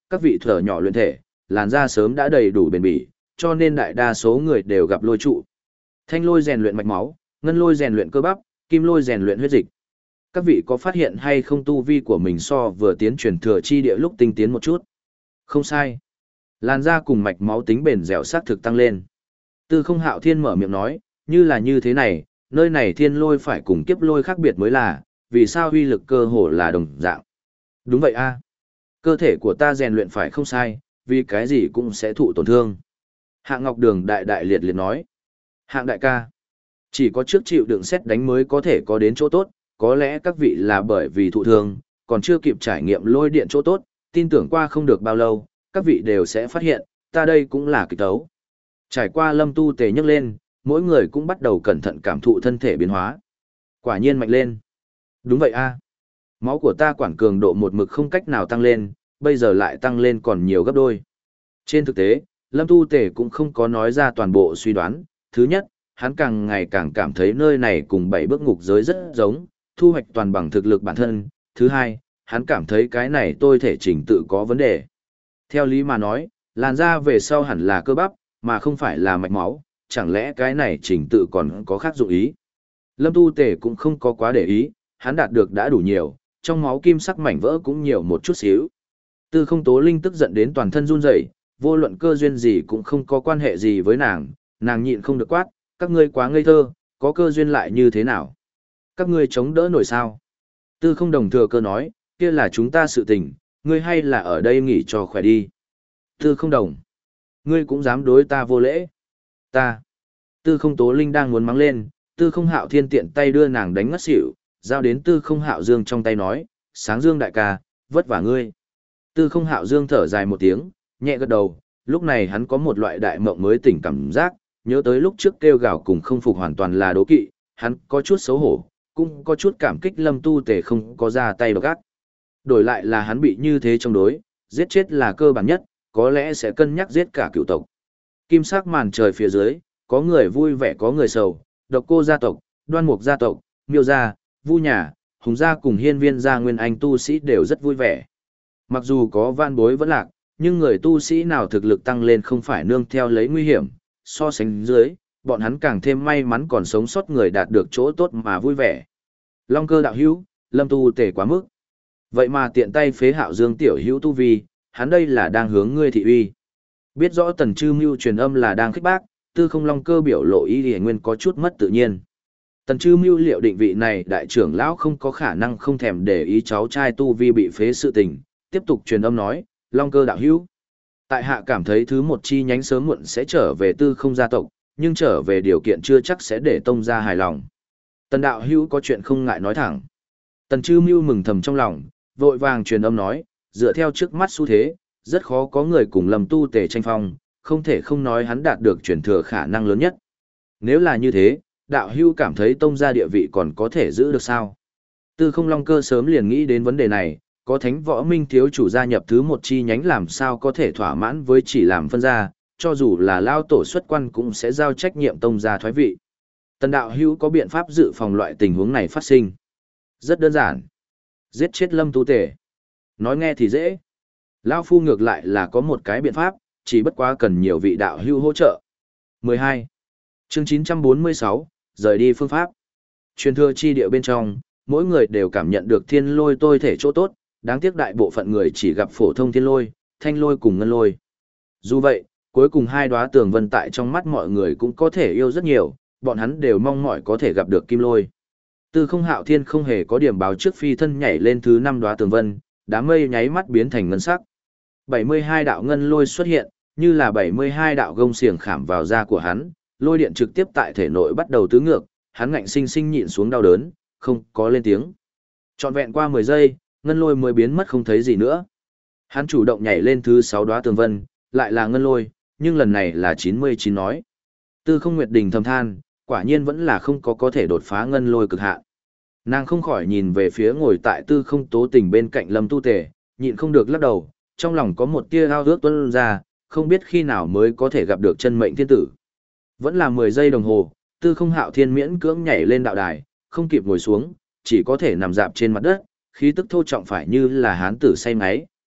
các vị thở nhỏ luyện thể, làn da sớm đã đầy đủ bền bỉ, cho nên đại đa số người đều gặp lôi trụ. Thanh lôi rèn luyện mạch máu, ngân lôi rèn luyện cơ bắp, kim lôi rèn luyện huyết dịch. Các vị có phát hiện hay không tu vi của mình so vừa tiến truyền thừa chi địa lúc tinh tiến một chút? Không sai. Làn da cùng mạch máu tính bền dẻo xác thực tăng lên. Tư Không Hạo Thiên mở miệng nói, như là như thế này, nơi này thiên lôi phải cùng kiếp lôi khác biệt mới là, vì sao huy lực cơ hồ là đồng dạng. Đúng vậy a, cơ thể của ta rèn luyện phải không sai, vì cái gì cũng sẽ thụ tổn thương. Hạng Ngọc Đường đại đại liệt liệt nói. Hạng đại ca, chỉ có trước chịu đựng xét đánh mới có thể có đến chỗ tốt, có lẽ các vị là bởi vì thụ thương, còn chưa kịp trải nghiệm lôi điện chỗ tốt, tin tưởng qua không được bao lâu, các vị đều sẽ phát hiện, ta đây cũng là kịch tấu. Trải qua Lâm Tu Tề nhấc lên, mỗi người cũng bắt đầu cẩn thận cảm thụ thân thể biến hóa. Quả nhiên mạnh lên. Đúng vậy a, máu của ta quản cường độ một mực không cách nào tăng lên, bây giờ lại tăng lên còn nhiều gấp đôi. Trên thực tế, Lâm Tu Tề cũng không có nói ra toàn bộ suy đoán. Thứ nhất, hắn càng ngày càng cảm thấy nơi này cùng bảy bước ngục giới rất giống, thu hoạch toàn bằng thực lực bản thân. Thứ hai, hắn cảm thấy cái này tôi thể trình tự có vấn đề. Theo lý mà nói, làn da về sau hẳn là cơ bắp, mà không phải là mạch máu, chẳng lẽ cái này trình tự còn có khác dụng ý. Lâm Tu Tề cũng không có quá để ý, hắn đạt được đã đủ nhiều, trong máu kim sắc mảnh vỡ cũng nhiều một chút xíu. Tư Không Tố Linh tức giận đến toàn thân run rẩy, vô luận cơ duyên gì cũng không có quan hệ gì với nàng, nàng nhịn không được quát, các ngươi quá ngây thơ, có cơ duyên lại như thế nào? Các ngươi chống đỡ nổi sao? Tư Không Đồng thừa cơ nói, kia là chúng ta sự tình, ngươi hay là ở đây nghỉ cho khỏe đi. Tư Không Đồng, ngươi cũng dám đối ta vô lễ? Ta. Tư Không Tố Linh đang muốn mắng lên, Tư Không Hạo Thiên tiện tay đưa nàng đánh ngất xỉu, giao đến Tư Không Hạo Dương trong tay nói, sáng Dương đại ca, vất vả ngươi. Tư Không Hạo Dương thở dài một tiếng, nhẹ gật đầu, lúc này hắn có một loại đại mộng mới tỉnh cảm giác, nhớ tới lúc trước kêu gào cùng không phục hoàn toàn là đố kỵ, hắn có chút xấu hổ, cũng có chút cảm kích Lâm Tu Tề không có ra tay độc ác. Đổi lại là hắn bị như thế chống đối, giết chết là cơ bản nhất, có lẽ sẽ cân nhắc giết cả cựu tộc. Kim sắc màn trời phía dưới, có người vui vẻ có người sầu, Độc Cô gia tộc, Đoan Mục gia tộc, Miêu gia, Vu nhà, Hùng gia cùng Hiên Viên gia nguyên anh tu sĩ đều rất vui vẻ. Mặc dù có van bối vẫn lạc, nhưng người tu sĩ nào thực lực tăng lên không phải nương theo lấy nguy hiểm, so sánh dưới, bọn hắn càng thêm may mắn còn sống sót người đạt được chỗ tốt mà vui vẻ. Long Cơ đạo hữu, Lâm Tu Tề quá mức. Vậy mà tiện tay phế Hạo Dương tiểu hữu tu vi, hắn đây là đang hướng ngươi thị uy. Biết rõ Tần Trư Mưu truyền âm là đang khích bác, Tư Không Long Cơ biểu lộ ý liễu nguyên có chút mất tự nhiên. Tần Trư Mưu liệu định vị này đại trưởng lão không có khả năng không thèm để ý cháu trai tu vi bị phế sự tình, tiếp tục truyền âm nói, Long Cơ đạo hữu. Tại hạ cảm thấy thứ một chi nhánh sớm muộn sẽ trở về Tư Không gia tộc, nhưng trở về điều kiện chưa chắc sẽ để tông gia hài lòng. Tần đạo hữu có chuyện không ngại nói thẳng. Tần Trư Mưu mừng thầm trong lòng, vội vàng truyền âm nói, dựa theo trước mắt xu thế, rất khó có người cùng Lâm Tu Tề tranh phong, không thể không nói hắn đạt được truyền thừa khả năng lớn nhất. Nếu là như thế, đạo hữu cảm thấy tông gia địa vị còn có thể giữ được sao? Tư Không Long Cơ sớm liền nghĩ đến vấn đề này, có Thánh Võ Minh thiếu chủ gia nhập thứ một chi nhánh làm sao có thể thỏa mãn với chỉ làm phân gia, cho dù là lao tổ xuất quan cũng sẽ giao trách nhiệm tông gia thoái vị. Tần đạo hữu có biện pháp dự phòng loại tình huống này phát sinh? Rất đơn giản. Giết chết Lâm Tu Tề. Nói nghe thì dễ. Lão phu ngược lại là có một cái biện pháp, chỉ bất quá cần nhiều vị đạo hữu hỗ trợ. mười hai. Chương chín trăm bốn mươi sáu, rời đi phương pháp. Truyền thừa chi địa bên trong, mỗi người đều cảm nhận được thiên lôi tôi thể chỗ tốt, đáng tiếc đại bộ phận người chỉ gặp phổ thông thiên lôi, thanh lôi cùng ngân lôi. Dù vậy, cuối cùng hai đóa tường vân tại trong mắt mọi người cũng có thể yêu rất nhiều, bọn hắn đều mong mỏi có thể gặp được kim lôi. Tư Không Hạo Thiên không hề có điểm báo trước phi thân nhảy lên thứ năm đóa tường vân, đám mây nháy mắt biến thành ngân sắc. bảy mươi hai đạo ngân lôi xuất hiện, như là bảy mươi hai đạo gông xiềng khảm vào da của hắn, lôi điện trực tiếp tại thể nội bắt đầu tứ ngược, hắn ngạnh sinh sinh nhịn xuống đau đớn, không có lên tiếng. Trọn vẹn qua mười giây, ngân lôi mới biến mất không thấy gì nữa. Hắn chủ động nhảy lên thứ sáu đóa tường vân, lại là ngân lôi, nhưng lần này là chín mươi chín nói. Tư Không Nguyệt Đình thầm than, quả nhiên vẫn là không có có thể đột phá ngân lôi cực hạn. Nàng không khỏi nhìn về phía ngồi tại Tư Không Tố Tình bên cạnh Lâm Tu Tề, nhịn không được lắc đầu, trong lòng có một tia ao ước tuôn ra, không biết khi nào mới có thể gặp được chân mệnh thiên tử. Vẫn là mười giây đồng hồ, Tư Không Hạo Thiên miễn cưỡng nhảy lên đạo đài, không kịp ngồi xuống, chỉ có thể nằm dạp trên mặt đất, khí tức thô trọng phải như là hán tử say ngáy,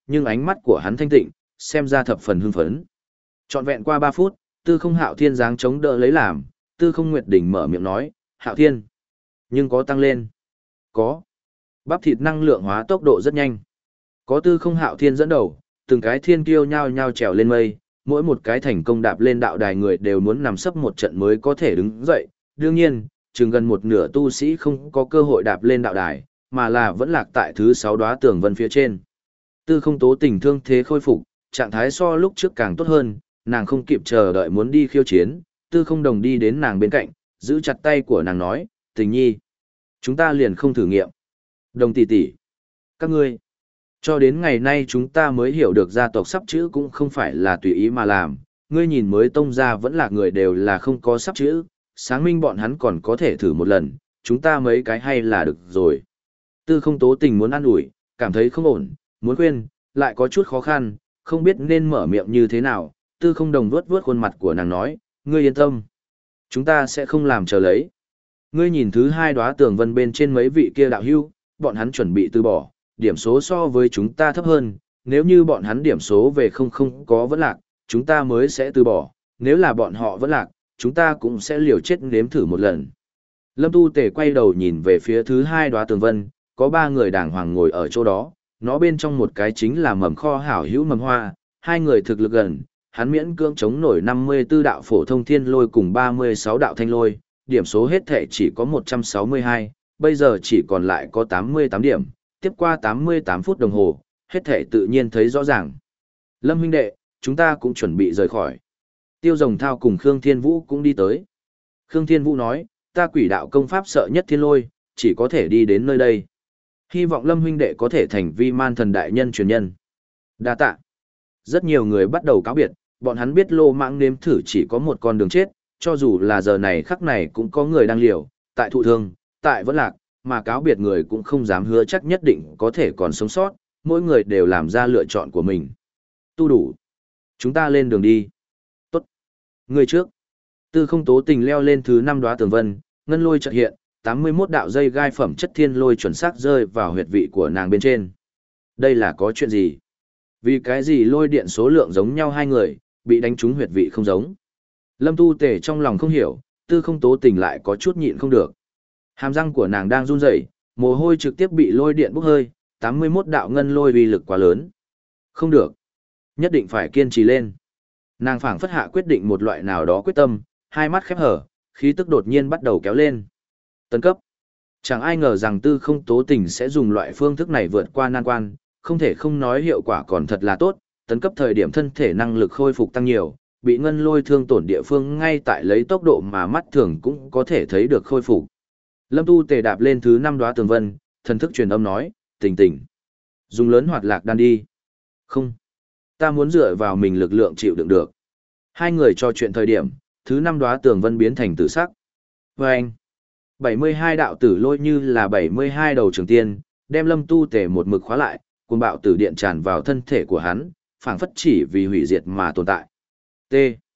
nhưng ánh mắt của hắn thanh tịnh, xem ra thập phần hưng phấn. Trọn vẹn qua ba phút, Tư Không Hạo Thiên dáng chống đỡ lấy làm, Tư Không Nguyệt Đỉnh mở miệng nói, Hạo Thiên. Nhưng có tăng lên. Có. Bắp thịt năng lượng hóa tốc độ rất nhanh. Có Tư Không Hạo Thiên dẫn đầu, từng cái thiên kiêu nhao nhao trèo lên mây, mỗi một cái thành công đạp lên đạo đài người đều muốn nằm sấp một trận mới có thể đứng dậy. Đương nhiên, chừng gần một nửa tu sĩ không có cơ hội đạp lên đạo đài, mà là vẫn lạc tại thứ sáu đóa tường vân phía trên. Tư Không Tố Tình thương thế khôi phục, trạng thái so lúc trước càng tốt hơn, nàng không kịp chờ đợi muốn đi khiêu chiến, Tư Không Đồng đi đến nàng bên cạnh, giữ chặt tay của nàng nói, Tình nhi, chúng ta liền không thử nghiệm. Đồng tỷ tỷ, các ngươi, cho đến ngày nay chúng ta mới hiểu được gia tộc sắp chữ cũng không phải là tùy ý mà làm, ngươi nhìn mới tông ra vẫn là người đều là không có sắp chữ, sáng minh bọn hắn còn có thể thử một lần, chúng ta mấy cái hay là được rồi. Tư Không Tố Tình muốn ăn ủi, cảm thấy không ổn, muốn khuyên, lại có chút khó khăn, không biết nên mở miệng như thế nào. Tư Không Đồng vuốt vuốt khuôn mặt của nàng nói, ngươi yên tâm, chúng ta sẽ không làm chờ lấy. Ngươi nhìn thứ hai đóa tường vân bên trên mấy vị kia đạo hữu, bọn hắn chuẩn bị từ bỏ, điểm số so với chúng ta thấp hơn, nếu như bọn hắn điểm số về không không có vẫn lạc, chúng ta mới sẽ từ bỏ, nếu là bọn họ vẫn lạc, chúng ta cũng sẽ liều chết nếm thử một lần. Lâm Tu Tề quay đầu nhìn về phía thứ hai đóa tường vân, có ba người đàng hoàng ngồi ở chỗ đó, nó bên trong một cái chính là mầm kho hảo hữu mầm hoa, hai người thực lực gần, hắn miễn cưỡng chống nổi năm mươi tư đạo phổ thông thiên lôi cùng ba mươi sáu đạo thanh lôi, điểm số hết thể chỉ có một trăm sáu mươi hai, bây giờ chỉ còn lại có tám mươi tám điểm, tiếp qua tám mươi tám phút đồng hồ, hết thể tự nhiên thấy rõ ràng. Lâm huynh đệ, chúng ta cũng chuẩn bị rời khỏi. Tiêu Rồng Thao cùng Khương Thiên Vũ cũng đi tới. Khương Thiên Vũ nói, ta quỷ đạo công pháp sợ nhất thiên lôi, chỉ có thể đi đến nơi đây. Hy vọng Lâm huynh đệ có thể thành vi man thần đại nhân truyền nhân. Đa tạ. Rất nhiều người bắt đầu cáo biệt, bọn hắn biết lô mãng nếm thử chỉ có một con đường chết, cho dù là giờ này khắc này cũng có người đang liều, tại thụ thương, tại vẫn lạc, mà cáo biệt người cũng không dám hứa chắc nhất định có thể còn sống sót, mỗi người đều làm ra lựa chọn của mình. Tu đủ. Chúng ta lên đường đi. Tốt. Người trước. Tư Không Tố Tình leo lên thứ năm đóa tường vân, ngân lôi chợt hiện, tám mươi mốt đạo dây gai phẩm chất thiên lôi chuẩn xác rơi vào huyệt vị của nàng bên trên. Đây là có chuyện gì? Vì cái gì lôi điện số lượng giống nhau hai người, bị đánh trúng huyệt vị không giống? Lâm Tu Tề trong lòng không hiểu, Tư Không Tố Tình lại có chút nhịn không được. Hàm răng của nàng đang run rẩy, mồ hôi trực tiếp bị lôi điện bốc hơi, tám mươi mốt đạo ngân lôi uy lực quá lớn. Không được, nhất định phải kiên trì lên. Nàng phảng phất hạ quyết định một loại nào đó quyết tâm, hai mắt khép hở, khí tức đột nhiên bắt đầu kéo lên. Tấn cấp. Chẳng ai ngờ rằng Tư Không Tố Tình sẽ dùng loại phương thức này vượt qua nan quan, không thể không nói hiệu quả còn thật là tốt, tấn cấp thời điểm thân thể năng lực khôi phục tăng nhiều, bị ngân lôi thương tổn địa phương ngay tại lấy tốc độ mà mắt thường cũng có thể thấy được khôi phục. Lâm Tu Tề đạp lên thứ năm đóa tường vân, thần thức truyền âm nói, Tình Tình, dùng lớn hoạt lạc đan đi. Không, ta muốn dựa vào mình lực lượng chịu đựng được. Hai người trò chuyện thời điểm, thứ năm đóa tường vân biến thành tử sắc. Và anh, bảy mươi hai đạo tử lôi như là bảy mươi hai đầu trường tiên, đem Lâm Tu Tề một mực khóa lại, cuồng bạo tử điện tràn vào thân thể của hắn, phảng phất chỉ vì hủy diệt mà tồn tại. T.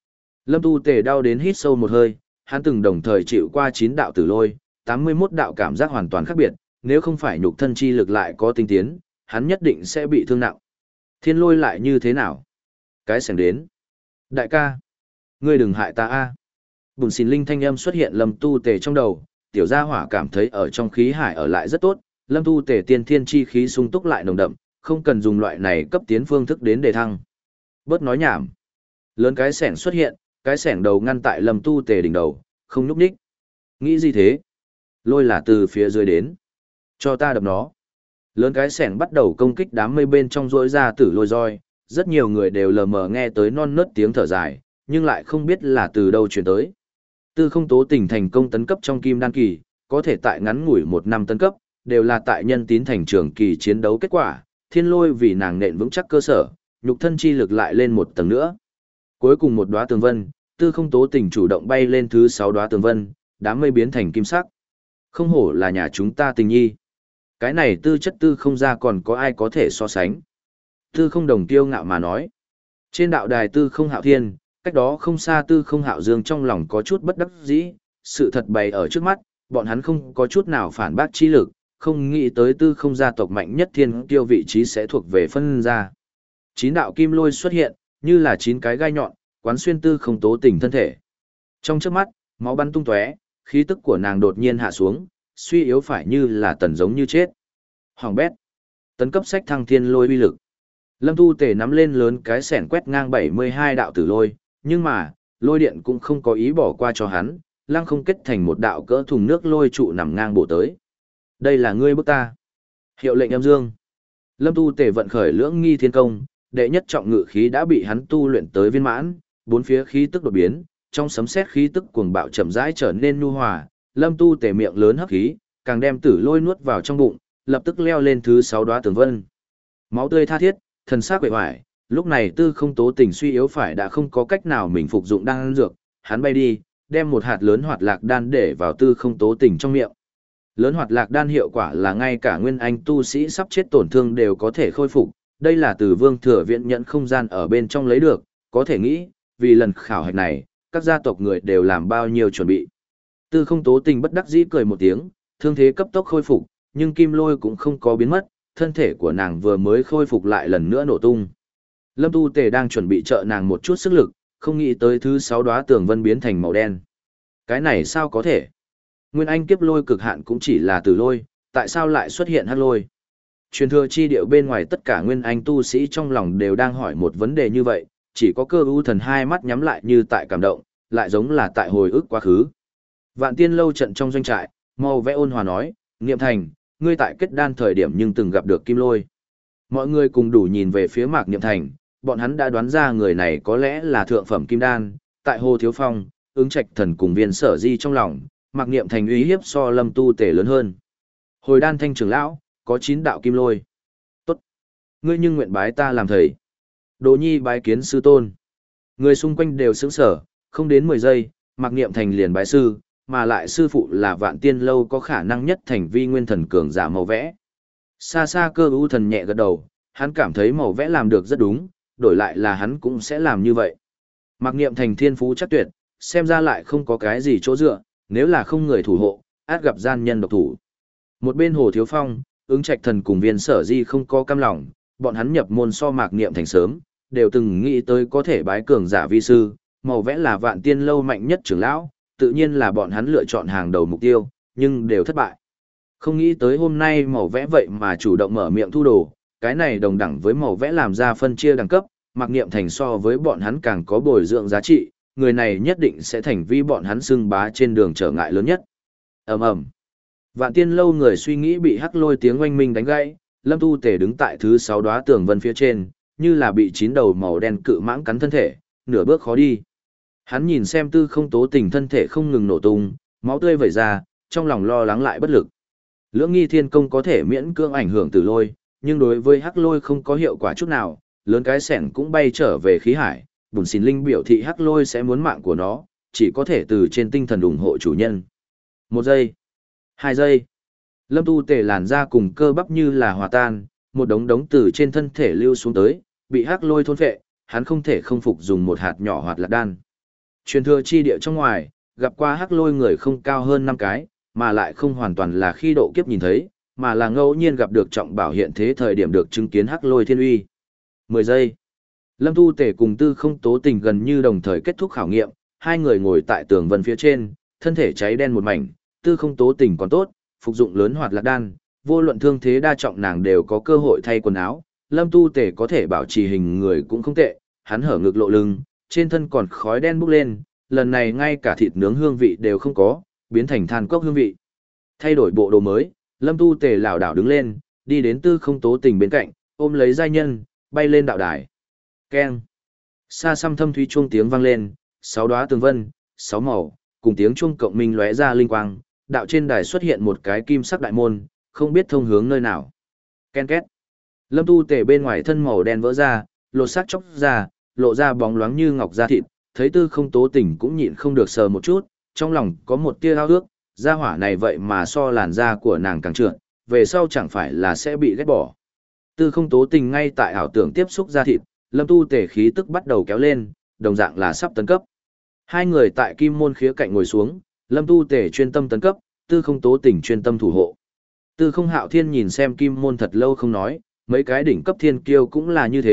Lâm Tu Tề đau đến hít sâu một hơi, hắn từng đồng thời chịu qua chín đạo tử lôi, tám mươi mốt đạo cảm giác hoàn toàn khác biệt, nếu không phải nhục thân chi lực lại có tinh tiến, hắn nhất định sẽ bị thương nặng. Thiên lôi lại như thế nào? Cái sẻng đến. Đại ca, ngươi đừng hại ta a. Bùn xìn linh thanh âm xuất hiện Lâm Tu Tề trong đầu, tiểu gia hỏa cảm thấy ở trong khí hải ở lại rất tốt, Lâm Tu Tề tiên thiên chi khí sung túc lại nồng đậm, không cần dùng loại này cấp tiến phương thức đến đề thăng. Bớt nói nhảm. Lớn cái sẻng xuất hiện, cái sẻng đầu ngăn tại Lâm Tu Tề đỉnh đầu, không nhúc nhích. Nghĩ gì thế? Lôi là từ phía dưới đến. Cho ta đập nó. Lớn cái sẻng bắt đầu công kích đám mây bên trong rỗi ra tử lôi roi, rất nhiều người đều lờ mờ nghe tới non nớt tiếng thở dài, nhưng lại không biết là từ đâu truyền tới. Tư Không Tố Tình thành công tấn cấp trong kim đan kỳ, có thể tại ngắn ngủi một năm tấn cấp, đều là tại nhân tín thành trường kỳ chiến đấu kết quả, thiên lôi vì nàng nện vững chắc cơ sở, nhục thân chi lực lại lên một tầng nữa. Cuối cùng một đóa tường vân, Tư Không Tố Tình chủ động bay lên thứ sáu đóa tường vân, đám mây biến thành kim sắc. Không hổ là nhà chúng ta Tình nhi. Cái này tư chất tư không ra còn có ai có thể so sánh. Tư Không Đồng tiêu ngạo mà nói. Trên đạo đài Tư Không Hạo Thiên, cách đó không xa Tư Không Hạo Dương trong lòng có chút bất đắc dĩ, sự thật bày ở trước mắt, bọn hắn không có chút nào phản bác chi lực, không nghĩ tới Tư Không gia tộc mạnh nhất thiên kiêu vị trí sẽ thuộc về phân gia. Chín đạo kim lôi xuất hiện, như là chín cái gai nhọn, quán xuyên tư không tố tình thân thể. Trong chớp mắt, máu bắn tung tóe, khí tức của nàng đột nhiên hạ xuống, suy yếu phải như là tần giống như chết. Hoàng bét. Tấn cấp sách thăng thiên lôi uy lực. Lâm Tu Tề nắm lên lớn cái sẻn quét ngang bảy mươi hai đạo tử lôi, nhưng mà, lôi điện cũng không có ý bỏ qua cho hắn, lăng không kết thành một đạo cỡ thùng nước lôi trụ nằm ngang bổ tới. Đây là ngươi bức ta. Hiệu lệnh âm dương. Lâm Tu Tề vận khởi lưỡng nghi thiên công, đệ nhất trọng ngự khí đã bị hắn tu luyện tới viên mãn, bốn phía khí tức đột biến, trong sấm sét khí tức cuồng bạo chậm rãi trở nên nhu hòa, Lâm Tu Tề miệng lớn hấp khí, càng đem tử lôi nuốt vào trong bụng, lập tức leo lên thứ sáu đóa tường vân. Máu tươi tha thiết, thần sắc bệ hoài, lúc này tư không tố tình suy yếu phải đã không có cách nào mình phục dụng đan dược, hắn bay đi, đem một hạt lớn hoạt lạc đan để vào tư không tố tình trong miệng. Lớn hoạt lạc đan hiệu quả là ngay cả nguyên anh tu sĩ sắp chết tổn thương đều có thể khôi phục, đây là từ Vương Thừa Viễn nhận không gian ở bên trong lấy được, có thể nghĩ, vì lần khảo hạch này, các gia tộc người đều làm bao nhiêu chuẩn bị. Tư không tố tình bất đắc dĩ cười một tiếng, thương thế cấp tốc khôi phục, nhưng kim lôi cũng không có biến mất, thân thể của nàng vừa mới khôi phục lại lần nữa nổ tung. Lâm Tu Tề đang chuẩn bị trợ nàng một chút sức lực, không nghĩ tới thứ sáu đóa tường vân biến thành màu đen. Cái này sao có thể? Nguyên anh kiếp lôi cực hạn cũng chỉ là tử lôi, tại sao lại xuất hiện hắc lôi? Truyền thừa chi điệu bên ngoài tất cả nguyên anh tu sĩ trong lòng đều đang hỏi một vấn đề như vậy, chỉ có cơ ưu thần hai mắt nhắm lại như tại cảm động, lại giống là tại hồi ức quá khứ. Vạn tiên lâu trận trong doanh trại, màu vẽ ôn hòa nói, Niệm Thành, ngươi tại kết đan thời điểm nhưng từng gặp được kim lôi. Mọi người cùng đủ nhìn về phía Mạc Niệm Thành, bọn hắn đã đoán ra người này có lẽ là thượng phẩm kim đan, tại Hồ Thiếu Phong, ứng trạch thần cùng viên sở di trong lòng, Mạc Niệm Thành uy hiếp so Lâm Tu Tề lớn hơn. Hồi đan thanh trưởng lão, có chín đạo kim lôi. Tốt. Ngươi nhưng nguyện bái ta làm thầy. Đỗ Nhi bái kiến sư tôn. Người xung quanh đều sững sờ, không đến mười giây, Mạc Niệm Thành liền bái sư, mà lại sư phụ là Vạn Tiên lâu có khả năng nhất thành vi nguyên thần cường giả màu vẽ. Xa xa Cơ ưu thần nhẹ gật đầu, hắn cảm thấy màu vẽ làm được rất đúng, đổi lại là hắn cũng sẽ làm như vậy. Mạc Niệm Thành thiên phú chắc tuyệt, xem ra lại không có cái gì chỗ dựa, nếu là không người thủ hộ, át gặp gian nhân độc thủ. Một bên Hồ Thiếu Phong, ứng trạch thần cùng viên sở di không có cam lòng, bọn hắn nhập môn so Mạc Niệm Thành sớm, đều từng nghĩ tới có thể bái cường giả vi sư, màu vẽ là Vạn Tiên lâu mạnh nhất trưởng lão, tự nhiên là bọn hắn lựa chọn hàng đầu mục tiêu, nhưng đều thất bại. Không nghĩ tới hôm nay màu vẽ vậy mà chủ động mở miệng thu đồ, cái này đồng đẳng với màu vẽ làm ra phân chia đẳng cấp, Mạc Niệm Thành so với bọn hắn càng có bồi dưỡng giá trị, người này nhất định sẽ thành vi bọn hắn xưng bá trên đường trở ngại lớn nhất. Ầm ầm. Vạn Tiên lâu người suy nghĩ bị hắc lôi tiếng oanh minh đánh gãy, Lâm Tu Tề đứng tại thứ sáu đóa tường vân phía trên, như là bị chín đầu màu đen cự mãng cắn thân thể, nửa bước khó đi. Hắn nhìn xem tư không tố tình thân thể không ngừng nổ tung, máu tươi vẩy ra, trong lòng lo lắng lại bất lực. Lưỡng nghi thiên công có thể miễn cưỡng ảnh hưởng tử lôi, nhưng đối với hắc lôi không có hiệu quả chút nào, lớn cái sẻng cũng bay trở về khí hải, bùn xìn linh biểu thị hắc lôi sẽ muốn mạng của nó, chỉ có thể từ trên tinh thần ủng hộ chủ nhân. Một giây, hai giây, Lâm Tu Tề làn ra cùng cơ bắp như là hòa tan, một đống đống từ trên thân thể lưu xuống tới, bị hắc lôi thôn phệ, hắn không thể không phục dùng một hạt nhỏ hoạt lạc đan. Truyền thừa chi địa trong ngoài, gặp qua hắc lôi người không cao hơn năm cái, mà lại không hoàn toàn là khi độ kiếp nhìn thấy, mà là ngẫu nhiên gặp được trọng bảo hiện thế thời điểm được chứng kiến hắc lôi thiên uy. Mười giây. Lâm Tu Tề cùng Tư Không Tố Tình gần như đồng thời kết thúc khảo nghiệm, hai người ngồi tại tường vân phía trên, thân thể cháy đen một mảnh, Tư Không Tố Tình còn tốt, phục dụng lớn hoạt lạc đan, vô luận thương thế đa trọng nàng đều có cơ hội thay quần áo, Lâm Tu Tề có thể bảo trì hình người cũng không tệ, hắn hở ngực lộ lưng, trên thân còn khói đen bốc lên, lần này ngay cả thịt nướng hương vị đều không có, biến thành than cốc hương vị. Thay đổi bộ đồ mới, Lâm Tu Tề lảo đảo đứng lên, đi đến Tư Không Tố Tình bên cạnh, ôm lấy giai nhân, bay lên đạo đài. Keng. Xa xăm thâm thúy chuông tiếng vang lên, sáu đóa tường vân, sáu màu, cùng tiếng chuông cộng minh lóe ra linh quang, đạo trên đài xuất hiện một cái kim sắc đại môn, không biết thông hướng nơi nào. Ken két. Lâm Tu Tề bên ngoài thân màu đen vỡ ra, lột xác chóc ra, lộ ra bóng loáng như ngọc da thịt, thấy Tư Không Tố Tình cũng nhịn không được sờ một chút, trong lòng có một tia ao ước, da hỏa này vậy mà so làn da của nàng càng trượt, về sau chẳng phải là sẽ bị ghét bỏ. Tư Không Tố Tình ngay tại ảo tưởng tiếp xúc da thịt, Lâm Tu Tề khí tức bắt đầu kéo lên, đồng dạng là sắp tấn cấp. Hai người tại kim môn khía cạnh ngồi xuống, Lâm Tu Tề chuyên tâm tấn cấp, Tư Không Tố Tình chuyên tâm thủ hộ. Tư Không Hạo Thiên nhìn xem kim môn thật lâu không nói, mấy cái đỉnh cấp thiên kiêu cũng là như thế,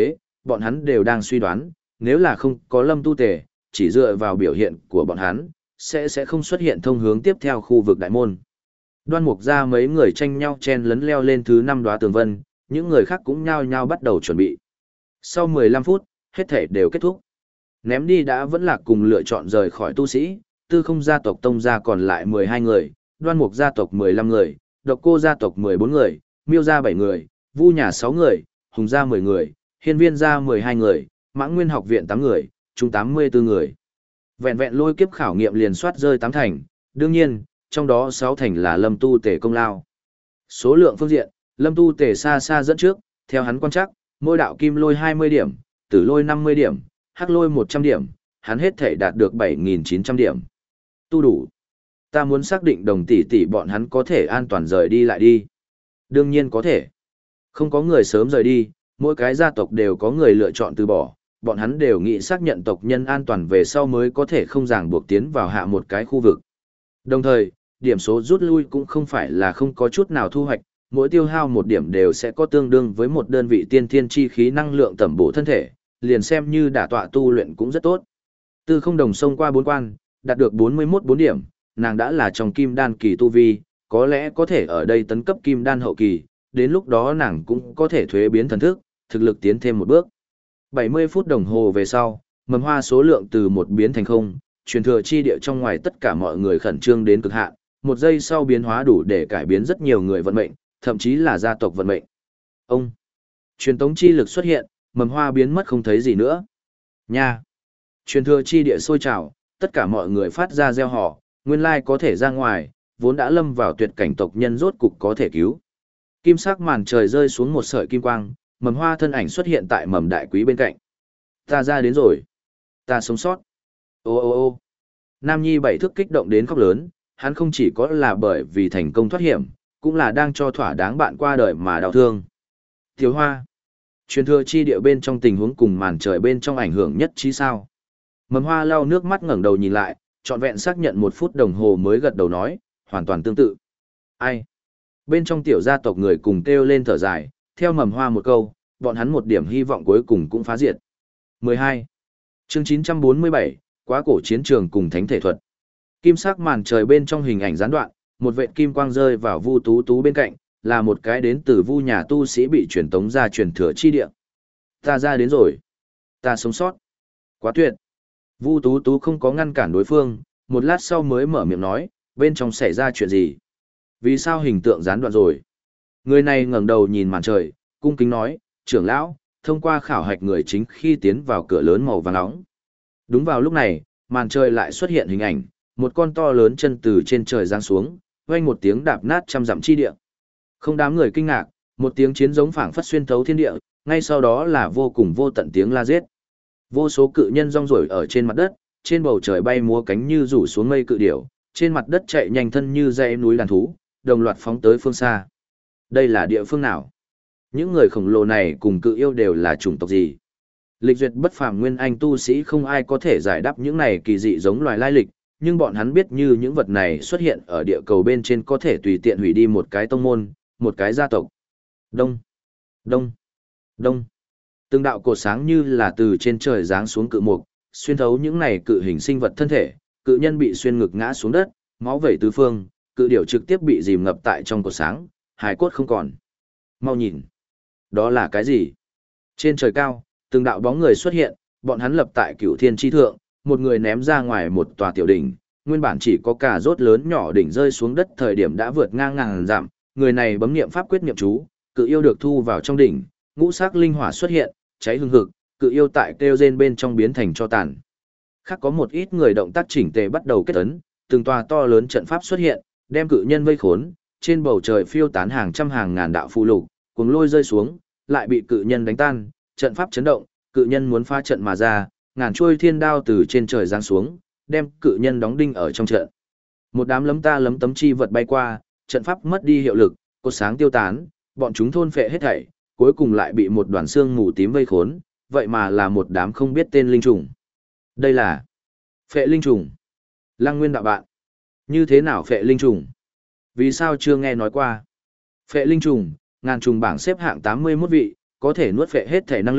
bọn hắn đều đang suy đoán, nếu là không có Lâm Tu Tề, chỉ dựa vào biểu hiện của bọn hắn, sẽ sẽ không xuất hiện thông hướng tiếp theo khu vực đại môn. Đoan Mục ra mấy người tranh nhau chen lấn leo lên thứ năm đóa tường vân, những người khác cũng nhao nhao bắt đầu chuẩn bị. Sau mười lăm phút, hết thể đều kết thúc. Ném đi đã vẫn là cùng lựa chọn rời khỏi tu sĩ, Tư Không gia tộc Tông gia còn lại mười hai người, Đoan Mục gia tộc mười lăm người, Độc Cô gia tộc mười bốn người, Miêu gia bảy người, Vu nhà sáu người, Hùng gia mười người, Hiên Viên gia mười hai người, Mãng Nguyên học viện tám người, chung tám mươi tư người. Vẹn vẹn lôi kiếp khảo nghiệm liền soát rơi tám thành, đương nhiên, trong đó sáu thành là Lâm Tu Tề công lao. Số lượng phương diện, Lâm Tu Tề xa xa dẫn trước, theo hắn quan chắc, mỗi đạo kim lôi hai mươi điểm, tử lôi năm mươi điểm, hắc lôi một trăm điểm, hắn hết thể đạt được bảy nghìn chín trăm điểm. Tu đủ. Ta muốn xác định đồng tỷ tỷ bọn hắn có thể an toàn rời đi lại đi. Đương nhiên có thể. Không có người sớm rời đi, mỗi cái gia tộc đều có người lựa chọn từ bỏ, bọn hắn đều nghĩ xác nhận tộc nhân an toàn về sau mới có thể không ràng buộc tiến vào hạ một cái khu vực. Đồng thời, điểm số rút lui cũng không phải là không có chút nào thu hoạch, mỗi tiêu hao một điểm đều sẽ có tương đương với một đơn vị tiên thiên chi khí năng lượng tẩm bổ thân thể, liền xem như đả tọa tu luyện cũng rất tốt. Tư Không Đồng xông qua bốn quan, đạt được bốn mươi mốt bốn điểm, nàng đã là trong kim đan kỳ tu vi, có lẽ có thể ở đây tấn cấp kim đan hậu kỳ, đến lúc đó nàng cũng có thể thuế biến thần thức, thực lực tiến thêm một bước. bảy mươi phút đồng hồ về sau, mầm hoa số lượng từ một biến thành không, truyền thừa chi địa trong ngoài tất cả mọi người khẩn trương đến cực hạn, một giây sau biến hóa đủ để cải biến rất nhiều người vận mệnh, thậm chí là gia tộc vận mệnh. Ông, truyền tống chi lực xuất hiện, mầm hoa biến mất không thấy gì nữa. Nha, truyền thừa chi địa sôi trào, tất cả mọi người phát ra reo hò, nguyên lai có thể ra ngoài, vốn đã lâm vào tuyệt cảnh tộc nhân rốt cục có thể cứu. Kim sắc màn trời rơi xuống một sợi kim quang, mầm hoa thân ảnh xuất hiện tại mầm đại quý bên cạnh. Ta ra đến rồi. Ta sống sót. Ô ô ô Nam Nhi bảy thước kích động đến khóc lớn, hắn không chỉ có là bởi vì thành công thoát hiểm, cũng là đang cho thỏa đáng bạn qua đời mà đau thương. Tiểu Hoa. Truyền thừa chi địa bên trong tình huống cùng màn trời bên trong ảnh hưởng nhất trí sao. Mầm hoa lau nước mắt ngẩng đầu nhìn lại, trọn vẹn xác nhận một phút đồng hồ mới gật đầu nói, hoàn toàn tương tự. Ai? Bên trong tiểu gia tộc người cùng kêu lên thở dài, theo mầm hoa một câu, bọn hắn một điểm hy vọng cuối cùng cũng phá diệt. mười hai. Chương chín trăm bốn mươi bảy, quá cổ chiến trường cùng thánh thể thuật. Kim sắc màn trời bên trong hình ảnh gián đoạn, một vệt kim quang rơi vào Vu Tú Tú bên cạnh, là một cái đến từ Vu nhà tu sĩ bị truyền tống ra truyền thừa chi địa. Ta ra đến rồi. Ta sống sót. Quá tuyệt. Vu Tú Tú không có ngăn cản đối phương, một lát sau mới mở miệng nói, bên trong xảy ra chuyện gì? Vì sao hình tượng gián đoạn rồi? Người này ngẩng đầu nhìn màn trời, cung kính nói, trưởng lão, thông qua khảo hạch người chính khi tiến vào cửa lớn màu vàng nóng. Đúng vào lúc này, màn trời lại xuất hiện hình ảnh, một con to lớn chân từ trên trời giáng xuống, vang một tiếng đạp nát trăm dặm chi địa. Không đám người kinh ngạc, một tiếng chiến giống phảng phất xuyên thấu thiên địa, ngay sau đó là vô cùng vô tận tiếng la giết. Vô số cự nhân rong ruổi ở trên mặt đất, trên bầu trời bay múa cánh như rủ xuống mây cự điểu, trên mặt đất chạy nhanh thân như dãy núi đàn thú, đồng loạt phóng tới phương xa. Đây là địa phương nào? Những người khổng lồ này cùng cự yêu đều là chủng tộc gì? Lịch duyệt bất phàm nguyên anh tu sĩ không ai có thể giải đáp những này kỳ dị giống loài lai lịch, nhưng bọn hắn biết như những vật này xuất hiện ở địa cầu bên trên có thể tùy tiện hủy đi một cái tông môn, một cái gia tộc. Đông, đông, đông. Từng đạo cột sáng như là từ trên trời giáng xuống cự mục, xuyên thấu những này cự hình sinh vật thân thể, cự nhân bị xuyên ngực ngã xuống đất, máu vẩy tứ phương, cự điểu trực tiếp bị dìm ngập tại trong cột sáng, hài cốt không còn. Mau nhìn, đó là cái gì? Trên trời cao, từng đạo bóng người xuất hiện, bọn hắn lập tại Cửu Thiên chi thượng, một người ném ra ngoài một tòa tiểu đỉnh, nguyên bản chỉ có cà rốt lớn nhỏ đỉnh rơi xuống đất thời điểm đã vượt ngang ngàn dặm, người này bấm niệm pháp quyết niệm chú, cự yêu được thu vào trong đỉnh, ngũ sắc linh hỏa xuất hiện, cháy hừng hực, cự yêu tại kêu rên bên trong biến thành cho tàn. Khác có một ít người động tác chỉnh tề bắt đầu kết ấn, từng tòa to lớn trận pháp xuất hiện, đem cự nhân vây khốn, trên bầu trời phiêu tán hàng trăm hàng ngàn đạo phù lục, cuồng lôi rơi xuống, lại bị cự nhân đánh tan, trận pháp chấn động, cự nhân muốn phá trận mà ra, ngàn chuôi thiên đao từ trên trời giáng xuống, đem cự nhân đóng đinh ở trong trận. Một đám lấm ta lấm tấm chi vật bay qua, trận pháp mất đi hiệu lực, cột sáng tiêu tán, bọn chúng thôn phệ hết thảy, cuối cùng lại bị một đoàn xương mù tím vây khốn, vậy mà là một đám không biết tên linh trùng. Đây là phệ linh trùng. Lăng Nguyên đạo bạn, như thế nào phệ linh trùng? Vì sao chưa nghe nói qua? Phệ linh trùng, ngàn trùng bảng xếp hạng tám mươi mốt vị, có thể nuốt phệ hết thể năng lượng,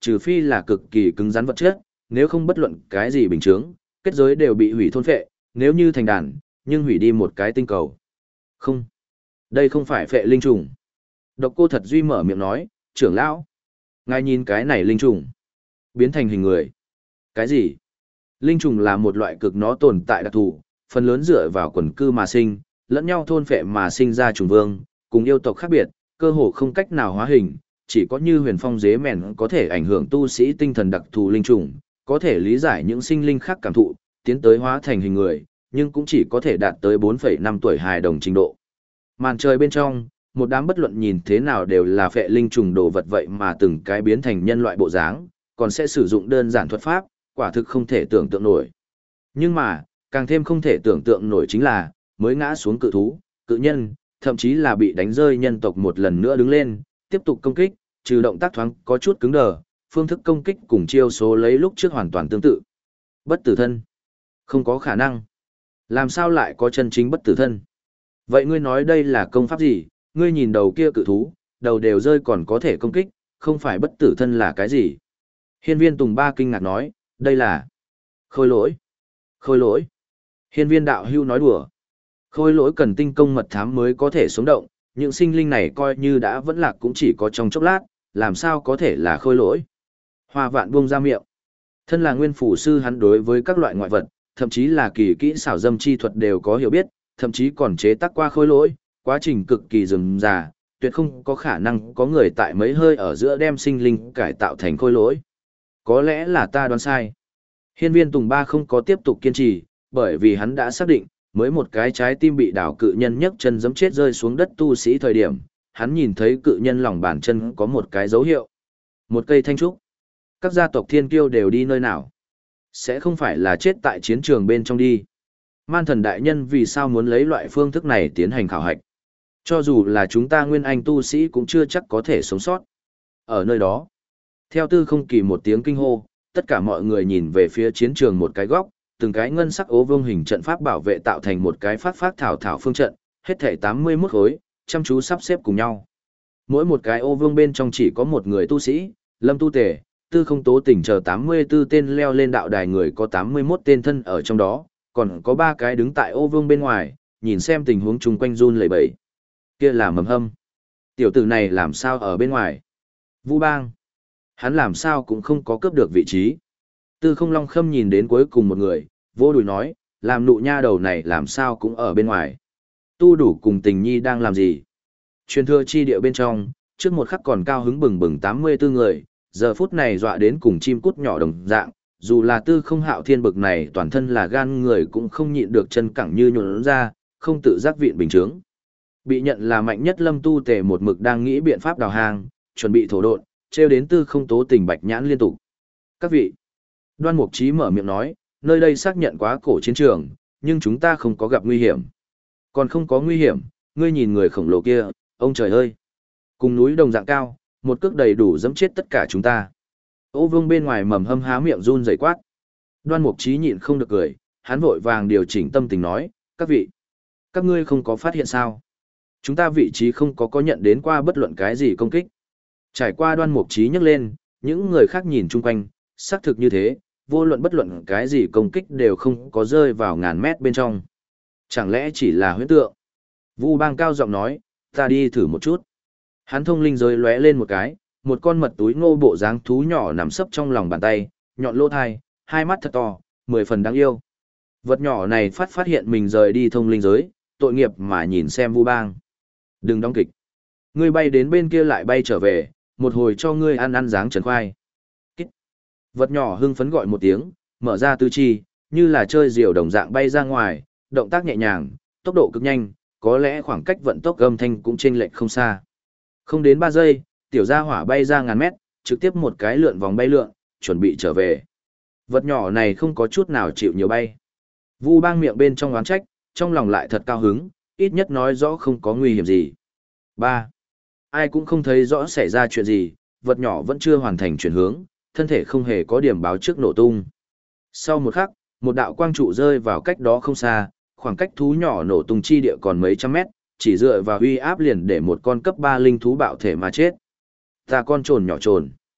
trừ phi là cực kỳ cứng rắn vật chất, nếu không bất luận cái gì bình chứng, kết giới đều bị hủy thôn phệ, nếu như thành đàn, nhưng hủy đi một cái tinh cầu. Không, đây không phải phệ linh trùng. Độc Cô Thật Duy mở miệng nói, trưởng lão, ngài nhìn cái này linh trùng, biến thành hình người. Cái gì? Linh trùng là một loại cực nó tồn tại đặc thù, phần lớn dựa vào quần cư mà sinh, lẫn nhau thôn phệ mà sinh ra trùng vương, cùng yêu tộc khác biệt, cơ hồ không cách nào hóa hình, chỉ có như huyền phong dế mèn có thể ảnh hưởng tu sĩ tinh thần đặc thù linh trùng, có thể lý giải những sinh linh khác cảm thụ, tiến tới hóa thành hình người, nhưng cũng chỉ có thể đạt tới bốn phẩy năm tuổi hài đồng trình độ. Màn trời bên trong, một đám bất luận nhìn thế nào đều là phệ linh trùng đồ vật vậy mà từng cái biến thành nhân loại bộ dáng, còn sẽ sử dụng đơn giản thuật pháp, quả thực không thể tưởng tượng nổi. Nhưng mà, càng thêm không thể tưởng tượng nổi chính là, mới ngã xuống cự thú, cự nhân, thậm chí là bị đánh rơi nhân tộc một lần nữa đứng lên, tiếp tục công kích, trừ động tác thoáng có chút cứng đờ, phương thức công kích cùng chiêu số lấy lúc trước hoàn toàn tương tự. Bất tử thân. Không có khả năng. Làm sao lại có chân chính bất tử thân? Vậy ngươi nói đây là công pháp gì? Ngươi nhìn đầu kia cự thú, đầu đều rơi còn có thể công kích, không phải bất tử thân là cái gì? Hiên viên Tùng Ba kinh ngạc nói, đây là khôi lỗi. Khôi lỗi. Hiên viên đạo hưu nói đùa. Khôi lỗi cần tinh công mật thám mới có thể sống động, những sinh linh này coi như đã vẫn lạc cũng chỉ có trong chốc lát, làm sao có thể là khôi lỗi. Hoa Vạn buông ra miệng. Thân là nguyên phủ sư hắn đối với các loại ngoại vật, thậm chí là kỳ kỹ xảo dâm chi thuật đều có hiểu biết, thậm chí còn chế tác qua khôi lỗi, quá trình cực kỳ rườm rà, tuyệt không có khả năng có người tại mấy hơi ở giữa đem sinh linh cải tạo thành khôi lỗi. Có lẽ là ta đoán sai. Hiên viên Tùng Ba không có tiếp tục kiên trì, bởi vì hắn đã xác định, mới một cái trái tim bị đảo cự nhân nhấc chân giẫm chết rơi xuống đất tu sĩ thời điểm, hắn nhìn thấy cự nhân lòng bàn chân có một cái dấu hiệu. Một cây thanh trúc. Các gia tộc thiên kiêu đều đi nơi nào? Sẽ không phải là chết tại chiến trường bên trong đi. Man thần đại nhân vì sao muốn lấy loại phương thức này tiến hành khảo hạch? Cho dù là chúng ta nguyên anh tu sĩ cũng chưa chắc có thể sống sót. Ở nơi đó, theo Tư Không Kỳ một tiếng kinh hô, tất cả mọi người nhìn về phía chiến trường một cái góc, từng cái ngân sắc ố vương hình trận pháp bảo vệ tạo thành một cái phát phát thảo thảo phương trận, hết thảy tám mươi mốt khối, chăm chú sắp xếp cùng nhau. Mỗi một cái ô vương bên trong chỉ có một người tu sĩ, Lâm Tu Tề, Tư Không Tố Tỉnh chờ tám mươi tư tên leo lên đạo đài người có tám mươi mốt tên thân ở trong đó, còn có ba cái đứng tại ô vương bên ngoài, nhìn xem tình huống chung quanh run lẩy bẩy. Kia là Mầm Hâm. Tiểu tử này làm sao ở bên ngoài? Vũ Bang. Hắn làm sao cũng không có cướp được vị trí. Tư Không Long Khâm nhìn đến cuối cùng một người, vô đùi nói, làm nụ nha đầu này làm sao cũng ở bên ngoài. Tu Đủ cùng Tình Nhi đang làm gì? Truyền thừa chi địa bên trong, trước một khắc còn cao hứng bừng bừng tám mươi tư người, giờ phút này dọa đến cùng chim cút nhỏ đồng dạng, dù là Tư Không Hạo Thiên bực này toàn thân là gan người cũng không nhịn được chân cẳng như nhuộn ra, không tự giác viện bình chướng. Bị nhận là mạnh nhất Lâm Tu Tề một mực đang nghĩ biện pháp đào hang, chuẩn bị thổ độn, trêu đến Tư Không Tố Tình bạch nhãn liên tục. Các vị, Đoan Mục Chí mở miệng nói, nơi đây xác nhận quá cổ chiến trường, nhưng chúng ta không có gặp nguy hiểm. Còn không có nguy hiểm, ngươi nhìn người khổng lồ kia, ông trời ơi. Cùng núi đồng dạng cao, một cước đầy đủ dẫm chết tất cả chúng ta. Ô Vương bên ngoài Mầm Hâm há miệng run rẩy quát. Đoan Mục Chí nhịn không được cười, hắn vội vàng điều chỉnh tâm tình nói, các vị, các ngươi không có phát hiện sao? Chúng ta vị trí không có có nhận đến qua bất luận cái gì công kích. Trải qua Đoan Mục Chí nhấc lên, những người khác nhìn chung quanh, xác thực như thế, vô luận bất luận cái gì công kích đều không có rơi vào ngàn mét bên trong. Chẳng lẽ chỉ là huyễn tượng? Vu Bang cao giọng nói, ta đi thử một chút. Hắn thông linh giới lóe lên một cái, một con mật túi ngô bộ dáng thú nhỏ nằm sấp trong lòng bàn tay, nhọn lỗ thai, hai mắt thật to, mười phần đáng yêu. Vật nhỏ này phát phát hiện mình rời đi thông linh giới, tội nghiệp mà nhìn xem Vu Bang. Đừng đóng kịch. Ngươi bay đến bên kia lại bay trở về, một hồi cho ngươi ăn ăn dáng trần khoai. Kích. Vật nhỏ hưng phấn gọi một tiếng, mở ra tứ chi, như là chơi diều đồng dạng bay ra ngoài, động tác nhẹ nhàng, tốc độ cực nhanh, có lẽ khoảng cách vận tốc âm thanh cũng chênh lệch không xa. Không đến ba giây, tiểu gia hỏa bay ra ngàn mét, trực tiếp một cái lượn vòng bay lượn, chuẩn bị trở về. Vật nhỏ này không có chút nào chịu nhiều bay. Vu Bang miệng bên trong oán trách, trong lòng lại thật cao hứng, ít nhất nói rõ không có nguy hiểm gì. Ba. Ai cũng không thấy rõ xảy ra chuyện gì, vật nhỏ vẫn chưa hoàn thành chuyển hướng, thân thể không hề có điểm báo trước nổ tung. Sau một khắc, một đạo quang trụ rơi vào cách đó không xa, khoảng cách thú nhỏ nổ tung chi địa còn mấy trăm mét, chỉ dựa vào uy áp liền để một con cấp ba linh thú bạo thể mà chết. Ta con trồn nhỏ trồn.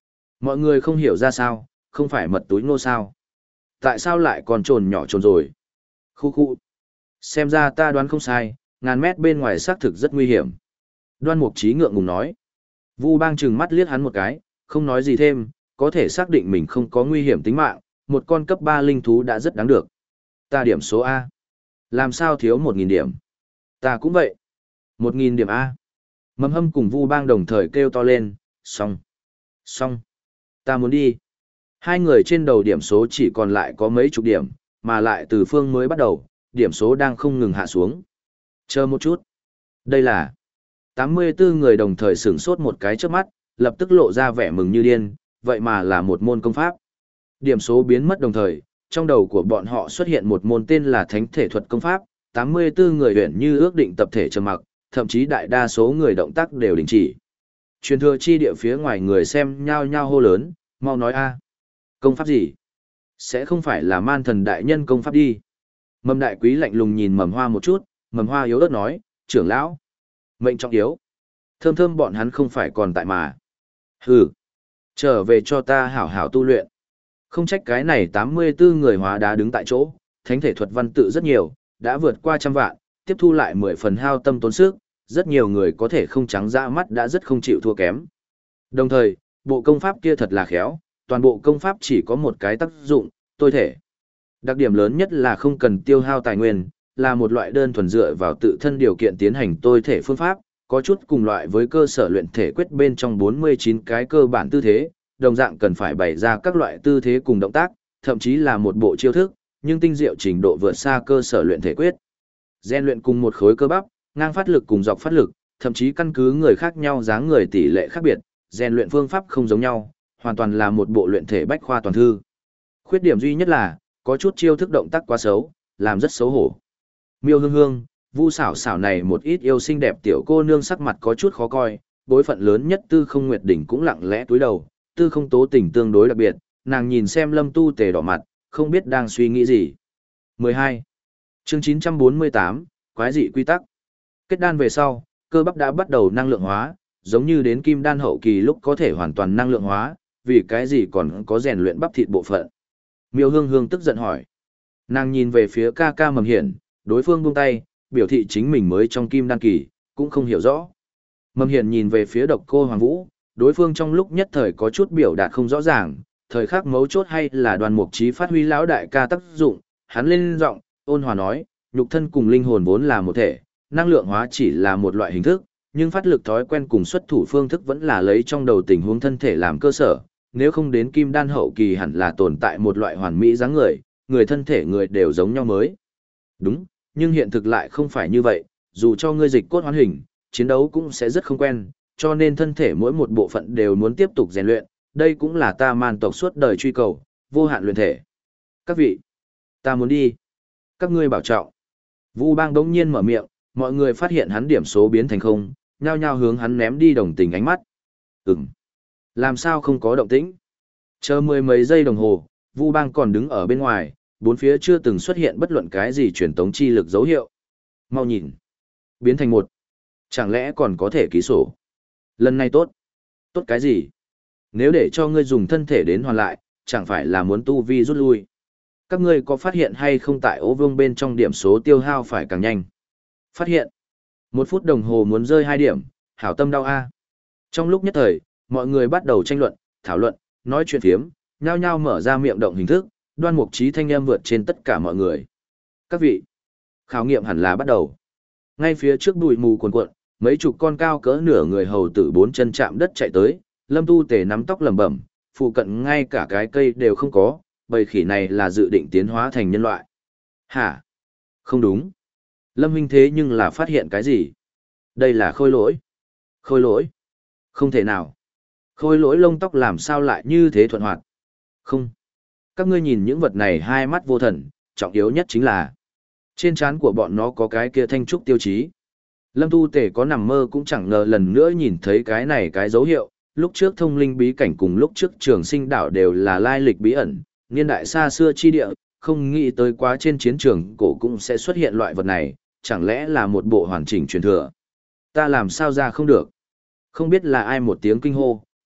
Mọi người không hiểu ra sao, không phải mật túi ngô sao. Tại sao lại còn trồn nhỏ trồn rồi? Khu khu. Xem ra ta đoán không sai, ngàn mét bên ngoài xác thực rất nguy hiểm. Đoan Mục Trí ngượng ngùng nói. Vu Bang trừng mắt liếc hắn một cái, không nói gì thêm, có thể xác định mình không có nguy hiểm tính mạng, một con cấp ba linh thú đã rất đáng được. Ta điểm số A. Làm sao thiếu một nghìn điểm? Ta cũng vậy. một nghìn điểm A. Mầm Hâm cùng Vu Bang đồng thời kêu to lên, xong. Xong. Ta muốn đi. Hai người trên đầu điểm số chỉ còn lại có mấy chục điểm, mà lại từ phương mới bắt đầu, điểm số đang không ngừng hạ xuống. Chờ một chút. Đây là tám mươi tư người đồng thời sửng sốt một cái trước mắt, lập tức lộ ra vẻ mừng như điên, vậy mà là một môn công pháp. Điểm số biến mất đồng thời, trong đầu của bọn họ xuất hiện một môn tên là Thánh Thể Thuật Công Pháp, tám mươi tư người huyện như ước định tập thể trầm mặc, thậm chí đại đa số người động tác đều đình chỉ. Truyền thừa chi địa phía ngoài người xem nhao nhao hô lớn, mau nói a, công pháp gì? Sẽ không phải là man thần đại nhân công pháp đi. Mầm đại quý lạnh lùng nhìn mầm hoa một chút, mầm hoa yếu ớt nói, trưởng lão, mệnh trọng yếu. Thơm thơm bọn hắn không phải còn tại mà. Hừ, trở về cho ta hảo hảo tu luyện. Không trách cái này tám mươi tư người hóa đá đứng tại chỗ, thánh thể thuật văn tự rất nhiều, đã vượt qua trăm vạn, tiếp thu lại mười phần hao tâm tốn sức, rất nhiều người có thể không trắng dã mắt đã rất không chịu thua kém. Đồng thời, bộ công pháp kia thật là khéo, toàn bộ công pháp chỉ có một cái tác dụng, tôi thể. Đặc điểm lớn nhất là không cần tiêu hao tài nguyên, là một loại đơn thuần dựa vào tự thân điều kiện tiến hành tôi thể phương pháp, có chút cùng loại với cơ sở luyện thể quyết bên trong bốn mươi chín cái cơ bản tư thế, đồng dạng cần phải bày ra các loại tư thế cùng động tác, thậm chí là một bộ chiêu thức, nhưng tinh diệu trình độ vượt xa cơ sở luyện thể quyết. Gen luyện cùng một khối cơ bắp, ngang phát lực cùng dọc phát lực, thậm chí căn cứ người khác nhau dáng người tỷ lệ khác biệt, gen luyện phương pháp không giống nhau, hoàn toàn là một bộ luyện thể bách khoa toàn thư. Khuyết điểm duy nhất là, có chút chiêu thức động tác quá xấu, làm rất xấu hổ. Miêu Hương Hương, Vu Xảo Xảo này một ít yêu xinh đẹp tiểu cô nương sắc mặt có chút khó coi, bối phận lớn nhất Tư Không Nguyệt Đỉnh cũng lặng lẽ cúi đầu, Tư Không Tố Tình tương đối đặc biệt, nàng nhìn xem Lâm Tu Tề đỏ mặt, không biết đang suy nghĩ gì. mười hai. Chương chín trăm bốn mươi tám, quái dị quy tắc. Kết đan về sau, cơ bắp đã bắt đầu năng lượng hóa, giống như đến kim đan hậu kỳ lúc có thể hoàn toàn năng lượng hóa, vì cái gì còn có rèn luyện bắp thịt bộ phận. Miêu Hương Hương tức giận hỏi. Nàng nhìn về phía ca ca Mầm Hiển, đối phương buông tay, biểu thị chính mình mới trong kim đan kỳ, cũng không hiểu rõ. Mầm Hiển nhìn về phía Độc Cô Hoàng Vũ, đối phương trong lúc nhất thời có chút biểu đạt không rõ ràng, thời khắc mấu chốt hay là Đoàn Mục Chí phát huy lão đại ca tác dụng, hắn lên giọng, ôn hòa nói, nhục thân cùng linh hồn vốn là một thể, năng lượng hóa chỉ là một loại hình thức, nhưng phát lực thói quen cùng xuất thủ phương thức vẫn là lấy trong đầu tình huống thân thể làm cơ sở, nếu không đến kim đan hậu kỳ hẳn là tồn tại một loại hoàn mỹ dáng người, người thân thể người đều giống nhau mới. Đúng, nhưng hiện thực lại không phải như vậy, dù cho ngươi dịch cốt hoán hình, chiến đấu cũng sẽ rất không quen, cho nên thân thể mỗi một bộ phận đều muốn tiếp tục rèn luyện, đây cũng là ta man tộc suốt đời truy cầu, vô hạn luyện thể. Các vị, ta muốn đi. Các ngươi bảo trọng. Vu Bang đống nhiên mở miệng, mọi người phát hiện hắn điểm số biến thành không, nhao nhao hướng hắn ném đi đồng tình ánh mắt. Ừm, làm sao không có động tĩnh? Chờ mười mấy giây đồng hồ, Vu Bang còn đứng ở bên ngoài, bốn phía chưa từng xuất hiện bất luận cái gì truyền tống chi lực dấu hiệu. Mau nhìn, biến thành một. Chẳng lẽ còn có thể ký sổ? Lần này tốt. Tốt cái gì? Nếu để cho ngươi dùng thân thể đến hoàn lại, chẳng phải là muốn tu vi rút lui. Các ngươi có phát hiện hay không tại ố vương bên trong điểm số tiêu hao phải càng nhanh? Phát hiện. Một phút đồng hồ muốn rơi hai điểm, hảo tâm đau a. Trong lúc nhất thời, mọi người bắt đầu tranh luận, thảo luận, nói chuyện phiếm, nhao nhao mở ra miệng động hình thức, Đoan Mục Chí thanh âm vượt trên tất cả mọi người. Các vị, khảo nghiệm hẳn là bắt đầu. Ngay phía trước bụi mù cuồn cuộn, mấy chục con cao cỡ nửa người hầu tử bốn chân chạm đất chạy tới, Lâm Tu Tề nắm tóc lẩm bẩm, phụ cận ngay cả cái cây đều không có, bầy khỉ này là dự định tiến hóa thành nhân loại. Hả? Không đúng. Lâm huynh thế nhưng là phát hiện cái gì? Đây là khôi lỗi. Khôi lỗi? Không thể nào. Khôi lỗi lông tóc làm sao lại như thế thuận hoạt? Không. Các ngươi nhìn những vật này hai mắt vô thần, trọng yếu nhất chính là trên trán của bọn nó có cái kia thanh trúc tiêu chí. Lâm Tu Tề có nằm mơ cũng chẳng ngờ lần nữa nhìn thấy cái này cái dấu hiệu, lúc trước thông linh bí cảnh cùng lúc trước trường sinh đảo đều là lai lịch bí ẩn, niên đại xa xưa chi địa, không nghĩ tới quá trên chiến trường cổ cũng sẽ xuất hiện loại vật này, chẳng lẽ là một bộ hoàn chỉnh truyền thừa. Ta làm sao ra không được? Không biết là ai một tiếng kinh hô,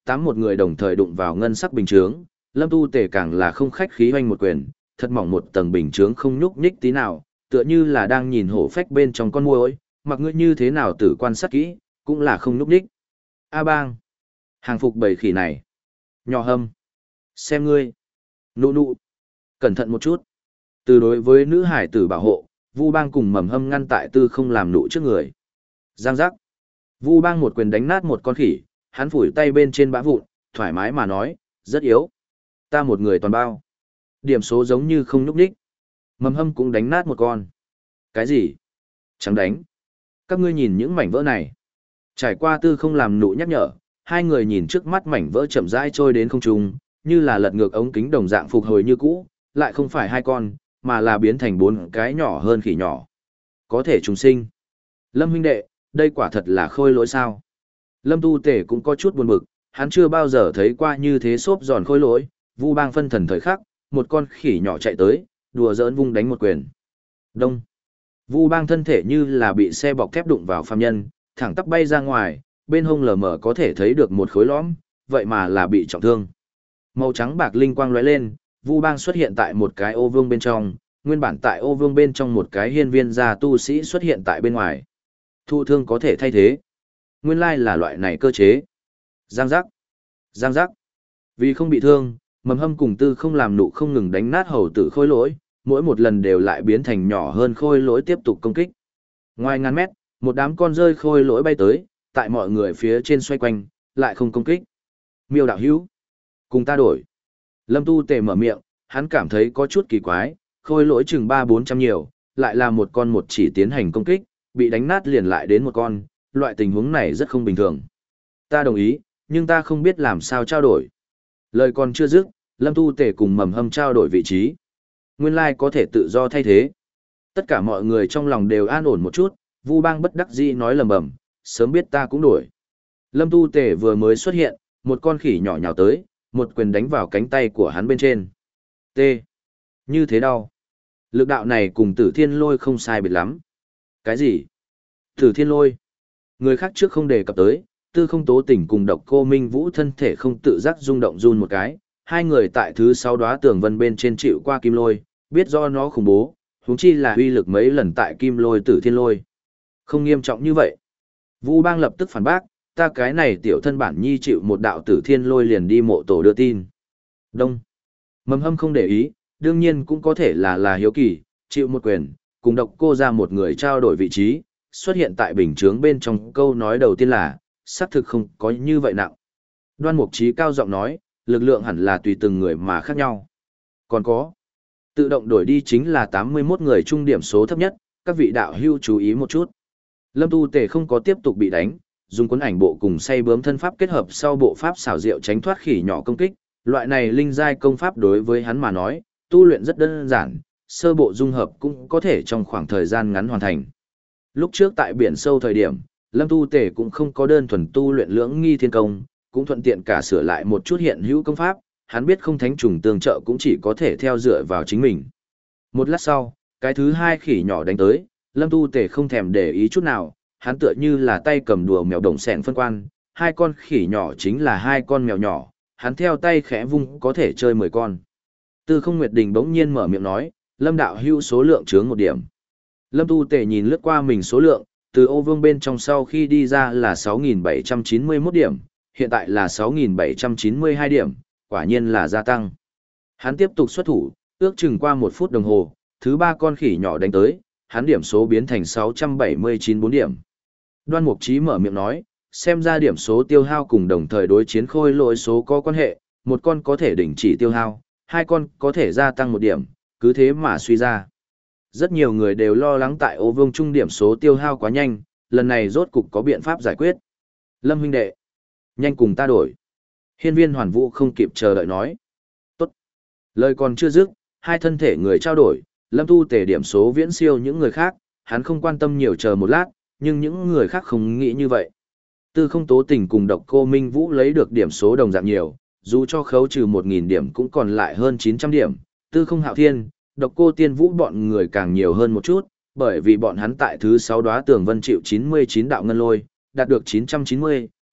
tám một người đồng thời đụng vào ngân sắc bình chướng, Lâm Tu Tề càng là không khách khí hoành một quyền, thật mỏng một tầng bình chướng không nhúc nhích tí nào, tựa như là đang nhìn hổ phách bên trong con muỗi, mặc ngươi như thế nào tử quan sát kỹ, cũng là không nhúc nhích. A Bang, hàng phục bầy khỉ này. Nhỏ Hâm, xem ngươi. Nụ nụ, cẩn thận một chút. Từ đối với nữ hải tử bảo hộ, Vu Bang cùng Mầm Hâm ngăn tại Tư Không làm nụ trước người. Giang giác. Vu Bang một quyền đánh nát một con khỉ, hắn phủi tay bên trên bã vụn, thoải mái mà nói, rất yếu. Ta một người toàn bao. Điểm số giống như không nhúc nhích. Mầm Hâm cũng đánh nát một con. Cái gì? Chẳng đánh. Các ngươi nhìn những mảnh vỡ này. Trải qua Tư Không làm nụ nhắc nhở, hai người nhìn trước mắt mảnh vỡ chậm rãi trôi đến không trung, như là lật ngược ống kính đồng dạng phục hồi như cũ, lại không phải hai con, mà là biến thành bốn cái nhỏ hơn khỉ nhỏ. Có thể trùng sinh. Lâm huynh đệ, đây quả thật là khôi lỗi sao? Lâm Tu Tể cũng có chút buồn bực, hắn chưa bao giờ thấy qua như thế xốp giòn khôi lỗi. Vu Bang phân thần thời khắc, một con khỉ nhỏ chạy tới, đùa giỡn vung đánh một quyền. Đông. Vu Bang thân thể như là bị xe bọc thép đụng vào phàm nhân, thẳng tắp bay ra ngoài, bên hông lờ mờ có thể thấy được một khối lõm, vậy mà là bị trọng thương. Màu trắng bạc linh quang lóe lên, Vu Bang xuất hiện tại một cái ô vương bên trong, nguyên bản tại ô vương bên trong một cái hiên viên gia tu sĩ xuất hiện tại bên ngoài. Thụ thương có thể thay thế. Nguyên lai là loại này cơ chế. Giang giác. Giang giác. Vì không bị thương, Mầm Hâm cùng Tư Không làm nụ không ngừng đánh nát hầu tử khôi lỗi, mỗi một lần đều lại biến thành nhỏ hơn khôi lỗi tiếp tục công kích. Ngoài ngàn mét, một đám con rơi khôi lỗi bay tới, tại mọi người phía trên xoay quanh, lại không công kích. Miêu đạo hữu, cùng ta đổi. Lâm Tu Tề mở miệng, hắn cảm thấy có chút kỳ quái, khôi lỗi chừng ba bốn trăm nhiều, lại là một con một chỉ tiến hành công kích, bị đánh nát liền lại đến một con, loại tình huống này rất không bình thường. Ta đồng ý, nhưng ta không biết làm sao trao đổi. Lời còn chưa dứt, Lâm Tu Tề cùng Mầm Hâm trao đổi vị trí. Nguyên lai có thể tự do thay thế. Tất cả mọi người trong lòng đều an ổn một chút, Vu Bang bất đắc dĩ nói lầm bầm, sớm biết ta cũng đổi. Lâm Tu Tề vừa mới xuất hiện, một con khỉ nhỏ nhào tới, một quyền đánh vào cánh tay của hắn bên trên. T. Như thế đau. Lực đạo này cùng Tử Thiên Lôi không sai biệt lắm. Cái gì? Tử Thiên Lôi. Người khác trước không đề cập tới, Tư Không Tố Tỉnh cùng Độc Cô Minh Vũ thân thể không tự giác rung động run một cái, hai người tại thứ sáu đóa tường vân bên trên chịu qua kim lôi, biết do nó khủng bố, huống chi là uy lực mấy lần tại kim lôi Tử Thiên Lôi. Không nghiêm trọng như vậy. Vu Bang lập tức phản bác, ta cái này tiểu thân bản nhi chịu một đạo Tử Thiên Lôi liền đi mộ tổ đưa tin. Đông. Mầm Hâm không để ý, đương nhiên cũng có thể là là hiếu kỳ, chịu một quyền, cùng Độc Cô ra một người trao đổi vị trí, xuất hiện tại bình chướng bên trong câu nói đầu tiên là, xác thực không có như vậy nặng. Đoan Mục Trí cao giọng nói, lực lượng hẳn là tùy từng người mà khác nhau. Còn có, tự động đổi đi chính là tám mươi mốt người trung điểm số thấp nhất, các vị đạo hữu chú ý một chút. Lâm Tu Tề không có tiếp tục bị đánh, dùng cuốn ảnh bộ cùng say bướm thân pháp kết hợp sau bộ pháp xảo diệu tránh thoát khỉ nhỏ công kích, loại này linh giai công pháp đối với hắn mà nói, tu luyện rất đơn giản, sơ bộ dung hợp cũng có thể trong khoảng thời gian ngắn hoàn thành. Lúc trước tại biển sâu thời điểm, Lâm Tu Tề cũng không có đơn thuần tu luyện lưỡng nghi thiên công, cũng thuận tiện cả sửa lại một chút hiện hữu công pháp, hắn biết không thánh trùng tương trợ cũng chỉ có thể theo dựa vào chính mình. Một lát sau, cái thứ hai khỉ nhỏ đánh tới, Lâm Tu Tề không thèm để ý chút nào, hắn tựa như là tay cầm đùa mèo đồng sẹn phân quan, hai con khỉ nhỏ chính là hai con mèo nhỏ, hắn theo tay khẽ vung có thể chơi mười con. Tư Không Nguyệt Đình bỗng nhiên mở miệng nói, Lâm đạo hữu số lượng chướng một điểm. Lâm Tu Tề nhìn lướt qua mình số lượng, từ ô vương bên trong sau khi đi ra là sáu nghìn bảy trăm chín mươi mốt điểm, hiện tại là sáu nghìn bảy trăm chín mươi hai điểm, quả nhiên là gia tăng. Hắn tiếp tục xuất thủ, ước chừng qua một phút đồng hồ, thứ ba con khỉ nhỏ đánh tới, hắn điểm số biến thành sáu trăm bảy mươi chín bốn điểm. Đoan Mục Trí mở miệng nói, xem ra điểm số tiêu hao cùng đồng thời đối chiến khôi lỗi số có quan hệ, một con có thể đình chỉ tiêu hao, hai con có thể gia tăng một điểm, cứ thế mà suy ra. Rất nhiều người đều lo lắng tại ô vương trung điểm số tiêu hao quá nhanh, lần này rốt cục có biện pháp giải quyết. Lâm huynh đệ, nhanh cùng ta đổi. Hiên viên Hoàn Vũ không kịp chờ đợi nói. Tốt. Lời còn chưa dứt, hai thân thể người trao đổi, Lâm Tu Tề điểm số viễn siêu những người khác, hắn không quan tâm nhiều chờ một lát, nhưng những người khác không nghĩ như vậy. Tư Không Tố Tình cùng Độc Cô Minh Vũ lấy được điểm số đồng dạng nhiều, dù cho khấu trừ một nghìn điểm cũng còn lại hơn chín trăm điểm. Tư Không Hạo Thiên, Độc Cô Tiên Vũ bọn người càng nhiều hơn một chút, bởi vì bọn hắn tại thứ sáu đóa tường vân chịu chín mươi chín đạo ngân lôi, đạt được chín trăm chín mươi,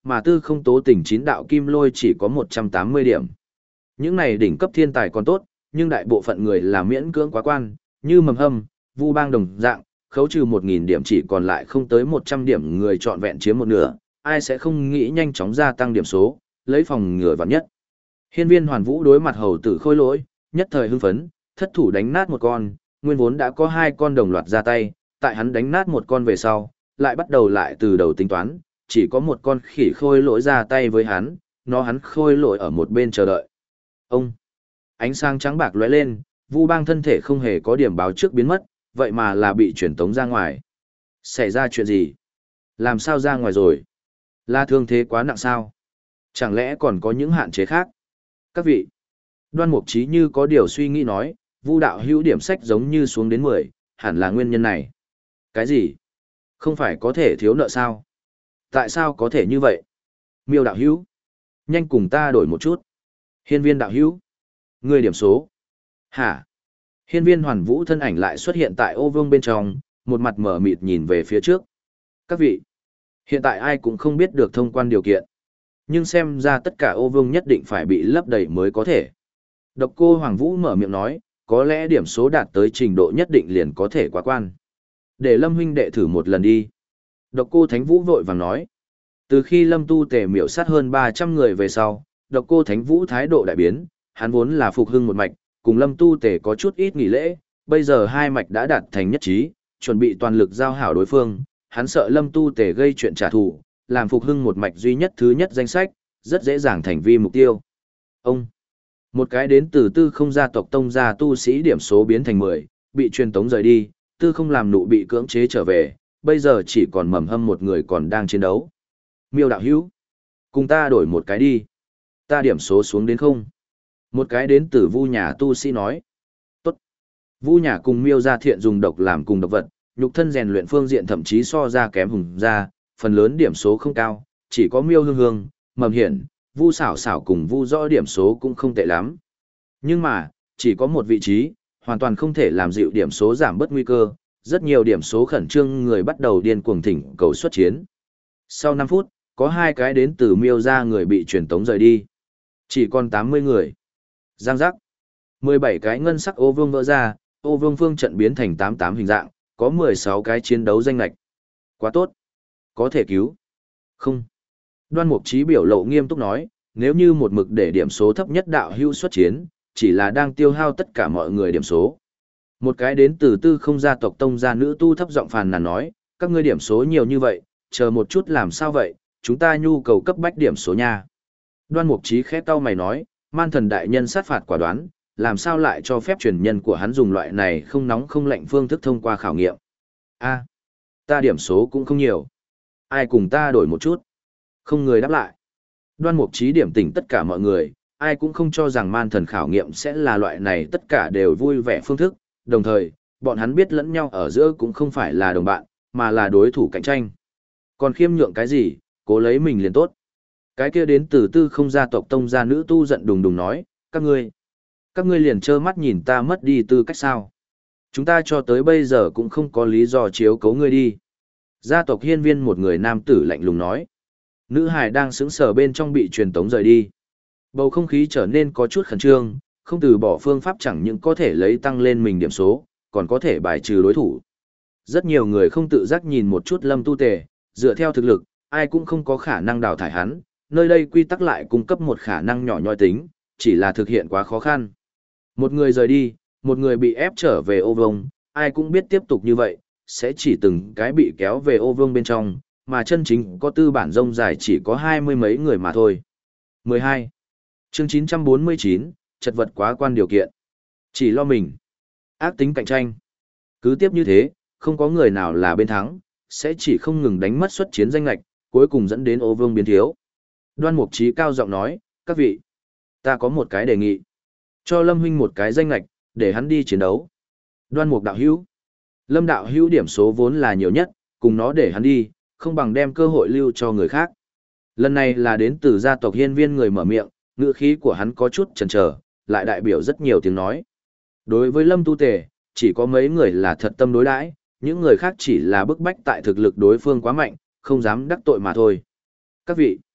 mà tư không tố tình chín đạo kim lôi chỉ có một trăm tám mươi điểm. Những này đỉnh cấp thiên tài còn tốt, nhưng đại bộ phận người là miễn cưỡng quá quan, như Mầm Hâm, Vu Bang đồng dạng, khấu trừ một nghìn điểm chỉ còn lại không tới một trăm điểm người trọn vẹn chiếm một nửa, ai sẽ không nghĩ nhanh chóng gia tăng điểm số, lấy phòng ngừa vạn nhất. Hiên Viên Hoàn Vũ đối mặt hầu tử Khôi Lỗi, nhất thời hưng phấn, thất thủ đánh nát một con, nguyên vốn đã có hai con đồng loạt ra tay, tại hắn đánh nát một con về sau, lại bắt đầu lại từ đầu tính toán, chỉ có một con khỉ Khôi Lỗi ra tay với hắn, nó hắn Khôi Lỗi ở một bên chờ đợi. Ông! Ánh sáng trắng bạc lóe lên, Vu Bang thân thể không hề có điểm báo trước biến mất, vậy mà là bị chuyển tống ra ngoài. Xảy ra chuyện gì? Làm sao ra ngoài rồi? Là thương thế quá nặng sao? Chẳng lẽ còn có những hạn chế khác? Các vị! Đoan Mục Chí như có điều suy nghĩ nói, Vu đạo hữu điểm sách giống như xuống đến mười, hẳn là nguyên nhân này. Cái gì? Không phải có thể thiếu nợ sao? Tại sao có thể như vậy? Miêu đạo hữu! Nhanh cùng ta đổi một chút. Hiên Viên đạo hữu! Người điểm số. Hả? Hiên Viên Hoàn Vũ thân ảnh lại xuất hiện tại ô vương bên trong, một mặt mở mịt nhìn về phía trước. Các vị! Hiện tại ai cũng không biết được thông quan điều kiện. Nhưng xem ra tất cả ô vương nhất định phải bị lấp đầy mới có thể. Độc Cô Hoàng Vũ mở miệng nói, có lẽ điểm số đạt tới trình độ nhất định liền có thể quá quan. Để Lâm huynh đệ thử một lần đi. Độc Cô Thánh Vũ vội vàng nói. Từ khi Lâm Tu Tề miểu sát hơn ba trăm người về sau, Độc Cô Thánh Vũ thái độ đại biến, hắn vốn là phục hưng một mạch, cùng Lâm Tu Tề có chút ít nghỉ lễ, bây giờ hai mạch đã đạt thành nhất trí, chuẩn bị toàn lực giao hảo đối phương, hắn sợ Lâm Tu Tề gây chuyện trả thù, làm phục hưng một mạch duy nhất thứ nhất danh sách, rất dễ dàng thành vi mục tiêu. Ông, một cái đến từ tư không gia tộc tông gia tu sĩ điểm số biến thành mười, bị truyền tống rời đi, tư không làm nụ bị cưỡng chế trở về, bây giờ chỉ còn Mầm Hâm một người còn đang chiến đấu. Miêu đạo hữu, cùng ta đổi một cái đi. Ta điểm số xuống đến không. Một cái đến từ Vu nhà tu sĩ nói. Tốt. Vu nhà cùng Miêu gia thiện dùng độc làm cùng độc vật, nhục thân rèn luyện phương diện thậm chí so ra kém Hùng gia, phần lớn điểm số không cao, chỉ có Miêu Hương Hương, Mầm Hiển, Vu Xảo Xảo cùng Vu Rõ điểm số cũng không tệ lắm. Nhưng mà, chỉ có một vị trí, hoàn toàn không thể làm dịu điểm số giảm bớt nguy cơ, rất nhiều điểm số khẩn trương người bắt đầu điên cuồng thỉnh cầu xuất chiến. Sau năm phút, có hai cái đến từ Miêu gia người bị truyền tống rời đi. Chỉ còn tám mươi người. Giang giác. mười bảy cái ngân sắc ô vương vỡ ra, ô vương phương trận biến thành tám mươi tám hình dạng, có mười sáu cái chiến đấu danh lạch. Quá tốt. Có thể cứu. Không. Đoan Mục Chí biểu lộ nghiêm túc nói, nếu như một mực để điểm số thấp nhất đạo hữu xuất chiến, chỉ là đang tiêu hao tất cả mọi người điểm số. Một cái đến từ tư không gia tộc tông gia nữ tu thấp giọng phàn nàn nói, các ngươi điểm số nhiều như vậy, chờ một chút làm sao vậy, chúng ta nhu cầu cấp bách điểm số nha. Đoan Mục Chí khẽ cau mày nói, man thần đại nhân sát phạt quả đoán, làm sao lại cho phép truyền nhân của hắn dùng loại này không nóng không lạnh phương thức thông qua khảo nghiệm. A, ta điểm số cũng không nhiều. Ai cùng ta đổi một chút? Không người đáp lại. Đoan Mục Chí điểm tỉnh tất cả mọi người, ai cũng không cho rằng man thần khảo nghiệm sẽ là loại này tất cả đều vui vẻ phương thức, đồng thời, bọn hắn biết lẫn nhau ở giữa cũng không phải là đồng bạn, mà là đối thủ cạnh tranh. Còn khiêm nhượng cái gì, cố lấy mình liền tốt. Cái kia đến từ tư không gia tộc tông gia nữ tu giận đùng đùng nói, các ngươi, các ngươi liền trơ mắt nhìn ta mất đi tư cách sao. Chúng ta cho tới bây giờ cũng không có lý do chiếu cố ngươi đi. Gia tộc Hiên Viên một người nam tử lạnh lùng nói. Nữ hài đang sững sờ bên trong bị truyền tống rời đi. Bầu không khí trở nên có chút khẩn trương, không từ bỏ phương pháp chẳng những có thể lấy tăng lên mình điểm số, còn có thể bài trừ đối thủ. Rất nhiều người không tự giác nhìn một chút Lâm Tu Tề, dựa theo thực lực, ai cũng không có khả năng đào thải hắn, nơi đây quy tắc lại cung cấp một khả năng nhỏ nhoi tính, chỉ là thực hiện quá khó khăn. Một người rời đi, một người bị ép trở về ô vông, ai cũng biết tiếp tục như vậy, sẽ chỉ từng cái bị kéo về ô vương bên trong, mà chân chính có tư bản rông dài chỉ có hai mươi mấy người mà thôi. mười hai. Chương chín trăm bốn mươi chín, chật vật quá quan điều kiện. Chỉ lo mình. Ác tính cạnh tranh. Cứ tiếp như thế, không có người nào là bên thắng, sẽ chỉ không ngừng đánh mất xuất chiến danh lạch, cuối cùng dẫn đến ô vương biến thiếu. Đoan Mục Chí cao giọng nói, các vị, ta có một cái đề nghị. Cho Lâm huynh một cái danh lạch, để hắn đi chiến đấu. Đoan Mục đạo hữu. Lâm đạo hữu điểm số vốn là nhiều nhất, cùng nó để hắn đi, không bằng đem cơ hội lưu cho người khác. Lần này là đến từ gia tộc Hiên Viên người mở miệng, ngữ khí của hắn có chút chần chờ, lại đại biểu rất nhiều tiếng nói. Đối với Lâm Tu Tề, chỉ có mấy người là thật tâm đối đãi, những người khác chỉ là bức bách tại thực lực đối phương quá mạnh, không dám đắc tội mà thôi. Các vị,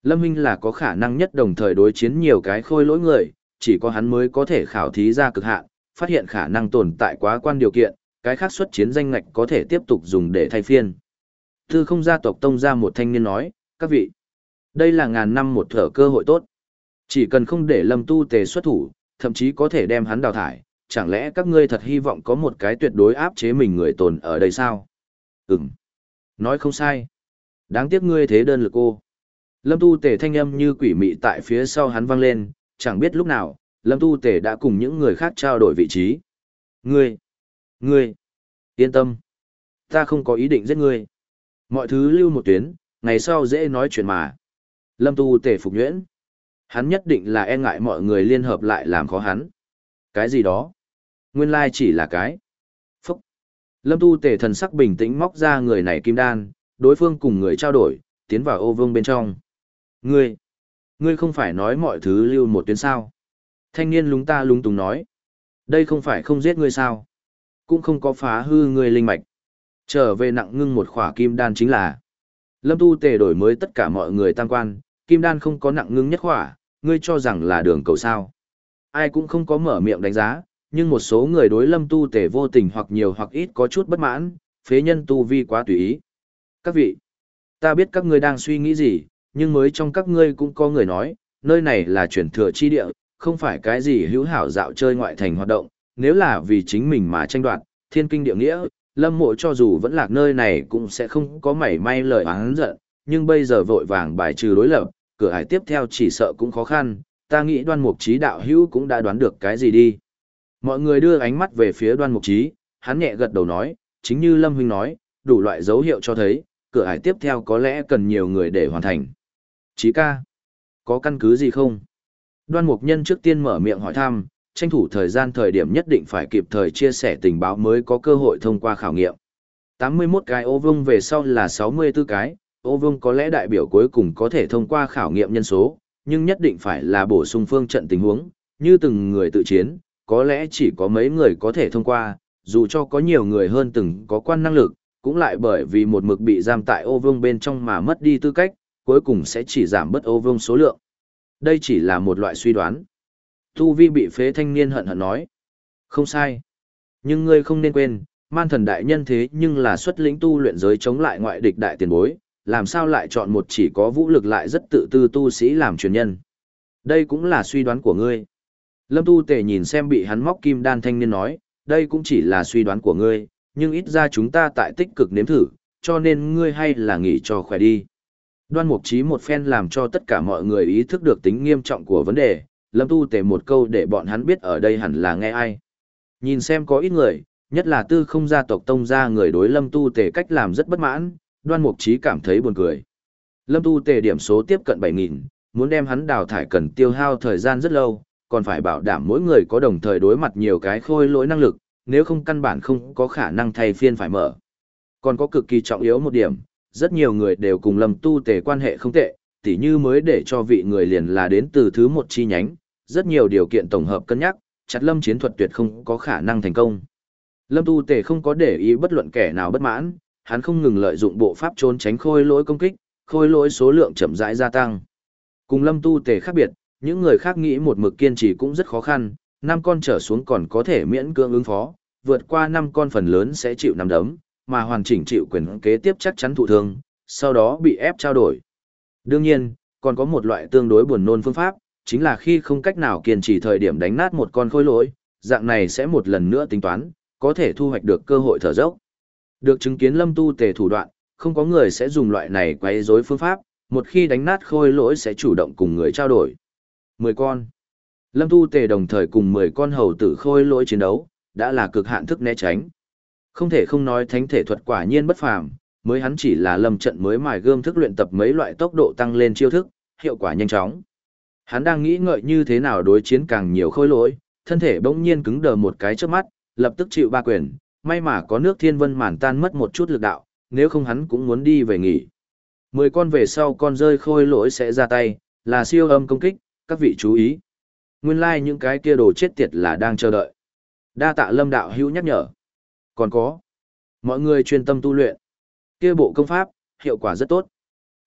Lâm Hinh là có khả năng nhất đồng thời đối chiến nhiều cái khôi lỗi người, chỉ có hắn mới có thể khảo thí ra cực hạn, phát hiện khả năng tồn tại quá quan điều kiện, cái khác xuất chiến danh ngạch có thể tiếp tục dùng để thay phiên. Tư không gia tộc tông ra một thanh niên nói, các vị, đây là ngàn năm một thở cơ hội tốt. Chỉ cần không để Lâm Tu Tề xuất thủ, thậm chí có thể đem hắn đào thải, chẳng lẽ các ngươi thật hy vọng có một cái tuyệt đối áp chế mình người tồn ở đây sao? Ừm, nói không sai. Đáng tiếc ngươi thế đơn lực cô. Lâm Tu Tề thanh âm như quỷ mị tại phía sau hắn vang lên, chẳng biết lúc nào, Lâm Tu Tề đã cùng những người khác trao đổi vị trí. Ngươi, ngươi, yên tâm. Ta không có ý định giết ngươi. Mọi thứ lưu một tuyến, ngày sau dễ nói chuyện mà. Lâm Tu Tề phục nhuyễn. Hắn nhất định là e ngại mọi người liên hợp lại làm khó hắn. Cái gì đó? Nguyên lai chỉ là cái. Phúc. Lâm Tu Tề thần sắc bình tĩnh móc ra người này kim đan, đối phương cùng người trao đổi, tiến vào ô vương bên trong. Ngươi, ngươi không phải nói mọi thứ lưu một tuyến sao? Thanh niên lúng ta lúng túng nói. Đây không phải không giết ngươi sao? Cũng không có phá hư ngươi linh mạch. Trở về nặng ngưng một khỏa kim đan chính là. Lâm Tu Tề đổi mới tất cả mọi người tam quan, kim đan không có nặng ngưng nhất khỏa, ngươi cho rằng là đường cầu sao. Ai cũng không có mở miệng đánh giá, nhưng một số người đối Lâm Tu Tề vô tình hoặc nhiều hoặc ít có chút bất mãn, phế nhân tu vi quá tùy ý. Các vị, ta biết các ngươi đang suy nghĩ gì, nhưng mới trong các ngươi cũng có người nói, nơi này là chuyển thừa chi địa, không phải cái gì hữu hảo dạo chơi ngoại thành hoạt động, nếu là vì chính mình mà tranh đoạt, thiên kinh địa nghĩa, Lâm Mộ cho dù vẫn lạc nơi này cũng sẽ không có mảy may lời oán giận, nhưng bây giờ vội vàng bài trừ đối lập, cửa ải tiếp theo chỉ sợ cũng khó khăn, ta nghĩ Đoan Mục Chí đạo hữu cũng đã đoán được cái gì đi. Mọi người đưa ánh mắt về phía Đoan Mục Chí, hắn nhẹ gật đầu nói, chính như Lâm huynh nói, đủ loại dấu hiệu cho thấy, cửa ải tiếp theo có lẽ cần nhiều người để hoàn thành. Chí ca, có căn cứ gì không? Đoan Mục Nhân trước tiên mở miệng hỏi thăm, tranh thủ thời gian thời điểm nhất định phải kịp thời chia sẻ tình báo mới có cơ hội thông qua khảo nghiệm. tám mươi mốt cái ô vuông về sau là sáu mươi tư cái, ô vuông có lẽ đại biểu cuối cùng có thể thông qua khảo nghiệm nhân số, nhưng nhất định phải là bổ sung phương trận tình huống, như từng người tự chiến, có lẽ chỉ có mấy người có thể thông qua, dù cho có nhiều người hơn từng có quan năng lực, cũng lại bởi vì một mực bị giam tại ô vuông bên trong mà mất đi tư cách, cuối cùng sẽ chỉ giảm bớt ô vuông số lượng. Đây chỉ là một loại suy đoán. Tu Vi bị phế thanh niên hận hận nói. Không sai. Nhưng ngươi không nên quên, man thần đại nhân thế nhưng là xuất lĩnh tu luyện giới chống lại ngoại địch đại tiền bối, làm sao lại chọn một chỉ có vũ lực lại rất tự tư tu sĩ làm truyền nhân. Đây cũng là suy đoán của ngươi. Lâm Tu Tề nhìn xem bị hắn móc kim đan thanh niên nói, đây cũng chỉ là suy đoán của ngươi, nhưng ít ra chúng ta tại tích cực nếm thử, cho nên ngươi hay là nghỉ cho khỏe đi. Đoan Mục Chí một phen làm cho tất cả mọi người ý thức được tính nghiêm trọng của vấn đề, Lâm Tu Tề một câu để bọn hắn biết ở đây hẳn là nghe ai. Nhìn xem có ít người, nhất là tư không gia tộc tông gia người đối Lâm Tu Tề cách làm rất bất mãn, Đoan Mục Chí cảm thấy buồn cười. Lâm Tu Tề điểm số tiếp cận bảy nghìn, muốn đem hắn đào thải cần tiêu hao thời gian rất lâu, còn phải bảo đảm mỗi người có đồng thời đối mặt nhiều cái khôi lỗi năng lực, nếu không căn bản không có khả năng thay phiên phải mở. Còn có cực kỳ trọng yếu một điểm, rất nhiều người đều cùng Lâm Tu Tề quan hệ không tệ, tỉ như mới để cho vị người liền là đến từ thứ một chi nhánh, rất nhiều điều kiện tổng hợp cân nhắc, chặt Lâm chiến thuật tuyệt không có khả năng thành công. Lâm Tu Tề không có để ý bất luận kẻ nào bất mãn, hắn không ngừng lợi dụng bộ pháp trốn tránh khôi lỗi công kích, khôi lỗi số lượng chậm rãi gia tăng. Cùng Lâm Tu Tề khác biệt, những người khác nghĩ một mực kiên trì cũng rất khó khăn, năm con trở xuống còn có thể miễn cưỡng ứng phó, vượt qua năm con phần lớn sẽ chịu nắm đấm, mà hoàn chỉnh chịu quyền kế tiếp chắc chắn thụ thương, sau đó bị ép trao đổi. Đương nhiên, còn có một loại tương đối buồn nôn phương pháp, chính là khi không cách nào kiên trì thời điểm đánh nát một con khôi lỗi, dạng này sẽ một lần nữa tính toán, có thể thu hoạch được cơ hội thở dốc. Được chứng kiến Lâm Tu Tề thủ đoạn, không có người sẽ dùng loại này quấy rối phương pháp, một khi đánh nát khôi lỗi sẽ chủ động cùng người trao đổi. mười con. Lâm Tu Tề đồng thời cùng mười con hầu tử khôi lỗi chiến đấu, đã là cực hạn thức né tránh. Không thể không nói thánh thể thuật quả nhiên bất phàm, mới hắn chỉ là lâm trận mới mài gươm thức luyện tập mấy loại tốc độ tăng lên chiêu thức, hiệu quả nhanh chóng. Hắn đang nghĩ ngợi như thế nào đối chiến càng nhiều khôi lỗi, thân thể bỗng nhiên cứng đờ một cái trước mắt, lập tức chịu ba quyền, may mà có nước thiên vân màn tan mất một chút lực đạo, nếu không hắn cũng muốn đi về nghỉ. Mười con về sau con rơi khôi lỗi sẽ ra tay, là siêu âm công kích, các vị chú ý. Nguyên lai like những cái kia đồ chết tiệt là đang chờ đợi. Đa tạ Lâm đạo hữu nhắc nhở. Còn có, mọi người chuyên tâm tu luyện. Kia bộ công pháp, hiệu quả rất tốt.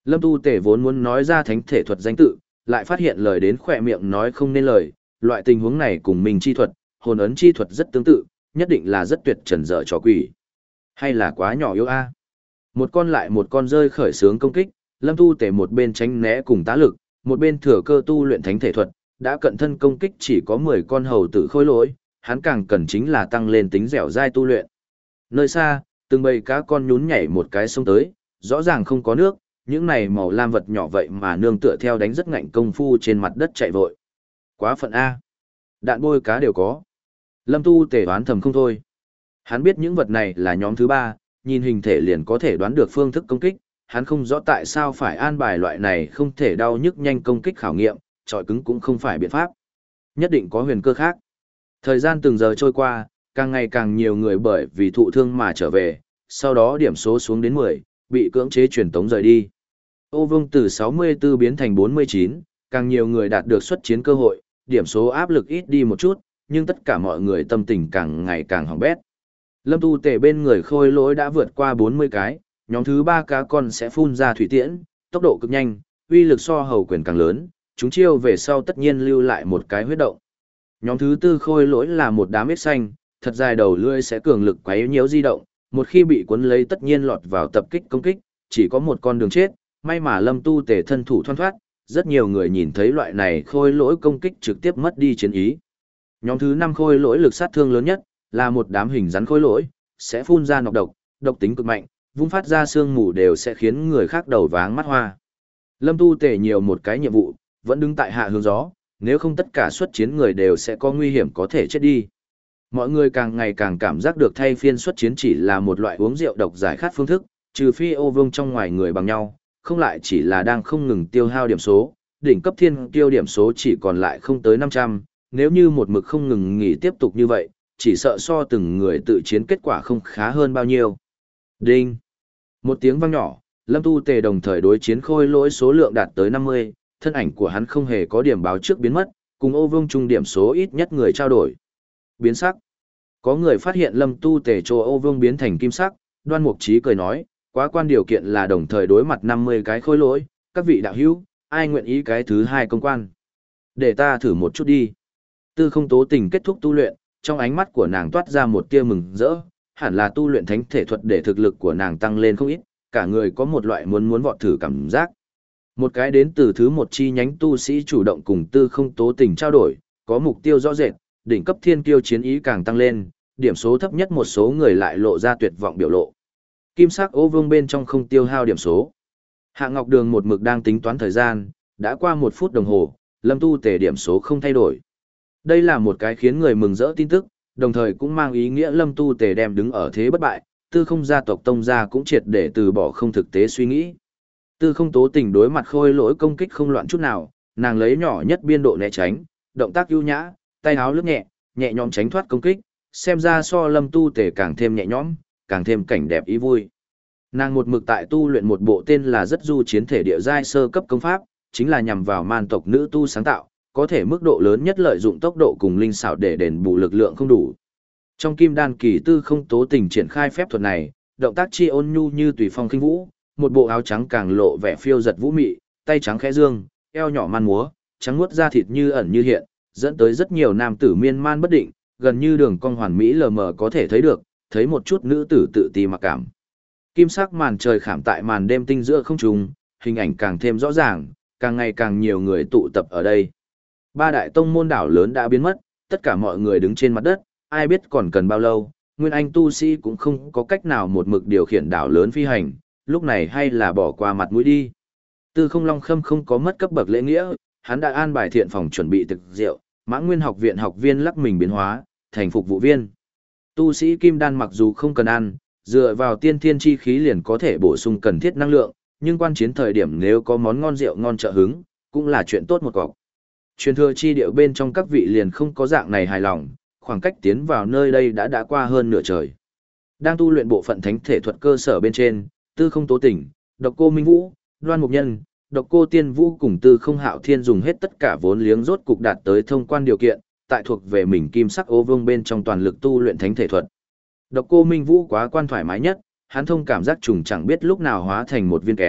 Lâm Tu Tề vốn muốn nói ra thánh thể thuật danh tự, lại phát hiện lời đến khỏe miệng nói không nên lời, loại tình huống này cùng mình chi thuật, hồn ấn chi thuật rất tương tự, nhất định là rất tuyệt trần dở trò quỷ. Hay là quá nhỏ yếu a? Một con lại một con rơi khởi sướng công kích, Lâm Tu Tề một bên tránh né cùng tá lực, một bên thừa cơ tu luyện thánh thể thuật, đã cận thân công kích chỉ có mười con hầu tử khôi lỗi, hắn càng cần chính là tăng lên tính dẻo dai tu luyện. Nơi xa, từng bầy cá con nhún nhảy một cái sông tới, rõ ràng không có nước, những này màu lam vật nhỏ vậy mà nương tựa theo đánh rất ngạnh công phu trên mặt đất chạy vội. Quá phận A. Đạn bôi cá đều có. Lâm Tu Tề đoán thầm không thôi. Hắn biết những vật này là nhóm thứ ba, nhìn hình thể liền có thể đoán được phương thức công kích, hắn không rõ tại sao phải an bài loại này không thể đau nhức nhanh công kích khảo nghiệm, trọi cứng cũng không phải biện pháp. Nhất định có huyền cơ khác. Thời gian từng giờ trôi qua, càng ngày càng nhiều người bởi vì thụ thương mà trở về, sau đó điểm số xuống đến mười, bị cưỡng chế truyền tống rời đi. Ô Vương từ sáu mươi tư biến thành bốn mươi chín, càng nhiều người đạt được xuất chiến cơ hội, điểm số áp lực ít đi một chút, nhưng tất cả mọi người tâm tình càng ngày càng hỏng bét. Lâm Tu Tề bên người khôi lỗi đã vượt qua bốn mươi cái, nhóm thứ ba cá con sẽ phun ra thủy tiễn, tốc độ cực nhanh, uy lực so hầu quyền càng lớn, chúng chiêu về sau tất nhiên lưu lại một cái huyết động. Nhóm thứ tư khôi lỗi là một đám ít xanh, thật dài đầu lưỡi sẽ cường lực quấy nhiễu di động, một khi bị cuốn lấy tất nhiên lọt vào tập kích công kích, chỉ có một con đường chết, may mà Lâm Tu Tề thân thủ thoăn thoát, rất nhiều người nhìn thấy loại này khôi lỗi công kích trực tiếp mất đi chiến ý. Nhóm thứ năm khôi lỗi lực sát thương lớn nhất, là một đám hình rắn khôi lỗi, sẽ phun ra nọc độc, độc tính cực mạnh, vung phát ra sương mù đều sẽ khiến người khác đầu váng mắt hoa. Lâm Tu Tề nhiều một cái nhiệm vụ, vẫn đứng tại hạ hướng gió, nếu không tất cả xuất chiến người đều sẽ có nguy hiểm có thể chết đi. Mọi người càng ngày càng cảm giác được thay phiên xuất chiến chỉ là một loại uống rượu độc giải khát phương thức, trừ phi ô vương trong ngoài người bằng nhau, không lại chỉ là đang không ngừng tiêu hao điểm số, đỉnh cấp thiên tiêu điểm số chỉ còn lại không tới năm trăm, nếu như một mực không ngừng nghỉ tiếp tục như vậy, chỉ sợ so từng người tự chiến kết quả không khá hơn bao nhiêu. Đinh! Một tiếng vang nhỏ, Lâm Tu Tề đồng thời đối chiến khôi lỗi số lượng đạt tới năm mươi, thân ảnh của hắn không hề có điểm báo trước biến mất, cùng ô vương chung điểm số ít nhất người trao đổi. Biến sắc. Có người phát hiện Lâm Tu Tề cho ô vương biến thành kim sắc, Đoan Mục Chí cười nói, quá quan điều kiện là đồng thời đối mặt năm mươi cái khôi lỗi, các vị đạo hữu, ai nguyện ý cái thứ hai công quan. Để ta thử một chút đi. Tư Không Tố Tình kết thúc tu luyện, trong ánh mắt của nàng toát ra một tia mừng rỡ, hẳn là tu luyện thánh thể thuật để thực lực của nàng tăng lên không ít, cả người có một loại muốn muốn vọt thử cảm giác. Một cái đến từ thứ một chi nhánh tu sĩ chủ động cùng Tư Không Tố Tình trao đổi, có mục tiêu rõ rệt, đỉnh cấp thiên kiêu chiến ý càng tăng lên, điểm số thấp nhất một số người lại lộ ra tuyệt vọng biểu lộ. Kim sắc ô vương bên trong không tiêu hao điểm số. Hạ Ngọc Đường một mực đang tính toán thời gian, đã qua một phút đồng hồ, Lâm Tu Tề điểm số không thay đổi. Đây là một cái khiến người mừng rỡ tin tức, đồng thời cũng mang ý nghĩa Lâm Tu Tề đem đứng ở thế bất bại, Tư Không gia tộc tông gia cũng triệt để từ bỏ không thực tế suy nghĩ. Tư Không Tố Tình đối mặt khôi lỗi công kích không loạn chút nào, nàng lấy nhỏ nhất biên độ né tránh, động tác ưu nhã, tay áo lướt nhẹ, nhẹ nhõm tránh thoát công kích, xem ra so Lâm Tu Tề càng thêm nhẹ nhõm, càng thêm cảnh đẹp ý vui. Nàng một mực tại tu luyện một bộ tên là Rất Du Chiến Thể Địa giai sơ cấp công pháp, chính là nhằm vào man tộc nữ tu sáng tạo, có thể mức độ lớn nhất lợi dụng tốc độ cùng linh xảo để đền bù lực lượng không đủ. Trong Kim Đan kỳ Tư Không Tố Tình triển khai phép thuật này, động tác chi ôn nhu như tùy phong khinh vũ, một bộ áo trắng càng lộ vẻ phiêu giật vũ mị, tay trắng khẽ dương, eo nhỏ man múa, trắng muốt da thịt như ẩn như hiện, dẫn tới rất nhiều nam tử miên man bất định, gần như đường cong hoàn mỹ lờ mờ có thể thấy được, thấy một chút nữ tử tự ti mặc cảm. Kim sắc màn trời khảm tại màn đêm tinh giữa không trung, hình ảnh càng thêm rõ ràng, càng ngày càng nhiều người tụ tập ở đây. Ba đại tông môn đảo lớn đã biến mất, tất cả mọi người đứng trên mặt đất, ai biết còn cần bao lâu, Nguyên Anh tu sĩ cũng không có cách nào một mực điều khiển đảo lớn phi hành, lúc này hay là bỏ qua mặt mũi đi. Tư Không Long Khâm không có mất cấp bậc lễ nghĩa, hắn đã an bài thiện phòng chuẩn bị thực rượu, Mã Nguyên học viện học viên lắc mình biến hóa, thành phục vụ viên. Tu sĩ Kim Đan mặc dù không cần ăn, dựa vào tiên thiên chi khí liền có thể bổ sung cần thiết năng lượng, nhưng quan chiến thời điểm nếu có món ngon rượu ngon trợ hứng, cũng là chuyện tốt một cọc. Truyền thừa chi điệu bên trong các vị liền không có dạng này hài lòng, khoảng cách tiến vào nơi đây đã đã qua hơn nửa trời. Đang tu luyện bộ phận thánh thể thuật cơ sở bên trên, Tư Không Tố Tình, Độc Cô Minh Vũ, Đoan Mục Nhân, Độc Cô Tiên Vũ cùng Tư Không Hạo Thiên dùng hết tất cả vốn liếng rốt cục đạt tới thông quan điều kiện, tại thuộc về mình kim sắc ô vương bên trong toàn lực tu luyện thánh thể thuật. Độc Cô Minh Vũ quá quan thoải mái nhất, hắn thông cảm giác trùng chẳng biết lúc nào hóa thành một viên kén,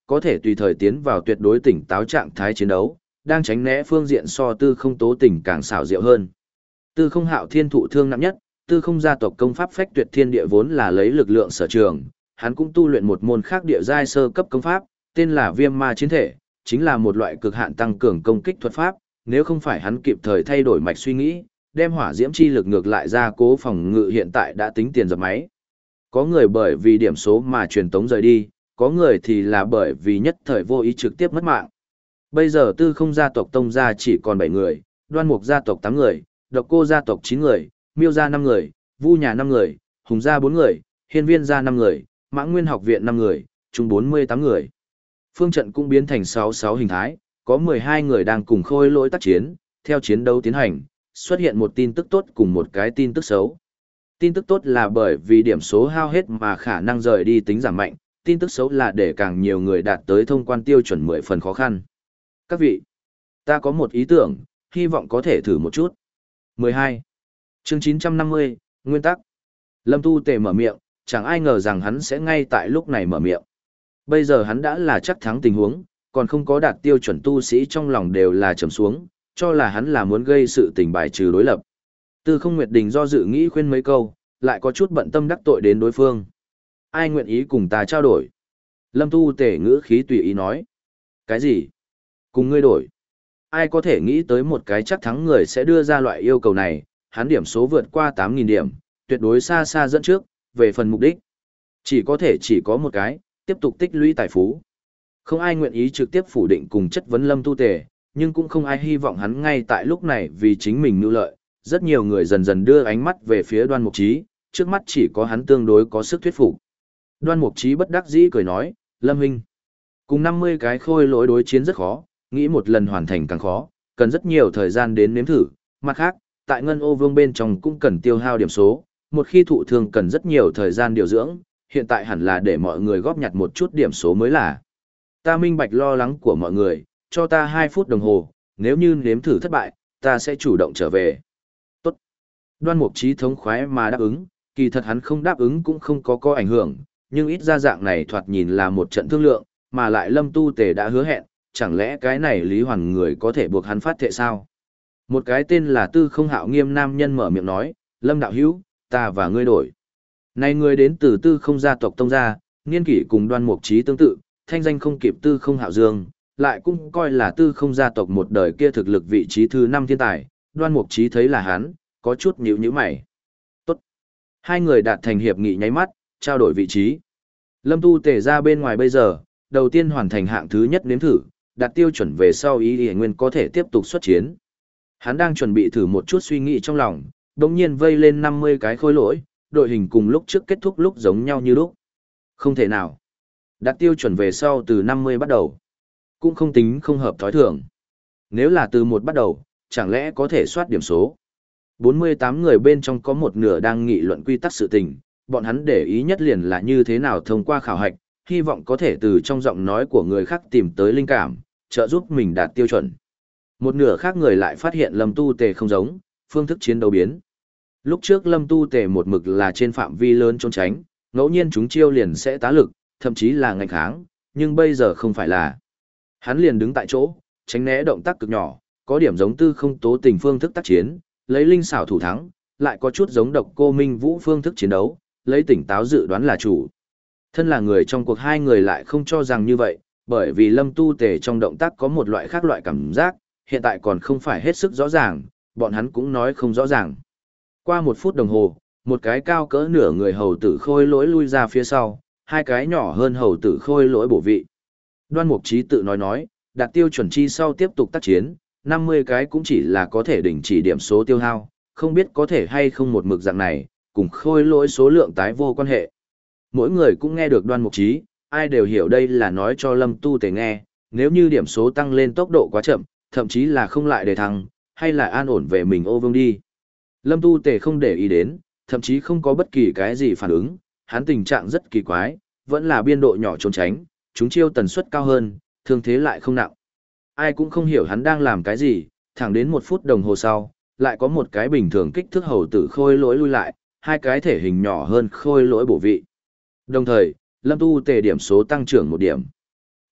có thể tùy thời tiến vào tuyệt đối tỉnh táo trạng thái chiến đấu, đang tránh né phương diện so tư không tố tình càng xảo diệu hơn. Tư không hạo thiên thụ thương nặng nhất, tư không gia tộc công pháp phách tuyệt thiên địa vốn là lấy lực lượng sở trường, hắn cũng tu luyện một môn khác địa giai sơ cấp công pháp, tên là viêm ma chiến thể, chính là một loại cực hạn tăng cường công kích thuật pháp, nếu không phải hắn kịp thời thay đổi mạch suy nghĩ, đem hỏa diễm chi lực ngược lại ra cố phòng ngự hiện tại đã tính tiền dập máy. Có người bởi vì điểm số mà truyền tống rời đi, có người thì là bởi vì nhất thời vô ý trực tiếp mất mạng. Bây giờ tư không gia tộc tông gia chỉ còn bảy người, đoan mục gia tộc tám người, độc cô gia tộc chín người, miêu gia năm người, vu nhà năm người, hùng gia bốn người, hiên viên gia năm người, mãng nguyên học viện năm người, chung bốn mươi tám người. Phương trận cũng biến thành sáu sáu hình thái, có mười hai người đang cùng khôi lỗi tác chiến, theo chiến đấu tiến hành, xuất hiện một tin tức tốt cùng một cái tin tức xấu. Tin tức tốt là bởi vì điểm số hao hết mà khả năng rời đi tính giảm mạnh, tin tức xấu là để càng nhiều người đạt tới thông quan tiêu chuẩn mười phần khó khăn. Các vị, ta có một ý tưởng, hy vọng có thể thử một chút. mười hai. Chương chín trăm năm mươi, Nguyên tắc. Lâm Tu Tề mở miệng, chẳng ai ngờ rằng hắn sẽ ngay tại lúc này mở miệng. Bây giờ hắn đã là chắc thắng tình huống, còn không có đạt tiêu chuẩn tu sĩ trong lòng đều là trầm xuống, cho là hắn là muốn gây sự tình bài trừ đối lập. Tư Không Nguyệt Đình do dự nghĩ khuyên mấy câu, lại có chút bận tâm đắc tội đến đối phương. Ai nguyện ý cùng ta trao đổi? Lâm Tu Tề ngữ khí tùy ý nói. Cái gì? Cùng ngươi đổi? Ai có thể nghĩ tới một cái chắc thắng người sẽ đưa ra loại yêu cầu này, hắn điểm số vượt qua tám nghìn điểm, tuyệt đối xa xa dẫn trước, về phần mục đích. Chỉ có thể chỉ có một cái, tiếp tục tích lũy tài phú. Không ai nguyện ý trực tiếp phủ định cùng chất vấn Lâm Tu Tề, nhưng cũng không ai hy vọng hắn ngay tại lúc này vì chính mình nưu lợi. Rất nhiều người dần dần đưa ánh mắt về phía Đoan Mục Chí, trước mắt chỉ có hắn tương đối có sức thuyết phục. Đoan Mục Chí bất đắc dĩ cười nói, Lâm huynh, cùng năm mươi cái khôi lỗi đối chiến rất khó, nghĩ một lần hoàn thành càng khó, cần rất nhiều thời gian đến nếm thử. Mặt khác, tại Ngân Ô Vương bên trong cũng cần tiêu hao điểm số, một khi thụ thương cần rất nhiều thời gian điều dưỡng, hiện tại hẳn là để mọi người góp nhặt một chút điểm số mới là. Ta minh bạch lo lắng của mọi người, cho ta hai phút đồng hồ, nếu như nếm thử thất bại, ta sẽ chủ động trở về. Tốt. Đoan Mục Chí thống khoái mà đáp ứng, kỳ thật hắn không đáp ứng cũng không có có ảnh hưởng, nhưng ít ra dạng này thoạt nhìn là một trận thương lượng, mà lại Lâm Tu Tề đã hứa hẹn, chẳng lẽ cái này Lý Hoàn người có thể buộc hắn phát thệ sao? Một cái tên là Tư Không Hạo Nghiêm nam nhân mở miệng nói, Lâm đạo hữu, ta và ngươi đổi. Này người đến từ Tư Không gia tộc tông gia, niên kỷ cùng Đoan Mục Chí tương tự, thanh danh không kịp Tư Không Hạo Dương, lại cũng coi là Tư Không gia tộc một đời kia thực lực vị trí thứ năm thiên tài, Đoan Mục Chí thấy là hắn, có chút nhíu nhíu mày. Tốt. Hai người đạt thành hiệp nghị nháy mắt, trao đổi vị trí. Lâm Tu Tề ra bên ngoài bây giờ, đầu tiên hoàn thành hạng thứ nhất nếm thử, đạt tiêu chuẩn về sau ý ý nguyên có thể tiếp tục xuất chiến. Hắn đang chuẩn bị thử một chút suy nghĩ trong lòng, đột nhiên vây lên năm mươi cái khối lỗi, đội hình cùng lúc trước kết thúc lúc giống nhau như lúc. Không thể nào. Đạt tiêu chuẩn về sau từ năm mươi bắt đầu. Cũng không tính không hợp thói thường. Nếu là từ một bắt đầu, chẳng lẽ có thể soát điểm số. bốn mươi tám người bên trong có một nửa đang nghị luận quy tắc sự tình, bọn hắn để ý nhất liền là như thế nào thông qua khảo hạch, hy vọng có thể từ trong giọng nói của người khác tìm tới linh cảm, trợ giúp mình đạt tiêu chuẩn. Một nửa khác người lại phát hiện Lâm Tu Tề không giống, phương thức chiến đấu biến. Lúc trước Lâm Tu Tề một mực là trên phạm vi lớn trốn tránh, ngẫu nhiên chúng chiêu liền sẽ tá lực, thậm chí là ngạnh kháng, nhưng bây giờ không phải là. Hắn liền đứng tại chỗ, tránh né động tác cực nhỏ, có điểm giống Tư Không Tố Tình phương thức tác chiến, lấy linh xảo thủ thắng, lại có chút giống Độc Cô Minh Vũ phương thức chiến đấu, lấy tỉnh táo dự đoán là chủ. Thân là người trong cuộc hai người lại không cho rằng như vậy, bởi vì Lâm Tu Tề trong động tác có một loại khác loại cảm giác, hiện tại còn không phải hết sức rõ ràng, bọn hắn cũng nói không rõ ràng. Qua một phút đồng hồ, một cái cao cỡ nửa người hầu tử khôi lỗi lui ra phía sau, hai cái nhỏ hơn hầu tử khôi lỗi bổ vị. Đoan Mục Chí tự nói nói, đạt tiêu chuẩn chi sau tiếp tục tác chiến, năm mươi cái cũng chỉ là có thể đình chỉ điểm số tiêu hao, không biết có thể hay không một mực dạng này, cùng khôi lỗi số lượng tái vô quan hệ. Mỗi người cũng nghe được Đoan Mục Chí, ai đều hiểu đây là nói cho Lâm Tu Tề nghe, nếu như điểm số tăng lên tốc độ quá chậm, thậm chí là không lại để thăng, hay là an ổn về mình ô vương đi. Lâm Tu Tề không để ý đến, thậm chí không có bất kỳ cái gì phản ứng, hắn tình trạng rất kỳ quái, vẫn là biên độ nhỏ trốn tránh, chúng chiêu tần suất cao hơn, thương thế lại không nặng. Ai cũng không hiểu hắn đang làm cái gì, thẳng đến một phút đồng hồ sau, lại có một cái bình thường kích thước hầu tử khôi lỗi lui lại, hai cái thể hình nhỏ hơn khôi lỗi bổ vị. Đồng thời, Lâm Tu Tề điểm số tăng trưởng một điểm.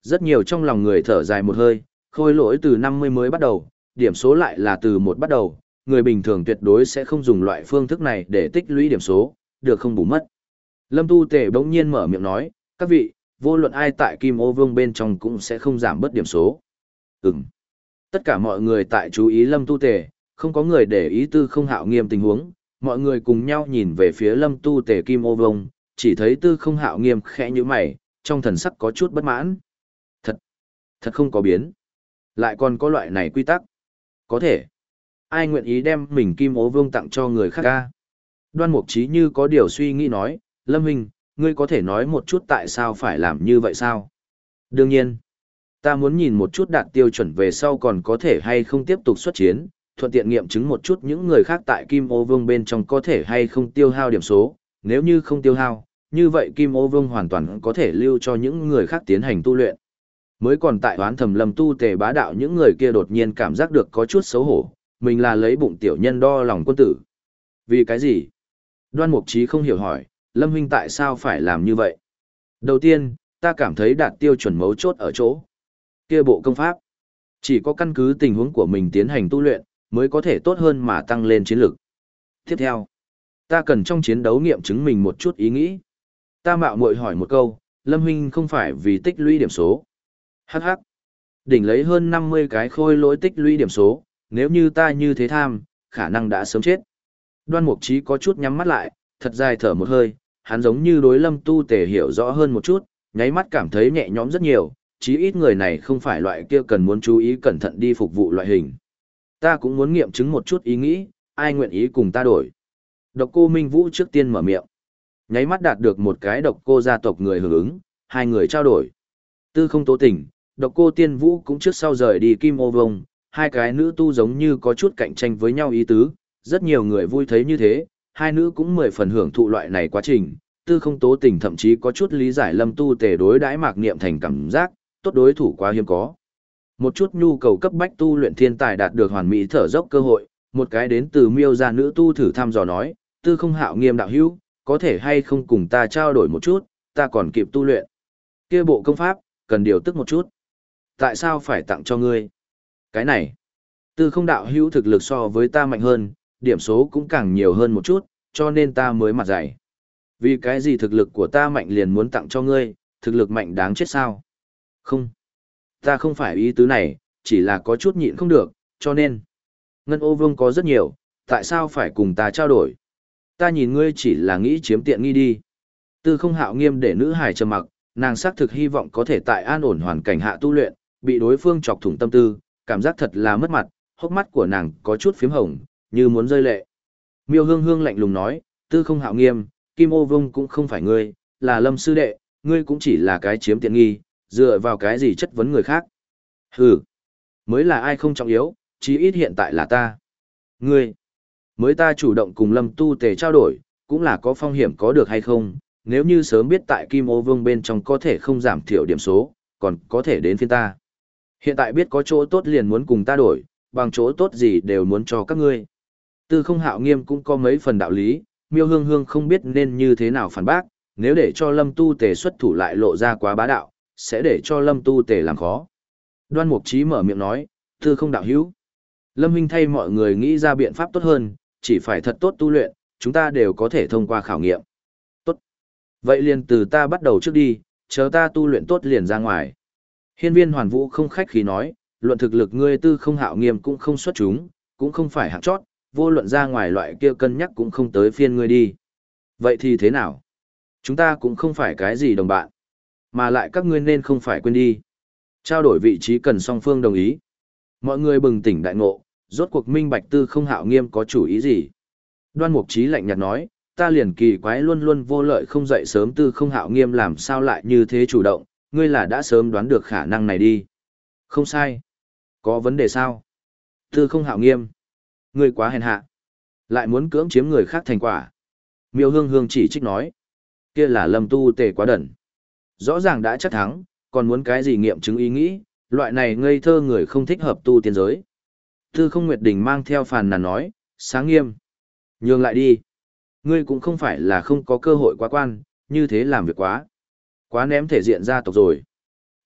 Rất nhiều trong lòng người thở dài một hơi, khôi lỗi từ năm mươi mới bắt đầu, điểm số lại là từ một bắt đầu, người bình thường tuyệt đối sẽ không dùng loại phương thức này để tích lũy điểm số, được không bù mất. Lâm Tu Tề bỗng nhiên mở miệng nói, các vị, vô luận ai tại Kim Ô Vương bên trong cũng sẽ không giảm bớt điểm số. Ừm. Tất cả mọi người tại chú ý Lâm Tu Tề, không có người để ý Tư Không Hạo Nghiêm tình huống, mọi người cùng nhau nhìn về phía Lâm Tu Tề Kim Ô Vương, chỉ thấy Tư Không Hạo Nghiêm khẽ nhíu mày, trong thần sắc có chút bất mãn. Thật, thật không có biến. Lại còn có loại này quy tắc. Có thể. Ai nguyện ý đem mình Kim Ô Vương tặng cho người khác ca? Đoan Mục Chí như có điều suy nghĩ nói, Lâm Huynh, ngươi có thể nói một chút tại sao phải làm như vậy sao? Đương nhiên, ta muốn nhìn một chút đạt tiêu chuẩn về sau còn có thể hay không tiếp tục xuất chiến, thuận tiện nghiệm chứng một chút những người khác tại Kim Ô Vương bên trong có thể hay không tiêu hao điểm số, nếu như không tiêu hao, như vậy Kim Ô Vương hoàn toàn có thể lưu cho những người khác tiến hành tu luyện. Mới còn tại Oán Thầm Lâm Tu Tề bá đạo những người kia đột nhiên cảm giác được có chút xấu hổ, mình là lấy bụng tiểu nhân đo lòng quân tử. Vì cái gì? Đoan Mục Chí không hiểu hỏi, Lâm Huynh tại sao phải làm như vậy? Đầu tiên, ta cảm thấy đạt tiêu chuẩn mấu chốt ở chỗ kia bộ công pháp. Chỉ có căn cứ tình huống của mình tiến hành tu luyện, mới có thể tốt hơn mà tăng lên chiến lực. Tiếp theo, ta cần trong chiến đấu nghiệm chứng mình một chút ý nghĩ. Ta mạo muội hỏi một câu, Lâm Huynh không phải vì tích lũy điểm số. Hắc hắc. Đỉnh lấy hơn năm mươi cái khôi lỗi tích lũy điểm số, nếu như ta như thế tham, khả năng đã sớm chết. Đoan Mục Chí có chút nhắm mắt lại, thật dài thở một hơi, hắn giống như đối Lâm Tu Tề hiểu rõ hơn một chút, nháy mắt cảm thấy nhẹ nhõm rất nhiều, chí ít người này không phải loại kia cần muốn chú ý cẩn thận đi phục vụ loại hình. Ta cũng muốn nghiệm chứng một chút ý nghĩ, ai nguyện ý cùng ta đổi. Độc Cô Minh Vũ trước tiên mở miệng. Nháy mắt đạt được một cái Độc Cô gia tộc người hưởng ứng, hai người trao đổi. Tư Không Tố Tình, Độc Cô Tiên Vũ cũng trước sau rời đi Kim Ô Vương, hai cái nữ tu giống như có chút cạnh tranh với nhau ý tứ, rất nhiều người vui thấy như thế, hai nữ cũng mười phần hưởng thụ loại này quá trình. Tư Không Tố Tình thậm chí có chút lý giải Lâm Tu Tề đối đãi Mạc Niệm Thành cảm giác, tốt đối thủ quá hiếm có. Một chút nhu cầu cấp bách tu luyện thiên tài đạt được hoàn mỹ thở dốc cơ hội, một cái đến từ Miêu gia nữ tu thử thăm dò nói, Tư Không Hạo Nghiêm đạo hữu, có thể hay không cùng ta trao đổi một chút, ta còn kịp tu luyện. Kia bộ công pháp, cần điều tức một chút. Tại sao phải tặng cho ngươi? Cái này, Tư Không đạo hữu thực lực so với ta mạnh hơn, điểm số cũng càng nhiều hơn một chút, cho nên ta mới mặt dày. Vì cái gì thực lực của ta mạnh liền muốn tặng cho ngươi, thực lực mạnh đáng chết sao? Không, ta không phải ý tứ này, chỉ là có chút nhịn không được, cho nên. Ngân Ô Vương có rất nhiều, tại sao phải cùng ta trao đổi? Ta nhìn ngươi chỉ là nghĩ chiếm tiện nghi đi. Tư Không Hạo Nghiêm để nữ hài trầm mặc, nàng xác thực hy vọng có thể tại an ổn hoàn cảnh hạ tu luyện, bị đối phương chọc thủng tâm tư, cảm giác thật là mất mặt, hốc mắt của nàng có chút phím hồng, như muốn rơi lệ. Miêu Hương Hương lạnh lùng nói, Tư Không Hạo Nghiêm, Kim Ô Vương cũng không phải ngươi, là Lâm sư đệ, ngươi cũng chỉ là cái chiếm tiện nghi, dựa vào cái gì chất vấn người khác. Hừ, mới là ai không trọng yếu, chí ít hiện tại là ta. Ngươi, mới ta chủ động cùng Lâm Tu Tề trao đổi, cũng là có phong hiểm có được hay không, nếu như sớm biết tại Kim Ô Vương bên trong có thể không giảm thiểu điểm số, còn có thể đến phiên ta. Hiện tại biết có chỗ tốt liền muốn cùng ta đổi, bằng chỗ tốt gì đều muốn cho các ngươi. Tư Không Hạo Nghiêm cũng có mấy phần đạo lý, Miêu Hương Hương không biết nên như thế nào phản bác, nếu để cho Lâm Tu Tề xuất thủ lại lộ ra quá bá đạo, sẽ để cho Lâm Tu Tề làm khó. Đoan Mục Chí mở miệng nói, Tư Không đạo hữu, Lâm huynh thay mọi người nghĩ ra biện pháp tốt hơn, chỉ phải thật tốt tu luyện, chúng ta đều có thể thông qua khảo nghiệm. Tốt. Vậy liền từ ta bắt đầu trước đi, chờ ta tu luyện tốt liền ra ngoài. Hiên Viên Hoàn Vũ không khách khí nói, luận thực lực ngươi Tư Không Hạo Nghiêm cũng không xuất chúng, cũng không phải hạng chót, vô luận ra ngoài loại kia cân nhắc cũng không tới phiên ngươi đi. Vậy thì thế nào? Chúng ta cũng không phải cái gì đồng bạn, mà lại các ngươi nên không phải quên đi. Trao đổi vị trí cần song phương đồng ý. Mọi người bừng tỉnh đại ngộ, rốt cuộc minh bạch Tư Không Hạo Nghiêm có chủ ý gì. Đoan Mục Chí lạnh nhạt nói, ta liền kỳ quái luôn luôn vô lợi không dậy sớm Tư Không Hạo Nghiêm làm sao lại như thế chủ động, ngươi là đã sớm đoán được khả năng này đi. Không sai. Có vấn đề sao? Tư Không Hạo Nghiêm, ngươi quá hèn hạ, lại muốn cưỡng chiếm người khác thành quả. Miêu Hương Hương chỉ trích nói, kia là Lâm Tu Tề quá đần. Rõ ràng đã chắc thắng, còn muốn cái gì nghiệm chứng ý nghĩ, loại này ngây thơ người không thích hợp tu tiên giới. Tư Không Nguyệt Đình mang theo phàn nàn nói, sáng nghiêm. Nhường lại đi. Ngươi cũng không phải là không có cơ hội quá quan, như thế làm việc quá. Quá ném thể diện gia tộc rồi.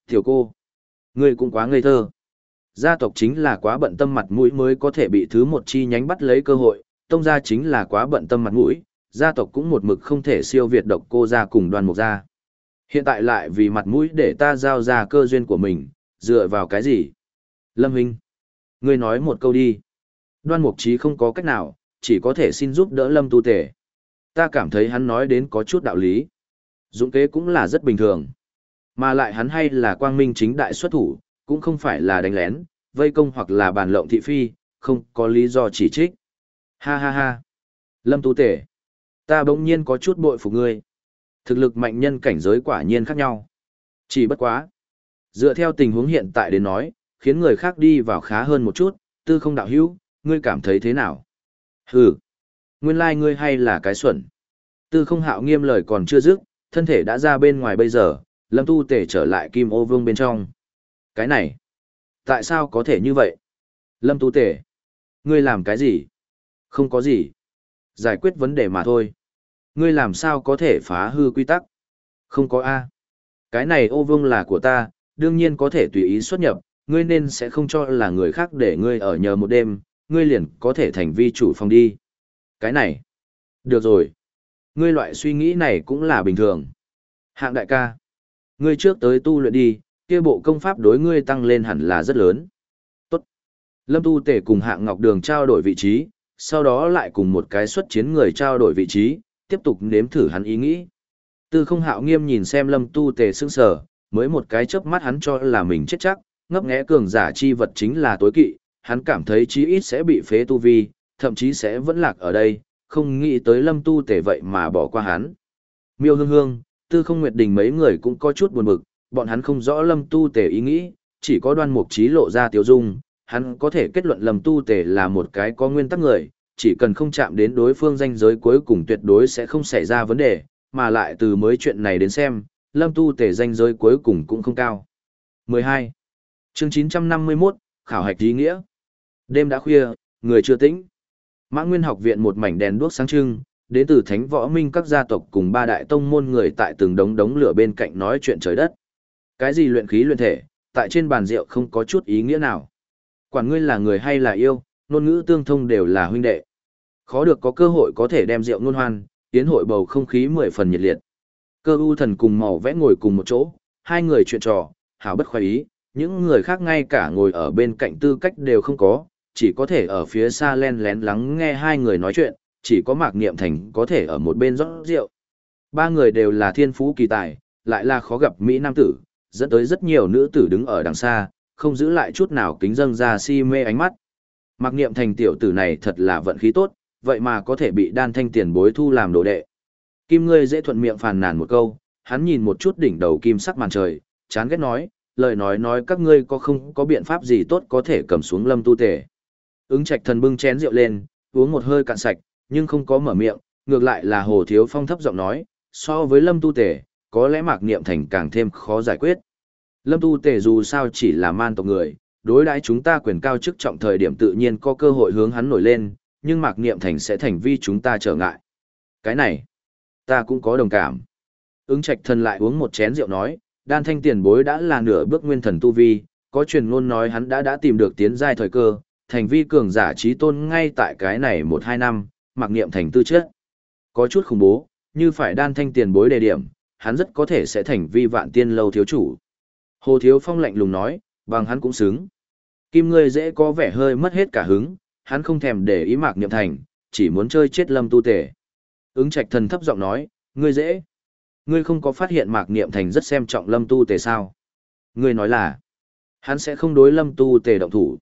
Tiểu cô, ngươi cũng quá ngây thơ. Gia tộc chính là quá bận tâm mặt mũi mới có thể bị thứ một chi nhánh bắt lấy cơ hội, tông gia chính là quá bận tâm mặt mũi, gia tộc cũng một mực không thể siêu việt độc cô gia cùng Đoan Mục gia. Hiện tại lại vì mặt mũi để ta giao ra cơ duyên của mình, dựa vào cái gì? Lâm Hinh, ngươi nói một câu đi. Đoan Mục Chí không có cách nào, chỉ có thể xin giúp đỡ Lâm Tu Tể. Ta cảm thấy hắn nói đến có chút đạo lý. Dũng kế cũng là rất bình thường. Mà lại hắn hay là quang minh chính đại xuất thủ, cũng không phải là đánh lén, vây công hoặc là bàn lộng thị phi, không có lý do chỉ trích. Ha ha ha. Lâm Tu Tể, ta bỗng nhiên có chút bội phục ngươi. Thực lực mạnh nhân cảnh giới quả nhiên khác nhau. Chỉ bất quá. Dựa theo tình huống hiện tại đến nói, khiến người khác đi vào khá hơn một chút, Tư Không đạo hữu, ngươi cảm thấy thế nào? Hừ, nguyên lai like ngươi hay là cái xuẩn. Tư Không Hạo nghiêm lời còn chưa dứt, thân thể đã ra bên ngoài bây giờ, Lâm Tu Tể trở lại Kim Ô Vương bên trong. Cái này, tại sao có thể như vậy? Lâm Tu Tể, ngươi làm cái gì? Không có gì. Giải quyết vấn đề mà thôi. Ngươi làm sao có thể phá hư quy tắc? Không có A. Cái này Ô Vương là của ta, đương nhiên có thể tùy ý xuất nhập, ngươi nên sẽ không cho là người khác để ngươi ở nhờ một đêm, ngươi liền có thể thành vi chủ phòng đi. Cái này. Được rồi. Ngươi loại suy nghĩ này cũng là bình thường. Hạng đại ca. Ngươi trước tới tu luyện đi, kia bộ công pháp đối ngươi tăng lên hẳn là rất lớn. Tốt. Lâm Tu Tể cùng Hạng Ngọc Đường trao đổi vị trí, sau đó lại cùng một cái xuất chiến người trao đổi vị trí, tiếp tục nếm thử hắn ý nghĩ. Tư Không Hạo nghiêm nhìn xem Lâm Tu Tể sững sờ, mới một cái chớp mắt hắn cho là mình chết chắc, ngấp nghé cường giả chi vật chính là tối kỵ, hắn cảm thấy chí ít sẽ bị phế tu vi, thậm chí sẽ vẫn lạc ở đây, không nghĩ tới Lâm Tu Tể vậy mà bỏ qua hắn. Miêu Hương Hương, Tư Không Nguyệt Đình mấy người cũng có chút buồn bực, bọn hắn không rõ Lâm Tu Tể ý nghĩ, chỉ có Đoan Mục Chí lộ ra tiêu dung, hắn có thể kết luận Lâm Tu Tể là một cái có nguyên tắc người, chỉ cần không chạm đến đối phương ranh giới cuối cùng tuyệt đối sẽ không xảy ra vấn đề, mà lại từ mới chuyện này đến xem, Lâm Tu Tể ranh giới cuối cùng cũng không cao. mười hai. Chương chín trăm năm mươi mốt, khảo hạch ý nghĩa. Đêm đã khuya, người chưa tĩnh. Mã Nguyên học viện một mảnh đèn đuốc sáng trưng, đến từ Thánh Võ Minh các gia tộc cùng ba đại tông môn người tại từng đống đống lửa bên cạnh nói chuyện trời đất. Cái gì luyện khí luyện thể, tại trên bàn rượu không có chút ý nghĩa nào. Quản ngươi là người hay là yêu, ngôn ngữ tương thông đều là huynh đệ. Khó được có cơ hội có thể đem rượu ngôn hoan, tiến hội bầu không khí mười phần nhiệt liệt. Cơ u thần cùng màu vẽ ngồi cùng một chỗ, hai người chuyện trò, hảo bất khoái ý, những người khác ngay cả ngồi ở bên cạnh tư cách đều không có, chỉ có thể ở phía xa len lén lắng nghe hai người nói chuyện, chỉ có Mạc Niệm Thành có thể ở một bên rót rượu. Ba người đều là thiên phú kỳ tài, lại là khó gặp mỹ nam tử, dẫn tới rất nhiều nữ tử đứng ở đằng xa, không giữ lại chút nào kính dâng ra si mê ánh mắt. Mạc Niệm Thành tiểu tử này thật là vận khí tốt, vậy mà có thể bị Đan Thanh tiền bối thu làm đồ đệ. Kim Ngươi dễ thuận miệng phàn nàn một câu, hắn nhìn một chút đỉnh đầu kim sắc màn trời, chán ghét nói, lời nói nói các ngươi có không có biện pháp gì tốt có thể cầm xuống Lâm Tu Tể. Ứng Trạch Thần bưng chén rượu lên, uống một hơi cạn sạch, nhưng không có mở miệng, ngược lại là Hồ Thiếu Phong thấp giọng nói, so với Lâm Tu Tể, có lẽ Mạc Niệm Thành càng thêm khó giải quyết. Lâm Tu Tể dù sao chỉ là man tộc người, đối đãi chúng ta quyền cao chức trọng thời điểm tự nhiên có cơ hội hướng hắn nổi lên, nhưng Mạc Niệm Thành sẽ thành vi chúng ta trở ngại. Cái này, ta cũng có đồng cảm. Ứng Trạch Thần lại uống một chén rượu nói, Đan Thanh tiền bối đã là nửa bước nguyên thần tu vi, có truyền ngôn nói hắn đã đã tìm được tiến giai thời cơ, thành vi cường giả trí tôn ngay tại cái này một hai năm, Mạc Niệm Thành tư chất. Có chút khủng bố, như phải Đan Thanh tiền bối đề điểm, hắn rất có thể sẽ thành vi vạn tiên lâu thiếu chủ. Hồ Thiếu Phong lạnh lùng nói, bằng hắn cũng xứng. Kim Ngươi dễ có vẻ hơi mất hết cả hứng, hắn không thèm để ý Mạc Niệm Thành, chỉ muốn chơi chết Lâm Tu Tể. Ứng Trạch Thần thấp giọng nói, ngươi dễ. Ngươi không có phát hiện Mạc Niệm Thành rất xem trọng Lâm Tu Tể sao? Ngươi nói là, hắn sẽ không đối Lâm Tu Tể động thủ.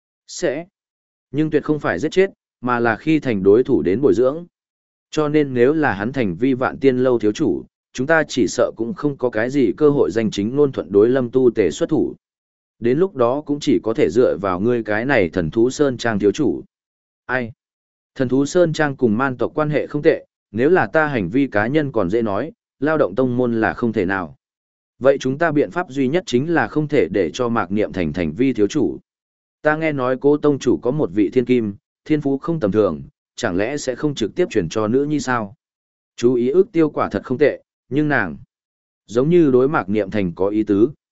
Sẽ. Nhưng tuyệt không phải giết chết, mà là khi thành đối thủ đến bồi dưỡng. Cho nên nếu là hắn thành vi vạn tiên lâu thiếu chủ, chúng ta chỉ sợ cũng không có cái gì cơ hội danh chính ngôn thuận đối Lâm Tu Tể xuất thủ. Đến lúc đó cũng chỉ có thể dựa vào ngươi cái này thần thú Sơn Trang thiếu chủ. Ai? Thần thú Sơn Trang cùng man tộc quan hệ không tệ, nếu là ta hành vi cá nhân còn dễ nói, lao động tông môn là không thể nào. Vậy chúng ta biện pháp duy nhất chính là không thể để cho Mạc Niệm Thành thành vi thiếu chủ. Ta nghe nói Cố tông chủ có một vị thiên kim, thiên phú không tầm thường, chẳng lẽ sẽ không trực tiếp chuyển cho nữ nhi sao? Chú ý ước tiêu quả thật không tệ, nhưng nàng giống như đối Mạc Niệm Thành có ý tứ.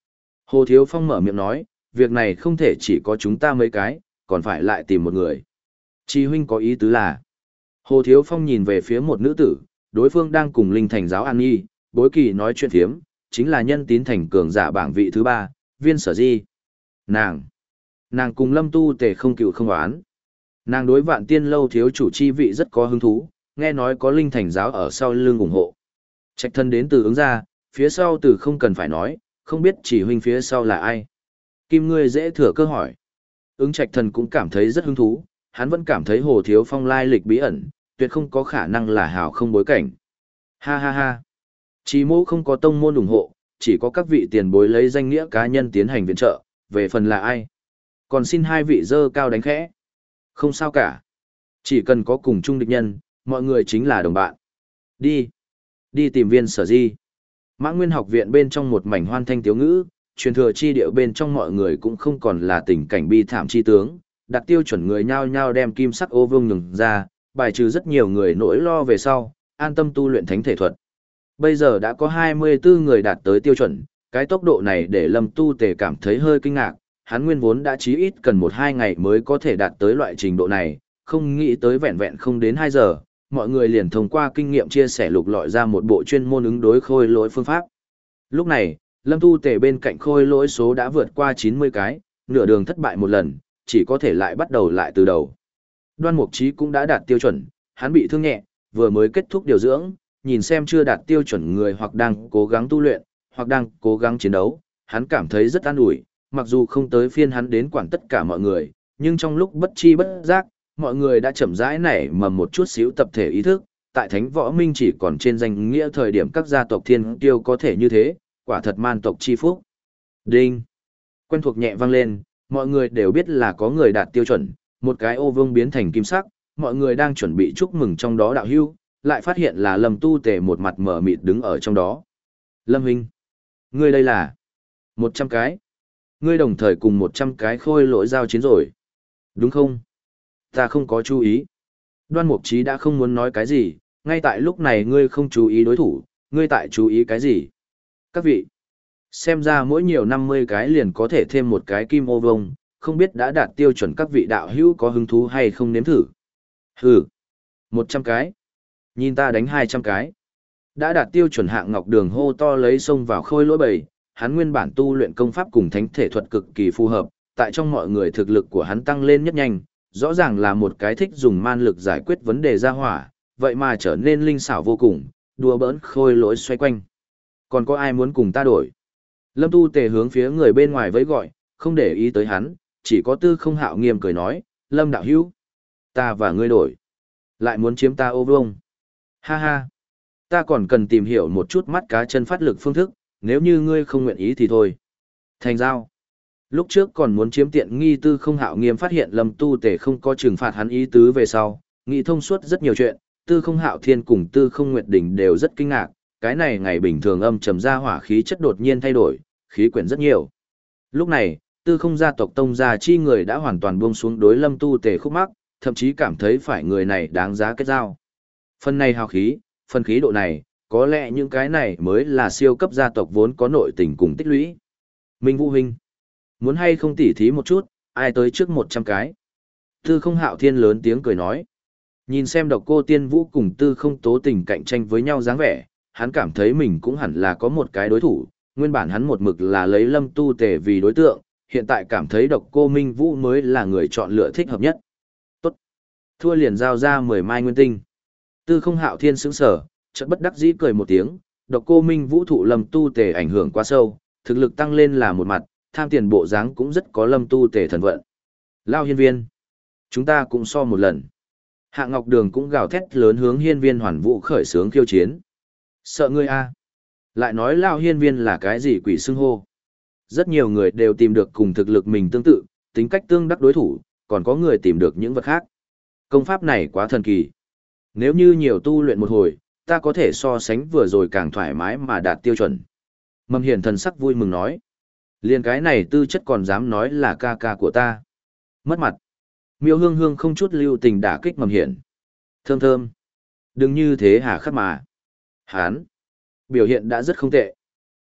Hồ Thiếu Phong mở miệng nói, việc này không thể chỉ có chúng ta mấy cái, còn phải lại tìm một người. Chi huynh có ý tứ là, Hồ Thiếu Phong nhìn về phía một nữ tử, đối phương đang cùng Linh Thành giáo An Nhi, bối kỳ nói chuyện phiếm, chính là nhân tín thành cường giả bảng vị thứ ba, viên sở di. Nàng, nàng cùng Lâm Tu Tề không cựu không oán. Nàng đối Vạn Tiên lâu thiếu chủ chi vị rất có hứng thú, nghe nói có Linh Thành giáo ở sau lưng ủng hộ. Trạch thân đến từ ứng ra, phía sau từ không cần phải nói, không biết chỉ huynh phía sau là ai. Kim ngươi dễ thừa cơ hỏi. Ứng Trạch thần cũng cảm thấy rất hứng thú, hắn vẫn cảm thấy Hồ Thiếu Phong lai lịch bí ẩn, tuyệt không có khả năng là hào không bối cảnh. Ha ha ha. Chỉ mô không có tông môn ủng hộ, chỉ có các vị tiền bối lấy danh nghĩa cá nhân tiến hành viện trợ, về phần là ai. Còn xin hai vị dơ cao đánh khẽ. Không sao cả. Chỉ cần có cùng chung địch nhân, mọi người chính là đồng bạn. Đi. Đi tìm viên sở di. Mã Nguyên học viện bên trong một mảnh hoan thanh tiếu ngữ, truyền thừa chi điệu bên trong mọi người cũng không còn là tình cảnh bi thảm chi tướng, đặt tiêu chuẩn người nhao nhao đem kim sắc ô vương nhường ra, bài trừ rất nhiều người nỗi lo về sau, an tâm tu luyện thánh thể thuật. Bây giờ đã có hai mươi bốn người đạt tới tiêu chuẩn, cái tốc độ này để Lâm Tu Tề cảm thấy hơi kinh ngạc, hắn nguyên vốn đã chí ít cần một hai ngày mới có thể đạt tới loại trình độ này, không nghĩ tới vẹn vẹn không đến hai giờ, mọi người liền thông qua kinh nghiệm chia sẻ lục lọi ra một bộ chuyên môn ứng đối khôi lỗi phương pháp. Lúc này, Lâm Tu Tề bên cạnh khôi lỗi số đã vượt qua chín mươi cái, nửa đường thất bại một lần, chỉ có thể lại bắt đầu lại từ đầu. Đoan Mục Chí cũng đã đạt tiêu chuẩn, hắn bị thương nhẹ, vừa mới kết thúc điều dưỡng, nhìn xem chưa đạt tiêu chuẩn người hoặc đang cố gắng tu luyện, hoặc đang cố gắng chiến đấu, hắn cảm thấy rất an ủi, mặc dù không tới phiên hắn đến quản tất cả mọi người, nhưng trong lúc bất chi bất giác, mọi người đã chậm rãi nảy mầm một chút xíu tập thể ý thức, tại Thánh Võ Minh chỉ còn trên danh nghĩa thời điểm các gia tộc thiên kiêu có thể như thế, quả thật man tộc chi phúc. Đinh! Quen thuộc nhẹ vang lên, mọi người đều biết là có người đạt tiêu chuẩn, một cái ô vương biến thành kim sắc, mọi người đang chuẩn bị chúc mừng trong đó đạo hưu, lại phát hiện là Lâm Tu Tề một mặt mở mịt đứng ở trong đó. Lâm huynh, ngươi đây là một trăm cái. Ngươi đồng thời cùng một trăm cái khôi lỗi giao chiến rồi. Đúng không? Ta không có chú ý. Đoan Mục Chí đã không muốn nói cái gì, ngay tại lúc này ngươi không chú ý đối thủ, ngươi tại chú ý cái gì? Các vị, xem ra mỗi nhiều năm mươi cái liền có thể thêm một cái kim ô vông, không biết đã đạt tiêu chuẩn các vị đạo hữu có hứng thú hay không nếm thử. Hừ, một trăm cái. Nhìn ta đánh hai trăm cái. Đã đạt tiêu chuẩn Hạng Ngọc Đường hô to lấy xông vào khôi lỗi bầy, hắn nguyên bản tu luyện công pháp cùng thánh thể thuật cực kỳ phù hợp, tại trong mọi người thực lực của hắn tăng lên nhất nhanh, rõ ràng là một cái thích dùng man lực giải quyết vấn đề ra hỏa, vậy mà trở nên linh xảo vô cùng, đùa bỡn khôi lỗi xoay quanh. Còn có ai muốn cùng ta đổi? Lâm Tu Tề hướng phía người bên ngoài vẫy gọi, không để ý tới hắn, chỉ có Tư Không Hạo nghiêm cười nói, Lâm đạo hữu, ta và ngươi đổi. Lại muốn chiếm ta ô vông. Ha ha, ta còn cần tìm hiểu một chút mắt cá chân phát lực phương thức, nếu như ngươi không nguyện ý thì thôi. Thành giao. Lúc trước còn muốn chiếm tiện nghi Tư Không Hạo nghiêm phát hiện Lâm Tu Tề không có trừng phạt hắn ý tứ về sau, nghĩ thông suốt rất nhiều chuyện, Tư Không Hạo Thiên cùng Tư Không Nguyệt Đỉnh đều rất kinh ngạc, cái này ngày bình thường âm trầm ra hỏa khí chất đột nhiên thay đổi, khí quyển rất nhiều. Lúc này, Tư Không gia tộc tông gia chi người đã hoàn toàn buông xuống đối Lâm Tu Tề khúc mắc, thậm chí cảm thấy phải người này đáng giá kết giao. Phần này hào khí, phần khí độ này, có lẽ những cái này mới là siêu cấp gia tộc vốn có nội tình cùng tích lũy. Minh Vũ huynh, muốn hay không tỉ thí một chút, ai tới trước một trăm cái. Tư Không Hạo Thiên lớn tiếng cười nói. Nhìn xem Độc Cô Tiên Vũ cùng Tư Không Tố Tình cạnh tranh với nhau dáng vẻ, hắn cảm thấy mình cũng hẳn là có một cái đối thủ, nguyên bản hắn một mực là lấy Lâm Tu Tề vì đối tượng, hiện tại cảm thấy Độc Cô Minh Vũ mới là người chọn lựa thích hợp nhất. Tốt. Thua liền giao ra mười mai nguyên tinh. Tư Không Hạo Thiên sững sờ, chợt bất đắc dĩ cười một tiếng, Độc Cô Minh Vũ thụ Lâm Tu Tề ảnh hưởng quá sâu, thực lực tăng lên là một mặt, tham tiền bộ dáng cũng rất có Lâm Tu Tề thần vận. Lao Hiên Viên, chúng ta cũng so một lần. Hạng Ngọc Đường cũng gào thét lớn hướng Hiên Viên Hoàn Vũ khởi xướng khiêu chiến. Sợ ngươi a? Lại nói Lao Hiên Viên là cái gì quỷ xưng hô? Rất nhiều người đều tìm được cùng thực lực mình tương tự, tính cách tương đắc đối thủ, còn có người tìm được những vật khác. Công pháp này quá thần kỳ. Nếu như nhiều tu luyện một hồi, ta có thể so sánh vừa rồi càng thoải mái mà đạt tiêu chuẩn. Mầm Hiển thần sắc vui mừng nói. Liên cái này tư chất còn dám nói là ca ca của ta. Mất mặt. Miêu Hương Hương không chút lưu tình đả kích Mầm Hiển. Thơm thơm. Đừng như thế hà khắc mà. Hán. Biểu hiện đã rất không tệ.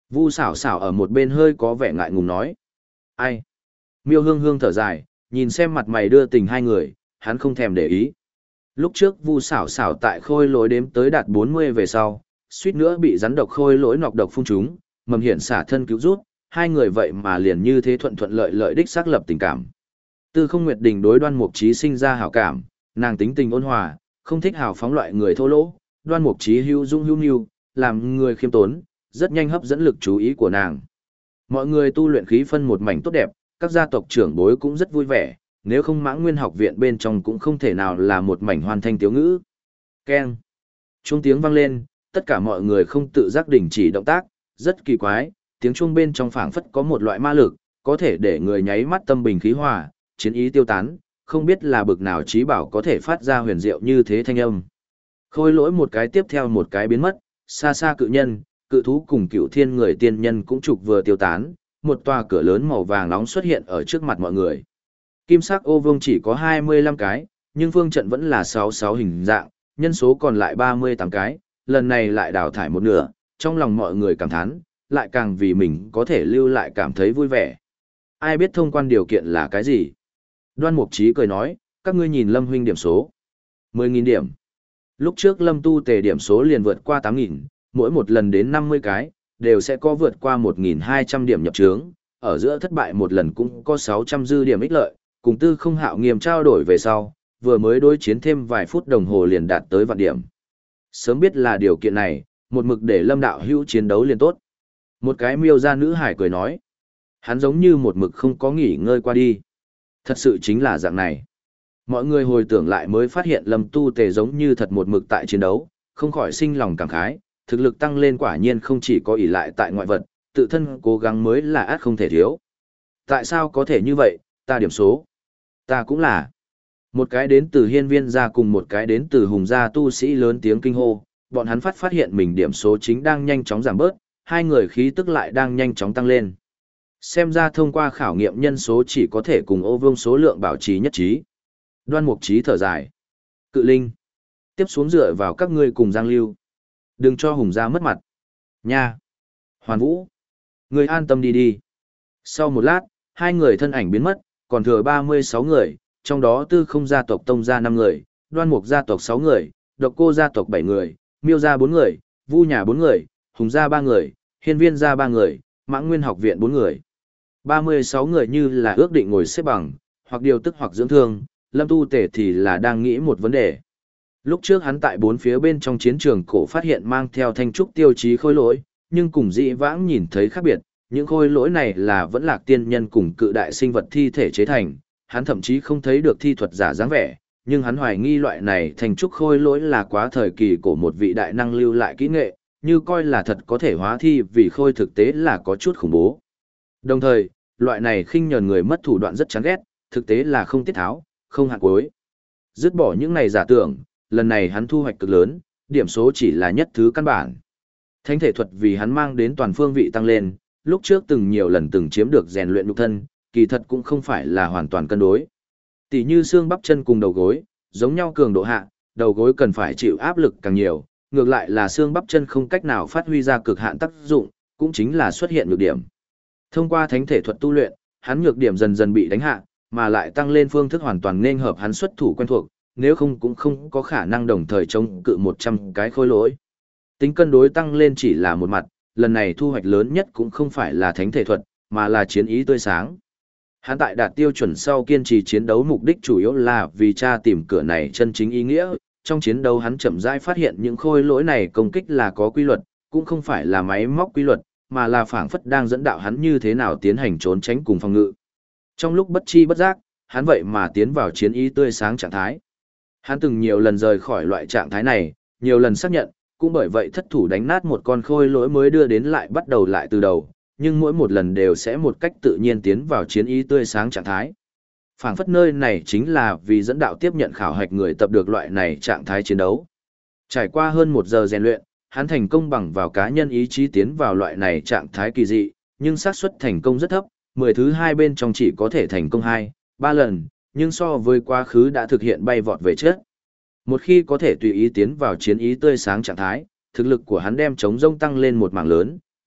Vu xảo xảo ở một bên hơi có vẻ ngại ngùng nói. Ai? Miêu hương hương thở dài, nhìn xem mặt mày đưa tình hai người, hắn không thèm để ý. Lúc trước Vu xảo xảo tại khôi lỗi đếm tới đạt bốn mươi về sau, suýt nữa bị rắn độc khôi lỗi nọc độc phun trúng, mầm hiển xả thân cứu rút, hai người vậy mà liền như thế thuận thuận lợi lợi đích xác lập tình cảm. Tư Không Nguyệt Đình đối Đoan Mục Chí sinh ra hảo cảm, nàng tính tình ôn hòa, không thích hào phóng loại người thô lỗ, Đoan Mục Chí hữu dung hữu nhu, làm người khiêm tốn, rất nhanh hấp dẫn lực chú ý của nàng. Mọi người tu luyện khí phân một mảnh tốt đẹp, các gia tộc trưởng bối cũng rất vui vẻ, nếu không Mãng Nguyên học viện bên trong cũng không thể nào là một mảnh hoàn thanh tiếu ngữ. Keng. Chuông tiếng vang lên, tất cả mọi người không tự giác đình chỉ động tác, rất kỳ quái, tiếng chuông bên trong phảng phất có một loại ma lực, có thể để người nháy mắt tâm bình khí hòa, chiến ý tiêu tán, không biết là bực nào trí bảo có thể phát ra huyền diệu như thế thanh âm. Khôi lỗi một cái tiếp theo một cái biến mất, xa xa cự nhân, cự thú cùng cựu thiên người tiên nhân cũng trục vừa tiêu tán, một tòa cửa lớn màu vàng nóng xuất hiện ở trước mặt mọi người. Kim sắc ô vương chỉ có hai mươi lăm cái, nhưng phương trận vẫn là sáu mươi sáu hình dạng, nhân số còn lại ba mươi tám cái, lần này lại đào thải một nửa, trong lòng mọi người cảm thán, lại càng vì mình có thể lưu lại cảm thấy vui vẻ. Ai biết thông quan điều kiện là cái gì? Đoan Mục Chí cười nói, các ngươi nhìn Lâm huynh điểm số. mười nghìn điểm. Lúc trước Lâm tu tề điểm số liền vượt qua tám nghìn, mỗi một lần đến năm mươi cái, đều sẽ có vượt qua một nghìn hai trăm điểm nhập trướng, ở giữa thất bại một lần cũng có sáu trăm dư điểm ích lợi, cùng Tư Không Hạo Nghiêm trao đổi về sau, vừa mới đối chiến thêm vài phút đồng hồ liền đạt tới vạn điểm. Sớm biết là điều kiện này, một mực để Lâm đạo hữu chiến đấu liền tốt. Một cái miêu gia nữ hải cười nói, hắn giống như một mực không có nghỉ ngơi qua đi. Thật sự chính là dạng này. Mọi người hồi tưởng lại mới phát hiện Lâm tu tề giống như thật một mực tại chiến đấu, không khỏi sinh lòng cảm khái, thực lực tăng lên quả nhiên không chỉ có ỷ lại tại ngoại vật, tự thân cố gắng mới là át không thể thiếu. Tại sao có thể như vậy, ta điểm số. Ta cũng là. Một cái đến từ hiên viên gia cùng một cái đến từ hùng gia tu sĩ lớn tiếng kinh hô, bọn hắn phát phát hiện mình điểm số chính đang nhanh chóng giảm bớt, hai người khí tức lại đang nhanh chóng tăng lên. Xem ra thông qua khảo nghiệm nhân số chỉ có thể cùng ô vương số lượng bảo trì nhất trí. Đoan Mục Chí thở dài. Cự Linh. Tiếp xuống dựa vào các ngươi cùng Giang Lưu. Đừng cho Hùng gia mất mặt. Nha. Hoàn Vũ. Ngươi an tâm đi đi. Sau một lát, hai người thân ảnh biến mất, còn thừa ba mươi sáu người, trong đó Tư Không gia tộc Tông gia năm người, Đoan Mục gia tộc sáu người, Độc Cô gia tộc bảy người, Miêu gia bốn người, Vu nhà bốn người, Hùng gia ba người, Hiên Viên gia ba người, Mãng Nguyên học viện bốn người. ba mươi sáu người như là ước định ngồi xếp bằng, hoặc điều tức hoặc dưỡng thương, Lâm tu tể thì là đang nghĩ một vấn đề. Lúc trước hắn tại bốn phía bên trong chiến trường cổ phát hiện mang theo thanh trúc tiêu chí khôi lỗi, nhưng cùng dị vãng nhìn thấy khác biệt, những khôi lỗi này là vẫn lạc tiên nhân cùng cự đại sinh vật thi thể chế thành, hắn thậm chí không thấy được thi thuật giả dáng vẻ, nhưng hắn hoài nghi loại này thanh trúc khôi lỗi là quá thời kỳ của một vị đại năng lưu lại kỹ nghệ, như coi là thật có thể hóa thi vì khôi thực tế là có chút khủng bố. Đồng thời, loại này khinh nhờn người mất thủ đoạn rất chán ghét, thực tế là không tiết tháo, không hạn cuối. Dứt bỏ những này giả tưởng, lần này hắn thu hoạch cực lớn, điểm số chỉ là nhất thứ căn bản. Thánh thể thuật vì hắn mang đến toàn phương vị tăng lên, lúc trước từng nhiều lần từng chiếm được rèn luyện nhục thân, kỳ thật cũng không phải là hoàn toàn cân đối. Tỷ như xương bắp chân cùng đầu gối, giống nhau cường độ hạ, đầu gối cần phải chịu áp lực càng nhiều, ngược lại là xương bắp chân không cách nào phát huy ra cực hạn tác dụng, cũng chính là xuất hiện nhược điểm. Thông qua thánh thể thuật tu luyện, hắn nhược điểm dần dần bị đánh hạ, mà lại tăng lên phương thức hoàn toàn nên hợp hắn xuất thủ quen thuộc, nếu không cũng không có khả năng đồng thời chống cự một trăm cái khôi lỗi. Tính cân đối tăng lên chỉ là một mặt, lần này thu hoạch lớn nhất cũng không phải là thánh thể thuật, mà là chiến ý tươi sáng. Hắn tại đạt tiêu chuẩn sau kiên trì chiến đấu mục đích chủ yếu là vì tra tìm cửa này chân chính ý nghĩa, trong chiến đấu hắn chậm rãi phát hiện những khôi lỗi này công kích là có quy luật, cũng không phải là máy móc quy luật, mà là phảng phất đang dẫn đạo hắn như thế nào tiến hành trốn tránh cùng phòng ngự. Trong lúc bất chi bất giác, hắn vậy mà tiến vào chiến ý tươi sáng trạng thái. Hắn từng nhiều lần rời khỏi loại trạng thái này, nhiều lần xác nhận, cũng bởi vậy thất thủ đánh nát một con khôi lỗi mới đưa đến lại bắt đầu lại từ đầu, nhưng mỗi một lần đều sẽ một cách tự nhiên tiến vào chiến ý tươi sáng trạng thái. Phảng phất nơi này chính là vì dẫn đạo tiếp nhận khảo hạch người tập được loại này trạng thái chiến đấu. Trải qua hơn một giờ rèn luyện, hắn thành công bằng vào cá nhân ý chí tiến vào loại này trạng thái kỳ dị, nhưng xác suất thành công rất thấp, mười thứ hai bên trong chỉ có thể thành công hai, ba lần, nhưng so với quá khứ đã thực hiện bay vọt về trước. Một khi có thể tùy ý tiến vào chiến ý tươi sáng trạng thái, thực lực của hắn đem chống rông tăng lên một mảng lớn,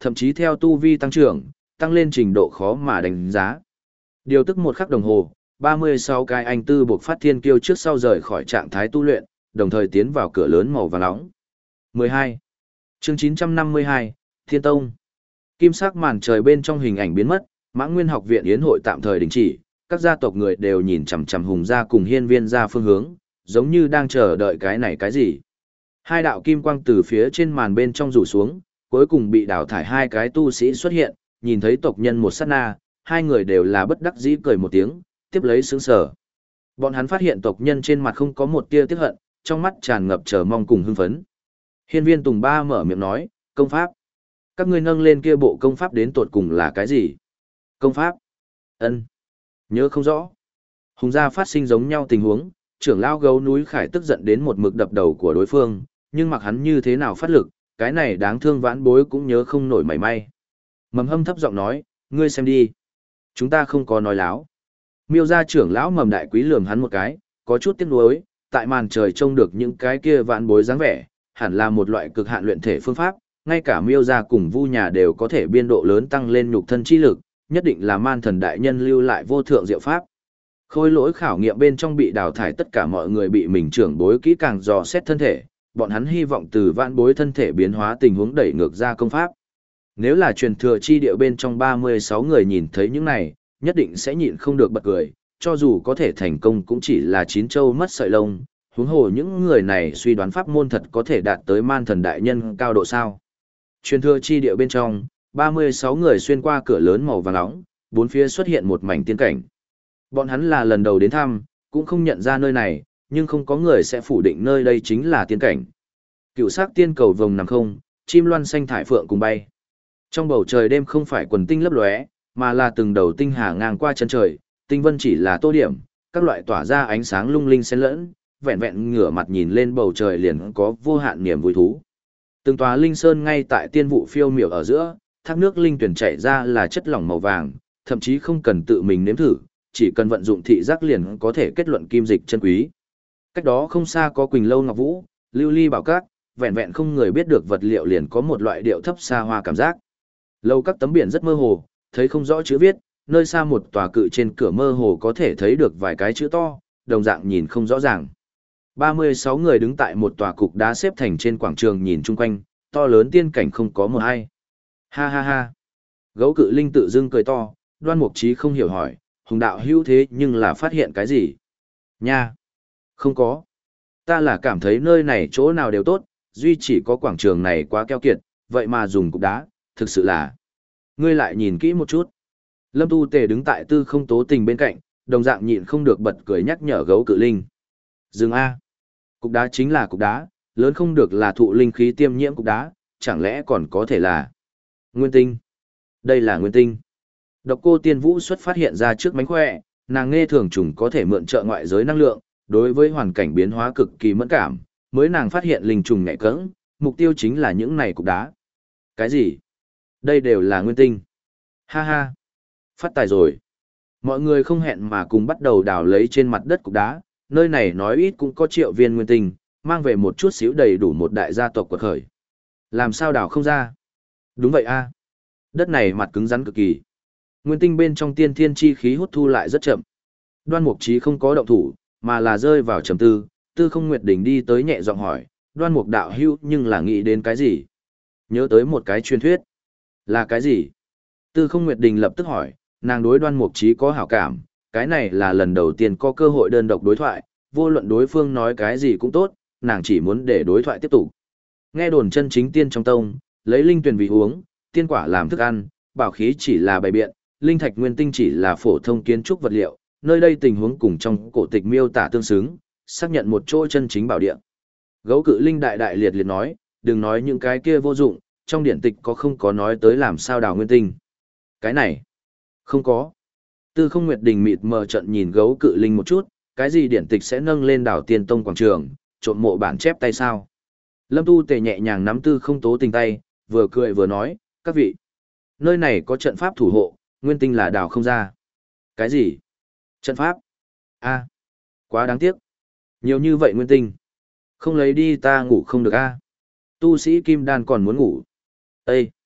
thậm chí theo tu vi tăng trưởng, tăng lên trình độ khó mà đánh giá. Điều tức một khắc đồng hồ, ba mươi sáu cái anh tư buộc phát thiên kiêu trước sau rời khỏi trạng thái tu luyện, đồng thời tiến vào cửa lớn màu vàng nóng. mười hai. Chương chín trăm năm mươi hai, Thiên Tông. Kim sắc màn trời bên trong hình ảnh biến mất, Mãng Nguyên học viện yến hội tạm thời đình chỉ, các gia tộc người đều nhìn chằm chằm Hùng gia cùng Hiên Viên gia phương hướng, giống như đang chờ đợi cái này cái gì. Hai đạo kim quang từ phía trên màn bên trong rủ xuống, cuối cùng bị đào thải hai cái tu sĩ xuất hiện, nhìn thấy tộc nhân một sát na, hai người đều là bất đắc dĩ cười một tiếng, tiếp lấy sướng sở. Bọn hắn phát hiện tộc nhân trên mặt không có một tia tiếc hận, trong mắt tràn ngập chờ mong cùng hưng phấn. Hiên Viên Tùng Ba mở miệng nói, công pháp. Các ngươi nâng lên kia bộ công pháp đến tột cùng là cái gì? Công pháp? Ân, nhớ không rõ. Hùng gia phát sinh giống nhau tình huống, trưởng lão gấu núi Khải tức giận đến một mực đập đầu của đối phương, nhưng mặc hắn như thế nào phát lực, cái này đáng thương vãn bối cũng nhớ không nổi mảy may. Mầm Hâm thấp giọng nói, ngươi xem đi. Chúng ta không có nói láo. Miêu gia trưởng lão Mầm Đại Quý lườm hắn một cái, có chút tiếc nuối, tại màn trời trông được những cái kia vãn bối dáng vẻ, hẳn là một loại cực hạn luyện thể phương pháp, ngay cả Miêu gia cùng Vu nhà đều có thể biên độ lớn tăng lên nhục thân chi lực, nhất định là man thần đại nhân lưu lại vô thượng diệu pháp. Khôi lỗi khảo nghiệm bên trong bị đào thải, tất cả mọi người bị mình trưởng bối kỹ càng dò xét thân thể, bọn hắn hy vọng từ vãn bối thân thể biến hóa tình huống đẩy ngược ra công pháp. Nếu là truyền thừa chi địa bên trong ba mươi sáu người nhìn thấy những này, nhất định sẽ nhịn không được bật cười, cho dù có thể thành công cũng chỉ là chín châu mất sợi lông, huống hồ những người này suy đoán pháp môn thật có thể đạt tới man thần đại nhân cao độ sao. Truyền thừa chi địa bên trong, ba mươi sáu người xuyên qua cửa lớn màu vàng nóng, bốn phía xuất hiện một mảnh tiên cảnh. Bọn hắn là lần đầu đến thăm, cũng không nhận ra nơi này, nhưng không có người sẽ phủ định nơi đây chính là tiên cảnh. Cựu sắc tiên cầu vồng nằm không, chim loan xanh thải phượng cùng bay. Trong bầu trời đêm không phải quần tinh lấp lóe, mà là từng đầu tinh hà ngang qua chân trời, tinh vân chỉ là tô điểm, các loại tỏa ra ánh sáng lung linh xen lẫn, vẹn vẹn ngửa mặt nhìn lên bầu trời liền có vô hạn niềm vui thú. Từng tòa linh sơn ngay tại tiên vụ phiêu miểu ở giữa, thác nước linh tuyển chảy ra là chất lỏng màu vàng, thậm chí không cần tự mình nếm thử, chỉ cần vận dụng thị giác liền có thể kết luận kim dịch chân quý. Cách đó không xa có Quỳnh Lâu Ngọc Vũ, Lưu Ly Bảo Cát, vẹn vẹn không người biết được vật liệu liền có một loại điệu thấp xa hoa cảm giác. Lâu các tấm biển rất mơ hồ, thấy không rõ chữ viết, nơi xa một tòa cự trên cửa mơ hồ có thể thấy được vài cái chữ to, đồng dạng nhìn không rõ ràng. ba mươi sáu người đứng tại một tòa cục đá xếp thành trên quảng trường nhìn chung quanh, to lớn tiên cảnh không có một ai. Ha ha ha. Gấu cự linh tự dưng cười to, Đoan Mục Chí không hiểu hỏi, Hùng đạo hữu thế nhưng là phát hiện cái gì? Nha. Không có. Ta là cảm thấy nơi này chỗ nào đều tốt, duy chỉ có quảng trường này quá keo kiệt, vậy mà dùng cục đá, thực sự là. Ngươi lại nhìn kỹ một chút. Lâm Tu Tề đứng tại Tư Không Tố Tình bên cạnh, đồng dạng nhịn không được bật cười nhắc nhở gấu cự linh. Dừng A. Cục đá chính là cục đá, lớn không được là thụ linh khí tiêm nhiễm cục đá, chẳng lẽ còn có thể là nguyên tinh. Đây là nguyên tinh. Độc Cô Tiên Vũ xuất phát hiện ra trước mánh khỏe, nàng nghe thường trùng có thể mượn trợ ngoại giới năng lượng, đối với hoàn cảnh biến hóa cực kỳ mẫn cảm, mới nàng phát hiện linh trùng nhạy cẫng, mục tiêu chính là những này cục đá. Cái gì? Đây đều là nguyên tinh. Ha ha. Phát tài rồi. Mọi người không hẹn mà cùng bắt đầu đào lấy trên mặt đất cục đá, nơi này nói ít cũng có triệu viên nguyên tinh, mang về một chút xíu đầy đủ một đại gia tộc quật khởi. Làm sao đào không ra? Đúng vậy a. Đất này mặt cứng rắn cực kỳ. Nguyên tinh bên trong tiên thiên chi khí hút thu lại rất chậm. Đoan Mục Chí không có động thủ, mà là rơi vào trầm tư, Tư Không Nguyệt Đình đi tới nhẹ giọng hỏi, Đoan Mục đạo hữu nhưng là nghĩ đến cái gì? Nhớ tới một cái truyền thuyết. Là cái gì? Tư Không Nguyệt Đình lập tức hỏi, nàng đối Đoan Mục Chí có hảo cảm, cái này là lần đầu tiên có cơ hội đơn độc đối thoại, vô luận đối phương nói cái gì cũng tốt, nàng chỉ muốn để đối thoại tiếp tục. Nghe đồn chân chính tiên trong tông, lấy linh tuyển vì uống, tiên quả làm thức ăn, bảo khí chỉ là bày biện, linh thạch nguyên tinh chỉ là phổ thông kiến trúc vật liệu, nơi đây tình huống cùng trong cổ tịch miêu tả tương xứng, xác nhận một chỗ chân chính bảo địa. Gấu cự linh đại đại liệt liệt nói, đừng nói những cái kia vô dụng, trong điển tịch có không có nói tới làm sao đào nguyên tinh. Cái này, không có. Tư Không Nguyệt Đình mịt mờ trận nhìn gấu cự linh một chút, cái gì điển tịch sẽ nâng lên đảo tiên tông quảng trường, trộm mộ bản chép tay sao. Lâm Tu Tề nhẹ nhàng nắm Tư Không Tố Tình tay, vừa cười vừa nói, các vị, nơi này có trận pháp thủ hộ, nguyên tinh là đào không ra. Cái gì? Trận pháp? A, quá đáng tiếc. Nhiều như vậy nguyên tinh. Không lấy đi ta ngủ không được a. Tu sĩ Kim Đan còn muốn ngủ. Ê!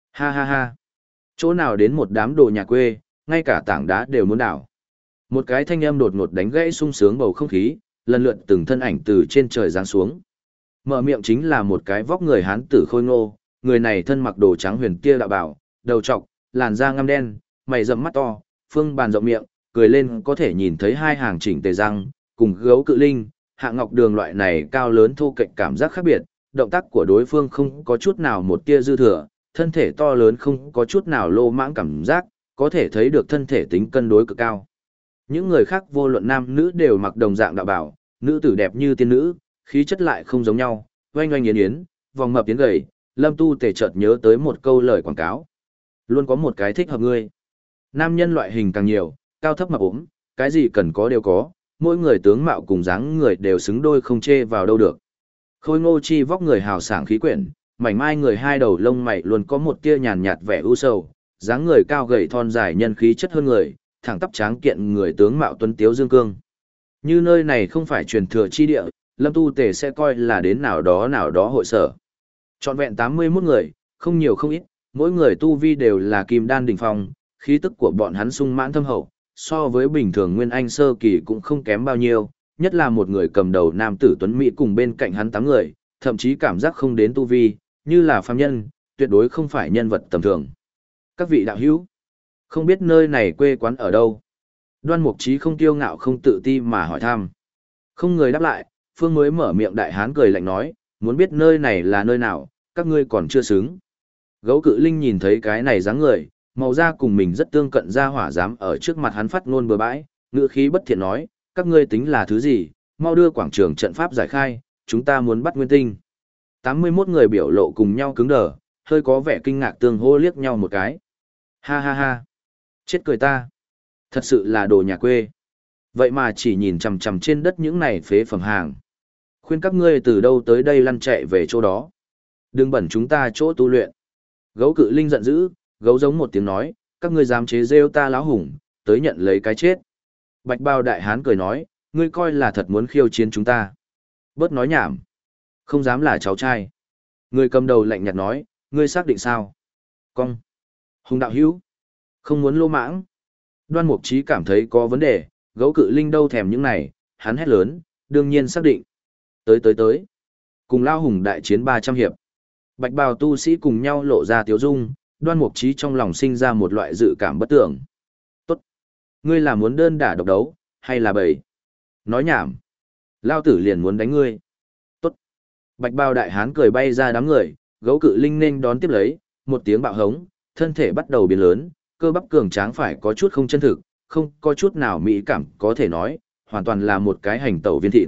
Ha ha ha. Chỗ nào đến một đám đồ nhà quê, ngay cả tảng đá đều muốn đảo. Một cái thanh âm đột ngột đánh gãy sung sướng bầu không khí, lần lượt từng thân ảnh từ trên trời giáng xuống. Mở miệng chính là một cái vóc người hán tử khôi ngô, người này thân mặc đồ trắng huyền kia đạo bảo, đầu trọc, làn da ngăm đen, mày rậm mắt to, phương bàn rộng miệng, cười lên có thể nhìn thấy hai hàng chỉnh tề răng, cùng gấu cự linh, hạ ngọc đường loại này cao lớn thô kệch cảm giác khác biệt, động tác của đối phương không có chút nào một tia dư thừa, thân thể to lớn không có chút nào lô mãng cảm giác, có thể thấy được thân thể tính cân đối cực cao. Những người khác vô luận nam nữ đều mặc đồng dạng đạo bảo, nữ tử đẹp như tiên nữ, khí chất lại không giống nhau, oanh oanh yến yến, vòng mập yến gầy, Lâm Tu Tề chợt nhớ tới một câu lời quảng cáo. Luôn có một cái thích hợp ngươi. Nam nhân loại hình càng nhiều, cao thấp mập ốm, cái gì cần có đều có, mỗi người tướng mạo cùng dáng người đều xứng đôi không chê vào đâu được. Khôi Ngô Chi vóc người hào sảng khí quyển, mảnh mai người hai đầu lông mày luôn có một tia nhàn nhạt vẻ u sầu, dáng người cao gầy thon dài nhân khí chất hơn người, thẳng tắp tráng kiện người tướng mạo tuấn tiếu dương cương. Như nơi này không phải truyền thừa chi địa, Lâm Tu Tề sẽ coi là đến nào đó nào đó hội sở. Trọn vẹn tám mươi mốt người, không nhiều không ít, mỗi người tu vi đều là kim đan đỉnh phong, khí tức của bọn hắn sung mãn thâm hậu, so với bình thường nguyên anh sơ kỳ cũng không kém bao nhiêu, nhất là một người cầm đầu nam tử tuấn mỹ cùng bên cạnh hắn tám người, thậm chí cảm giác không đến tu vi, như là phàm nhân, tuyệt đối không phải nhân vật tầm thường. Các vị đạo hữu, không biết nơi này quê quán ở đâu? Đoan Mục Chí không kiêu ngạo không tự ti mà hỏi thăm. Không người đáp lại, Phương mới mở miệng đại hán cười lạnh nói, muốn biết nơi này là nơi nào, các ngươi còn chưa xứng. Gấu cự linh nhìn thấy cái này dáng người, màu da cùng mình rất tương cận ra hỏa dám ở trước mặt hắn phát ngôn bừa bãi, ngữ khí bất thiện nói, các ngươi tính là thứ gì, mau đưa quảng trường trận pháp giải khai, chúng ta muốn bắt nguyên tinh. tám mươi mốt người biểu lộ cùng nhau cứng đờ, hơi có vẻ kinh ngạc tương hô liếc nhau một cái. Ha ha ha, chết cười ta. Thật sự là đồ nhà quê. Vậy mà chỉ nhìn chằm chằm trên đất những này phế phẩm hàng. Khuyên các ngươi từ đâu tới đây lăn chạy về chỗ đó. Đừng bẩn chúng ta chỗ tu luyện. Gấu cự linh giận dữ, gấu giống một tiếng nói, các ngươi dám chế rêu ta láo hùng, tới nhận lấy cái chết. Bạch bào đại hán cười nói, ngươi coi là thật muốn khiêu chiến chúng ta. Bớt nói nhảm. Không dám là cháu trai. Người cầm đầu lạnh nhạt nói, ngươi xác định sao? Cong. Hùng đạo hữu. Không muốn lô mãng. Đoan Mục Chí cảm thấy có vấn đề, gấu cự linh đâu thèm những này, hắn hét lớn, đương nhiên xác định. Tới tới tới. Cùng lao hùng đại chiến ba trăm hiệp. Bạch bào tu sĩ cùng nhau lộ ra tiếu dung, Đoan Mục Chí trong lòng sinh ra một loại dự cảm bất tưởng. Tốt. Ngươi là muốn đơn đả độc đấu, hay là bầy? Nói nhảm. Lao tử liền muốn đánh ngươi. Tốt. Bạch bào đại hán cười bay ra đám người, gấu cự linh nên đón tiếp lấy, một tiếng bạo hống, thân thể bắt đầu biến lớn, cơ bắp cường tráng phải có chút không chân thực, không có chút nào mỹ cảm có thể nói, hoàn toàn là một cái hành tẩu viên thịt.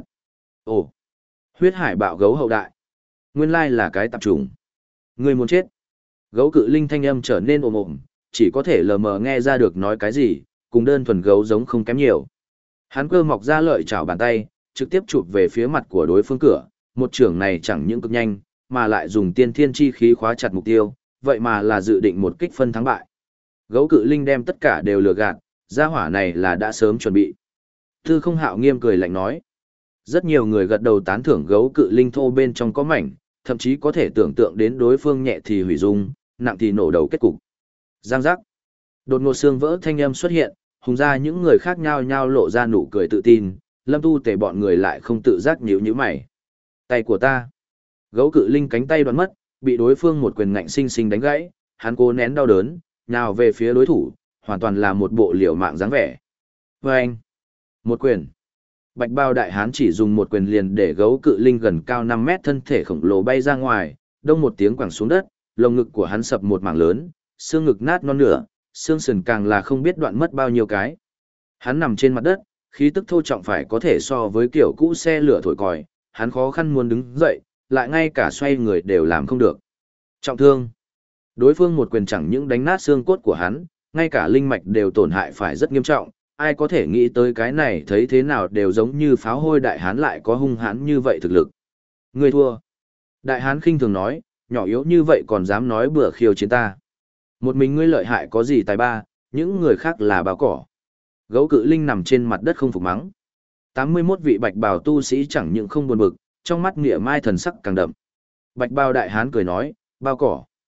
Ồ, huyết hải bạo gấu hậu đại. Nguyên lai là cái tạp trùng. Người muốn chết. Gấu cự linh thanh âm trở nên ồm ồm, chỉ có thể lờ mờ nghe ra được nói cái gì, cùng đơn thuần gấu giống không kém nhiều. Hắn cơ mọc ra lợi chảo bàn tay, trực tiếp chụp về phía mặt của đối phương cửa, một trưởng này chẳng những cực nhanh, mà lại dùng tiên thiên chi khí khóa chặt mục tiêu, vậy mà là dự định một kích phân thắng bại. Gấu cự linh đem tất cả đều lừa gạt, gia hỏa này là đã sớm chuẩn bị. Tư Không Hạo nghiêm cười lạnh nói. Rất nhiều người gật đầu tán thưởng gấu cự linh thô bên trong có mảnh, thậm chí có thể tưởng tượng đến đối phương nhẹ thì hủy dung, nặng thì nổ đầu kết cục. Giang giác. Đột ngột xương vỡ thanh âm xuất hiện, hùng ra những người khác nhau nhau lộ ra nụ cười tự tin, Lâm Tu Tề bọn người lại không tự giác nhíu nhíu mày. Tay của ta. Gấu cự linh cánh tay đoán mất, bị đối phương một quyền ngạnh sinh sinh đánh gãy, hắn cố nén đau đớn, nào về phía đối thủ, hoàn toàn là một bộ liều mạng dáng vẻ. Và anh, một quyền. Bạch bào đại hán chỉ dùng một quyền liền để gấu cự linh gần cao năm mét thân thể khổng lồ bay ra ngoài, đông một tiếng quẳng xuống đất, lồng ngực của hắn sập một mảng lớn, xương ngực nát non nửa, xương sườn càng là không biết đoạn mất bao nhiêu cái. Hắn nằm trên mặt đất, khí tức thô trọng phải có thể so với kiểu cũ xe lửa thổi còi, hắn khó khăn muốn đứng dậy, lại ngay cả xoay người đều làm không được. Trọng thương. Đối phương một quyền chẳng những đánh nát xương cốt của hắn, ngay cả linh mạch đều tổn hại phải rất nghiêm trọng, ai có thể nghĩ tới cái này thấy thế nào đều giống như pháo hôi đại hán lại có hung hãn như vậy thực lực. Người thua. Đại hán khinh thường nói, nhỏ yếu như vậy còn dám nói bừa khiêu chiến ta. Một mình ngươi lợi hại có gì tài ba, những người khác là báo cỏ. Gấu cự linh nằm trên mặt đất không phục mắng. tám mươi mốt vị bạch bào tu sĩ chẳng những không buồn bực, trong mắt nghĩa mai thần sắc càng đậm. Bạch bào đại hán cười nói, bao cỏ.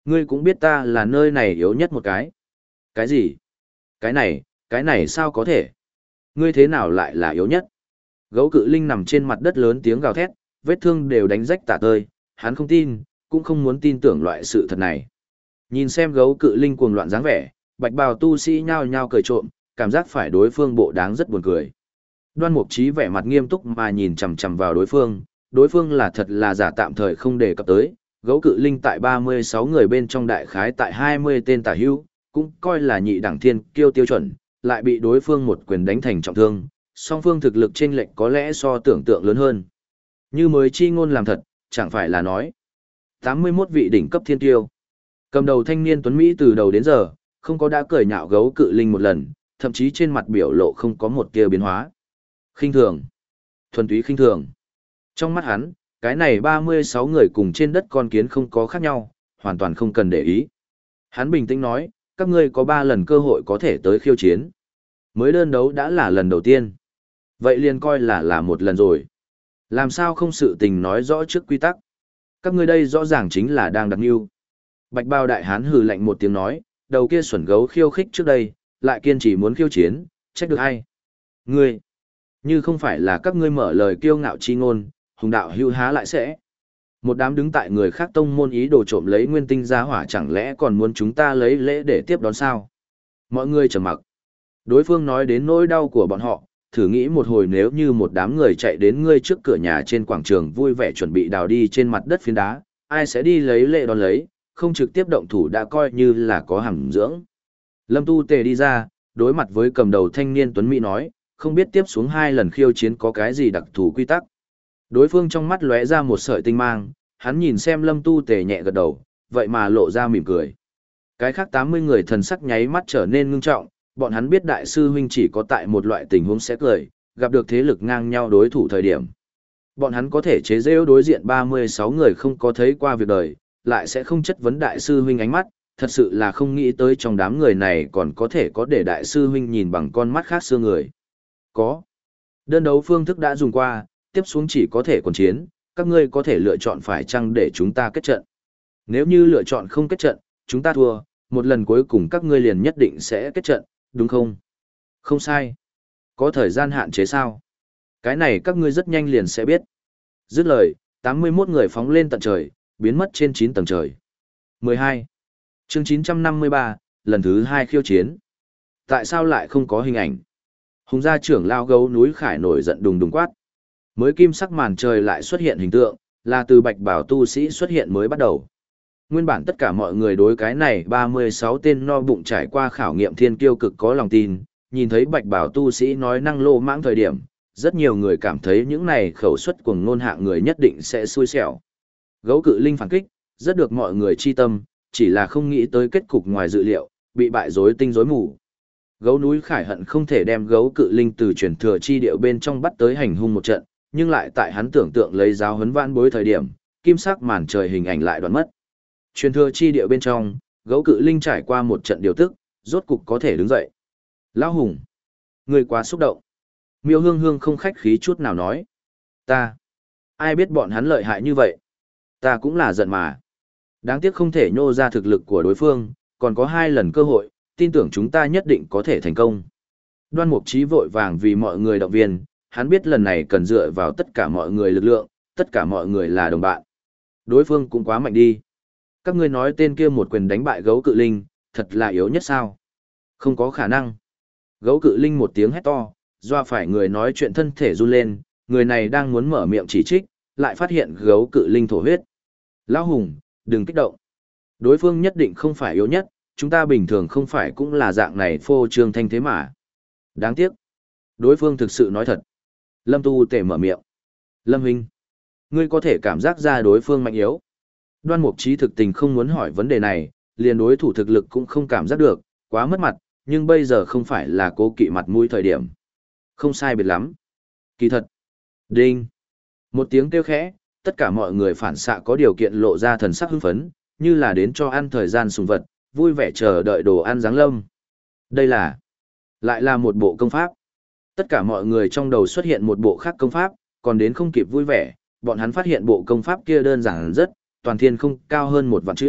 Ngươi cũng biết ta là nơi này yếu nhất một cái. Cái gì? Cái này, cái này sao có thể? Ngươi thế nào lại là yếu nhất? Gấu cự linh nằm trên mặt đất lớn tiếng gào thét, vết thương đều đánh rách tả tơi, hắn không tin, cũng không muốn tin tưởng loại sự thật này. Nhìn xem gấu cự linh cuồng loạn dáng vẻ, bạch bào tu sĩ nhao nhao cười trộm, cảm giác phải đối phương bộ đáng rất buồn cười. Đoan Mục Chí vẻ mặt nghiêm túc mà nhìn chằm chằm vào đối phương, đối phương là thật là giả tạm thời không đề cập tới, gấu cự linh tại ba mươi sáu người bên trong đại khái tại hai mươi tên tả hữu, cũng coi là nhị đẳng thiên kiêu tiêu chuẩn, lại bị đối phương một quyền đánh thành trọng thương, song phương thực lực chênh lệch có lẽ so tưởng tượng lớn hơn. Như mới chi ngôn làm thật, chẳng phải là nói. tám mươi mốt vị đỉnh cấp thiên kiêu. Cầm đầu thanh niên tuấn Mỹ từ đầu đến giờ, không có đã cười nhạo gấu cự linh một lần, thậm chí trên mặt biểu lộ không có một tia biến hóa. Khinh thường. Thuần túy khinh thường. Trong mắt hắn, cái này ba mươi sáu người cùng trên đất con kiến không có khác nhau, hoàn toàn không cần để ý. Hắn bình tĩnh nói, các ngươi có ba lần cơ hội có thể tới khiêu chiến. Mới đơn đấu đã là lần đầu tiên. Vậy liền coi là là một lần rồi. Làm sao không sự tình nói rõ trước quy tắc. Các ngươi đây rõ ràng chính là đang đặt mưu. Bạch Bao đại hán hừ lạnh một tiếng nói, đầu kia xuẩn gấu khiêu khích trước đây, lại kiên trì muốn khiêu chiến, trách được ai? Ngươi, như không phải là các ngươi mở lời kiêu ngạo chi ngôn, hùng đạo hưu há lại sẽ. Một đám đứng tại người khác tông môn ý đồ trộm lấy nguyên tinh giá hỏa chẳng lẽ còn muốn chúng ta lấy lễ để tiếp đón sao? Mọi người trầm mặc. Đối phương nói đến nỗi đau của bọn họ, thử nghĩ một hồi nếu như một đám người chạy đến ngươi trước cửa nhà trên quảng trường vui vẻ chuẩn bị đào đi trên mặt đất phiến đá, ai sẽ đi lấy lễ đón lấy, không trực tiếp động thủ đã coi như là có hàm dưỡng. Lâm Tu Tề đi ra, đối mặt với cầm đầu thanh niên tuấn Mỹ nói, không biết tiếp xuống hai lần khiêu chiến có cái gì đặc thù quy tắc. Đối phương trong mắt lóe ra một sợi tinh mang, hắn nhìn xem Lâm Tu Tề nhẹ gật đầu, vậy mà lộ ra mỉm cười. Cái khác tám mươi người thần sắc nháy mắt trở nên ngưng trọng, bọn hắn biết đại sư huynh chỉ có tại một loại tình huống sẽ cười, gặp được thế lực ngang nhau đối thủ thời điểm. Bọn hắn có thể chế giễu đối diện ba mươi sáu người không có thấy qua việc đời, lại sẽ không chất vấn đại sư huynh ánh mắt, thật sự là không nghĩ tới trong đám người này còn có thể có để đại sư huynh nhìn bằng con mắt khác xưa người. Có. Đơn đấu phương thức đã dùng qua, tiếp xuống chỉ có thể quần chiến, các ngươi có thể lựa chọn phải chăng để chúng ta kết trận. Nếu như lựa chọn không kết trận, chúng ta thua, một lần cuối cùng các ngươi liền nhất định sẽ kết trận, đúng không? Không sai. Có thời gian hạn chế sao? Cái này các ngươi rất nhanh liền sẽ biết. Dứt lời, tám mươi mốt người phóng lên tận trời, biến mất trên chín tầng trời. mười hai. Chương chín trăm năm mươi ba, lần thứ hai khiêu chiến. Tại sao lại không có hình ảnh? Hùng gia trưởng lao gấu núi khải nổi giận đùng đùng quát. Mới kim sắc màn trời lại xuất hiện hình tượng, là từ bạch bảo tu sĩ xuất hiện mới bắt đầu. Nguyên bản tất cả mọi người đối cái này ba mươi sáu tên no bụng trải qua khảo nghiệm thiên kiêu cực có lòng tin, nhìn thấy bạch bảo tu sĩ nói năng lô mãng thời điểm, rất nhiều người cảm thấy những này khẩu suất cuồng ngôn hạng người nhất định sẽ xui xẻo. Gấu cự linh phản kích, rất được mọi người chi tâm, chỉ là không nghĩ tới kết cục ngoài dự liệu, bị bại rối tinh rối mù. Gấu núi khải hận không thể đem gấu cự linh từ truyền thừa chi điệu bên trong bắt tới hành hung một trận, nhưng lại tại hắn tưởng tượng lấy giáo huấn vãn bối thời điểm, kim sắc màn trời hình ảnh lại đoạn mất. Truyền thừa chi điệu bên trong, gấu cự linh trải qua một trận điều tức, rốt cục có thể đứng dậy. Lão Hùng, người quá xúc động. Miêu Hương Hương không khách khí chút nào nói. Ta, ai biết bọn hắn lợi hại như vậy? Ta cũng là giận mà. Đáng tiếc không thể nhô ra thực lực của đối phương, còn có hai lần cơ hội, tin tưởng chúng ta nhất định có thể thành công. Đoan Mục Chí vội vàng vì mọi người động viên, hắn biết lần này cần dựa vào tất cả mọi người lực lượng, tất cả mọi người là đồng bạn. Đối phương cũng quá mạnh đi. Các ngươi nói tên kia một quyền đánh bại gấu cự linh, thật là yếu nhất sao? Không có khả năng. Gấu cự linh một tiếng hét to, doa phải người nói chuyện thân thể run lên, người này đang muốn mở miệng chỉ trích, lại phát hiện gấu cự linh thổ huyết. Lão Hùng, đừng kích động. Đối phương nhất định không phải yếu nhất, chúng ta bình thường không phải cũng là dạng này phô trương thanh thế mà. Đáng tiếc. Đối phương thực sự nói thật. Lâm Tu Tề mở miệng. Lâm Huynh, ngươi có thể cảm giác ra đối phương mạnh yếu. Đoan Mục Chí thực tình không muốn hỏi vấn đề này, liền đối thủ thực lực cũng không cảm giác được, quá mất mặt, nhưng bây giờ không phải là cố kỵ mặt mũi thời điểm. Không sai biệt lắm. Kỳ thật. Đinh. Một tiếng kêu khẽ, tất cả mọi người phản xạ có điều kiện lộ ra thần sắc hưng phấn, như là đến cho ăn thời gian sùng vật, vui vẻ chờ đợi đồ ăn giáng lâm. Đây là, lại là một bộ công pháp. Tất cả mọi người trong đầu xuất hiện một bộ khác công pháp, còn đến không kịp vui vẻ, bọn hắn phát hiện bộ công pháp kia đơn giản rất, toàn thiên không cao hơn một vạn chữ,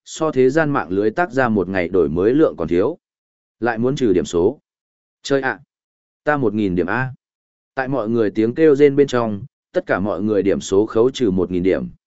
so thế gian mạng lưới tác ra một ngày đổi mới lượng còn thiếu. Lại muốn trừ điểm số. Chơi ạ! Ta một nghìn điểm A. Tại mọi người tiếng kêu rên bên trong, tất cả mọi người điểm số khấu trừ một nghìn điểm,